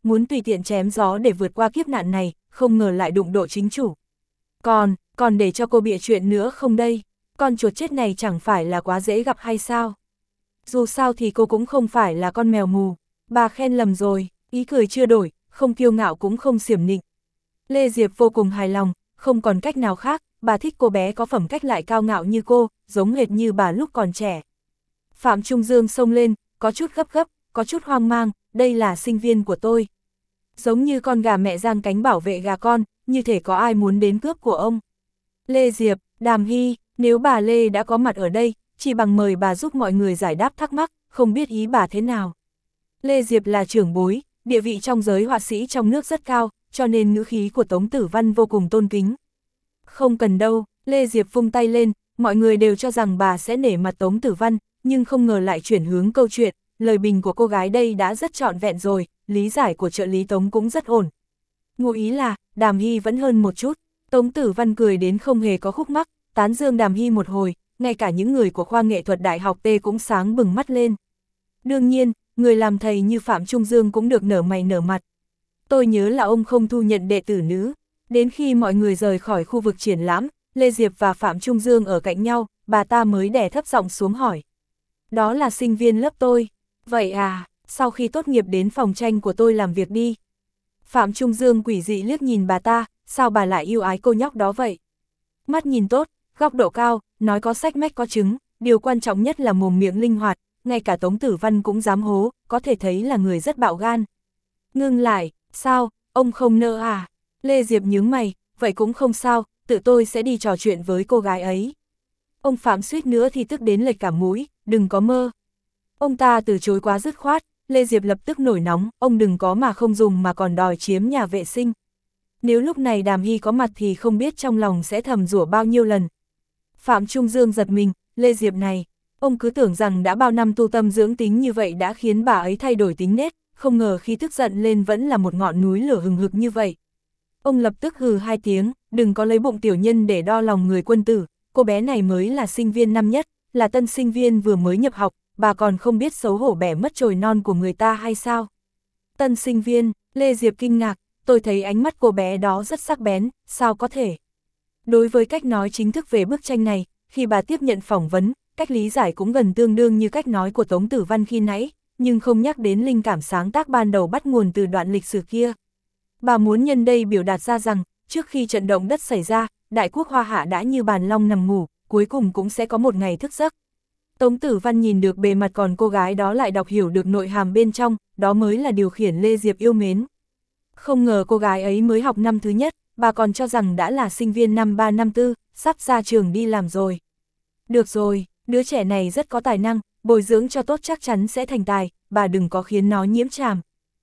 muốn tùy tiện chém gió để vượt qua kiếp nạn này, không ngờ lại đụng độ chính chủ. Còn, còn để cho cô bịa chuyện nữa không đây? Con chuột chết này chẳng phải là quá dễ gặp hay sao? Dù sao thì cô cũng không phải là con mèo mù. Bà khen lầm rồi, ý cười chưa đổi, không kiêu ngạo cũng không xiểm nịnh. Lê Diệp vô cùng hài lòng, không còn cách nào khác, bà thích cô bé có phẩm cách lại cao ngạo như cô, giống hệt như bà lúc còn trẻ. Phạm Trung Dương xông lên, có chút gấp gấp, có chút hoang mang, đây là sinh viên của tôi. Giống như con gà mẹ giang cánh bảo vệ gà con, như thể có ai muốn đến cướp của ông. Lê Diệp, Đàm Hy, nếu bà Lê đã có mặt ở đây, chỉ bằng mời bà giúp mọi người giải đáp thắc mắc, không biết ý bà thế nào. Lê Diệp là trưởng bối, địa vị trong giới họa sĩ trong nước rất cao, cho nên ngữ khí của Tống Tử Văn vô cùng tôn kính. Không cần đâu, Lê Diệp vung tay lên, mọi người đều cho rằng bà sẽ nể mặt Tống Tử Văn, nhưng không ngờ lại chuyển hướng câu chuyện, lời bình của cô gái đây đã rất trọn vẹn rồi, lý giải của trợ lý Tống cũng rất ổn. Ngụ ý là, Đàm Hy vẫn hơn một chút, Tống Tử Văn cười đến không hề có khúc mắc, tán dương Đàm Hy một hồi, ngay cả những người của khoa nghệ thuật Đại học T cũng sáng bừng mắt lên. Đương nhiên, người làm thầy như Phạm Trung Dương cũng được nở mày nở mặt. Tôi nhớ là ông không thu nhận đệ tử nữ. Đến khi mọi người rời khỏi khu vực triển lãm, Lê Diệp và Phạm Trung Dương ở cạnh nhau, bà ta mới đè thấp giọng xuống hỏi. Đó là sinh viên lớp tôi. Vậy à, sau khi tốt nghiệp đến phòng tranh của tôi làm việc đi. Phạm Trung Dương quỷ dị liếc nhìn bà ta, sao bà lại yêu ái cô nhóc đó vậy? Mắt nhìn tốt, góc độ cao, nói có sách mách có chứng, điều quan trọng nhất là mồm miệng linh hoạt, ngay cả Tống Tử Văn cũng dám hố, có thể thấy là người rất bạo gan. Ngưng lại, sao, ông không nỡ à? Lê Diệp nhướng mày, vậy cũng không sao, tự tôi sẽ đi trò chuyện với cô gái ấy. Ông Phạm suýt nữa thì tức đến lệch cả mũi, đừng có mơ. Ông ta từ chối quá dứt khoát, Lê Diệp lập tức nổi nóng, ông đừng có mà không dùng mà còn đòi chiếm nhà vệ sinh. Nếu lúc này Đàm Hy có mặt thì không biết trong lòng sẽ thầm rủa bao nhiêu lần. Phạm Trung Dương giật mình, Lê Diệp này, ông cứ tưởng rằng đã bao năm tu tâm dưỡng tính như vậy đã khiến bà ấy thay đổi tính nết, không ngờ khi tức giận lên vẫn là một ngọn núi lửa hừng hực như vậy. Ông lập tức hừ hai tiếng, đừng có lấy bụng tiểu nhân để đo lòng người quân tử, cô bé này mới là sinh viên năm nhất, là tân sinh viên vừa mới nhập học, bà còn không biết xấu hổ bẻ mất chồi non của người ta hay sao? Tân sinh viên, Lê Diệp kinh ngạc, tôi thấy ánh mắt cô bé đó rất sắc bén, sao có thể? Đối với cách nói chính thức về bức tranh này, khi bà tiếp nhận phỏng vấn, cách lý giải cũng gần tương đương như cách nói của Tống Tử Văn khi nãy, nhưng không nhắc đến linh cảm sáng tác ban đầu bắt nguồn từ đoạn lịch sử kia. Bà muốn nhân đây biểu đạt ra rằng, trước khi trận động đất xảy ra, Đại quốc Hoa Hạ đã như bàn long nằm ngủ, cuối cùng cũng sẽ có một ngày thức giấc. Tống Tử Văn nhìn được bề mặt còn cô gái đó lại đọc hiểu được nội hàm bên trong, đó mới là điều khiển Lê Diệp yêu mến. Không ngờ cô gái ấy mới học năm thứ nhất, bà còn cho rằng đã là sinh viên năm ba năm tư, sắp ra trường đi làm rồi. Được rồi, đứa trẻ này rất có tài năng, bồi dưỡng cho tốt chắc chắn sẽ thành tài, bà đừng có khiến nó nhiễm tràm.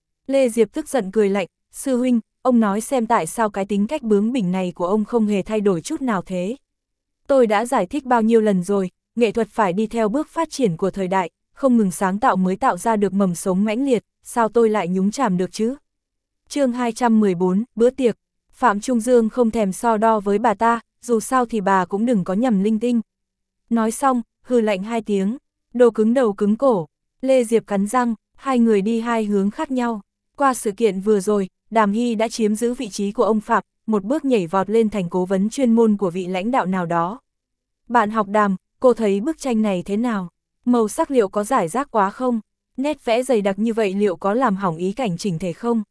Lê Diệp tức giận cười lạnh, sư huynh, ông nói xem tại sao cái tính cách bướng bỉnh này của ông không hề thay đổi chút nào thế. Tôi đã giải thích bao nhiêu lần rồi, nghệ thuật phải đi theo bước phát triển của thời đại, không ngừng sáng tạo mới tạo ra được mầm sống mãnh liệt, sao tôi lại nhúng chàm được chứ? Chương hai trăm mười bốn, bữa tiệc. Phạm Trung Dương không thèm so đo với bà ta, dù sao thì bà cũng đừng có nhầm linh tinh. Nói xong, hừ lạnh hai tiếng, đồ cứng đầu cứng cổ. Lê Diệp cắn răng, hai người đi hai hướng khác nhau. Qua sự kiện vừa rồi, Đàm Hy đã chiếm giữ vị trí của ông Phạm, một bước nhảy vọt lên thành cố vấn chuyên môn của vị lãnh đạo nào đó. Bạn học Đàm, cô thấy bức tranh này thế nào? Màu sắc liệu có giải rác quá không? Nét vẽ dày đặc như vậy liệu có làm hỏng ý cảnh chỉnh thể không?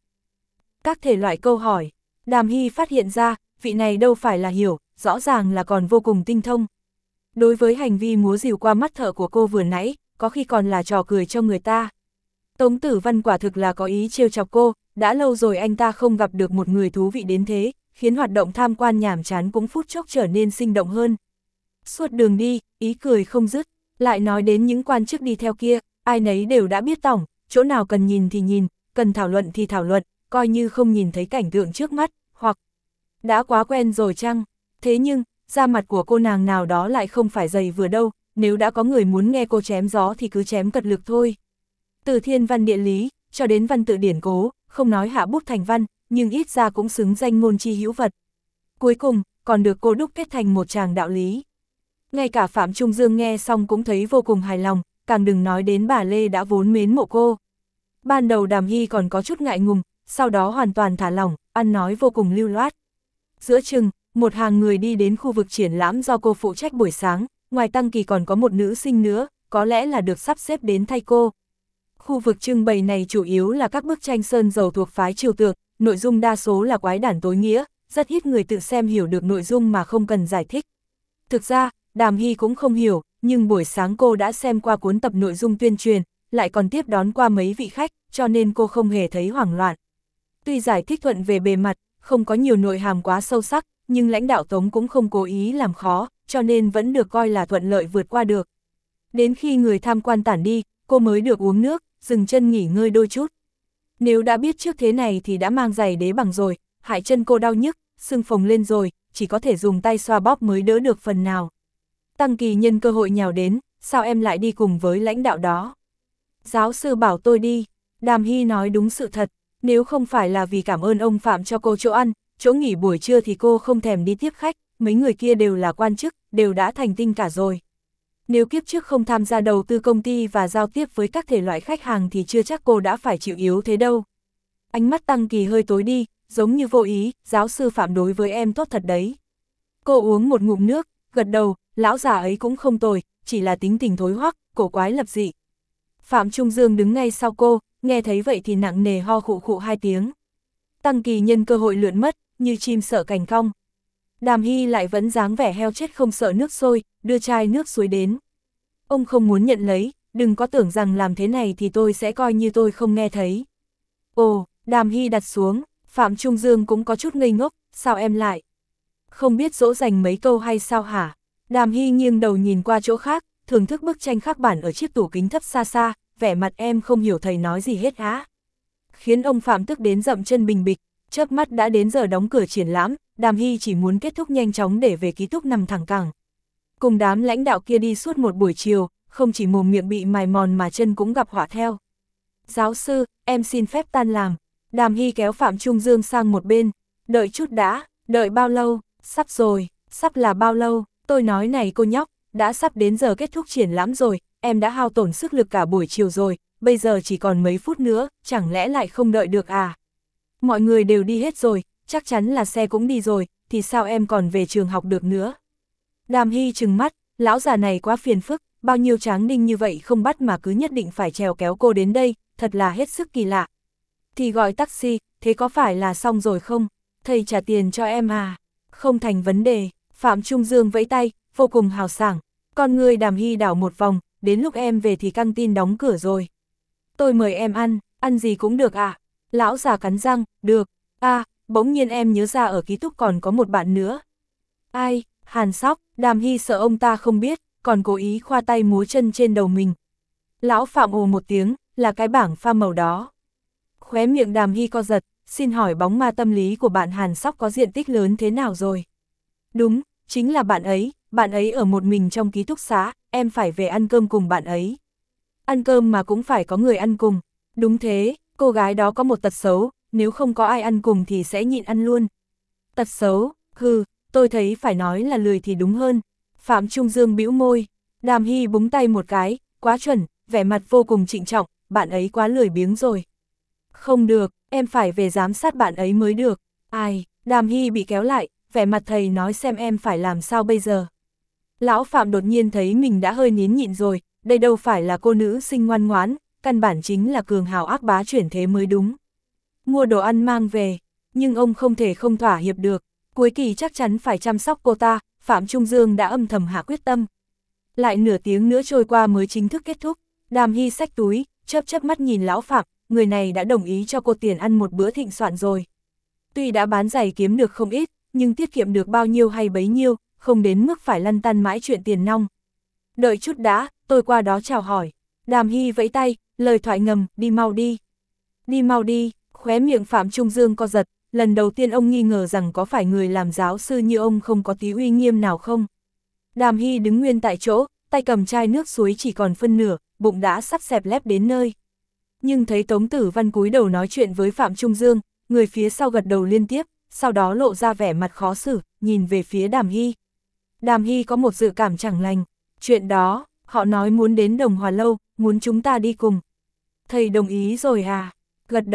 Các thể loại câu hỏi. Đàm Hy phát hiện ra, vị này đâu phải là hiểu, rõ ràng là còn vô cùng tinh thông. Đối với hành vi múa rìu qua mắt thợ của cô vừa nãy, có khi còn là trò cười cho người ta. Tống Tử Văn quả thực là có ý trêu chọc cô, đã lâu rồi anh ta không gặp được một người thú vị đến thế, khiến hoạt động tham quan nhàm chán cũng phút chốc trở nên sinh động hơn. Suốt đường đi, ý cười không dứt, lại nói đến những quan chức đi theo kia, ai nấy đều đã biết tỏng, chỗ nào cần nhìn thì nhìn, cần thảo luận thì thảo luận, coi như không nhìn thấy cảnh tượng trước mắt, hoặc đã quá quen rồi chăng? Thế nhưng, da mặt của cô nàng nào đó lại không phải dày vừa đâu, nếu đã có người muốn nghe cô chém gió thì cứ chém cật lực thôi. Từ thiên văn địa lý, cho đến văn tự điển cố, không nói hạ bút thành văn, nhưng ít ra cũng xứng danh ngôn chi hữu vật. Cuối cùng, còn được cô đúc kết thành một tràng đạo lý. Ngay cả Phạm Trung Dương nghe xong cũng thấy vô cùng hài lòng, càng đừng nói đến bà Lê đã vốn mến mộ cô. Ban đầu Đàm Hy còn có chút ngại ngùng, sau đó hoàn toàn thả lỏng, ăn nói vô cùng lưu loát. Giữa chừng, một hàng người đi đến khu vực triển lãm do cô phụ trách buổi sáng, ngoài Tăng Kỳ còn có một nữ sinh nữa, có lẽ là được sắp xếp đến thay cô. Khu vực trưng bày này chủ yếu là các bức tranh sơn dầu thuộc phái Triều Tược, nội dung đa số là quái đản tối nghĩa, rất ít người tự xem hiểu được nội dung mà không cần giải thích. Thực ra, Đàm Hy cũng không hiểu, nhưng buổi sáng cô đã xem qua cuốn tập nội dung tuyên truyền, lại còn tiếp đón qua mấy vị khách, cho nên cô không hề thấy hoảng loạn. Tuy giải thích thuận về bề mặt, không có nhiều nội hàm quá sâu sắc, nhưng lãnh đạo Tống cũng không cố ý làm khó, cho nên vẫn được coi là thuận lợi vượt qua được. Đến khi người tham quan tản đi, cô mới được uống nước, dừng chân nghỉ ngơi đôi chút. Nếu đã biết trước thế này thì đã mang giày đế bằng rồi, hại chân cô đau nhức, sưng phồng lên rồi, chỉ có thể dùng tay xoa bóp mới đỡ được phần nào. Tăng Kỳ nhân cơ hội nhào đến, sao em lại đi cùng với lãnh đạo đó? Giáo sư bảo tôi đi, Đàm Hy nói đúng sự thật, nếu không phải là vì cảm ơn ông Phạm cho cô chỗ ăn, chỗ nghỉ buổi trưa thì cô không thèm đi tiếp khách, mấy người kia đều là quan chức, đều đã thành tinh cả rồi. Nếu kiếp trước không tham gia đầu tư công ty và giao tiếp với các thể loại khách hàng thì chưa chắc cô đã phải chịu yếu thế đâu. Ánh mắt Tăng Kỳ hơi tối đi, giống như vô ý, giáo sư Phạm đối với em tốt thật đấy. Cô uống một ngụm nước, gật đầu, lão già ấy cũng không tồi, chỉ là tính tình thối hoắc, cổ quái lập dị. Phạm Trung Dương đứng ngay sau cô, nghe thấy vậy thì nặng nề ho khụ khụ hai tiếng. Tăng Kỳ nhân cơ hội lượn mất, như chim sợ cành cong. Đàm Hy lại vẫn dáng vẻ heo chết không sợ nước sôi, đưa chai nước suối đến. Ông không muốn nhận lấy, đừng có tưởng rằng làm thế này thì tôi sẽ coi như tôi không nghe thấy. Ồ, Đàm Hy đặt xuống, Phạm Trung Dương cũng có chút ngây ngốc, sao em lại? Không biết dỗ dành mấy câu hay sao hả? Đàm Hy nghiêng đầu nhìn qua chỗ khác, thưởng thức bức tranh khắc bản ở chiếc tủ kính thấp xa xa, vẻ mặt em không hiểu thầy nói gì hết á. Khiến ông Phạm tức đến dậm chân bình bịch, chớp mắt đã đến giờ đóng cửa triển lãm, Đàm Hy chỉ muốn kết thúc nhanh chóng để về ký túc nằm thẳng cẳng. Cùng đám lãnh đạo kia đi suốt một buổi chiều, không chỉ mồm miệng bị mài mòn mà chân cũng gặp họa theo. Giáo sư, em xin phép tan làm. Đàm Hy kéo Phạm Trung Dương sang một bên. Đợi chút đã, đợi bao lâu? Sắp rồi, sắp là bao lâu? Tôi nói này cô nhóc, đã sắp đến giờ kết thúc triển lãm rồi, em đã hao tổn sức lực cả buổi chiều rồi, bây giờ chỉ còn mấy phút nữa, chẳng lẽ lại không đợi được à? Mọi người đều đi hết rồi, chắc chắn là xe cũng đi rồi, thì sao em còn về trường học được nữa? Đàm Hy trừng mắt, lão già này quá phiền phức, bao nhiêu tráng ninh như vậy không bắt mà cứ nhất định phải trèo kéo cô đến đây, thật là hết sức kỳ lạ. Thì gọi taxi, thế có phải là xong rồi không? Thầy trả tiền cho em à? Không thành vấn đề, Phạm Trung Dương vẫy tay, vô cùng hào sảng. Con người Đàm Hy đảo một vòng, đến lúc em về thì căng tin đóng cửa rồi. Tôi mời em ăn, ăn gì cũng được à? Lão già cắn răng, được. À, bỗng nhiên em nhớ ra ở ký túc còn có một bạn nữa. Ai? Hàn Sóc. Đàm Hy sợ ông ta không biết, còn cố ý khoa tay múa chân trên đầu mình. Lão Phạm ồ một tiếng, là cái bảng pha màu đó. Khóe miệng Đàm Hy co giật, xin hỏi bóng ma tâm lý của bạn Hàn Sóc có diện tích lớn thế nào rồi? Đúng, chính là bạn ấy, bạn ấy ở một mình trong ký túc xá, em phải về ăn cơm cùng bạn ấy. Ăn cơm mà cũng phải có người ăn cùng. Đúng thế, cô gái đó có một tật xấu, nếu không có ai ăn cùng thì sẽ nhịn ăn luôn. Tật xấu, hừ, tôi thấy phải nói là lười thì đúng hơn. Phạm Trung Dương bĩu môi, Đàm Hy búng tay một cái, quá chuẩn, vẻ mặt vô cùng trịnh trọng, bạn ấy quá lười biếng rồi. Không được, em phải về giám sát bạn ấy mới được. Ai, Đàm Hy bị kéo lại, vẻ mặt thầy nói xem em phải làm sao bây giờ. Lão Phạm đột nhiên thấy mình đã hơi nín nhịn rồi, đây đâu phải là cô nữ sinh ngoan ngoãn, căn bản chính là cường hào ác bá chuyển thế mới đúng. Mua đồ ăn mang về, nhưng ông không thể không thỏa hiệp được, cuối kỳ chắc chắn phải chăm sóc cô ta, Phạm Trung Dương đã âm thầm hạ quyết tâm. Lại nửa tiếng nữa trôi qua mới chính thức kết thúc, Đàm Hy xách túi, chớp chớp mắt nhìn lão Phạm, người này đã đồng ý cho cô tiền ăn một bữa thịnh soạn rồi. Tuy đã bán giày kiếm được không ít, nhưng tiết kiệm được bao nhiêu hay bấy nhiêu, không đến mức phải lăn tăn mãi chuyện tiền nong. Đợi chút đã, tôi qua đó chào hỏi. Đàm Hy vẫy tay, lời thoại ngầm, đi mau đi. Đi mau đi, khóe miệng Phạm Trung Dương co giật, lần đầu tiên ông nghi ngờ rằng có phải người làm giáo sư như ông không có tí uy nghiêm nào không. Đàm Hy đứng nguyên tại chỗ, tay cầm chai nước suối chỉ còn phân nửa, bụng đã sắp xẹp lép đến nơi. Nhưng thấy Tống Tử Văn cúi đầu nói chuyện với Phạm Trung Dương, người phía sau gật đầu liên tiếp, sau đó lộ ra vẻ mặt khó xử, nhìn về phía Đàm Hy. Đàm Hy có một dự cảm chẳng lành, chuyện đó, họ nói muốn đến Đồng Hòa Lâu, muốn chúng ta đi cùng. Thầy đồng ý rồi à? Gật đầu,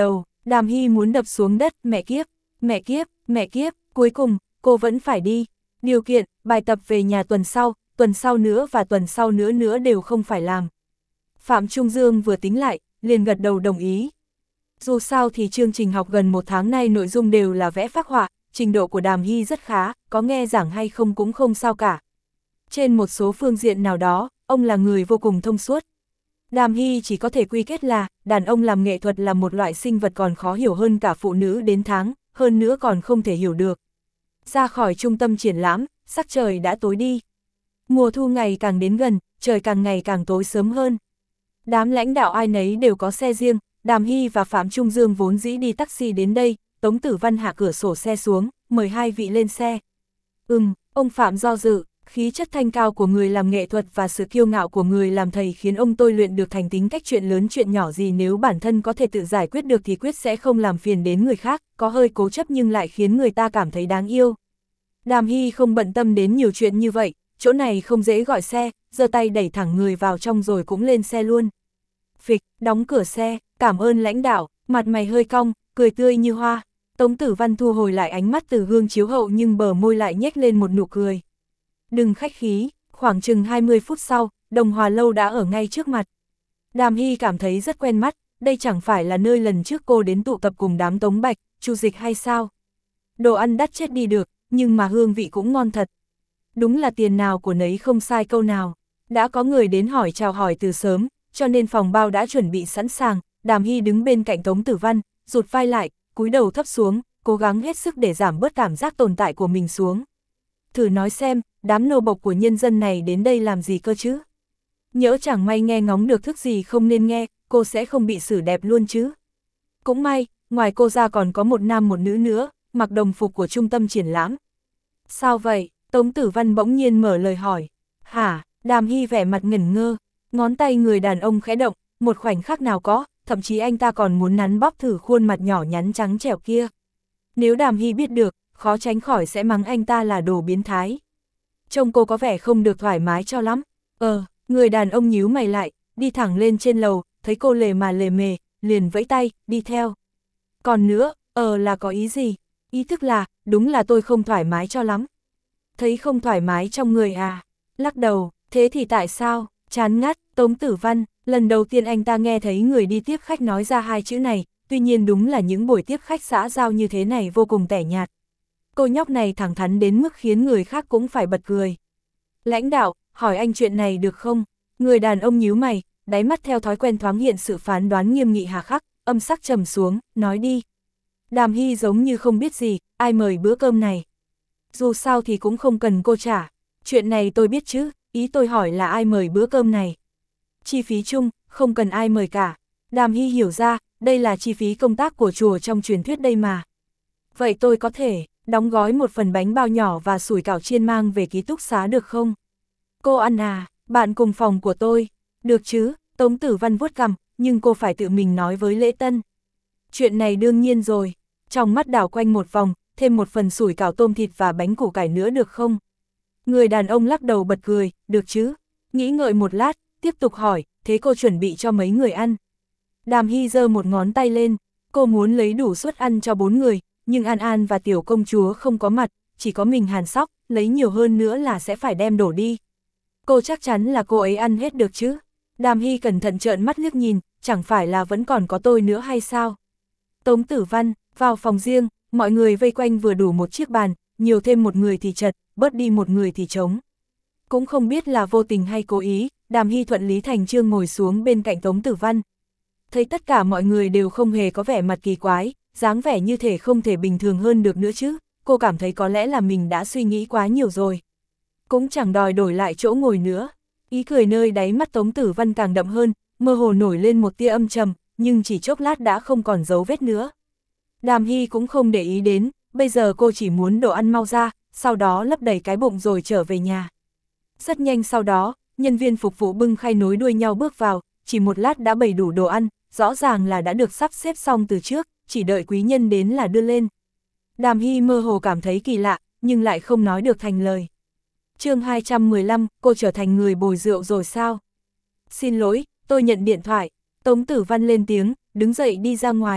Đàm Hy muốn đập xuống đất, mẹ kiếp, mẹ kiếp, mẹ kiếp, cuối cùng, cô vẫn phải đi. Điều kiện, bài tập về nhà tuần sau, tuần sau nữa và tuần sau nữa nữa đều không phải làm. Phạm Trung Dương vừa tính lại, liền gật đầu đồng ý. Dù sao thì chương trình học gần một tháng nay nội dung đều là vẽ phác họa, trình độ của Đàm Hy rất khá, có nghe giảng hay không cũng không sao cả. Trên một số phương diện nào đó, ông là người vô cùng thông suốt. Đàm Hy chỉ có thể quy kết là, đàn ông làm nghệ thuật là một loại sinh vật còn khó hiểu hơn cả phụ nữ đến tháng, hơn nữa còn không thể hiểu được. Ra khỏi trung tâm triển lãm, sắc trời đã tối đi. Mùa thu ngày càng đến gần, trời càng ngày càng tối sớm hơn. Đám lãnh đạo ai nấy đều có xe riêng, Đàm Hy và Phạm Trung Dương vốn dĩ đi taxi đến đây, Tống Tử Văn hạ cửa sổ xe xuống, mời hai vị lên xe. Ừm, ông Phạm do dự, khí chất thanh cao của người làm nghệ thuật và sự kiêu ngạo của người làm thầy khiến ông tôi luyện được thành tính cách chuyện lớn chuyện nhỏ gì nếu bản thân có thể tự giải quyết được thì quyết sẽ không làm phiền đến người khác, có hơi cố chấp nhưng lại khiến người ta cảm thấy đáng yêu. Đàm Hy không bận tâm đến nhiều chuyện như vậy, chỗ này không dễ gọi xe, giơ tay đẩy thẳng người vào trong rồi cũng lên xe luôn. Phịch, đóng cửa xe, cảm ơn lãnh đạo, mặt mày hơi cong, cười tươi như hoa. Tống Tử Văn thu hồi lại ánh mắt từ gương chiếu hậu nhưng bờ môi lại nhếch lên một nụ cười. Đừng khách khí, khoảng chừng hai mươi phút sau, Đồng Hòa Lâu đã ở ngay trước mặt. Đàm Hy cảm thấy rất quen mắt, đây chẳng phải là nơi lần trước cô đến tụ tập cùng đám Tống Bạch, Chu Dịch hay sao? Đồ ăn đắt chết đi được, nhưng mà hương vị cũng ngon thật. Đúng là tiền nào của nấy không sai câu nào. Đã có người đến hỏi chào hỏi từ sớm, cho nên phòng bao đã chuẩn bị sẵn sàng. Đàm Hy đứng bên cạnh Tống Tử Văn, rụt vai lại, cúi đầu thấp xuống, cố gắng hết sức để giảm bớt cảm giác tồn tại của mình xuống. Thử nói xem, đám nô bộc của nhân dân này đến đây làm gì cơ chứ? Nhỡ chẳng may nghe ngóng được thức gì không nên nghe, cô sẽ không bị xử đẹp luôn chứ? Cũng may, ngoài cô ra còn có một nam một nữ nữa, mặc đồng phục của trung tâm triển lãm. Sao vậy? Tống Tử Văn bỗng nhiên mở lời hỏi. Hả? Đàm Hy vẻ mặt ngẩn ngơ, ngón tay người đàn ông khẽ động, một khoảnh khắc nào có, thậm chí anh ta còn muốn nắn bóp thử khuôn mặt nhỏ nhắn trắng trẻo kia. Nếu Đàm Hy biết được, khó tránh khỏi sẽ mắng anh ta là đồ biến thái. Trông cô có vẻ không được thoải mái cho lắm. Ờ, người đàn ông nhíu mày lại, đi thẳng lên trên lầu, thấy cô lề mà lề mề, liền vẫy tay, đi theo. Còn nữa, ờ là có ý gì? Ý thức là, đúng là tôi không thoải mái cho lắm. Thấy không thoải mái trong người à? Lắc đầu, thế thì tại sao? Chán ngắt, Tống Tử Văn, lần đầu tiên anh ta nghe thấy người đi tiếp khách nói ra hai chữ này, tuy nhiên đúng là những buổi tiếp khách xã giao như thế này vô cùng tẻ nhạt. Cô nhóc này thẳng thắn đến mức khiến người khác cũng phải bật cười. Lãnh đạo, hỏi anh chuyện này được không? Người đàn ông nhíu mày, đáy mắt theo thói quen thoáng hiện sự phán đoán nghiêm nghị hà khắc, âm sắc trầm xuống, nói đi. Đàm Hy giống như không biết gì, ai mời bữa cơm này? Dù sao thì cũng không cần cô trả. Chuyện này tôi biết chứ, ý tôi hỏi là ai mời bữa cơm này? Chi phí chung, không cần ai mời cả. Đàm Hy hiểu ra, đây là chi phí công tác của chùa trong truyền thuyết đây mà. Vậy tôi có thể đóng gói một phần bánh bao nhỏ và sủi cảo chiên mang về ký túc xá được không? Cô ăn à, bạn cùng phòng của tôi. Được chứ, Tống Tử Văn vuốt cằm, nhưng cô phải tự mình nói với Lễ Tân. Chuyện này đương nhiên rồi. Trong mắt đảo quanh một vòng, thêm một phần sủi cảo tôm thịt và bánh củ cải nữa được không? Người đàn ông lắc đầu bật cười, được chứ? Nghĩ ngợi một lát, tiếp tục hỏi, thế cô chuẩn bị cho mấy người ăn? Đàm Hy giơ một ngón tay lên, cô muốn lấy đủ suất ăn cho bốn người, nhưng An An và tiểu công chúa không có mặt, chỉ có mình Hàn Sóc, lấy nhiều hơn nữa là sẽ phải đem đổ đi. Cô chắc chắn là cô ấy ăn hết được chứ? Đàm Hy cẩn thận trợn mắt liếc nhìn, chẳng phải là vẫn còn có tôi nữa hay sao? Tống Tử Văn, vào phòng riêng, mọi người vây quanh vừa đủ một chiếc bàn, nhiều thêm một người thì chật, bớt đi một người thì trống. Cũng không biết là vô tình hay cố ý, Đàm Hy thuận lý thành chương ngồi xuống bên cạnh Tống Tử Văn. Thấy tất cả mọi người đều không hề có vẻ mặt kỳ quái, dáng vẻ như thể không thể bình thường hơn được nữa chứ, cô cảm thấy có lẽ là mình đã suy nghĩ quá nhiều rồi. Cũng chẳng đòi đổi lại chỗ ngồi nữa. Ý cười nơi đáy mắt Tống Tử Văn càng đậm hơn, mơ hồ nổi lên một tia âm trầm, nhưng chỉ chốc lát đã không còn dấu vết nữa. Đàm Hy cũng không để ý đến, bây giờ cô chỉ muốn đồ ăn mau ra, sau đó lấp đầy cái bụng rồi trở về nhà. Rất nhanh sau đó, nhân viên phục vụ bưng khay nối đuôi nhau bước vào, chỉ một lát đã bày đủ đồ ăn, rõ ràng là đã được sắp xếp xong từ trước, chỉ đợi quý nhân đến là đưa lên. Đàm Hy mơ hồ cảm thấy kỳ lạ, nhưng lại không nói được thành lời. Chương hai trăm mười lăm, cô trở thành người bồi rượu rồi sao? Xin lỗi, tôi nhận điện thoại. Tống Tử Văn lên tiếng, đứng dậy đi ra ngoài.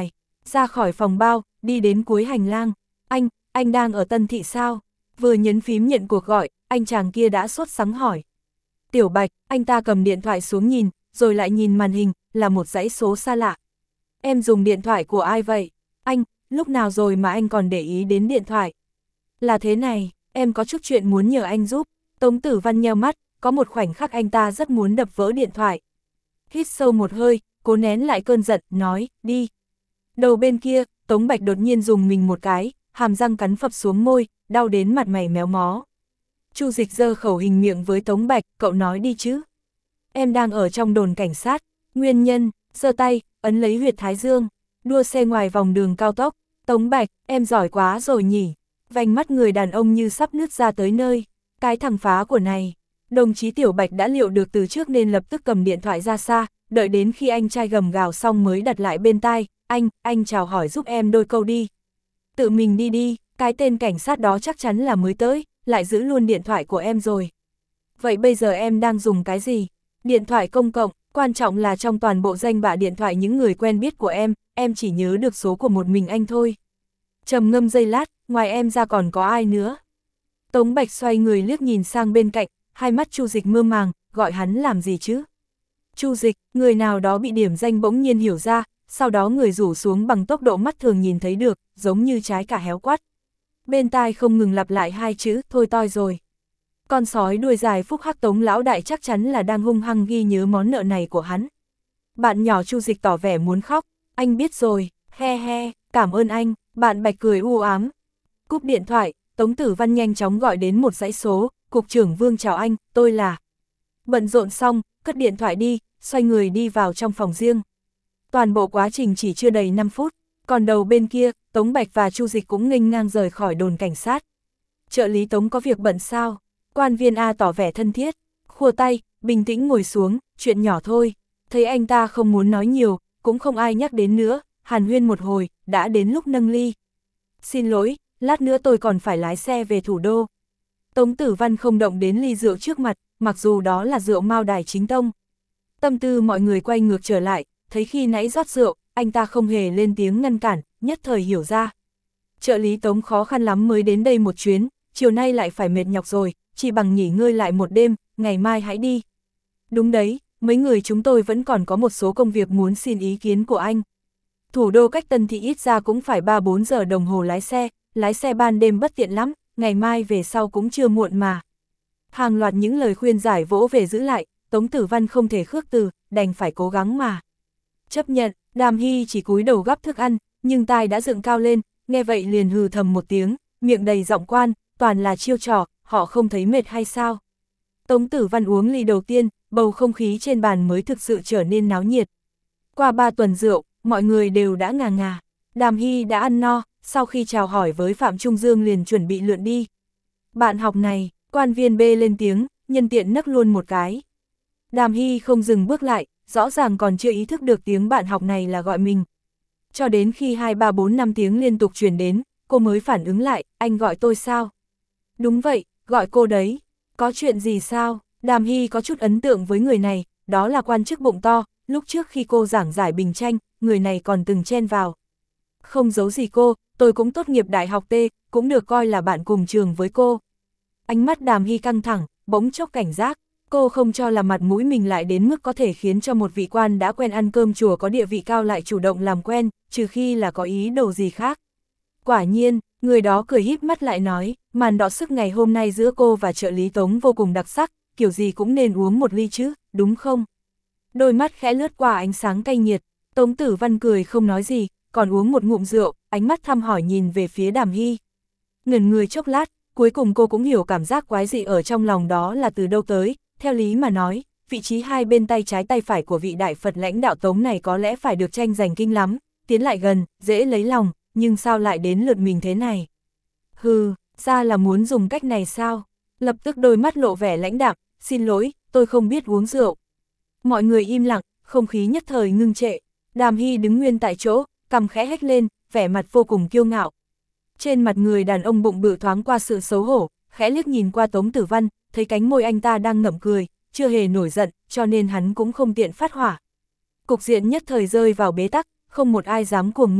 ra khỏi phòng bao, đi đến cuối hành lang. Anh, anh đang ở Tân Thị sao? Vừa nhấn phím nhận cuộc gọi, anh chàng kia đã sốt sắng hỏi. Tiểu Bạch, anh ta cầm điện thoại xuống nhìn, rồi lại nhìn màn hình, là một dãy số xa lạ. Em dùng điện thoại của ai vậy? Anh, lúc nào rồi mà anh còn để ý đến điện thoại? Là thế này, em có chút chuyện muốn nhờ anh giúp. Tống Tử Văn nheo mắt, có một khoảnh khắc anh ta rất muốn đập vỡ điện thoại. Hít sâu một hơi, cố nén lại cơn giận, nói, đi. Đầu bên kia, Tống Bạch đột nhiên dùng mình một cái, hàm răng cắn phập xuống môi, đau đến mặt mày méo mó. Chu Dịch giơ khẩu hình miệng với Tống Bạch, cậu nói đi chứ. Em đang ở trong đồn cảnh sát, nguyên nhân, giơ tay, ấn lấy huyệt thái dương, đua xe ngoài vòng đường cao tốc. Tống Bạch, em giỏi quá rồi nhỉ. Vành mắt người đàn ông như sắp nứt ra tới nơi. Cái thằng phá của này. Đồng chí Tiểu Bạch đã liệu được từ trước nên lập tức cầm điện thoại ra xa, đợi đến khi anh trai gầm gào xong mới đặt lại bên tai. Anh, anh chào hỏi giúp em đôi câu đi. Tự mình đi đi, cái tên cảnh sát đó chắc chắn là mới tới, lại giữ luôn điện thoại của em rồi. Vậy bây giờ em đang dùng cái gì? Điện thoại công cộng, quan trọng là trong toàn bộ danh bạ điện thoại những người quen biết của em, em chỉ nhớ được số của một mình anh thôi. Trầm ngâm giây lát, ngoài em ra còn có ai nữa? Tống Bạch xoay người liếc nhìn sang bên cạnh, hai mắt Chu Dịch mơ màng, gọi hắn làm gì chứ? Chu Dịch, người nào đó bị điểm danh bỗng nhiên hiểu ra, sau đó người rủ xuống bằng tốc độ mắt thường nhìn thấy được, giống như trái cả héo quắt. Bên tai không ngừng lặp lại hai chữ, thôi toi rồi. Con sói đuôi dài phúc hắc Tống lão đại chắc chắn là đang hung hăng ghi nhớ món nợ này của hắn. Bạn nhỏ Chu Dịch tỏ vẻ muốn khóc, anh biết rồi, he he, cảm ơn anh, bạn Bạch cười u ám. Cúp điện thoại, Tống Tử Văn nhanh chóng gọi đến một dãy số, cục trưởng Vương chào anh, tôi là. Bận rộn xong, cất điện thoại đi, xoay người đi vào trong phòng riêng. Toàn bộ quá trình chỉ chưa đầy năm phút, còn đầu bên kia, Tống Bạch và Chu Dịch cũng nghênh ngang rời khỏi đồn cảnh sát. Trợ lý Tống có việc bận sao? Quan viên A tỏ vẻ thân thiết, khua tay, bình tĩnh ngồi xuống, chuyện nhỏ thôi. Thấy anh ta không muốn nói nhiều, cũng không ai nhắc đến nữa, hàn huyên một hồi, đã đến lúc nâng ly. Xin lỗi, lát nữa tôi còn phải lái xe về thủ đô. Tống Tử Văn không động đến ly rượu trước mặt, mặc dù đó là rượu Mao Đài chính tông. Tâm tư mọi người quay ngược trở lại, thấy khi nãy rót rượu, anh ta không hề lên tiếng ngăn cản, nhất thời hiểu ra. Trợ lý Tống khó khăn lắm mới đến đây một chuyến, chiều nay lại phải mệt nhọc rồi, chỉ bằng nghỉ ngơi lại một đêm, ngày mai hãy đi. Đúng đấy, mấy người chúng tôi vẫn còn có một số công việc muốn xin ý kiến của anh. Thủ đô cách Tân Thị ít ra cũng phải ba bốn giờ đồng hồ lái xe, lái xe ban đêm bất tiện lắm, ngày mai về sau cũng chưa muộn mà. Hàng loạt những lời khuyên giải vỗ về giữ lại, Tống Tử Văn không thể khước từ, đành phải cố gắng mà. Chấp nhận, Đàm Hy chỉ cúi đầu gắp thức ăn, nhưng tai đã dựng cao lên, nghe vậy liền hừ thầm một tiếng, miệng đầy giọng quan, toàn là chiêu trò, họ không thấy mệt hay sao? Tống Tử Văn uống ly đầu tiên, bầu không khí trên bàn mới thực sự trở nên náo nhiệt. Qua ba tuần rượu, mọi người đều đã ngà ngà. Đàm Hy đã ăn no, sau khi chào hỏi với Phạm Trung Dương liền chuẩn bị lượn đi. Bạn học này, quan viên B lên tiếng, nhân tiện nấc luôn một cái. Đàm Hy không dừng bước lại, rõ ràng còn chưa ý thức được tiếng bạn học này là gọi mình. Cho đến khi hai ba bốn năm tiếng liên tục truyền đến, cô mới phản ứng lại, anh gọi tôi sao? Đúng vậy, gọi cô đấy. Có chuyện gì sao? Đàm Hy có chút ấn tượng với người này, đó là quan chức bụng to, lúc trước khi cô giảng giải bình tranh, người này còn từng chen vào. Không giấu gì cô, tôi cũng tốt nghiệp đại học T, cũng được coi là bạn cùng trường với cô. Ánh mắt Đàm Hy căng thẳng, bỗng chốc cảnh giác, cô không cho là mặt mũi mình lại đến mức có thể khiến cho một vị quan đã quen ăn cơm chùa có địa vị cao lại chủ động làm quen, trừ khi là có ý đồ gì khác. Quả nhiên, người đó cười híp mắt lại nói, màn đọ sức ngày hôm nay giữa cô và trợ lý Tống vô cùng đặc sắc, kiểu gì cũng nên uống một ly chứ, đúng không? Đôi mắt khẽ lướt qua ánh sáng cay nghiệt, Tống Tử Văn cười không nói gì, còn uống một ngụm rượu, ánh mắt thăm hỏi nhìn về phía Đàm Hy. Ngẩn người chốc lát, cuối cùng cô cũng hiểu cảm giác quái dị ở trong lòng đó là từ đâu tới, theo lý mà nói, vị trí hai bên tay trái tay phải của vị đại Phật lãnh đạo Tống này có lẽ phải được tranh giành kinh lắm, tiến lại gần, dễ lấy lòng, nhưng sao lại đến lượt mình thế này? Hừ, ra là muốn dùng cách này sao? Lập tức đôi mắt lộ vẻ lãnh đạm, xin lỗi, tôi không biết uống rượu. Mọi người im lặng, không khí nhất thời ngưng trệ. Đàm Hy đứng nguyên tại chỗ, cằm khẽ hếch lên, vẻ mặt vô cùng kiêu ngạo. Trên mặt người đàn ông bụng bự thoáng qua sự xấu hổ, khẽ liếc nhìn qua Tống Tử Văn, thấy cánh môi anh ta đang ngậm cười, chưa hề nổi giận, cho nên hắn cũng không tiện phát hỏa. Cục diện nhất thời rơi vào bế tắc, không một ai dám cuồng ngôn,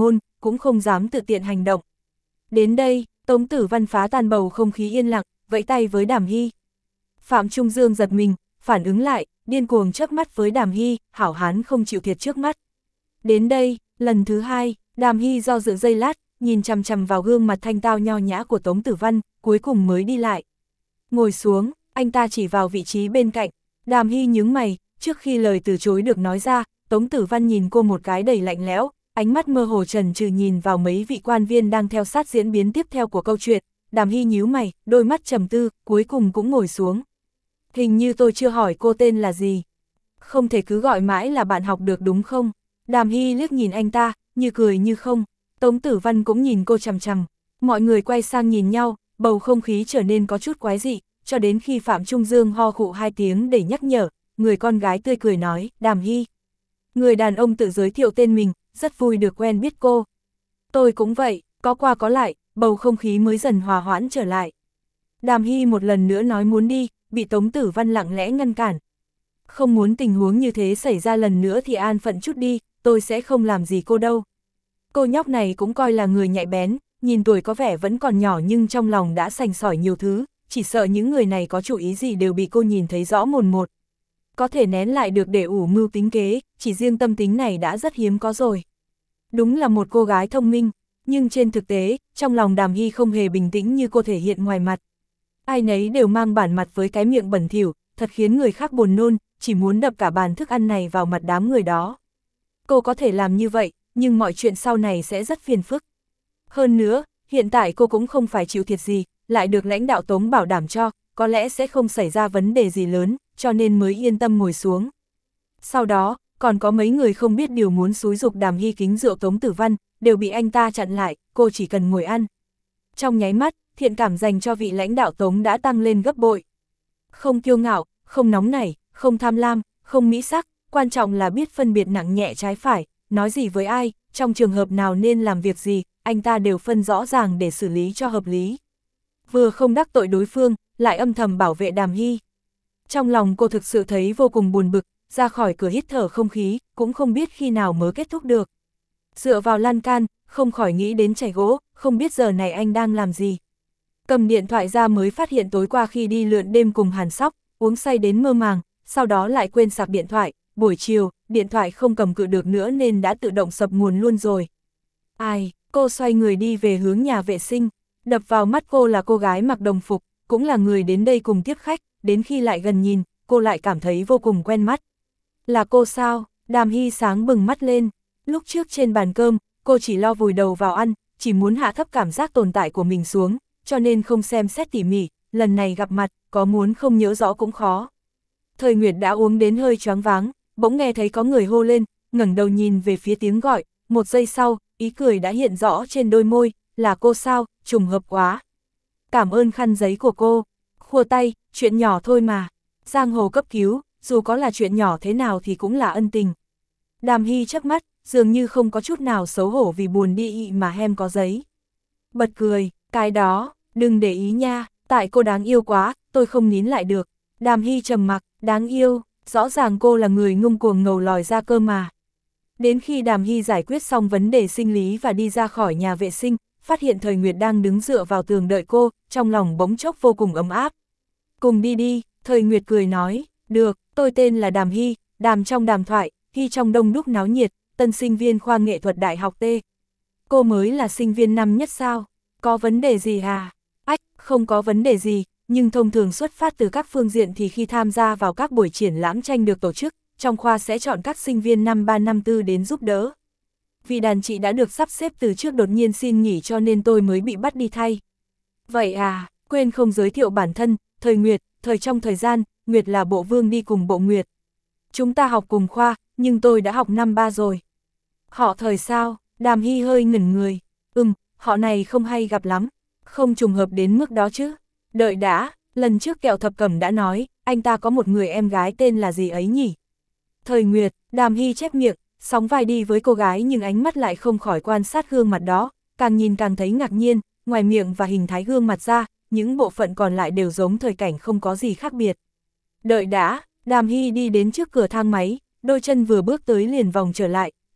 cũng không dám tự tiện hành động. Đến đây, Tống Tử Văn phá tan bầu không khí yên lặng, vẫy tay với Đàm Hy. Phạm Trung Dương giật mình, phản ứng lại, điên cuồng chớp mắt với Đàm Hy, hảo hán không chịu thiệt trước mắt. Đến đây, lần thứ hai, Đàm Hy do dự giây lát, nhìn chằm chằm vào gương mặt thanh tao nho nhã của Tống Tử Văn, cuối cùng mới đi lại. Ngồi xuống, anh ta chỉ vào vị trí bên cạnh. Đàm Hy nhướng mày, trước khi lời từ chối được nói ra, Tống Tử Văn nhìn cô một cái đầy lạnh lẽo, ánh mắt mơ hồ trần trừ nhìn vào mấy vị quan viên đang theo sát diễn biến tiếp theo của câu chuyện. Đàm Hy nhíu mày, đôi mắt trầm tư, cuối cùng cũng ngồi xuống. Hình như tôi chưa hỏi cô tên là gì. Không thể cứ gọi mãi là bạn học được đúng không? Đàm Hy liếc nhìn anh ta, như cười như không. Tống Tử Văn cũng nhìn cô chằm chằm. Mọi người quay sang nhìn nhau, bầu không khí trở nên có chút quái dị, cho đến khi Phạm Trung Dương ho khụ hai tiếng để nhắc nhở, người con gái tươi cười nói, Đàm Hy. Người đàn ông tự giới thiệu tên mình, rất vui được quen biết cô. Tôi cũng vậy, có qua có lại, bầu không khí mới dần hòa hoãn trở lại. Đàm Hy một lần nữa nói muốn đi, bị Tống Tử Văn lặng lẽ ngăn cản. Không muốn tình huống như thế xảy ra lần nữa thì an phận chút đi, tôi sẽ không làm gì cô đâu. Cô nhóc này cũng coi là người nhạy bén, nhìn tuổi có vẻ vẫn còn nhỏ nhưng trong lòng đã sành sỏi nhiều thứ, chỉ sợ những người này có chủ ý gì đều bị cô nhìn thấy rõ mồn một. Có thể nén lại được để ủ mưu tính kế, chỉ riêng tâm tính này đã rất hiếm có rồi. Đúng là một cô gái thông minh, nhưng trên thực tế, trong lòng Đàm Hy không hề bình tĩnh như cô thể hiện ngoài mặt. Ai nấy đều mang bản mặt với cái miệng bẩn thỉu, thật khiến người khác buồn nôn, chỉ muốn đập cả bàn thức ăn này vào mặt đám người đó. Cô có thể làm như vậy, nhưng mọi chuyện sau này sẽ rất phiền phức. Hơn nữa, hiện tại cô cũng không phải chịu thiệt gì, lại được lãnh đạo Tống bảo đảm cho, có lẽ sẽ không xảy ra vấn đề gì lớn, cho nên mới yên tâm ngồi xuống. Sau đó, còn có mấy người không biết điều muốn xúi giục Đàm Hy kính rượu Tống Tử Văn, đều bị anh ta chặn lại, cô chỉ cần ngồi ăn. Trong nháy mắt, thiện cảm dành cho vị lãnh đạo Tống đã tăng lên gấp bội. Không kiêu ngạo, không nóng nảy, không tham lam, không mỹ sắc, quan trọng là biết phân biệt nặng nhẹ trái phải, nói gì với ai, trong trường hợp nào nên làm việc gì, anh ta đều phân rõ ràng để xử lý cho hợp lý. Vừa không đắc tội đối phương, lại âm thầm bảo vệ Đàm Hy. Trong lòng cô thực sự thấy vô cùng buồn bực, ra khỏi cửa hít thở không khí, cũng không biết khi nào mới kết thúc được. Dựa vào lan can, không khỏi nghĩ đến chảy gỗ, không biết giờ này anh đang làm gì. Cầm điện thoại ra mới phát hiện tối qua khi đi lượn đêm cùng Hàn Sóc, uống say đến mơ màng, sau đó lại quên sạc điện thoại, buổi chiều, điện thoại không cầm cự được nữa nên đã tự động sập nguồn luôn rồi. Ai, cô xoay người đi về hướng nhà vệ sinh, đập vào mắt cô là cô gái mặc đồng phục, cũng là người đến đây cùng tiếp khách, đến khi lại gần nhìn, cô lại cảm thấy vô cùng quen mắt. Là cô sao? Đàm Hy sáng bừng mắt lên, lúc trước trên bàn cơm, cô chỉ lo vùi đầu vào ăn, chỉ muốn hạ thấp cảm giác tồn tại của mình xuống, cho nên không xem xét tỉ mỉ, lần này gặp mặt, có muốn không nhớ rõ cũng khó. Thời Nguyệt đã uống đến hơi choáng váng, bỗng nghe thấy có người hô lên, ngẩng đầu nhìn về phía tiếng gọi, một giây sau, ý cười đã hiện rõ trên đôi môi, là cô sao, trùng hợp quá. Cảm ơn khăn giấy của cô, khua tay, chuyện nhỏ thôi mà, giang hồ cấp cứu, dù có là chuyện nhỏ thế nào thì cũng là ân tình. Đàm Hy chớp mắt, dường như không có chút nào xấu hổ vì buồn đi ị mà hem có giấy. Bật cười, cái đó, đừng để ý nha, tại cô đáng yêu quá, tôi không nín lại được. Đàm Hy trầm mặc, đáng yêu, rõ ràng cô là người ngông cuồng ngầu lòi ra cơ mà. Đến khi Đàm Hy giải quyết xong vấn đề sinh lý và đi ra khỏi nhà vệ sinh, phát hiện Thời Nguyệt đang đứng dựa vào tường đợi cô, trong lòng bỗng chốc vô cùng ấm áp. Cùng đi đi, Thời Nguyệt cười nói, được, tôi tên là Đàm Hy, đàm trong đàm thoại, Hy trong đông đúc náo nhiệt, tân sinh viên khoa nghệ thuật đại học T. Cô mới là sinh viên năm nhất sao? Có vấn đề gì à? Ách, không có vấn đề gì, nhưng thông thường xuất phát từ các phương diện thì khi tham gia vào các buổi triển lãm tranh được tổ chức, trong khoa sẽ chọn các sinh viên năm ba năm tư đến giúp đỡ. Vì đàn chị đã được sắp xếp từ trước đột nhiên xin nghỉ cho nên tôi mới bị bắt đi thay. Vậy à, quên không giới thiệu bản thân, Thời Nguyệt, thời trong thời gian, Nguyệt là bộ vương đi cùng bộ Nguyệt. Chúng ta học cùng khoa, nhưng tôi đã học năm ba rồi. Họ Thời sao? Đàm Hy hơi ngẩn người. Ừm, họ này không hay gặp lắm, không trùng hợp đến mức đó chứ. Đợi đã, lần trước Kẹo Thập Cẩm đã nói, anh ta có một người em gái tên là gì ấy nhỉ? Thời Nguyệt, Đàm Hy chép miệng, sóng vai đi với cô gái nhưng ánh mắt lại không khỏi quan sát gương mặt đó, càng nhìn càng thấy ngạc nhiên, ngoài miệng và hình thái gương mặt ra, những bộ phận còn lại đều giống thời cảnh không có gì khác biệt. Đợi đã, Đàm Hy đi đến trước cửa thang máy, đôi chân vừa bước tới liền vòng trở lại,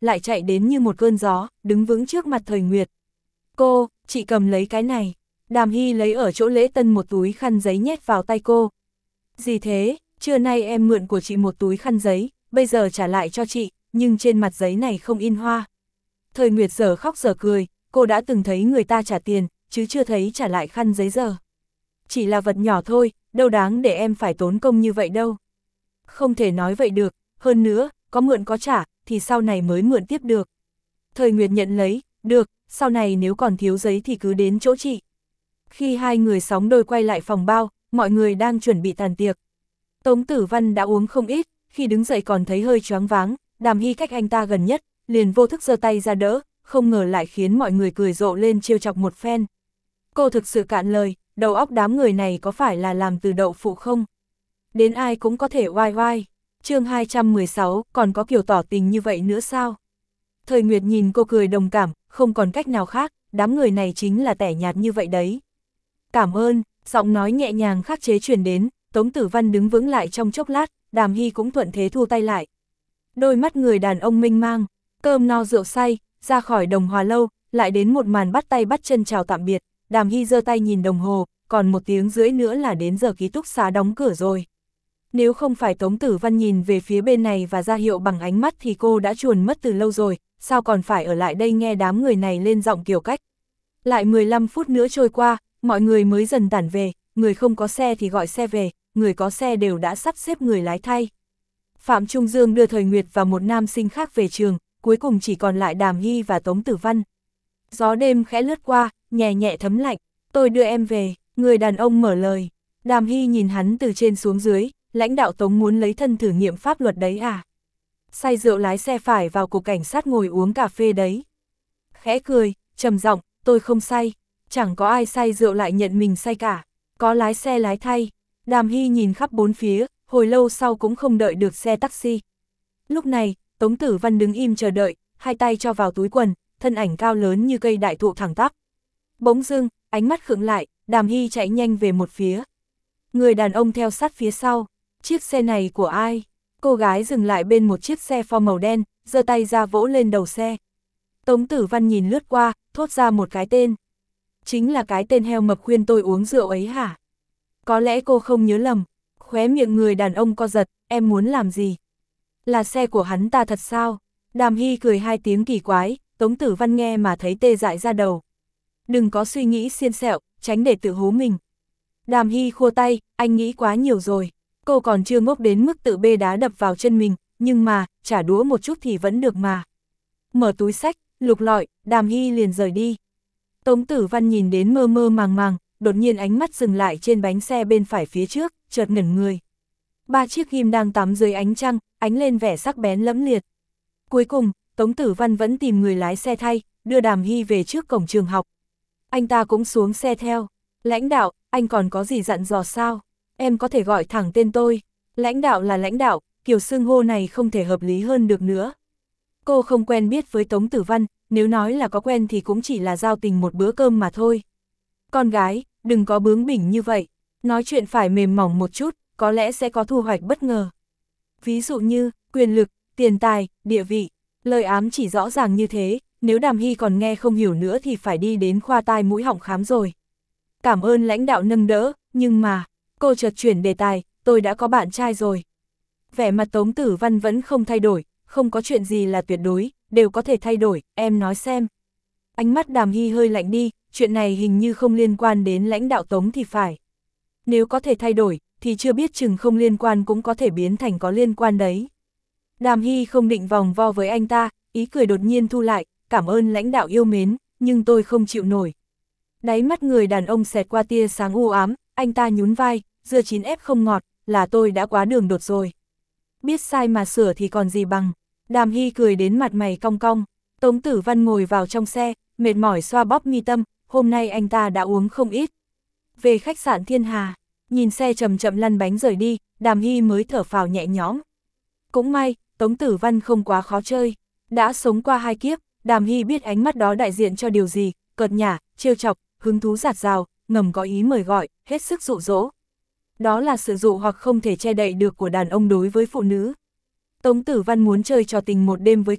lại chạy đến như một cơn gió, đứng vững trước mặt Thời Nguyệt. Cô, chị cầm lấy cái này. Đàm Hy lấy ở chỗ lễ tân một túi khăn giấy nhét vào tay cô. Gì thế, trưa nay em mượn của chị một túi khăn giấy, bây giờ trả lại cho chị, nhưng trên mặt giấy này không in hoa. Thời Nguyệt giờ khóc giờ cười, cô đã từng thấy người ta trả tiền, chứ chưa thấy trả lại khăn giấy giờ. Chỉ là vật nhỏ thôi, đâu đáng để em phải tốn công như vậy đâu. Không thể nói vậy được, hơn nữa, có mượn có trả, thì sau này mới mượn tiếp được. Thời Nguyệt nhận lấy, được, sau này nếu còn thiếu giấy thì cứ đến chỗ chị. Khi hai người sóng đôi quay lại phòng bao, mọi người đang chuẩn bị tàn tiệc. Tống Tử Văn đã uống không ít, khi đứng dậy còn thấy hơi choáng váng, Đàm Hy cách anh ta gần nhất, liền vô thức giơ tay ra đỡ, không ngờ lại khiến mọi người cười rộ lên trêu chọc một phen. Cô thực sự cạn lời, đầu óc đám người này có phải là làm từ đậu phụ không? Đến ai cũng có thể oai oai. Chương hai trăm mười sáu, còn có kiểu tỏ tình như vậy nữa sao? Thời Nguyệt nhìn cô cười đồng cảm, không còn cách nào khác, đám người này chính là tẻ nhạt như vậy đấy. Cảm ơn, giọng nói nhẹ nhàng khắc chế truyền đến, Tống Tử Văn đứng vững lại trong chốc lát, Đàm Hy cũng thuận thế thu tay lại. Đôi mắt người đàn ông mênh mang, cơm no rượu say, ra khỏi Đồng Hòa lâu, lại đến một màn bắt tay bắt chân chào tạm biệt, Đàm Hy giơ tay nhìn đồng hồ, còn một tiếng rưỡi nữa là đến giờ ký túc xá đóng cửa rồi. Nếu không phải Tống Tử Văn nhìn về phía bên này và ra hiệu bằng ánh mắt thì cô đã chuồn mất từ lâu rồi, sao còn phải ở lại đây nghe đám người này lên giọng kiểu cách. Lại mười lăm phút nữa trôi qua, mọi người mới dần tản về, người không có xe thì gọi xe về, người có xe đều đã sắp xếp người lái thay. Phạm Trung Dương đưa Thời Nguyệt và một nam sinh khác về trường, cuối cùng chỉ còn lại Đàm Hy và Tống Tử Văn. Gió đêm khẽ lướt qua, nhẹ nhẹ thấm lạnh, tôi đưa em về, người đàn ông mở lời. Đàm Hy nhìn hắn từ trên xuống dưới, lãnh đạo Tống muốn lấy thân thử nghiệm pháp luật đấy à? Say rượu lái xe phải vào cục cảnh sát ngồi uống cà phê đấy. Khẽ cười, trầm giọng, tôi không say, chẳng có ai say rượu lại nhận mình say cả, có lái xe lái thay. Đàm Hy nhìn khắp bốn phía, hồi lâu sau cũng không đợi được xe taxi. Lúc này, Tống Tử Văn đứng im chờ đợi, hai tay cho vào túi quần, thân ảnh cao lớn như cây đại thụ thẳng tắp. Bỗng dưng, ánh mắt khựng lại, Đàm Hy chạy nhanh về một phía. Người đàn ông theo sát phía sau, chiếc xe này của ai? Cô gái dừng lại bên một chiếc xe Ford màu đen, giơ tay ra vỗ lên đầu xe. Tống Tử Văn nhìn lướt qua, thốt ra một cái tên. Chính là cái tên heo mập khuyên tôi uống rượu ấy hả? Có lẽ cô không nhớ lầm. Khóe miệng người đàn ông co giật, em muốn làm gì? Là xe của hắn ta thật sao? Đàm Hy cười hai tiếng kỳ quái, Tống Tử Văn nghe mà thấy tê dại ra đầu. Đừng có suy nghĩ xiên xẹo, tránh để tự hố mình. Đàm Hy khua tay, anh nghĩ quá nhiều rồi. Cô còn chưa ngốc đến mức tự bê đá đập vào chân mình, nhưng mà, trả đũa một chút thì vẫn được mà. Mở túi xách, lục lọi, Đàm Hy liền rời đi. Tống Tử Văn nhìn đến mơ mơ màng màng, đột nhiên ánh mắt dừng lại trên bánh xe bên phải phía trước, chợt ngẩn người. Ba chiếc ghim đang tắm dưới ánh trăng, ánh lên vẻ sắc bén lẫm liệt. Cuối cùng, Tống Tử Văn vẫn tìm người lái xe thay, đưa Đàm Hy về trước cổng trường học. Anh ta cũng xuống xe theo. Lãnh đạo, anh còn có gì dặn dò sao? Em có thể gọi thẳng tên tôi. Lãnh đạo là lãnh đạo, kiểu xưng hô này không thể hợp lý hơn được nữa. Cô không quen biết với Tống Tử Văn, nếu nói là có quen thì cũng chỉ là giao tình một bữa cơm mà thôi. Con gái, đừng có bướng bỉnh như vậy. Nói chuyện phải mềm mỏng một chút, có lẽ sẽ có thu hoạch bất ngờ. Ví dụ như, quyền lực, tiền tài, địa vị. Lời ám chỉ rõ ràng như thế, nếu Đàm Hy còn nghe không hiểu nữa thì phải đi đến khoa tai mũi họng khám rồi. Cảm ơn lãnh đạo nâng đỡ, nhưng mà, cô chợt chuyển đề tài, tôi đã có bạn trai rồi. Vẻ mặt Tống Tử Văn vẫn không thay đổi, không có chuyện gì là tuyệt đối, đều có thể thay đổi, em nói xem. Ánh mắt Đàm Hy hơi lạnh đi, chuyện này hình như không liên quan đến lãnh đạo Tống thì phải. Nếu có thể thay đổi, thì chưa biết chừng không liên quan cũng có thể biến thành có liên quan đấy. Đàm Hy không định vòng vo với anh ta, ý cười đột nhiên thu lại, cảm ơn lãnh đạo yêu mến, nhưng tôi không chịu nổi. Đáy mắt người đàn ông xẹt qua tia sáng u ám, anh ta nhún vai, dưa chín ép không ngọt, là tôi đã quá đường đột rồi. Biết sai mà sửa thì còn gì bằng. Đàm Hy cười đến mặt mày cong cong. Tống Tử Văn ngồi vào trong xe, mệt mỏi xoa bóp mi tâm, hôm nay anh ta đã uống không ít. Về khách sạn Thiên Hà, nhìn xe chậm chậm lăn bánh rời đi, Đàm Hy mới thở phào nhẹ nhõm. Cũng may, Tống Tử Văn không quá khó chơi. Đã sống qua hai kiếp, Đàm Hy biết ánh mắt đó đại diện cho điều gì, cợt nhả, trêu chọc, hứng thú giạt rào, ngầm có ý mời gọi, hết sức dụ dỗ. Đó là sự dụ hoặc không thể che đậy được của đàn ông đối với phụ nữ. Tống Tử Văn muốn chơi trò tình một đêm với cô,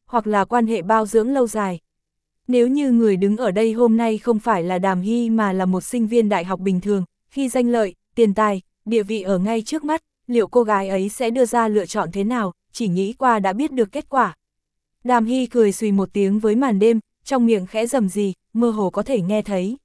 hoặc là quan hệ bao dưỡng lâu dài. Nếu như người đứng ở đây hôm nay không phải là Đàm Hy mà là một sinh viên đại học bình thường, khi danh lợi, tiền tài, địa vị ở ngay trước mắt, liệu cô gái ấy sẽ đưa ra lựa chọn thế nào, chỉ nghĩ qua đã biết được kết quả. Đàm Hy cười xùy một tiếng với màn đêm, trong miệng khẽ rầm gì, mơ hồ có thể nghe thấy.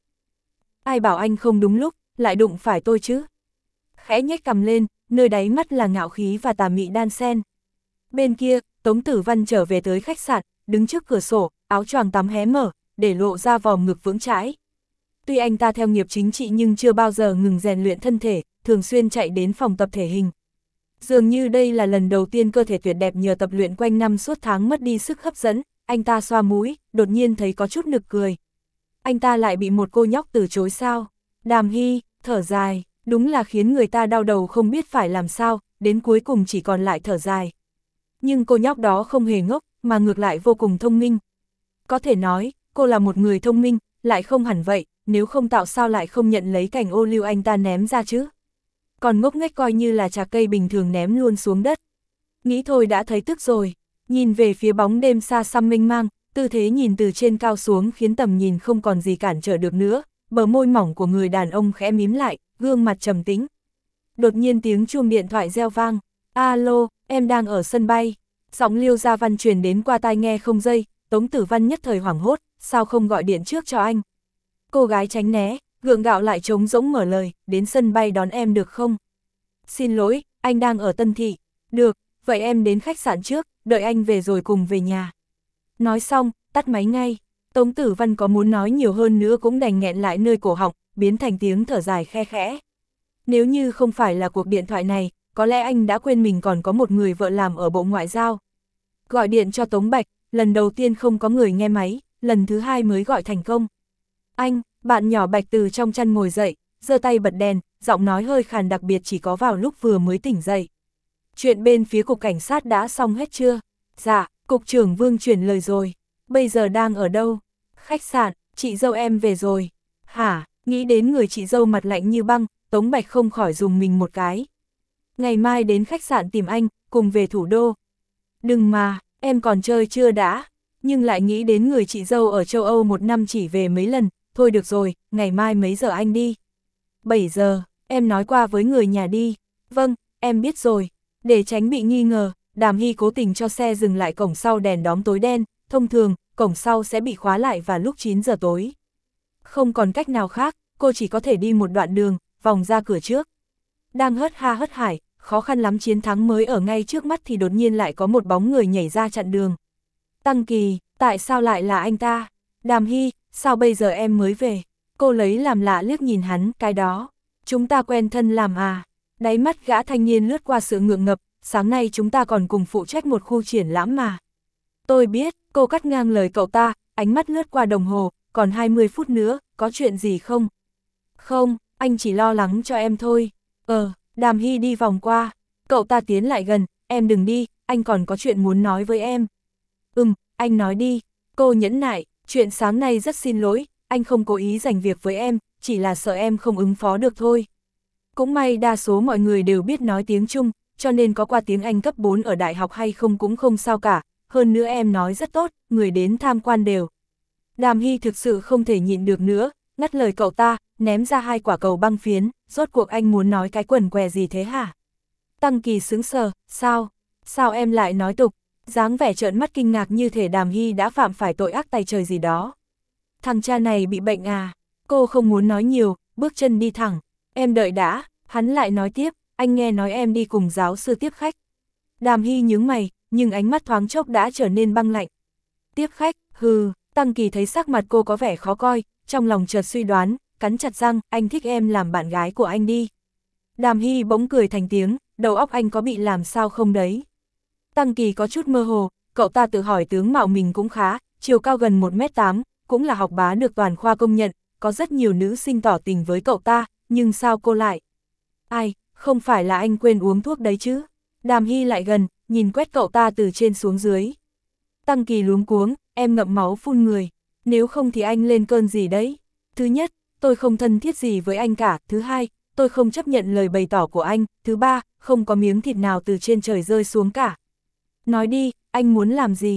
Ai bảo anh không đúng lúc, lại đụng phải tôi chứ? Khẽ nhếch cằm lên, nơi đáy mắt là ngạo khí và tà mị đan sen. Bên kia, Tống Tử Văn trở về tới khách sạn, đứng trước cửa sổ, áo choàng tắm hé mở, để lộ ra vòm ngực vững chãi. Tuy anh ta theo nghiệp chính trị nhưng chưa bao giờ ngừng rèn luyện thân thể, thường xuyên chạy đến phòng tập thể hình. Dường như đây là lần đầu tiên cơ thể tuyệt đẹp nhờ tập luyện quanh năm suốt tháng mất đi sức hấp dẫn, anh ta xoa mũi, đột nhiên thấy có chút nực cười. Anh ta lại bị một cô nhóc từ chối sao? Đàm Hy, thở dài, đúng là khiến người ta đau đầu không biết phải làm sao, đến cuối cùng chỉ còn lại thở dài. Nhưng cô nhóc đó không hề ngốc, mà ngược lại vô cùng thông minh. Có thể nói, cô là một người thông minh, lại không hẳn vậy, nếu không tạo sao lại không nhận lấy cành ô liu anh ta ném ra chứ. Còn ngốc nghếch coi như là trà cây bình thường ném luôn xuống đất. Nghĩ thôi đã thấy tức rồi, nhìn về phía bóng đêm xa xăm mênh mang, tư thế nhìn từ trên cao xuống khiến tầm nhìn không còn gì cản trở được nữa, bờ môi mỏng của người đàn ông khẽ mím lại, gương mặt trầm tĩnh. Đột nhiên tiếng chuông điện thoại reo vang, alo, em đang ở sân bay. Giọng Liêu Gia Văn truyền đến qua tai nghe không dây, Tống Tử Văn nhất thời hoảng hốt, sao không gọi điện trước cho anh. Cô gái tránh né, gượng gạo lại trống rỗng mở lời, đến sân bay đón em được không? Xin lỗi, anh đang ở Tân Thị. Được, vậy em đến khách sạn trước, đợi anh về rồi cùng về nhà. Nói xong, tắt máy ngay. Tống Tử Văn có muốn nói nhiều hơn nữa cũng đành nghẹn lại nơi cổ họng, biến thành tiếng thở dài khe khẽ. Nếu như không phải là cuộc điện thoại này, có lẽ anh đã quên mình còn có một người vợ làm ở Bộ Ngoại giao. Gọi điện cho Tống Bạch, lần đầu tiên không có người nghe máy, lần thứ hai mới gọi thành công. Anh, bạn nhỏ Bạch từ trong chăn ngồi dậy, giơ tay bật đèn, giọng nói hơi khàn đặc biệt chỉ có vào lúc vừa mới tỉnh dậy. Chuyện bên phía cục cảnh sát đã xong hết chưa? Dạ, cục trưởng Vương chuyển lời rồi. Bây giờ đang ở đâu? Khách sạn, chị dâu em về rồi. Hả, nghĩ đến người chị dâu mặt lạnh như băng, Tống Bạch không khỏi dùng mình một cái. Ngày mai đến khách sạn tìm anh, cùng về thủ đô. Đừng mà, em còn chơi chưa đã. Nhưng lại nghĩ đến người chị dâu ở châu Âu một năm chỉ về mấy lần. Thôi được rồi, ngày mai mấy giờ anh đi? bảy giờ, em nói qua với người nhà đi. Vâng, em biết rồi. Để tránh bị nghi ngờ, Đàm Hy cố tình cho xe dừng lại cổng sau đèn đóm tối đen. Thông thường, cổng sau sẽ bị khóa lại vào lúc chín giờ tối. Không còn cách nào khác, cô chỉ có thể đi một đoạn đường, vòng ra cửa trước. Đang hớt ha hớt hải, khó khăn lắm chiến thắng mới ở ngay trước mắt thì đột nhiên lại có một bóng người nhảy ra chặn đường. Tăng Kỳ, tại sao lại là anh ta? Đàm Hy, sao bây giờ em mới về? Cô lấy làm lạ liếc nhìn hắn, cái đó. Chúng ta quen thân làm à? Đáy mắt gã thanh niên lướt qua sự ngượng ngập, sáng nay chúng ta còn cùng phụ trách một khu triển lãm mà. Tôi biết, cô cắt ngang lời cậu ta, ánh mắt lướt qua đồng hồ, còn hai mươi phút nữa, có chuyện gì không? Không, anh chỉ lo lắng cho em thôi. Ờ, Đàm Hy đi vòng qua, cậu ta tiến lại gần, em đừng đi, anh còn có chuyện muốn nói với em. Ừm, anh nói đi, cô nhẫn nại, chuyện sáng nay rất xin lỗi, anh không cố ý giành việc với em, chỉ là sợ em không ứng phó được thôi. Cũng may đa số mọi người đều biết nói tiếng Trung, cho nên có qua tiếng Anh cấp bốn ở đại học hay không cũng không sao cả, hơn nữa em nói rất tốt, người đến tham quan đều. Đàm Hy thực sự không thể nhịn được nữa, ngắt lời cậu ta, ném ra hai quả cầu băng phiến, rốt cuộc anh muốn nói cái quần què gì thế hả? Tăng Kỳ sững sờ, sao? Sao em lại nói tục? Dáng vẻ trợn mắt kinh ngạc như thể Đàm Hy đã phạm phải tội ác tày trời gì đó. Thằng cha này bị bệnh à? Cô không muốn nói nhiều, bước chân đi thẳng. Em đợi đã, hắn lại nói tiếp, anh nghe nói em đi cùng giáo sư tiếp khách. Đàm Hy nhướng mày, nhưng ánh mắt thoáng chốc đã trở nên băng lạnh. Tiếp khách, hừ, Tăng Kỳ thấy sắc mặt cô có vẻ khó coi, trong lòng chợt suy đoán, cắn chặt răng, anh thích em làm bạn gái của anh đi. Đàm Hy bỗng cười thành tiếng, đầu óc anh có bị làm sao không đấy. Tăng Kỳ có chút mơ hồ, cậu ta tự hỏi tướng mạo mình cũng khá, chiều cao gần một mét tám, cũng là học bá được toàn khoa công nhận, có rất nhiều nữ sinh tỏ tình với cậu ta, nhưng sao cô lại? Ai, không phải là anh quên uống thuốc đấy chứ? Đàm Hy lại gần, nhìn quét cậu ta từ trên xuống dưới. Tăng Kỳ luống cuống, em ngậm máu phun người, nếu không thì anh lên cơn gì đấy? Thứ nhất, tôi không thân thiết gì với anh cả, thứ hai, tôi không chấp nhận lời bày tỏ của anh, thứ ba, không có miếng thịt nào từ trên trời rơi xuống cả. Nói đi, anh muốn làm gì?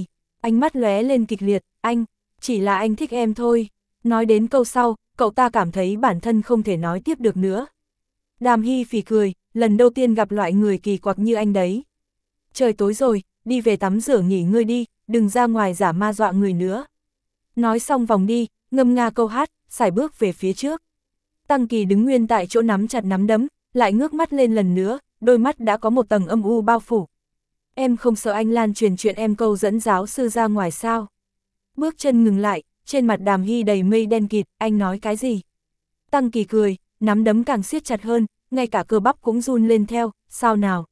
ánh mắt lóe lên kịch liệt, anh, chỉ là anh thích em thôi. Nói đến câu sau, cậu ta cảm thấy bản thân không thể nói tiếp được nữa. Đàm Hy phì cười, lần đầu tiên gặp loại người kỳ quặc như anh đấy. Trời tối rồi, đi về tắm rửa nghỉ ngơi đi, đừng ra ngoài giả ma dọa người nữa. Nói xong vòng đi, ngâm nga câu hát, sải bước về phía trước. Tăng Kỳ đứng nguyên tại chỗ nắm chặt nắm đấm, lại ngước mắt lên lần nữa, đôi mắt đã có một tầng âm u bao phủ. Em không sợ anh lan truyền chuyện em câu dẫn giáo sư ra ngoài sao? Bước chân ngừng lại, trên mặt Đàm Hy đầy mây đen kịt, anh nói cái gì? Tăng Kỳ cười, nắm đấm càng siết chặt hơn, ngay cả cơ bắp cũng run lên theo, sao nào?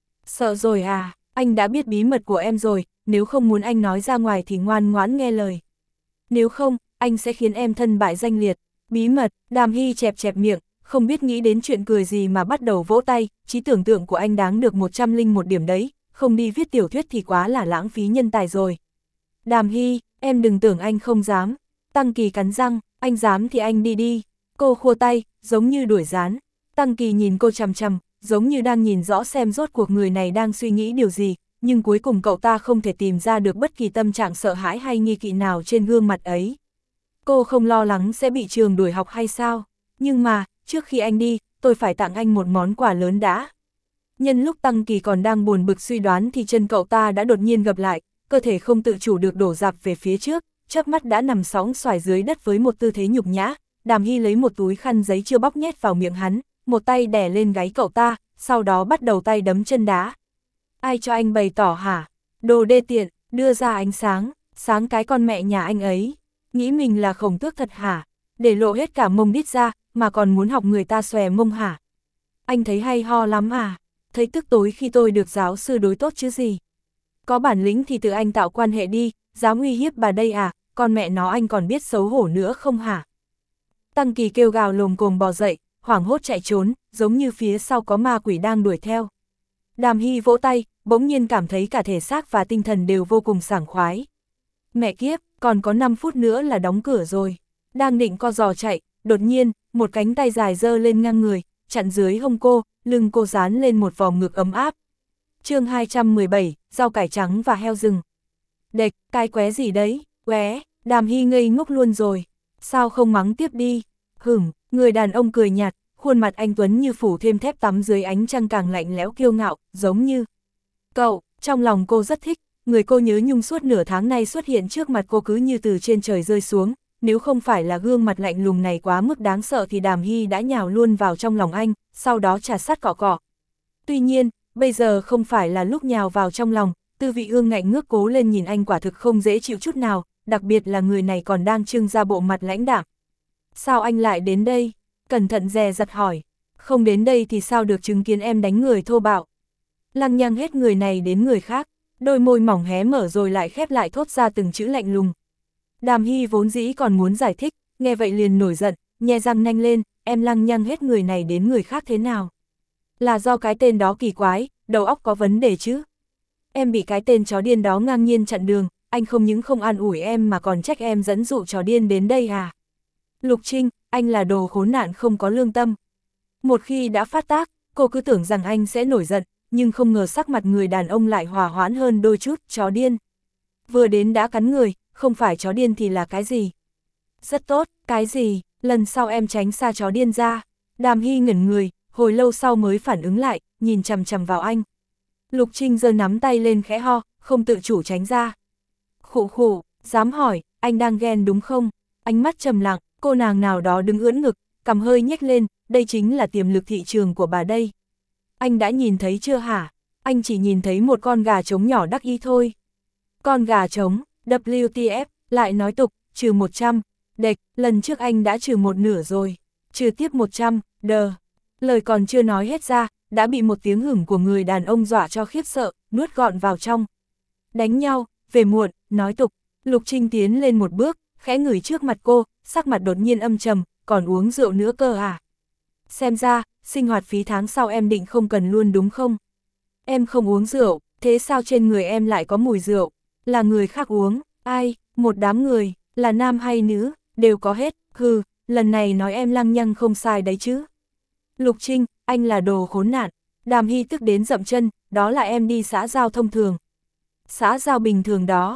Sợ rồi à, anh đã biết bí mật của em rồi, nếu không muốn anh nói ra ngoài thì ngoan ngoãn nghe lời. Nếu không, anh sẽ khiến em thân bại danh liệt. Bí mật, Đàm Hy chẹp chẹp miệng, không biết nghĩ đến chuyện cười gì mà bắt đầu vỗ tay, trí tưởng tượng của anh đáng được một trăm linh một điểm đấy, không đi viết tiểu thuyết thì quá là lãng phí nhân tài rồi. Đàm Hy, em đừng tưởng anh không dám. Tăng Kỳ cắn răng, anh dám thì anh đi đi. Cô khua tay, giống như đuổi gián. Tăng Kỳ nhìn cô chằm chằm, giống như đang nhìn rõ xem rốt cuộc người này đang suy nghĩ điều gì, nhưng cuối cùng cậu ta không thể tìm ra được bất kỳ tâm trạng sợ hãi hay nghi kỵ nào trên gương mặt ấy. Cô không lo lắng sẽ bị trường đuổi học hay sao? Nhưng mà, trước khi anh đi, tôi phải tặng anh một món quà lớn đã. Nhân lúc Tăng Kỳ còn đang buồn bực suy đoán thì chân cậu ta đã đột nhiên gập lại, cơ thể không tự chủ được đổ dạp về phía trước, chớp mắt đã nằm sóng xoài dưới đất với một tư thế nhục nhã. Đàm Hy lấy một túi khăn giấy chưa bóc nhét vào miệng hắn, một tay đè lên gáy cậu ta, sau đó bắt đầu tay đấm chân đá. Ai cho anh bày tỏ hả? Đồ đê tiện, đưa ra ánh sáng, sáng cái con mẹ nhà anh ấy. Nghĩ mình là Khổng Tước thật hả? Để lộ hết cả mông đít ra, mà còn muốn học người ta xòe mông hả? Anh thấy hay ho lắm à? Thấy tức tối khi tôi được giáo sư đối tốt chứ gì? Có bản lĩnh thì tự anh tạo quan hệ đi, dám uy hiếp bà đây à? Con mẹ nó anh còn biết xấu hổ nữa không hả? Tăng Kỳ kêu gào lồm cồm bò dậy, hoảng hốt chạy trốn, giống như phía sau có ma quỷ đang đuổi theo. Đàm Hy vỗ tay, bỗng nhiên cảm thấy cả thể xác và tinh thần đều vô cùng sảng khoái. Mẹ kiếp, còn có năm phút nữa là đóng cửa rồi. Đang định co giò chạy, đột nhiên, một cánh tay dài dơ lên ngang người, chặn dưới hông cô, lưng cô dán lên một vòng ngực ấm áp. Chương hai trăm mười bảy, rau cải trắng và heo rừng. Đệch, cái qué gì đấy, qué, Đàm Hy ngây ngốc luôn rồi. Sao không mắng tiếp đi? Hửm, người đàn ông cười nhạt, khuôn mặt anh tuấn như phủ thêm thép tắm dưới ánh trăng càng lạnh lẽo kiêu ngạo, giống như cậu. Trong lòng cô rất thích, người cô nhớ nhung suốt nửa tháng nay xuất hiện trước mặt cô cứ như từ trên trời rơi xuống, nếu không phải là gương mặt lạnh lùng này quá mức đáng sợ thì Đàm Hy đã nhào luôn vào trong lòng anh, sau đó trà sát cọ cọ. Tuy nhiên, bây giờ không phải là lúc nhào vào trong lòng, Tư Vị Ương ngạnh ngước cố lên nhìn anh quả thực không dễ chịu chút nào, đặc biệt là người này còn đang trưng ra bộ mặt lãnh đạm. Sao anh lại đến đây? Cẩn thận dè dặt hỏi. Không đến đây thì sao được chứng kiến em đánh người thô bạo? Lăng nhăng hết người này đến người khác, đôi môi mỏng hé mở rồi lại khép lại thốt ra từng chữ lạnh lùng. Đàm Hy vốn dĩ còn muốn giải thích, nghe vậy liền nổi giận, nhe răng nanh lên, em lăng nhăng hết người này đến người khác thế nào? Là do cái tên đó kỳ quái, đầu óc có vấn đề chứ? Em bị cái tên chó điên đó ngang nhiên chặn đường, anh không những không an ủi em mà còn trách em dẫn dụ chó điên đến đây à? Lục Trinh, anh là đồ khốn nạn không có lương tâm. Một khi đã phát tác, cô cứ tưởng rằng anh sẽ nổi giận, nhưng không ngờ sắc mặt người đàn ông lại hòa hoãn hơn đôi chút, chó điên. Vừa đến đã cắn người, không phải chó điên thì là cái gì? Rất tốt, cái gì, lần sau em tránh xa chó điên ra. Đàm Hy ngẩn người, hồi lâu sau mới phản ứng lại, nhìn chằm chằm vào anh. Lục Trinh giơ nắm tay lên khẽ ho, không tự chủ tránh ra. Khụ khụ, dám hỏi, anh đang ghen đúng không? Ánh mắt trầm lặng, cô nàng nào đó đứng ưỡn ngực, cằm hơi nhếch lên, đây chính là tiềm lực thị trường của bà đây. Anh đã nhìn thấy chưa hả? Anh chỉ nhìn thấy một con gà trống nhỏ đắc ý thôi. Con gà trống, W T F, lại nói tục, trừ một trăm, đệch, lần trước anh đã trừ một nửa rồi, trừ tiếp một trăm, đờ. Lời còn chưa nói hết ra, đã bị một tiếng hửng của người đàn ông dọa cho khiếp sợ, nuốt gọn vào trong. Đánh nhau, về muộn, nói tục. Lục Trinh tiến lên một bước, khẽ ngửi trước mặt cô, sắc mặt đột nhiên âm trầm, còn uống rượu nữa cơ à? Xem ra, sinh hoạt phí tháng sau em định không cần luôn đúng không? Em không uống rượu, thế sao trên người em lại có mùi rượu? Là người khác uống, ai, một đám người, là nam hay nữ, đều có hết, hừ, lần này nói em lăng nhăng không sai đấy chứ. Lục Trinh, anh là đồ khốn nạn. Đàm Hy tức đến dậm chân, đó là em đi xã giao thông thường. Xã giao bình thường đó,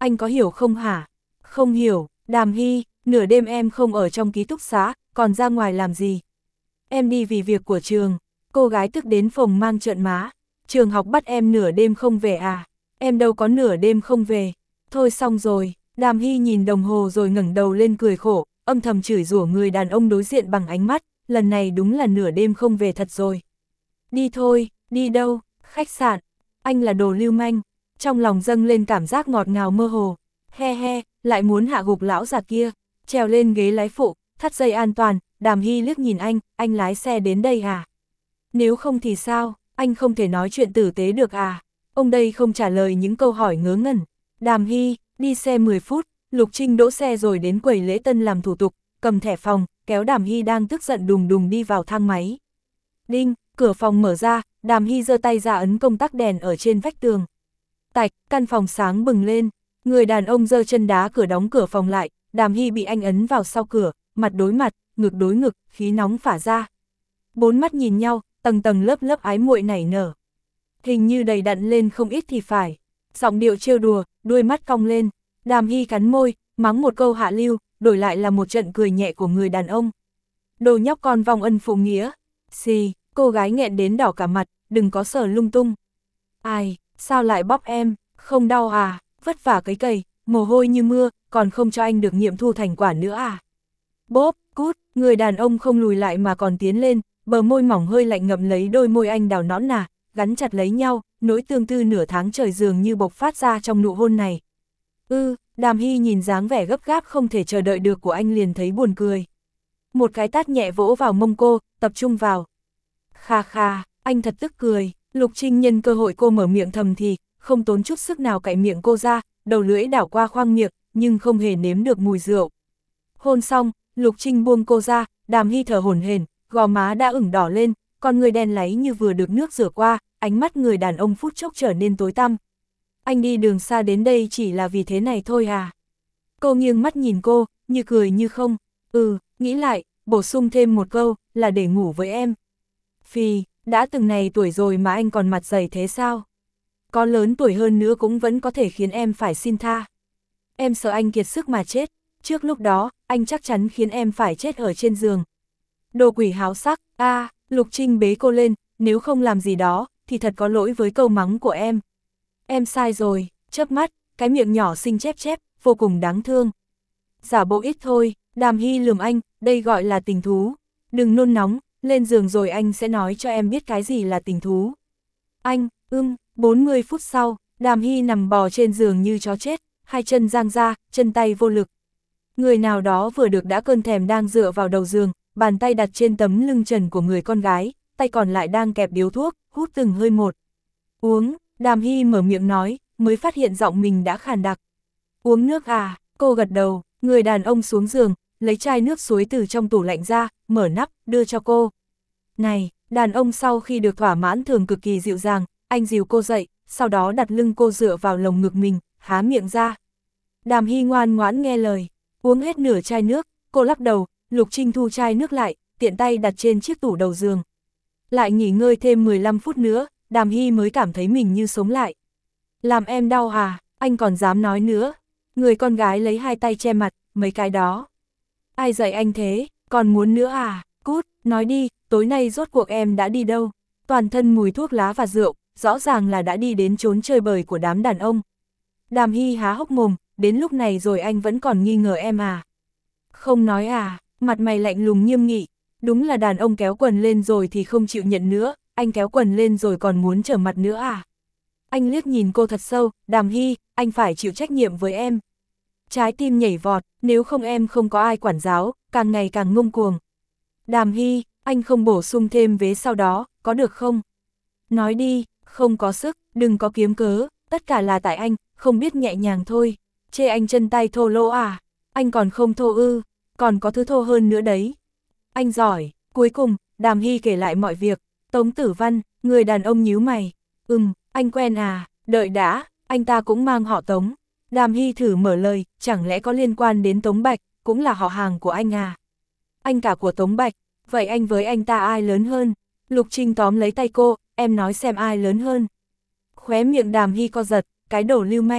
anh có hiểu không hả? Không hiểu, Đàm Hy, nửa đêm em không ở trong ký túc xá, còn ra ngoài làm gì? Em đi vì việc của trường, cô gái tức đến phồng mang trợn má. Trường học bắt em nửa đêm không về à? Em đâu có nửa đêm không về. Thôi xong rồi, Đàm Hy nhìn đồng hồ rồi ngẩng đầu lên cười khổ, âm thầm chửi rủa người đàn ông đối diện bằng ánh mắt, lần này đúng là nửa đêm không về thật rồi. Đi thôi, đi đâu? Khách sạn. Anh là đồ lưu manh. Trong lòng dâng lên cảm giác ngọt ngào mơ hồ. He he, lại muốn hạ gục lão già kia. Trèo lên ghế lái phụ, thắt dây an toàn, Đàm Hy liếc nhìn anh, anh lái xe đến đây à? Nếu không thì sao, anh không thể nói chuyện tử tế được à? Ông đây không trả lời những câu hỏi ngớ ngẩn. Đàm Hy, đi xe mười phút, Lục Trinh đỗ xe rồi đến quầy lễ tân làm thủ tục, cầm thẻ phòng, kéo Đàm Hy đang tức giận đùng đùng đi vào thang máy. Đinh, cửa phòng mở ra, Đàm Hy giơ tay ra ấn công tắc đèn ở trên vách tường. Tạch, căn phòng sáng bừng lên, người đàn ông giơ chân đá cửa đóng cửa phòng lại, Đàm Hy bị anh ấn vào sau cửa, mặt đối mặt, ngực đối ngực, khí nóng phả ra. Bốn mắt nhìn nhau, tầng tầng lớp lớp ái muội nảy nở. Hình như đầy đặn lên không ít thì phải. Giọng điệu trêu đùa, đuôi mắt cong lên, Đàm Hy cắn môi, mắng một câu hạ lưu, đổi lại là một trận cười nhẹ của người đàn ông. Đồ nhóc con vong ân phụ nghĩa. Xì, cô gái nghẹn đến đỏ cả mặt, đừng có sờ lung tung. Ai, sao lại bóp em, không đau à, vất vả cấy cày, mồ hôi như mưa, còn không cho anh được nghiệm thu thành quả nữa à. Bóp, cút, người đàn ông không lùi lại mà còn tiến lên, bờ môi mỏng hơi lạnh ngậm lấy đôi môi anh đào nõn nà, gắn chặt lấy nhau, nỗi tương tư nửa tháng trời dường như bộc phát ra trong nụ hôn này. Ư, ừ, Đàm Hy nhìn dáng vẻ gấp gáp không thể chờ đợi được của anh liền thấy buồn cười. Một cái tát nhẹ vỗ vào mông cô, tập trung vào. Kha kha, anh thật tức cười, Lục Trinh nhân cơ hội cô mở miệng thầm thì, không tốn chút sức nào cạy miệng cô ra, đầu lưỡi đảo qua khoang miệng, nhưng không hề nếm được mùi rượu. Hôn xong, Lục Trinh buông cô ra, Đàm Hy thở hổn hển, gò má đã ửng đỏ lên, con người đen láy như vừa được nước rửa qua, ánh mắt người đàn ông phút chốc trở nên tối tăm. Anh đi đường xa đến đây chỉ là vì thế này thôi à? Cô nghiêng mắt nhìn cô, như cười như không. Ừ, nghĩ lại, bổ sung thêm một câu, là để ngủ với em. Phì, đã từng này tuổi rồi mà anh còn mặt dày thế sao? Có lớn tuổi hơn nữa cũng vẫn có thể khiến em phải xin tha. Em sợ anh kiệt sức mà chết, trước lúc đó, anh chắc chắn khiến em phải chết ở trên giường. Đồ quỷ háo sắc, a à, Lục Trinh bế cô lên, nếu không làm gì đó, thì thật có lỗi với câu mắng của em. Em sai rồi, chớp mắt, cái miệng nhỏ xinh chép chép, vô cùng đáng thương. Giả bộ ít thôi, Đàm Hy lườm anh, đây gọi là tình thú. Đừng nôn nóng, lên giường rồi anh sẽ nói cho em biết cái gì là tình thú. Anh, ưm, bốn mươi phút sau, Đàm Hy nằm bò trên giường như chó chết, hai chân giang ra, chân tay vô lực. Người nào đó vừa được đã cơn thèm đang dựa vào đầu giường, bàn tay đặt trên tấm lưng trần của người con gái, tay còn lại đang kẹp điếu thuốc, hút từng hơi một. Uống, Đàm Hy mở miệng nói, mới phát hiện giọng mình đã khàn đặc. Uống nước à, cô gật đầu, người đàn ông xuống giường, lấy chai nước suối từ trong tủ lạnh ra, mở nắp, đưa cho cô. Này, đàn ông sau khi được thỏa mãn thường cực kỳ dịu dàng, anh dìu cô dậy, sau đó đặt lưng cô dựa vào lồng ngực mình, há miệng ra. Đàm Hy ngoan ngoãn nghe lời, uống hết nửa chai nước, cô lắc đầu, Lục Trinh thu chai nước lại, tiện tay đặt trên chiếc tủ đầu giường. Lại nghỉ ngơi thêm mười lăm phút nữa, Đàm Hy mới cảm thấy mình như sống lại. Làm em đau à, anh còn dám nói nữa. Người con gái lấy hai tay che mặt, mấy cái đó. Ai dạy anh thế, còn muốn nữa à, cút, nói đi, tối nay rốt cuộc em đã đi đâu. Toàn thân mùi thuốc lá và rượu, rõ ràng là đã đi đến chốn chơi bời của đám đàn ông. Đàm Hy há hốc mồm, đến lúc này rồi anh vẫn còn nghi ngờ em à. Không nói à, mặt mày lạnh lùng nghiêm nghị, đúng là đàn ông kéo quần lên rồi thì không chịu nhận nữa, anh kéo quần lên rồi còn muốn trở mặt nữa à. Anh liếc nhìn cô thật sâu, Đàm Hy, anh phải chịu trách nhiệm với em. Trái tim nhảy vọt, nếu không em không có ai quản giáo, càng ngày càng ngông cuồng. Đàm Hy, anh không bổ sung thêm vế sau đó, có được không? Nói đi, không có sức, đừng có kiếm cớ, tất cả là tại anh, không biết nhẹ nhàng thôi. Chê anh chân tay thô lỗ à? Anh còn không thô ư, còn có thứ thô hơn nữa đấy. Anh giỏi, cuối cùng, Đàm Hy kể lại mọi việc. Tống Tử Văn, người đàn ông nhíu mày. Ừm, anh quen à, đợi đã, anh ta cũng mang họ Tống. Đàm Hy thử mở lời, chẳng lẽ có liên quan đến Tống Bạch, cũng là họ hàng của anh à? Anh cả của Tống Bạch, vậy anh với anh ta ai lớn hơn? Lục Trinh tóm lấy tay cô, em nói xem ai lớn hơn. Khóe miệng Đàm Hy co giật, cái đồ lưu manh.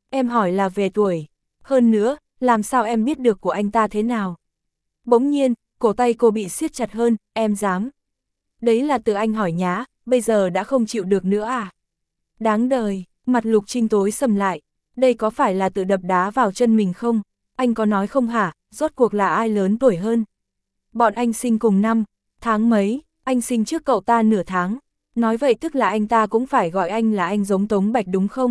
Em hỏi là về tuổi. Hơn nữa, làm sao em biết được của anh ta thế nào? Bỗng nhiên, cổ tay cô bị siết chặt hơn, em dám. Đấy là từ anh hỏi nhá, bây giờ đã không chịu được nữa à? Đáng đời, mặt Lục Trinh tối sầm lại. Đây có phải là tự đập đá vào chân mình không? Anh có nói không hả, rốt cuộc là ai lớn tuổi hơn? Bọn anh sinh cùng năm, tháng mấy, anh sinh trước cậu ta nửa tháng. Nói vậy tức là anh ta cũng phải gọi anh là anh giống Tống Bạch đúng không?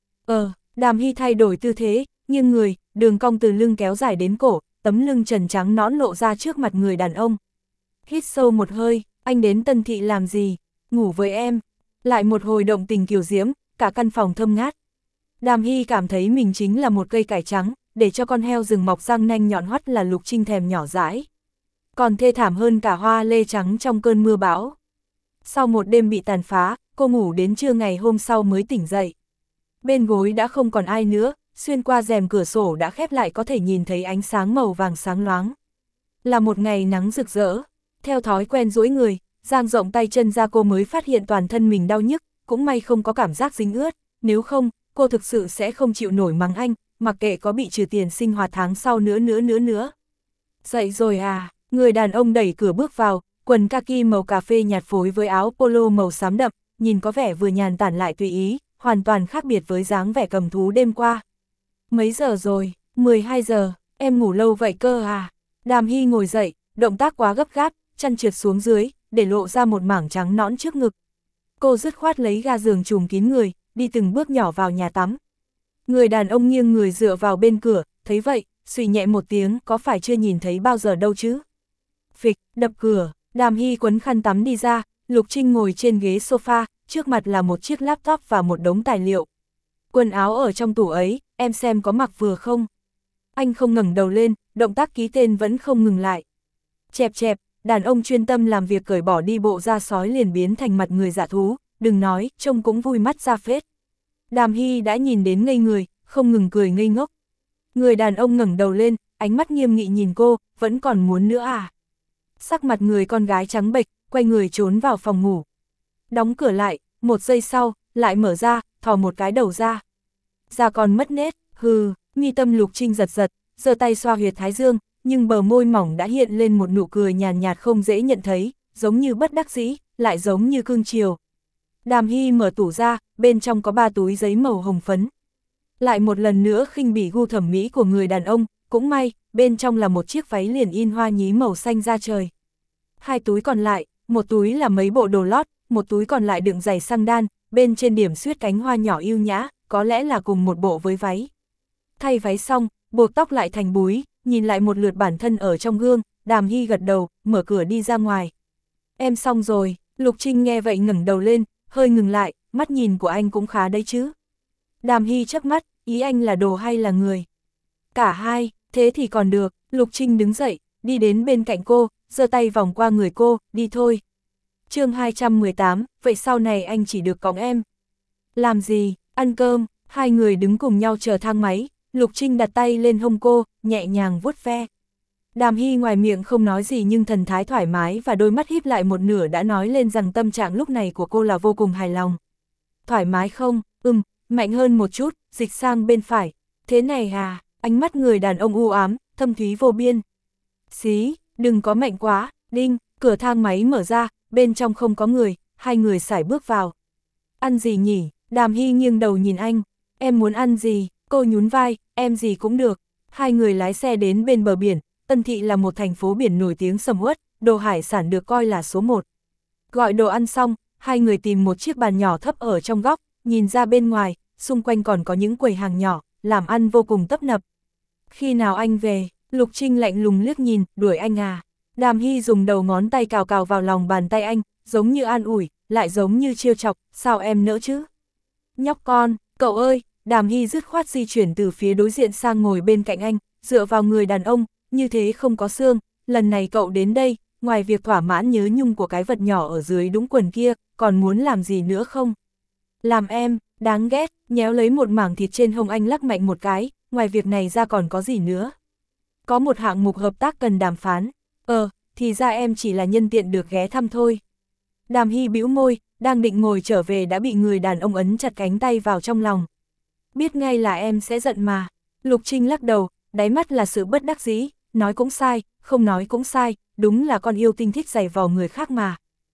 Ờ, Đàm Hy thay đổi tư thế, nghiêng người, đường cong từ lưng kéo dài đến cổ, tấm lưng trần trắng nõn lộ ra trước mặt người đàn ông. Hít sâu một hơi, anh đến Tân Thị làm gì? Ngủ với em. Lại một hồi động tình kiều diễm, cả căn phòng thơm ngát. Đàm Hy cảm thấy mình chính là một cây cải trắng, để cho con heo rừng mọc răng nanh nhọn hoắt là Lục Trinh thèm nhỏ dãi. Còn thê thảm hơn cả hoa lê trắng trong cơn mưa bão. Sau một đêm bị tàn phá, cô ngủ đến trưa ngày hôm sau mới tỉnh dậy. Bên gối đã không còn ai nữa, xuyên qua rèm cửa sổ đã khép lại có thể nhìn thấy ánh sáng màu vàng sáng loáng. Là một ngày nắng rực rỡ, theo thói quen duỗi người, dang rộng tay chân ra cô mới phát hiện toàn thân mình đau nhức, cũng may không có cảm giác dính ướt, nếu không, cô thực sự sẽ không chịu nổi mắng anh, mặc kệ có bị trừ tiền sinh hoạt tháng sau nữa nữa nữa nữa. Dậy rồi à, người đàn ông đẩy cửa bước vào, quần kaki màu cà phê nhạt phối với áo polo màu xám đậm, nhìn có vẻ vừa nhàn tản lại tùy ý, hoàn toàn khác biệt với dáng vẻ cầm thú đêm qua. Mấy giờ rồi? mười hai giờ, em ngủ lâu vậy cơ à? Đàm Hy ngồi dậy, động tác quá gấp gáp, chăn trượt xuống dưới, để lộ ra một mảng trắng nõn trước ngực. Cô dứt khoát lấy ga giường trùm kín người, đi từng bước nhỏ vào nhà tắm. Người đàn ông nghiêng người dựa vào bên cửa, thấy vậy, suy nhẹ một tiếng, có phải chưa nhìn thấy bao giờ đâu chứ? Phịch, đập cửa, Đàm Hy quấn khăn tắm đi ra, Lục Trinh ngồi trên ghế sofa, trước mặt là một chiếc laptop và một đống tài liệu. Quần áo ở trong tủ ấy, em xem có mặc vừa không? Anh không ngẩng đầu lên, động tác ký tên vẫn không ngừng lại. Chẹp chẹp, đàn ông chuyên tâm làm việc cởi bỏ đi bộ da sói liền biến thành mặt người dạ thú, đừng nói, trông cũng vui mắt ra phết. Đàm Hy đã nhìn đến ngây người, không ngừng cười ngây ngốc. Người đàn ông ngẩng đầu lên, ánh mắt nghiêm nghị nhìn cô, vẫn còn muốn nữa à? Sắc mặt người con gái trắng bệch, quay người trốn vào phòng ngủ. Đóng cửa lại, một giây sau, lại mở ra, thò một cái đầu ra. Da còn mất nét, hừ, mi tâm Lục Trinh giật giật, giơ tay xoa huyệt thái dương, nhưng bờ môi mỏng đã hiện lên một nụ cười nhàn nhạt không dễ nhận thấy, giống như bất đắc dĩ, lại giống như cương chiều. Đàm Hy mở tủ ra, bên trong có ba túi giấy màu hồng phấn. Lại một lần nữa khinh bỉ gu thẩm mỹ của người đàn ông, cũng may, bên trong là một chiếc váy liền in hoa nhí màu xanh da trời. Hai túi còn lại, một túi là mấy bộ đồ lót, một túi còn lại đựng giày xăng đan, bên trên điểm xuyết cánh hoa nhỏ yêu nhã, có lẽ là cùng một bộ với váy. Thay váy xong, buộc tóc lại thành búi, nhìn lại một lượt bản thân ở trong gương, Đàm Hy gật đầu, mở cửa đi ra ngoài. Em xong rồi, Lục Trinh nghe vậy ngẩng đầu lên, hơi ngừng lại, mắt nhìn của anh cũng khá đấy chứ. Đàm Hy chớp mắt, ý anh là đồ hay là người? Cả hai, thế thì còn được, Lục Trinh đứng dậy, đi đến bên cạnh cô, giơ tay vòng qua người cô, đi thôi. chương hai trăm mười tám, vậy sau này anh chỉ được cõng em. Làm gì, ăn cơm, hai người đứng cùng nhau chờ thang máy, Lục Trinh đặt tay lên hông cô, nhẹ nhàng vuốt ve. Đàm Hy ngoài miệng không nói gì nhưng thần thái thoải mái và đôi mắt híp lại một nửa đã nói lên rằng tâm trạng lúc này của cô là vô cùng hài lòng. Thoải mái không? Ừm, mạnh hơn một chút, dịch sang bên phải. Thế này à, ánh mắt người đàn ông u ám, thâm thúy vô biên. Xí, đừng có mạnh quá, đinh, cửa thang máy mở ra, bên trong không có người, hai người sải bước vào. Ăn gì nhỉ? Đàm Hy nghiêng đầu nhìn anh. Em muốn ăn gì? Cô nhún vai, em gì cũng được. Hai người lái xe đến bên bờ biển. Tân Thị là một thành phố biển nổi tiếng sầm uất, đồ hải sản được coi là số một. Gọi đồ ăn xong, hai người tìm một chiếc bàn nhỏ thấp ở trong góc, nhìn ra bên ngoài, xung quanh còn có những quầy hàng nhỏ, làm ăn vô cùng tấp nập. Khi nào anh về? Lục Trinh lạnh lùng liếc nhìn, đuổi anh à? Đàm Hy dùng đầu ngón tay cào cào vào lòng bàn tay anh, giống như an ủi, lại giống như trêu chọc, sao em nỡ chứ? Nhóc con, cậu ơi! Đàm Hy dứt khoát di chuyển từ phía đối diện sang ngồi bên cạnh anh, dựa vào người đàn ông, như thế không có xương, lần này cậu đến đây, ngoài việc thỏa mãn nhớ nhung của cái vật nhỏ ở dưới đũng quần kia, còn muốn làm gì nữa không? Làm em, đáng ghét, nhéo lấy một mảng thịt trên hông anh lắc mạnh một cái, ngoài việc này ra còn có gì nữa? Có một hạng mục hợp tác cần đàm phán, ờ, thì ra em chỉ là nhân tiện được ghé thăm thôi. Đàm Hy bĩu môi, đang định ngồi trở về đã bị người đàn ông ấn chặt cánh tay vào trong lòng. Biết ngay là em sẽ giận mà. Lục Trinh lắc đầu, đáy mắt là sự bất đắc dĩ, nói cũng sai, không nói cũng sai, đúng là con yêu tinh thích giày vò người khác mà.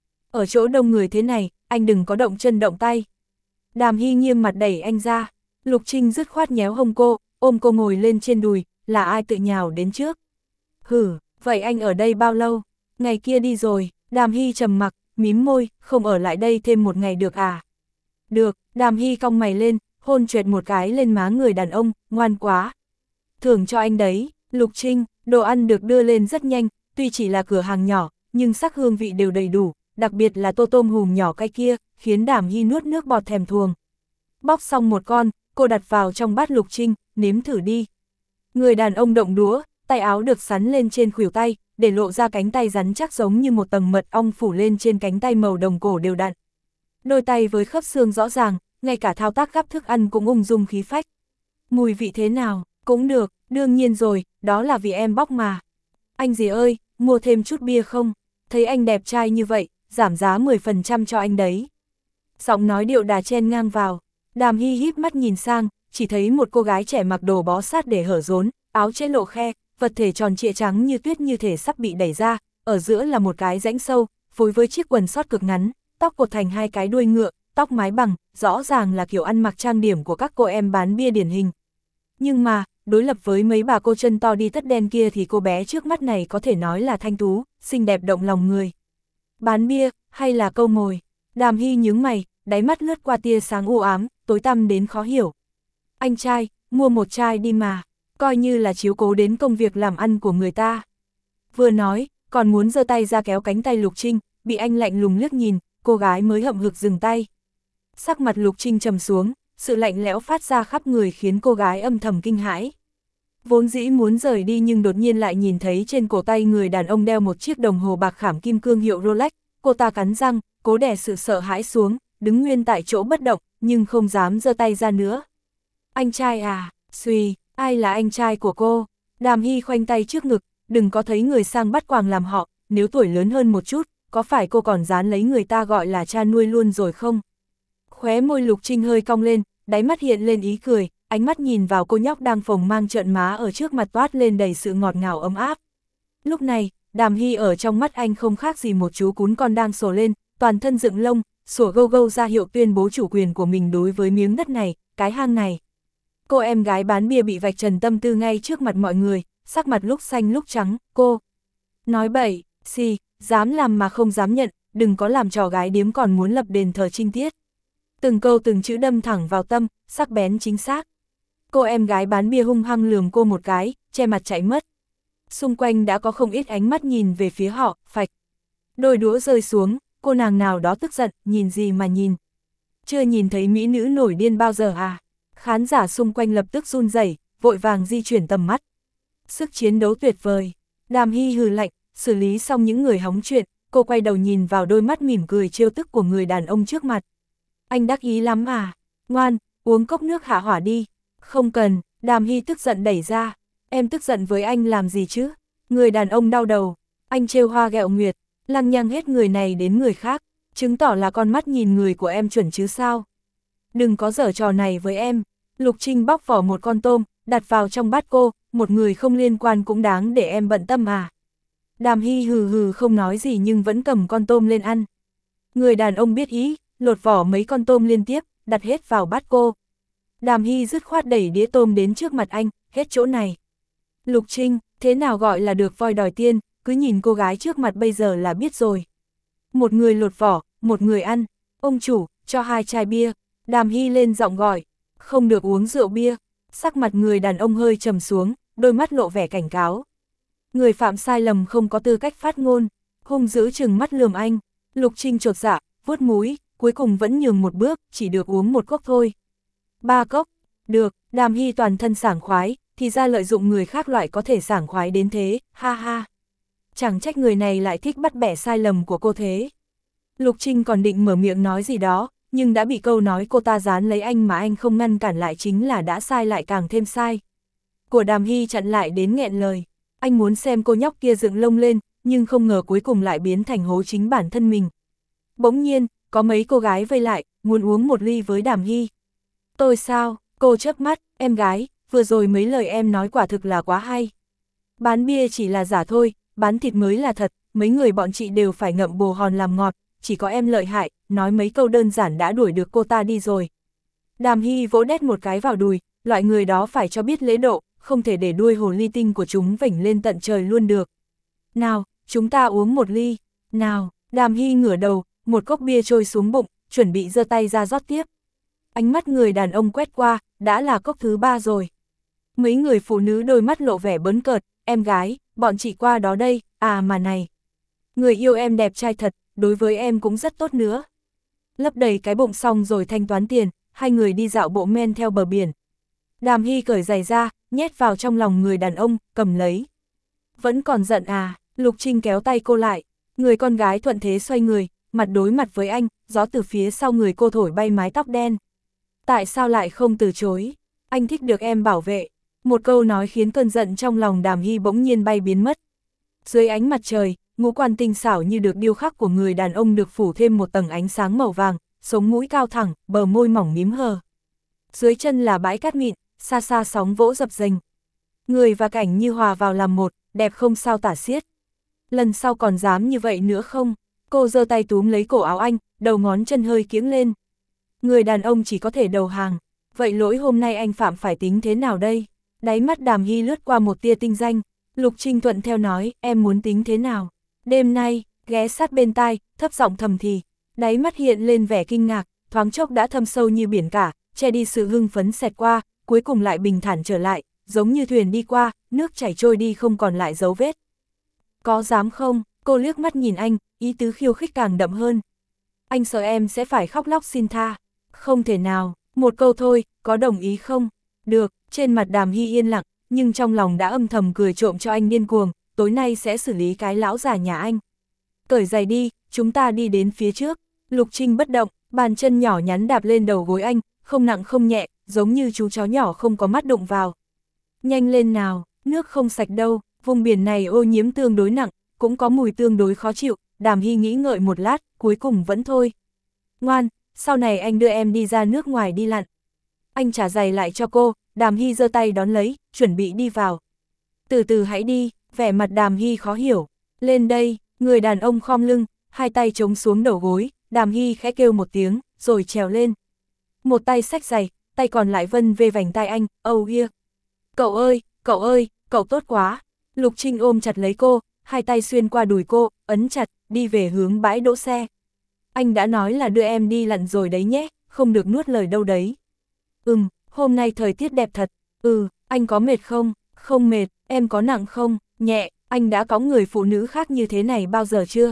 Ở chỗ đông người thế này, anh đừng có động chân động tay. Đàm Hy nghiêm mặt đẩy anh ra. Lục Trinh dứt khoát nhéo hông cô, ôm cô ngồi lên trên đùi, là ai tự nhào đến trước. Hử, vậy anh ở đây bao lâu? Ngày kia đi rồi. Đàm Hy trầm mặc, mím môi, không ở lại đây thêm một ngày được à? Được. Đàm Hy cong mày lên, hôn choẹt một cái lên má người đàn ông, ngoan quá. Thưởng cho anh đấy. Lục Trinh, đồ ăn được đưa lên rất nhanh, tuy chỉ là cửa hàng nhỏ, nhưng sắc hương vị đều đầy đủ, đặc biệt là tô tôm hùm nhỏ cay kia, khiến Đàm Hy nuốt nước bọt thèm thuồng. Bóc xong một con, cô đặt vào trong bát Lục Trinh, nếm thử đi. Người đàn ông động đũa, tay áo được sắn lên trên khuỷu tay, để lộ ra cánh tay rắn chắc giống như một tầng mật ong phủ lên trên cánh tay màu đồng cổ đều đặn. Đôi tay với khớp xương rõ ràng, ngay cả thao tác gắp thức ăn cũng ung dung khí phách. Mùi vị thế nào? Cũng được, đương nhiên rồi, đó là vì em bóc mà. Anh gì ơi, mua thêm chút bia không? Thấy anh đẹp trai như vậy, giảm giá mười phần trăm cho anh đấy. Giọng nói điệu đà chen ngang vào. Đàm Hy híp mắt nhìn sang, chỉ thấy một cô gái trẻ mặc đồ bó sát để hở rốn, áo chế lộ khe, vật thể tròn trịa trắng như tuyết như thể sắp bị đẩy ra, ở giữa là một cái rãnh sâu, phối với chiếc quần sót cực ngắn, tóc cột thành hai cái đuôi ngựa, tóc mái bằng, rõ ràng là kiểu ăn mặc trang điểm của các cô em bán bia điển hình. Nhưng mà, đối lập với mấy bà cô chân to đi tất đen kia thì cô bé trước mắt này có thể nói là thanh tú, xinh đẹp động lòng người. Bán bia, hay là câu mồi? Đàm Hy nhướng mày, đáy mắt lướt qua tia sáng u ám, tối tăm đến khó hiểu. Anh trai, mua một chai đi mà, coi như là chiếu cố đến công việc làm ăn của người ta. Vừa nói, còn muốn giơ tay ra kéo cánh tay Lục Trinh, bị anh lạnh lùng liếc nhìn, cô gái mới hậm hực dừng tay. Sắc mặt Lục Trinh trầm xuống, sự lạnh lẽo phát ra khắp người khiến cô gái âm thầm kinh hãi. Vốn dĩ muốn rời đi nhưng đột nhiên lại nhìn thấy trên cổ tay người đàn ông đeo một chiếc đồng hồ bạc khảm kim cương hiệu Rolex, cô ta cắn răng, cố đè sự sợ hãi xuống, đứng nguyên tại chỗ bất động, nhưng không dám giơ tay ra nữa. Anh trai à, suy, ai là anh trai của cô? Đàm Hy khoanh tay trước ngực, đừng có thấy người sang bắt quàng làm họ, nếu tuổi lớn hơn một chút, có phải cô còn dán lấy người ta gọi là cha nuôi luôn rồi không? Khóe môi Lục Trinh hơi cong lên, đáy mắt hiện lên ý cười, ánh mắt nhìn vào cô nhóc đang phồng mang trợn má ở trước mặt toát lên đầy sự ngọt ngào ấm áp. Lúc này, Đàm Hy ở trong mắt anh không khác gì một chú cún con đang sổ lên, toàn thân dựng lông, sủa gâu gâu ra hiệu tuyên bố chủ quyền của mình đối với miếng đất này, cái hang này. Cô em gái bán bia bị vạch trần tâm tư ngay trước mặt mọi người, sắc mặt lúc xanh lúc trắng, cô. Nói bậy, xì, dám làm mà không dám nhận, đừng có làm trò gái điếm còn muốn lập đền thờ trinh tiết. Từng câu từng chữ đâm thẳng vào tâm, sắc bén chính xác. Cô em gái bán bia hung hăng lườm cô một cái, che mặt chạy mất. Xung quanh đã có không ít ánh mắt nhìn về phía họ, phạch. Đôi đũa rơi xuống, cô nàng nào đó tức giận, nhìn gì mà nhìn. Chưa nhìn thấy mỹ nữ nổi điên bao giờ à? Khán giả xung quanh lập tức run rẩy, vội vàng di chuyển tầm mắt. Sức chiến đấu tuyệt vời. Đàm Hy hừ lạnh, xử lý xong những người hóng chuyện, cô quay đầu nhìn vào đôi mắt mỉm cười trêu tức của người đàn ông trước mặt. Anh đắc ý lắm à? Ngoan, uống cốc nước hạ hỏa đi. Không cần, Đàm Hy tức giận đẩy ra. Em tức giận với anh làm gì chứ? Người đàn ông đau đầu. Anh trêu hoa ghẹo nguyệt, lăng nhăng hết người này đến người khác, chứng tỏ là con mắt nhìn người của em chuẩn chứ sao? Đừng có giở trò này với em. Lục Trinh bóc vỏ một con tôm, đặt vào trong bát cô, một người không liên quan cũng đáng để em bận tâm à. Đàm Hy hừ hừ không nói gì nhưng vẫn cầm con tôm lên ăn. Người đàn ông biết ý, lột vỏ mấy con tôm liên tiếp, đặt hết vào bát cô. Đàm Hy dứt khoát đẩy đĩa tôm đến trước mặt anh, hết chỗ này. Lục Trinh, thế nào gọi là được voi đòi tiên, cứ nhìn cô gái trước mặt bây giờ là biết rồi. Một người lột vỏ, một người ăn. Ông chủ, cho hai chai bia. Đàm Hy lên giọng gọi, không được uống rượu bia. Sắc mặt người đàn ông hơi trầm xuống, đôi mắt lộ vẻ cảnh cáo. Người phạm sai lầm không có tư cách phát ngôn, hung dữ chừng mắt lườm anh. Lục Trinh chột dạ, vuốt mũi, cuối cùng vẫn nhường một bước, chỉ được uống một cốc thôi. Ba cốc, được. Đàm Hy toàn thân sảng khoái, thì ra lợi dụng người khác loại có thể sảng khoái đến thế, ha ha. Chẳng trách người này lại thích bắt bẻ sai lầm của cô thế. Lục Trinh còn định mở miệng nói gì đó, nhưng đã bị câu nói cô ta dán lấy anh mà anh không ngăn cản lại chính là đã sai lại càng thêm sai. Của Đàm Hy chặn lại đến nghẹn lời. Anh muốn xem cô nhóc kia dựng lông lên, nhưng không ngờ cuối cùng lại biến thành hố chính bản thân mình. Bỗng nhiên, có mấy cô gái vây lại, muốn uống một ly với Đàm Hy. Tôi sao? Cô chớp mắt, em gái, vừa rồi mấy lời em nói quả thực là quá hay. Bán bia chỉ là giả thôi, bán thịt mới là thật, mấy người bọn chị đều phải ngậm bồ hòn làm ngọt, chỉ có em lợi hại, nói mấy câu đơn giản đã đuổi được cô ta đi rồi. Đàm Hy vỗ đét một cái vào đùi, loại người đó phải cho biết lễ độ, không thể để đuôi hồ ly tinh của chúng vểnh lên tận trời luôn được. Nào, chúng ta uống một ly, nào, Đàm Hy ngửa đầu, một cốc bia trôi xuống bụng, chuẩn bị giơ tay ra rót tiếp. Ánh mắt người đàn ông quét qua, đã là cốc thứ ba rồi. Mấy người phụ nữ đôi mắt lộ vẻ bấn cợt, em gái, bọn chị qua đó đây, à mà này. Người yêu em đẹp trai thật, đối với em cũng rất tốt nữa. Lấp đầy cái bụng xong rồi thanh toán tiền, hai người đi dạo bộ men theo bờ biển. Đàm Hy cởi giày ra, nhét vào trong lòng người đàn ông, cầm lấy. Vẫn còn giận à, Lục Trinh kéo tay cô lại, người con gái thuận thế xoay người, mặt đối mặt với anh, gió từ phía sau người cô thổi bay mái tóc đen. Tại sao lại không từ chối, anh thích được em bảo vệ. Một câu nói khiến cơn giận trong lòng Đàm Hy bỗng nhiên bay biến mất. Dưới ánh mặt trời, ngũ quan tinh xảo như được điêu khắc của người đàn ông được phủ thêm một tầng ánh sáng màu vàng, sống mũi cao thẳng, bờ môi mỏng mím hờ. Dưới chân là bãi cát mịn, xa xa sóng vỗ dập dềnh. Người và cảnh như hòa vào làm một, đẹp không sao tả xiết. Lần sau còn dám như vậy nữa không? Cô giơ tay túm lấy cổ áo anh, đầu ngón chân hơi kiếng lên. Người đàn ông chỉ có thể đầu hàng. Vậy lỗi hôm nay anh phạm phải tính thế nào đây? Đáy mắt Đàm Hy lướt qua một tia tinh danh. Lục Trinh thuận theo nói, em muốn tính thế nào? Đêm nay, ghé sát bên tai, thấp giọng thầm thì. Đáy mắt hiện lên vẻ kinh ngạc, thoáng chốc đã thâm sâu như biển cả, che đi sự hưng phấn xẹt qua, cuối cùng lại bình thản trở lại, giống như thuyền đi qua, nước chảy trôi đi không còn lại dấu vết. Có dám không? Cô liếc mắt nhìn anh, ý tứ khiêu khích càng đậm hơn. Anh sợ em sẽ phải khóc lóc xin tha. Không thể nào, một câu thôi, có đồng ý không? Được, trên mặt Đàm Hy yên lặng, nhưng trong lòng đã âm thầm cười trộm cho anh điên cuồng, tối nay sẽ xử lý cái lão già nhà anh. Cởi giày đi, chúng ta đi đến phía trước. Lục Trinh bất động, bàn chân nhỏ nhắn đạp lên đầu gối anh, không nặng không nhẹ, giống như chú chó nhỏ không có mắt đụng vào. Nhanh lên nào, nước không sạch đâu, vùng biển này ô nhiễm tương đối nặng, cũng có mùi tương đối khó chịu. Đàm Hy nghĩ ngợi một lát, cuối cùng vẫn thôi. Ngoan, sau này anh đưa em đi ra nước ngoài đi lặn. Anh trả giày lại cho cô, Đàm Hy giơ tay đón lấy, chuẩn bị đi vào. Từ từ hãy đi, vẻ mặt Đàm Hy khó hiểu. Lên đây, người đàn ông khom lưng, hai tay chống xuống đầu gối, Đàm Hy khẽ kêu một tiếng, rồi trèo lên. Một tay xách giày, tay còn lại vân về vành tai anh, oh yeah. Cậu ơi, cậu ơi, cậu tốt quá. Lục Trinh ôm chặt lấy cô, hai tay xuyên qua đùi cô, ấn chặt, đi về hướng bãi đỗ xe. Anh đã nói là đưa em đi lặn rồi đấy nhé, không được nuốt lời đâu đấy. Ừm, hôm nay thời tiết đẹp thật. Ừ, anh có mệt không? Không mệt, em có nặng không? Nhẹ, anh đã có người phụ nữ khác như thế này bao giờ chưa?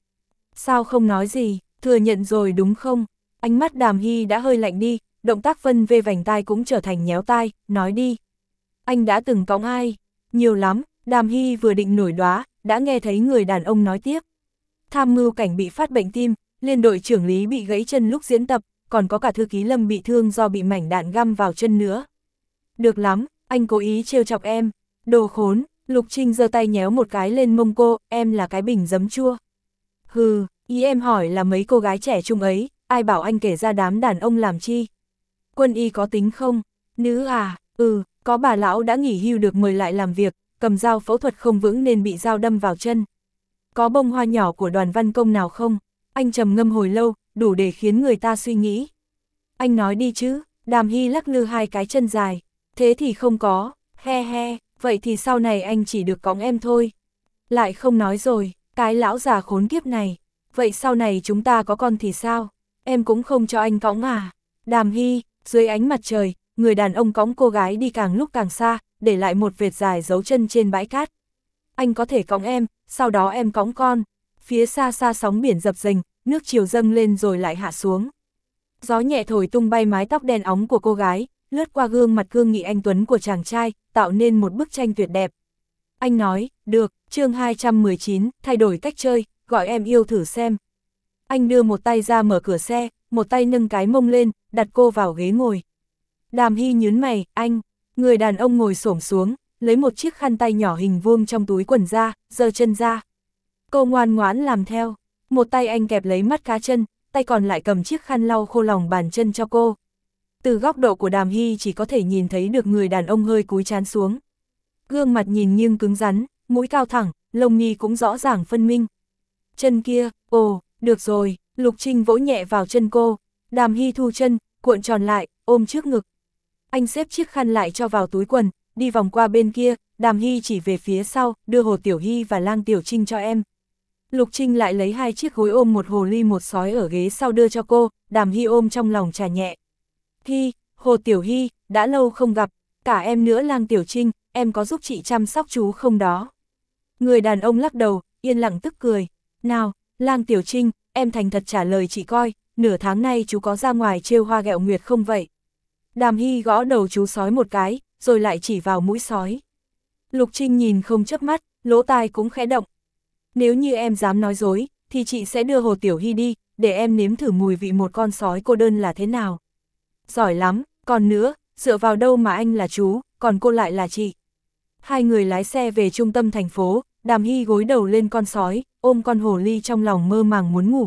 Sao không nói gì, thừa nhận rồi đúng không? Ánh mắt Đàm Hy đã hơi lạnh đi, động tác vân về vành tai cũng trở thành nhéo tai, nói đi. Anh đã từng cõng ai? Nhiều lắm, Đàm Hy vừa định nổi đoá, đã nghe thấy người đàn ông nói tiếp. Tham mưu cảnh bị phát bệnh tim, liên đội trưởng Lý bị gãy chân lúc diễn tập, còn có cả thư ký Lâm bị thương do bị mảnh đạn găm vào chân nữa. Được lắm, anh cố ý trêu chọc em. Đồ khốn, Lục Trinh giơ tay nhéo một cái lên mông cô, em là cái bình giấm chua. Hừ, ý em hỏi là mấy cô gái trẻ trung ấy, ai bảo anh kể ra đám đàn ông làm chi? Quân y có tính không? Nữ à, ừ, có bà lão đã nghỉ hưu được mời lại làm việc, cầm dao phẫu thuật không vững nên bị dao đâm vào chân. Có bông hoa nhỏ của Đoàn Văn Công nào không? Anh trầm ngâm hồi lâu, đủ để khiến người ta suy nghĩ. Anh nói đi chứ, Đàm Hy lắc lư hai cái chân dài. Thế thì không có, he he, vậy thì sau này anh chỉ được cõng em thôi. Lại không nói rồi, cái lão già khốn kiếp này. Vậy sau này chúng ta có con thì sao? Em cũng không cho anh cõng à? Đàm Hy, dưới ánh mặt trời, người đàn ông cõng cô gái đi càng lúc càng xa, để lại một vệt dài dấu chân trên bãi cát. Anh có thể cõng em, sau đó em cõng con. Phía xa xa sóng biển dập dềnh, nước chiều dâng lên rồi lại hạ xuống. Gió nhẹ thổi tung bay mái tóc đen óng của cô gái, lướt qua gương mặt cương nghị anh tuấn của chàng trai, tạo nên một bức tranh tuyệt đẹp. Anh nói, được, chương hai trăm mười chín, thay đổi cách chơi, gọi em yêu thử xem. Anh đưa một tay ra mở cửa xe, một tay nâng cái mông lên, đặt cô vào ghế ngồi. Đàm Hy nhướng mày, anh, người đàn ông ngồi xổm xuống, lấy một chiếc khăn tay nhỏ hình vuông trong túi quần ra, giơ chân ra. Cô ngoan ngoãn làm theo, một tay anh kẹp lấy mắt cá chân, tay còn lại cầm chiếc khăn lau khô lòng bàn chân cho cô. Từ góc độ của Đàm Hy chỉ có thể nhìn thấy được người đàn ông hơi cúi trán xuống. Gương mặt nhìn nghiêng cứng rắn, mũi cao thẳng, lông mi cũng rõ ràng phân minh. Chân kia, ồ, được rồi, Lục Trinh vỗ nhẹ vào chân cô. Đàm Hy thu chân, cuộn tròn lại, ôm trước ngực. Anh xếp chiếc khăn lại cho vào túi quần, đi vòng qua bên kia, Đàm Hy chỉ về phía sau, đưa Hồ Tiểu Hy và Lang Tiểu Trinh cho em. Lục Trinh lại lấy hai chiếc gối ôm một hồ ly một sói ở ghế sau đưa cho cô, Đàm Hy ôm trong lòng trà nhẹ. Hy, Hồ Tiểu Hy, đã lâu không gặp, cả em nữa Lang Tiểu Trinh, em có giúp chị chăm sóc chú không đó? Người đàn ông lắc đầu, yên lặng tức cười. Nào, Lang Tiểu Trinh, em thành thật trả lời chị coi, nửa tháng nay chú có ra ngoài trêu hoa ghẹo nguyệt không vậy? Đàm Hy gõ đầu chú sói một cái, rồi lại chỉ vào mũi sói. Lục Trinh nhìn không chớp mắt, lỗ tai cũng khẽ động. Nếu như em dám nói dối, thì chị sẽ đưa Hồ Tiểu Hy đi, để em nếm thử mùi vị một con sói cô đơn là thế nào. Giỏi lắm, còn nữa, dựa vào đâu mà anh là chú, còn cô lại là chị. Hai người lái xe về trung tâm thành phố, Đàm Hy gối đầu lên con sói, ôm con hồ ly trong lòng mơ màng muốn ngủ.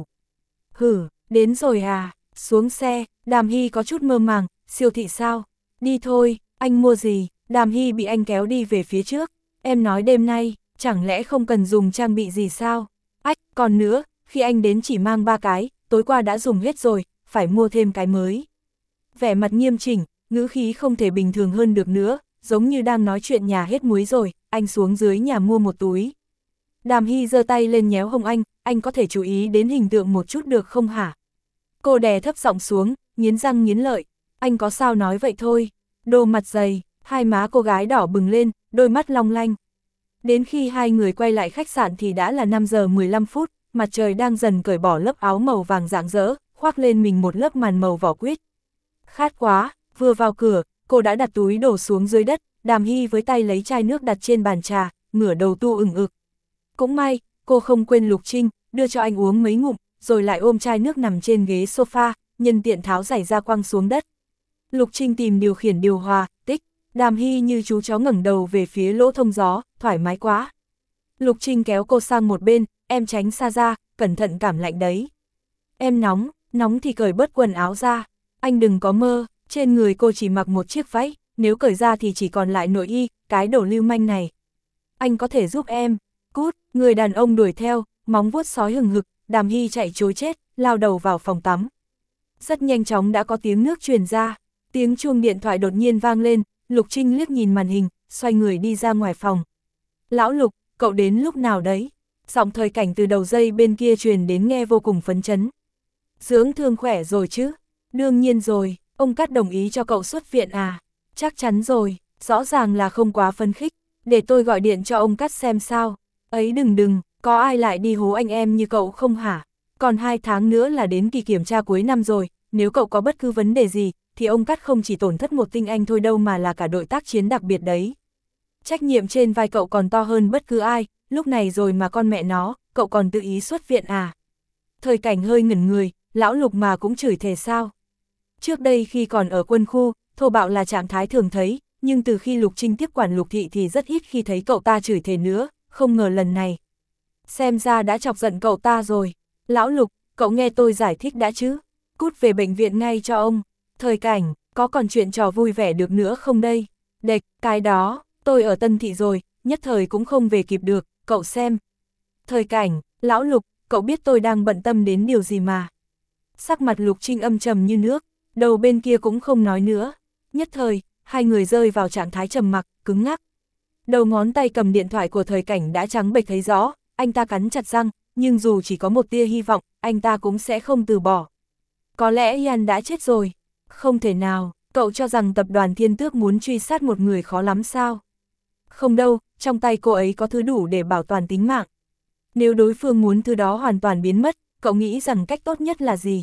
Hử, đến rồi à, xuống xe, Đàm Hy có chút mơ màng, siêu thị sao? Đi thôi, anh mua gì? Đàm Hy bị anh kéo đi về phía trước. Em nói đêm nay, chẳng lẽ không cần dùng trang bị gì sao? Ách, còn nữa, khi anh đến chỉ mang ba cái, tối qua đã dùng hết rồi, phải mua thêm cái mới. Vẻ mặt nghiêm chỉnh, ngữ khí không thể bình thường hơn được nữa, giống như đang nói chuyện nhà hết muối rồi, anh xuống dưới nhà mua một túi. Đàm Hy giơ tay lên nhéo hông anh, anh có thể chú ý đến hình tượng một chút được không hả? Cô đè thấp giọng xuống, nghiến răng nghiến lợi, anh có sao nói vậy thôi, đồ mặt dày, hai má cô gái đỏ bừng lên, đôi mắt long lanh. Đến khi hai người quay lại khách sạn thì đã là năm giờ mười lăm phút, mặt trời đang dần cởi bỏ lớp áo màu vàng rạng rỡ, khoác lên mình một lớp màn màu vỏ quýt. Khát quá, vừa vào cửa, cô đã đặt túi đổ xuống dưới đất, Đàm Hy với tay lấy chai nước đặt trên bàn trà, ngửa đầu tu ửng ực. Cũng may, cô không quên Lục Trinh, đưa cho anh uống mấy ngụm, rồi lại ôm chai nước nằm trên ghế sofa, nhân tiện tháo giày ra quăng xuống đất. Lục Trinh tìm điều khiển điều hòa, tích, Đàm Hy như chú chó ngẩng đầu về phía lỗ thông gió, thoải mái quá. Lục Trinh kéo cô sang một bên, em tránh xa ra, cẩn thận cảm lạnh đấy. Em nóng, nóng thì cởi bớt quần áo ra. Anh đừng có mơ, trên người cô chỉ mặc một chiếc váy, nếu cởi ra thì chỉ còn lại nội y, cái đồ lưu manh này. Anh có thể giúp em. Cút, người đàn ông đuổi theo, móng vuốt sói hừng hực, Đàm Hy chạy trối chết, lao đầu vào phòng tắm. Rất nhanh chóng đã có tiếng nước truyền ra, tiếng chuông điện thoại đột nhiên vang lên, Lục Trinh liếc nhìn màn hình, xoay người đi ra ngoài phòng. Lão Lục, cậu đến lúc nào đấy? Giọng Thời Cảnh từ đầu dây bên kia truyền đến nghe vô cùng phấn chấn. Dưỡng thương khỏe rồi chứ? Đương nhiên rồi, ông Cát đồng ý cho cậu xuất viện à? Chắc chắn rồi, rõ ràng là không quá phấn khích, để tôi gọi điện cho ông Cát xem sao. Ấy đừng đừng, có ai lại đi hố anh em như cậu không hả? Còn hai tháng nữa là đến kỳ kiểm tra cuối năm rồi, nếu cậu có bất cứ vấn đề gì, thì ông Cát không chỉ tổn thất một tinh anh thôi đâu mà là cả đội tác chiến đặc biệt đấy. Trách nhiệm trên vai cậu còn to hơn bất cứ ai, lúc này rồi mà con mẹ nó, cậu còn tự ý xuất viện à? Thời Cảnh hơi ngẩn người, lão Lục mà cũng chửi thề sao? Trước đây khi còn ở quân khu, thô bạo là trạng thái thường thấy, nhưng từ khi Lục Trinh tiếp quản Lục Thị thì rất ít khi thấy cậu ta chửi thề nữa, không ngờ lần này. Xem ra đã chọc giận cậu ta rồi. Lão Lục, cậu nghe tôi giải thích đã chứ? Cút về bệnh viện ngay cho ông. Thời Cảnh, có còn chuyện trò vui vẻ được nữa không đây? Đệch, cái đó, tôi ở Tân Thị rồi, nhất thời cũng không về kịp được, cậu xem. Thời Cảnh, lão Lục, cậu biết tôi đang bận tâm đến điều gì mà. Sắc mặt Lục Trinh âm trầm như nước, đầu bên kia cũng không nói nữa. Nhất thời, hai người rơi vào trạng thái trầm mặc, cứng ngắc. Đầu ngón tay cầm điện thoại của Thời Cảnh đã trắng bệch thấy rõ, anh ta cắn chặt răng, nhưng dù chỉ có một tia hy vọng, anh ta cũng sẽ không từ bỏ. Có lẽ Ian đã chết rồi. Không thể nào, cậu cho rằng tập đoàn Thiên Tước muốn truy sát một người khó lắm sao? Không đâu, trong tay cô ấy có thứ đủ để bảo toàn tính mạng. Nếu đối phương muốn thứ đó hoàn toàn biến mất, cậu nghĩ rằng cách tốt nhất là gì?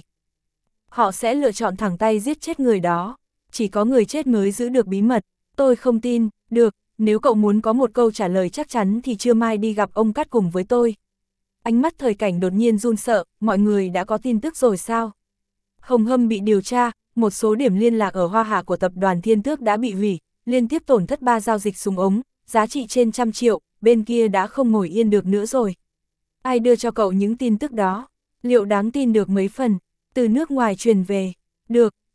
Họ sẽ lựa chọn thẳng tay giết chết người đó. Chỉ có người chết mới giữ được bí mật. Tôi không tin, được, nếu cậu muốn có một câu trả lời chắc chắn thì trưa mai đi gặp ông Cát cùng với tôi. Ánh mắt Thời Cảnh đột nhiên run sợ, mọi người đã có tin tức rồi sao? Hồng Hâm bị điều tra, một số điểm liên lạc ở Hoa Hạ của tập đoàn Thiên Tước đã bị hủy, liên tiếp tổn thất ba giao dịch súng ống, giá trị trên trăm triệu, bên kia đã không ngồi yên được nữa rồi. Ai đưa cho cậu những tin tức đó? Liệu đáng tin được mấy phần? Từ nước ngoài truyền về. Được,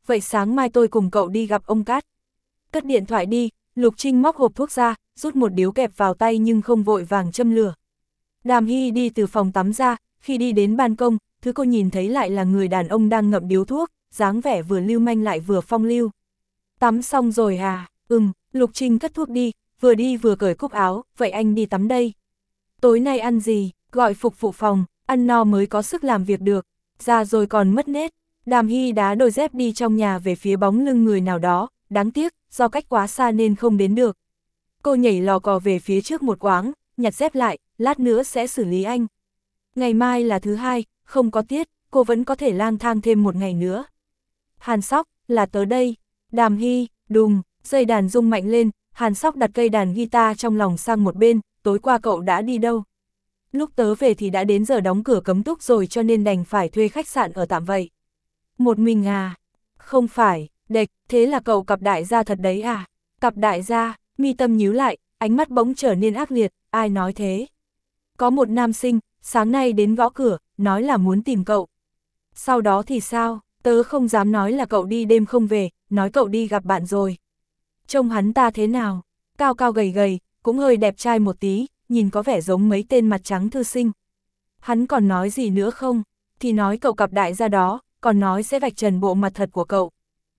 vậy sáng mai tôi cùng cậu đi gặp ông Cát. Cất điện thoại đi, Lục Trinh móc hộp thuốc ra, rút một điếu kẹp vào tay nhưng không vội vàng châm lửa. Đàm Hy đi từ phòng tắm ra, khi đi đến ban công, thứ cô nhìn thấy lại là người đàn ông đang ngậm điếu thuốc, dáng vẻ vừa lưu manh lại vừa phong lưu. Tắm xong rồi à? Ừm, Lục Trinh cất thuốc đi, vừa đi vừa cởi cúc áo, vậy anh đi tắm đây. Tối nay ăn gì? Gọi phục vụ phòng, ăn no mới có sức làm việc được, già rồi còn mất nết. Đàm Hy đá đôi dép đi trong nhà về phía bóng lưng người nào đó, đáng tiếc, do cách quá xa nên không đến được. Cô nhảy lò cò về phía trước một quãng, nhặt dép lại, lát nữa sẽ xử lý anh. Ngày mai là thứ hai, không có tiết, cô vẫn có thể lang thang thêm một ngày nữa. Hàn Sóc, là tớ đây. Đàm Hy, đùng, dây đàn rung mạnh lên, Hàn Sóc đặt cây đàn guitar trong lòng sang một bên, tối qua cậu đã đi đâu? Lúc tớ về thì đã đến giờ đóng cửa cấm túc rồi cho nên đành phải thuê khách sạn ở tạm vậy. Một mình à? Không phải, đệch, thế là cậu cặp đại gia thật đấy à? Cặp đại gia, mi tâm nhíu lại, ánh mắt bỗng trở nên ác liệt, ai nói thế? Có một nam sinh, sáng nay đến gõ cửa, nói là muốn tìm cậu. Sau đó thì sao? Tớ không dám nói là cậu đi đêm không về, nói cậu đi gặp bạn rồi. Trông hắn ta thế nào? Cao cao gầy gầy, cũng hơi đẹp trai một tí, nhìn có vẻ giống mấy tên mặt trắng thư sinh. Hắn còn nói gì nữa không? Thì nói cậu cặp đại gia đó, còn nói sẽ vạch trần bộ mặt thật của cậu.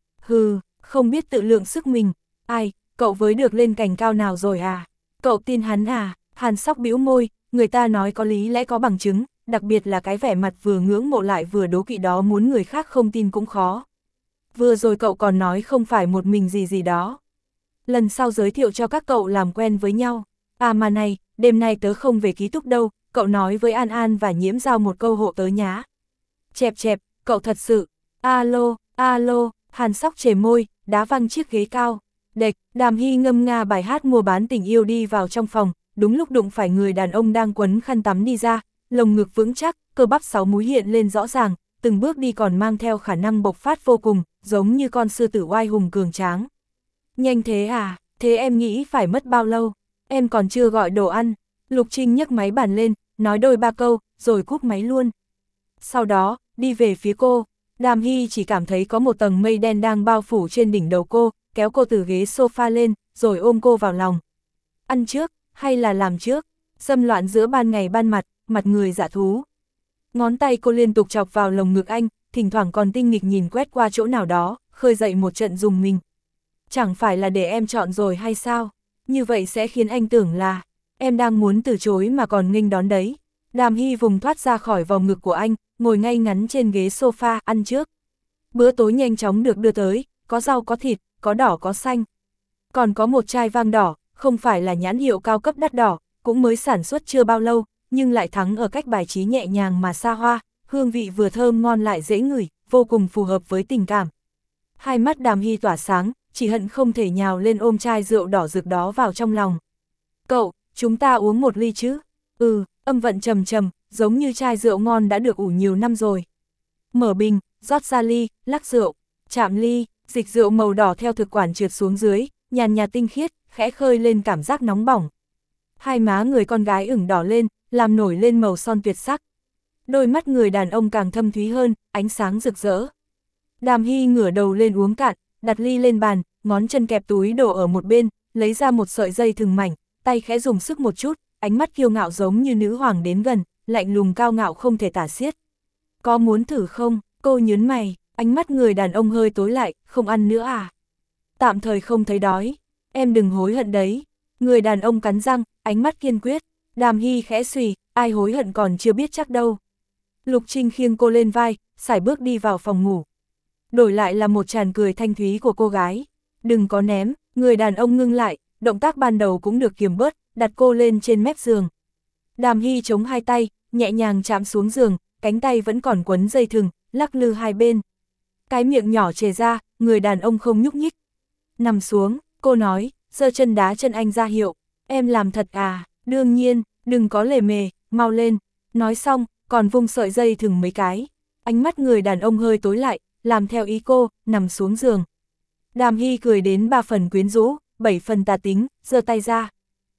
Hừ, không biết tự lượng sức mình. Ai, cậu với được lên cành cao nào rồi à? Cậu tin hắn à? Hàn Sóc bĩu môi, người ta nói có lý lẽ có bằng chứng, đặc biệt là cái vẻ mặt vừa ngưỡng mộ lại vừa đố kỵ đó muốn người khác không tin cũng khó. Vừa rồi cậu còn nói không phải một mình gì gì đó. Lần sau giới thiệu cho các cậu làm quen với nhau. À mà này, đêm nay tớ không về ký túc đâu, cậu nói với An An và Nhiễm Giao một câu hộ tớ nhá. Chẹp chẹp, cậu thật sự. Alo, alo, Hàn Sóc chề môi, đá văng chiếc ghế cao. Đệch, Đàm Hy ngâm nga bài hát mua bán tình yêu đi vào trong phòng, đúng lúc đụng phải người đàn ông đang quấn khăn tắm đi ra, lồng ngực vững chắc, cơ bắp sáu múi hiện lên rõ ràng, từng bước đi còn mang theo khả năng bộc phát vô cùng, giống như con sư tử oai hùng cường tráng. Nhanh thế à, thế em nghĩ phải mất bao lâu? Em còn chưa gọi đồ ăn. Lục Trinh nhấc máy bàn lên, nói đôi ba câu, rồi cúp máy luôn. Sau đó, đi về phía cô, Đàm Hy chỉ cảm thấy có một tầng mây đen đang bao phủ trên đỉnh đầu cô, kéo cô từ ghế sofa lên, rồi ôm cô vào lòng. Ăn trước, hay là làm trước? Xâm loạn giữa ban ngày ban mặt, mặt người dạ thú. Ngón tay cô liên tục chọc vào lồng ngực anh, thỉnh thoảng còn tinh nghịch nhìn quét qua chỗ nào đó, khơi dậy một trận rùng mình. Chẳng phải là để em chọn rồi hay sao? Như vậy sẽ khiến anh tưởng là em đang muốn từ chối mà còn nghênh đón đấy. Đàm Hy vùng thoát ra khỏi vòng ngực của anh, ngồi ngay ngắn trên ghế sofa, ăn trước. Bữa tối nhanh chóng được đưa tới, có rau có thịt, có đỏ có xanh. Còn có một chai vang đỏ, không phải là nhãn hiệu cao cấp đắt đỏ, cũng mới sản xuất chưa bao lâu, nhưng lại thắng ở cách bài trí nhẹ nhàng mà xa hoa, hương vị vừa thơm ngon lại dễ ngửi, vô cùng phù hợp với tình cảm. Hai mắt Đàm Hy tỏa sáng, chỉ hận không thể nhào lên ôm chai rượu đỏ rực đó vào trong lòng. Cậu, chúng ta uống một ly chứ? Ừ, âm vận trầm trầm, giống như chai rượu ngon đã được ủ nhiều năm rồi. Mở bình, rót ra ly, lắc rượu, chạm ly, dịch rượu màu đỏ theo thực quản trượt xuống dưới, nhàn nhạt tinh khiết, khẽ khơi lên cảm giác nóng bỏng. Hai má người con gái ửng đỏ lên, làm nổi lên màu son tuyệt sắc. Đôi mắt người đàn ông càng thâm thúy hơn, ánh sáng rực rỡ. Đàm Hy ngửa đầu lên uống cạn, đặt ly lên bàn, ngón chân kẹp túi đồ ở một bên, lấy ra một sợi dây thừng mảnh, tay khẽ dùng sức một chút, ánh mắt kiêu ngạo giống như nữ hoàng đến gần, lạnh lùng cao ngạo không thể tả xiết. Có muốn thử không? Cô nhớn mày, ánh mắt người đàn ông hơi tối lại, không ăn nữa à? Tạm thời không thấy đói, em đừng hối hận đấy. Người đàn ông cắn răng, ánh mắt kiên quyết. Đàm Hy khẽ xùy, ai hối hận còn chưa biết chắc đâu. Lục Trinh khiêng cô lên vai, sải bước đi vào phòng ngủ. Đổi lại là một tràn cười thanh thúy của cô gái. Đừng có ném, người đàn ông ngưng lại, động tác ban đầu cũng được kiềm bớt, đặt cô lên trên mép giường. Đàm Hy chống hai tay, nhẹ nhàng chạm xuống giường, cánh tay vẫn còn quấn dây thừng, lắc lư hai bên. Cái miệng nhỏ chề ra, người đàn ông không nhúc nhích. Nằm xuống, cô nói, giơ chân đá chân anh ra hiệu. Em làm thật à? Đương nhiên, đừng có lề mề, mau lên. Nói xong, còn vung sợi dây thừng mấy cái. Ánh mắt người đàn ông hơi tối lại, làm theo ý cô, nằm xuống giường. Đàm Hy cười đến ba phần quyến rũ, bảy phần tà tính, giơ tay ra.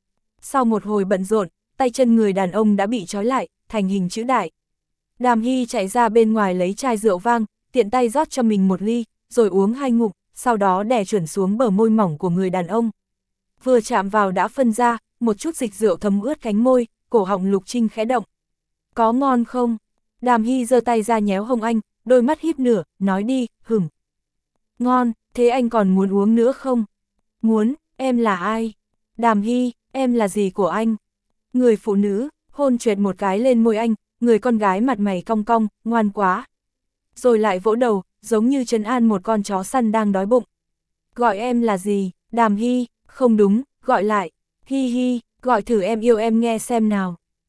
Sau một hồi bận rộn, tay chân người đàn ông đã bị trói lại, thành hình chữ đại. Đàm Hy chạy ra bên ngoài lấy chai rượu vang, tiện tay rót cho mình một ly, rồi uống hai ngụm, sau đó đè chuẩn xuống bờ môi mỏng của người đàn ông. Vừa chạm vào đã phân ra, một chút dịch rượu thấm ướt cánh môi, cổ họng Lục Trinh khẽ động. Có ngon không? Đàm Hy giơ tay ra nhéo hông anh, đôi mắt híp nửa, nói đi, hửng. Ngon, thế anh còn muốn uống nữa không? Muốn, em là ai? Đàm Hy, em là gì của anh? Người phụ nữ, hôn choẹt một cái lên môi anh, người con gái mặt mày cong cong, ngoan quá. Rồi lại vỗ đầu, giống như trấn an một con chó săn đang đói bụng. Gọi em là gì? Đàm Hy, không đúng, gọi lại. Hi hi, gọi thử em yêu em nghe xem nào.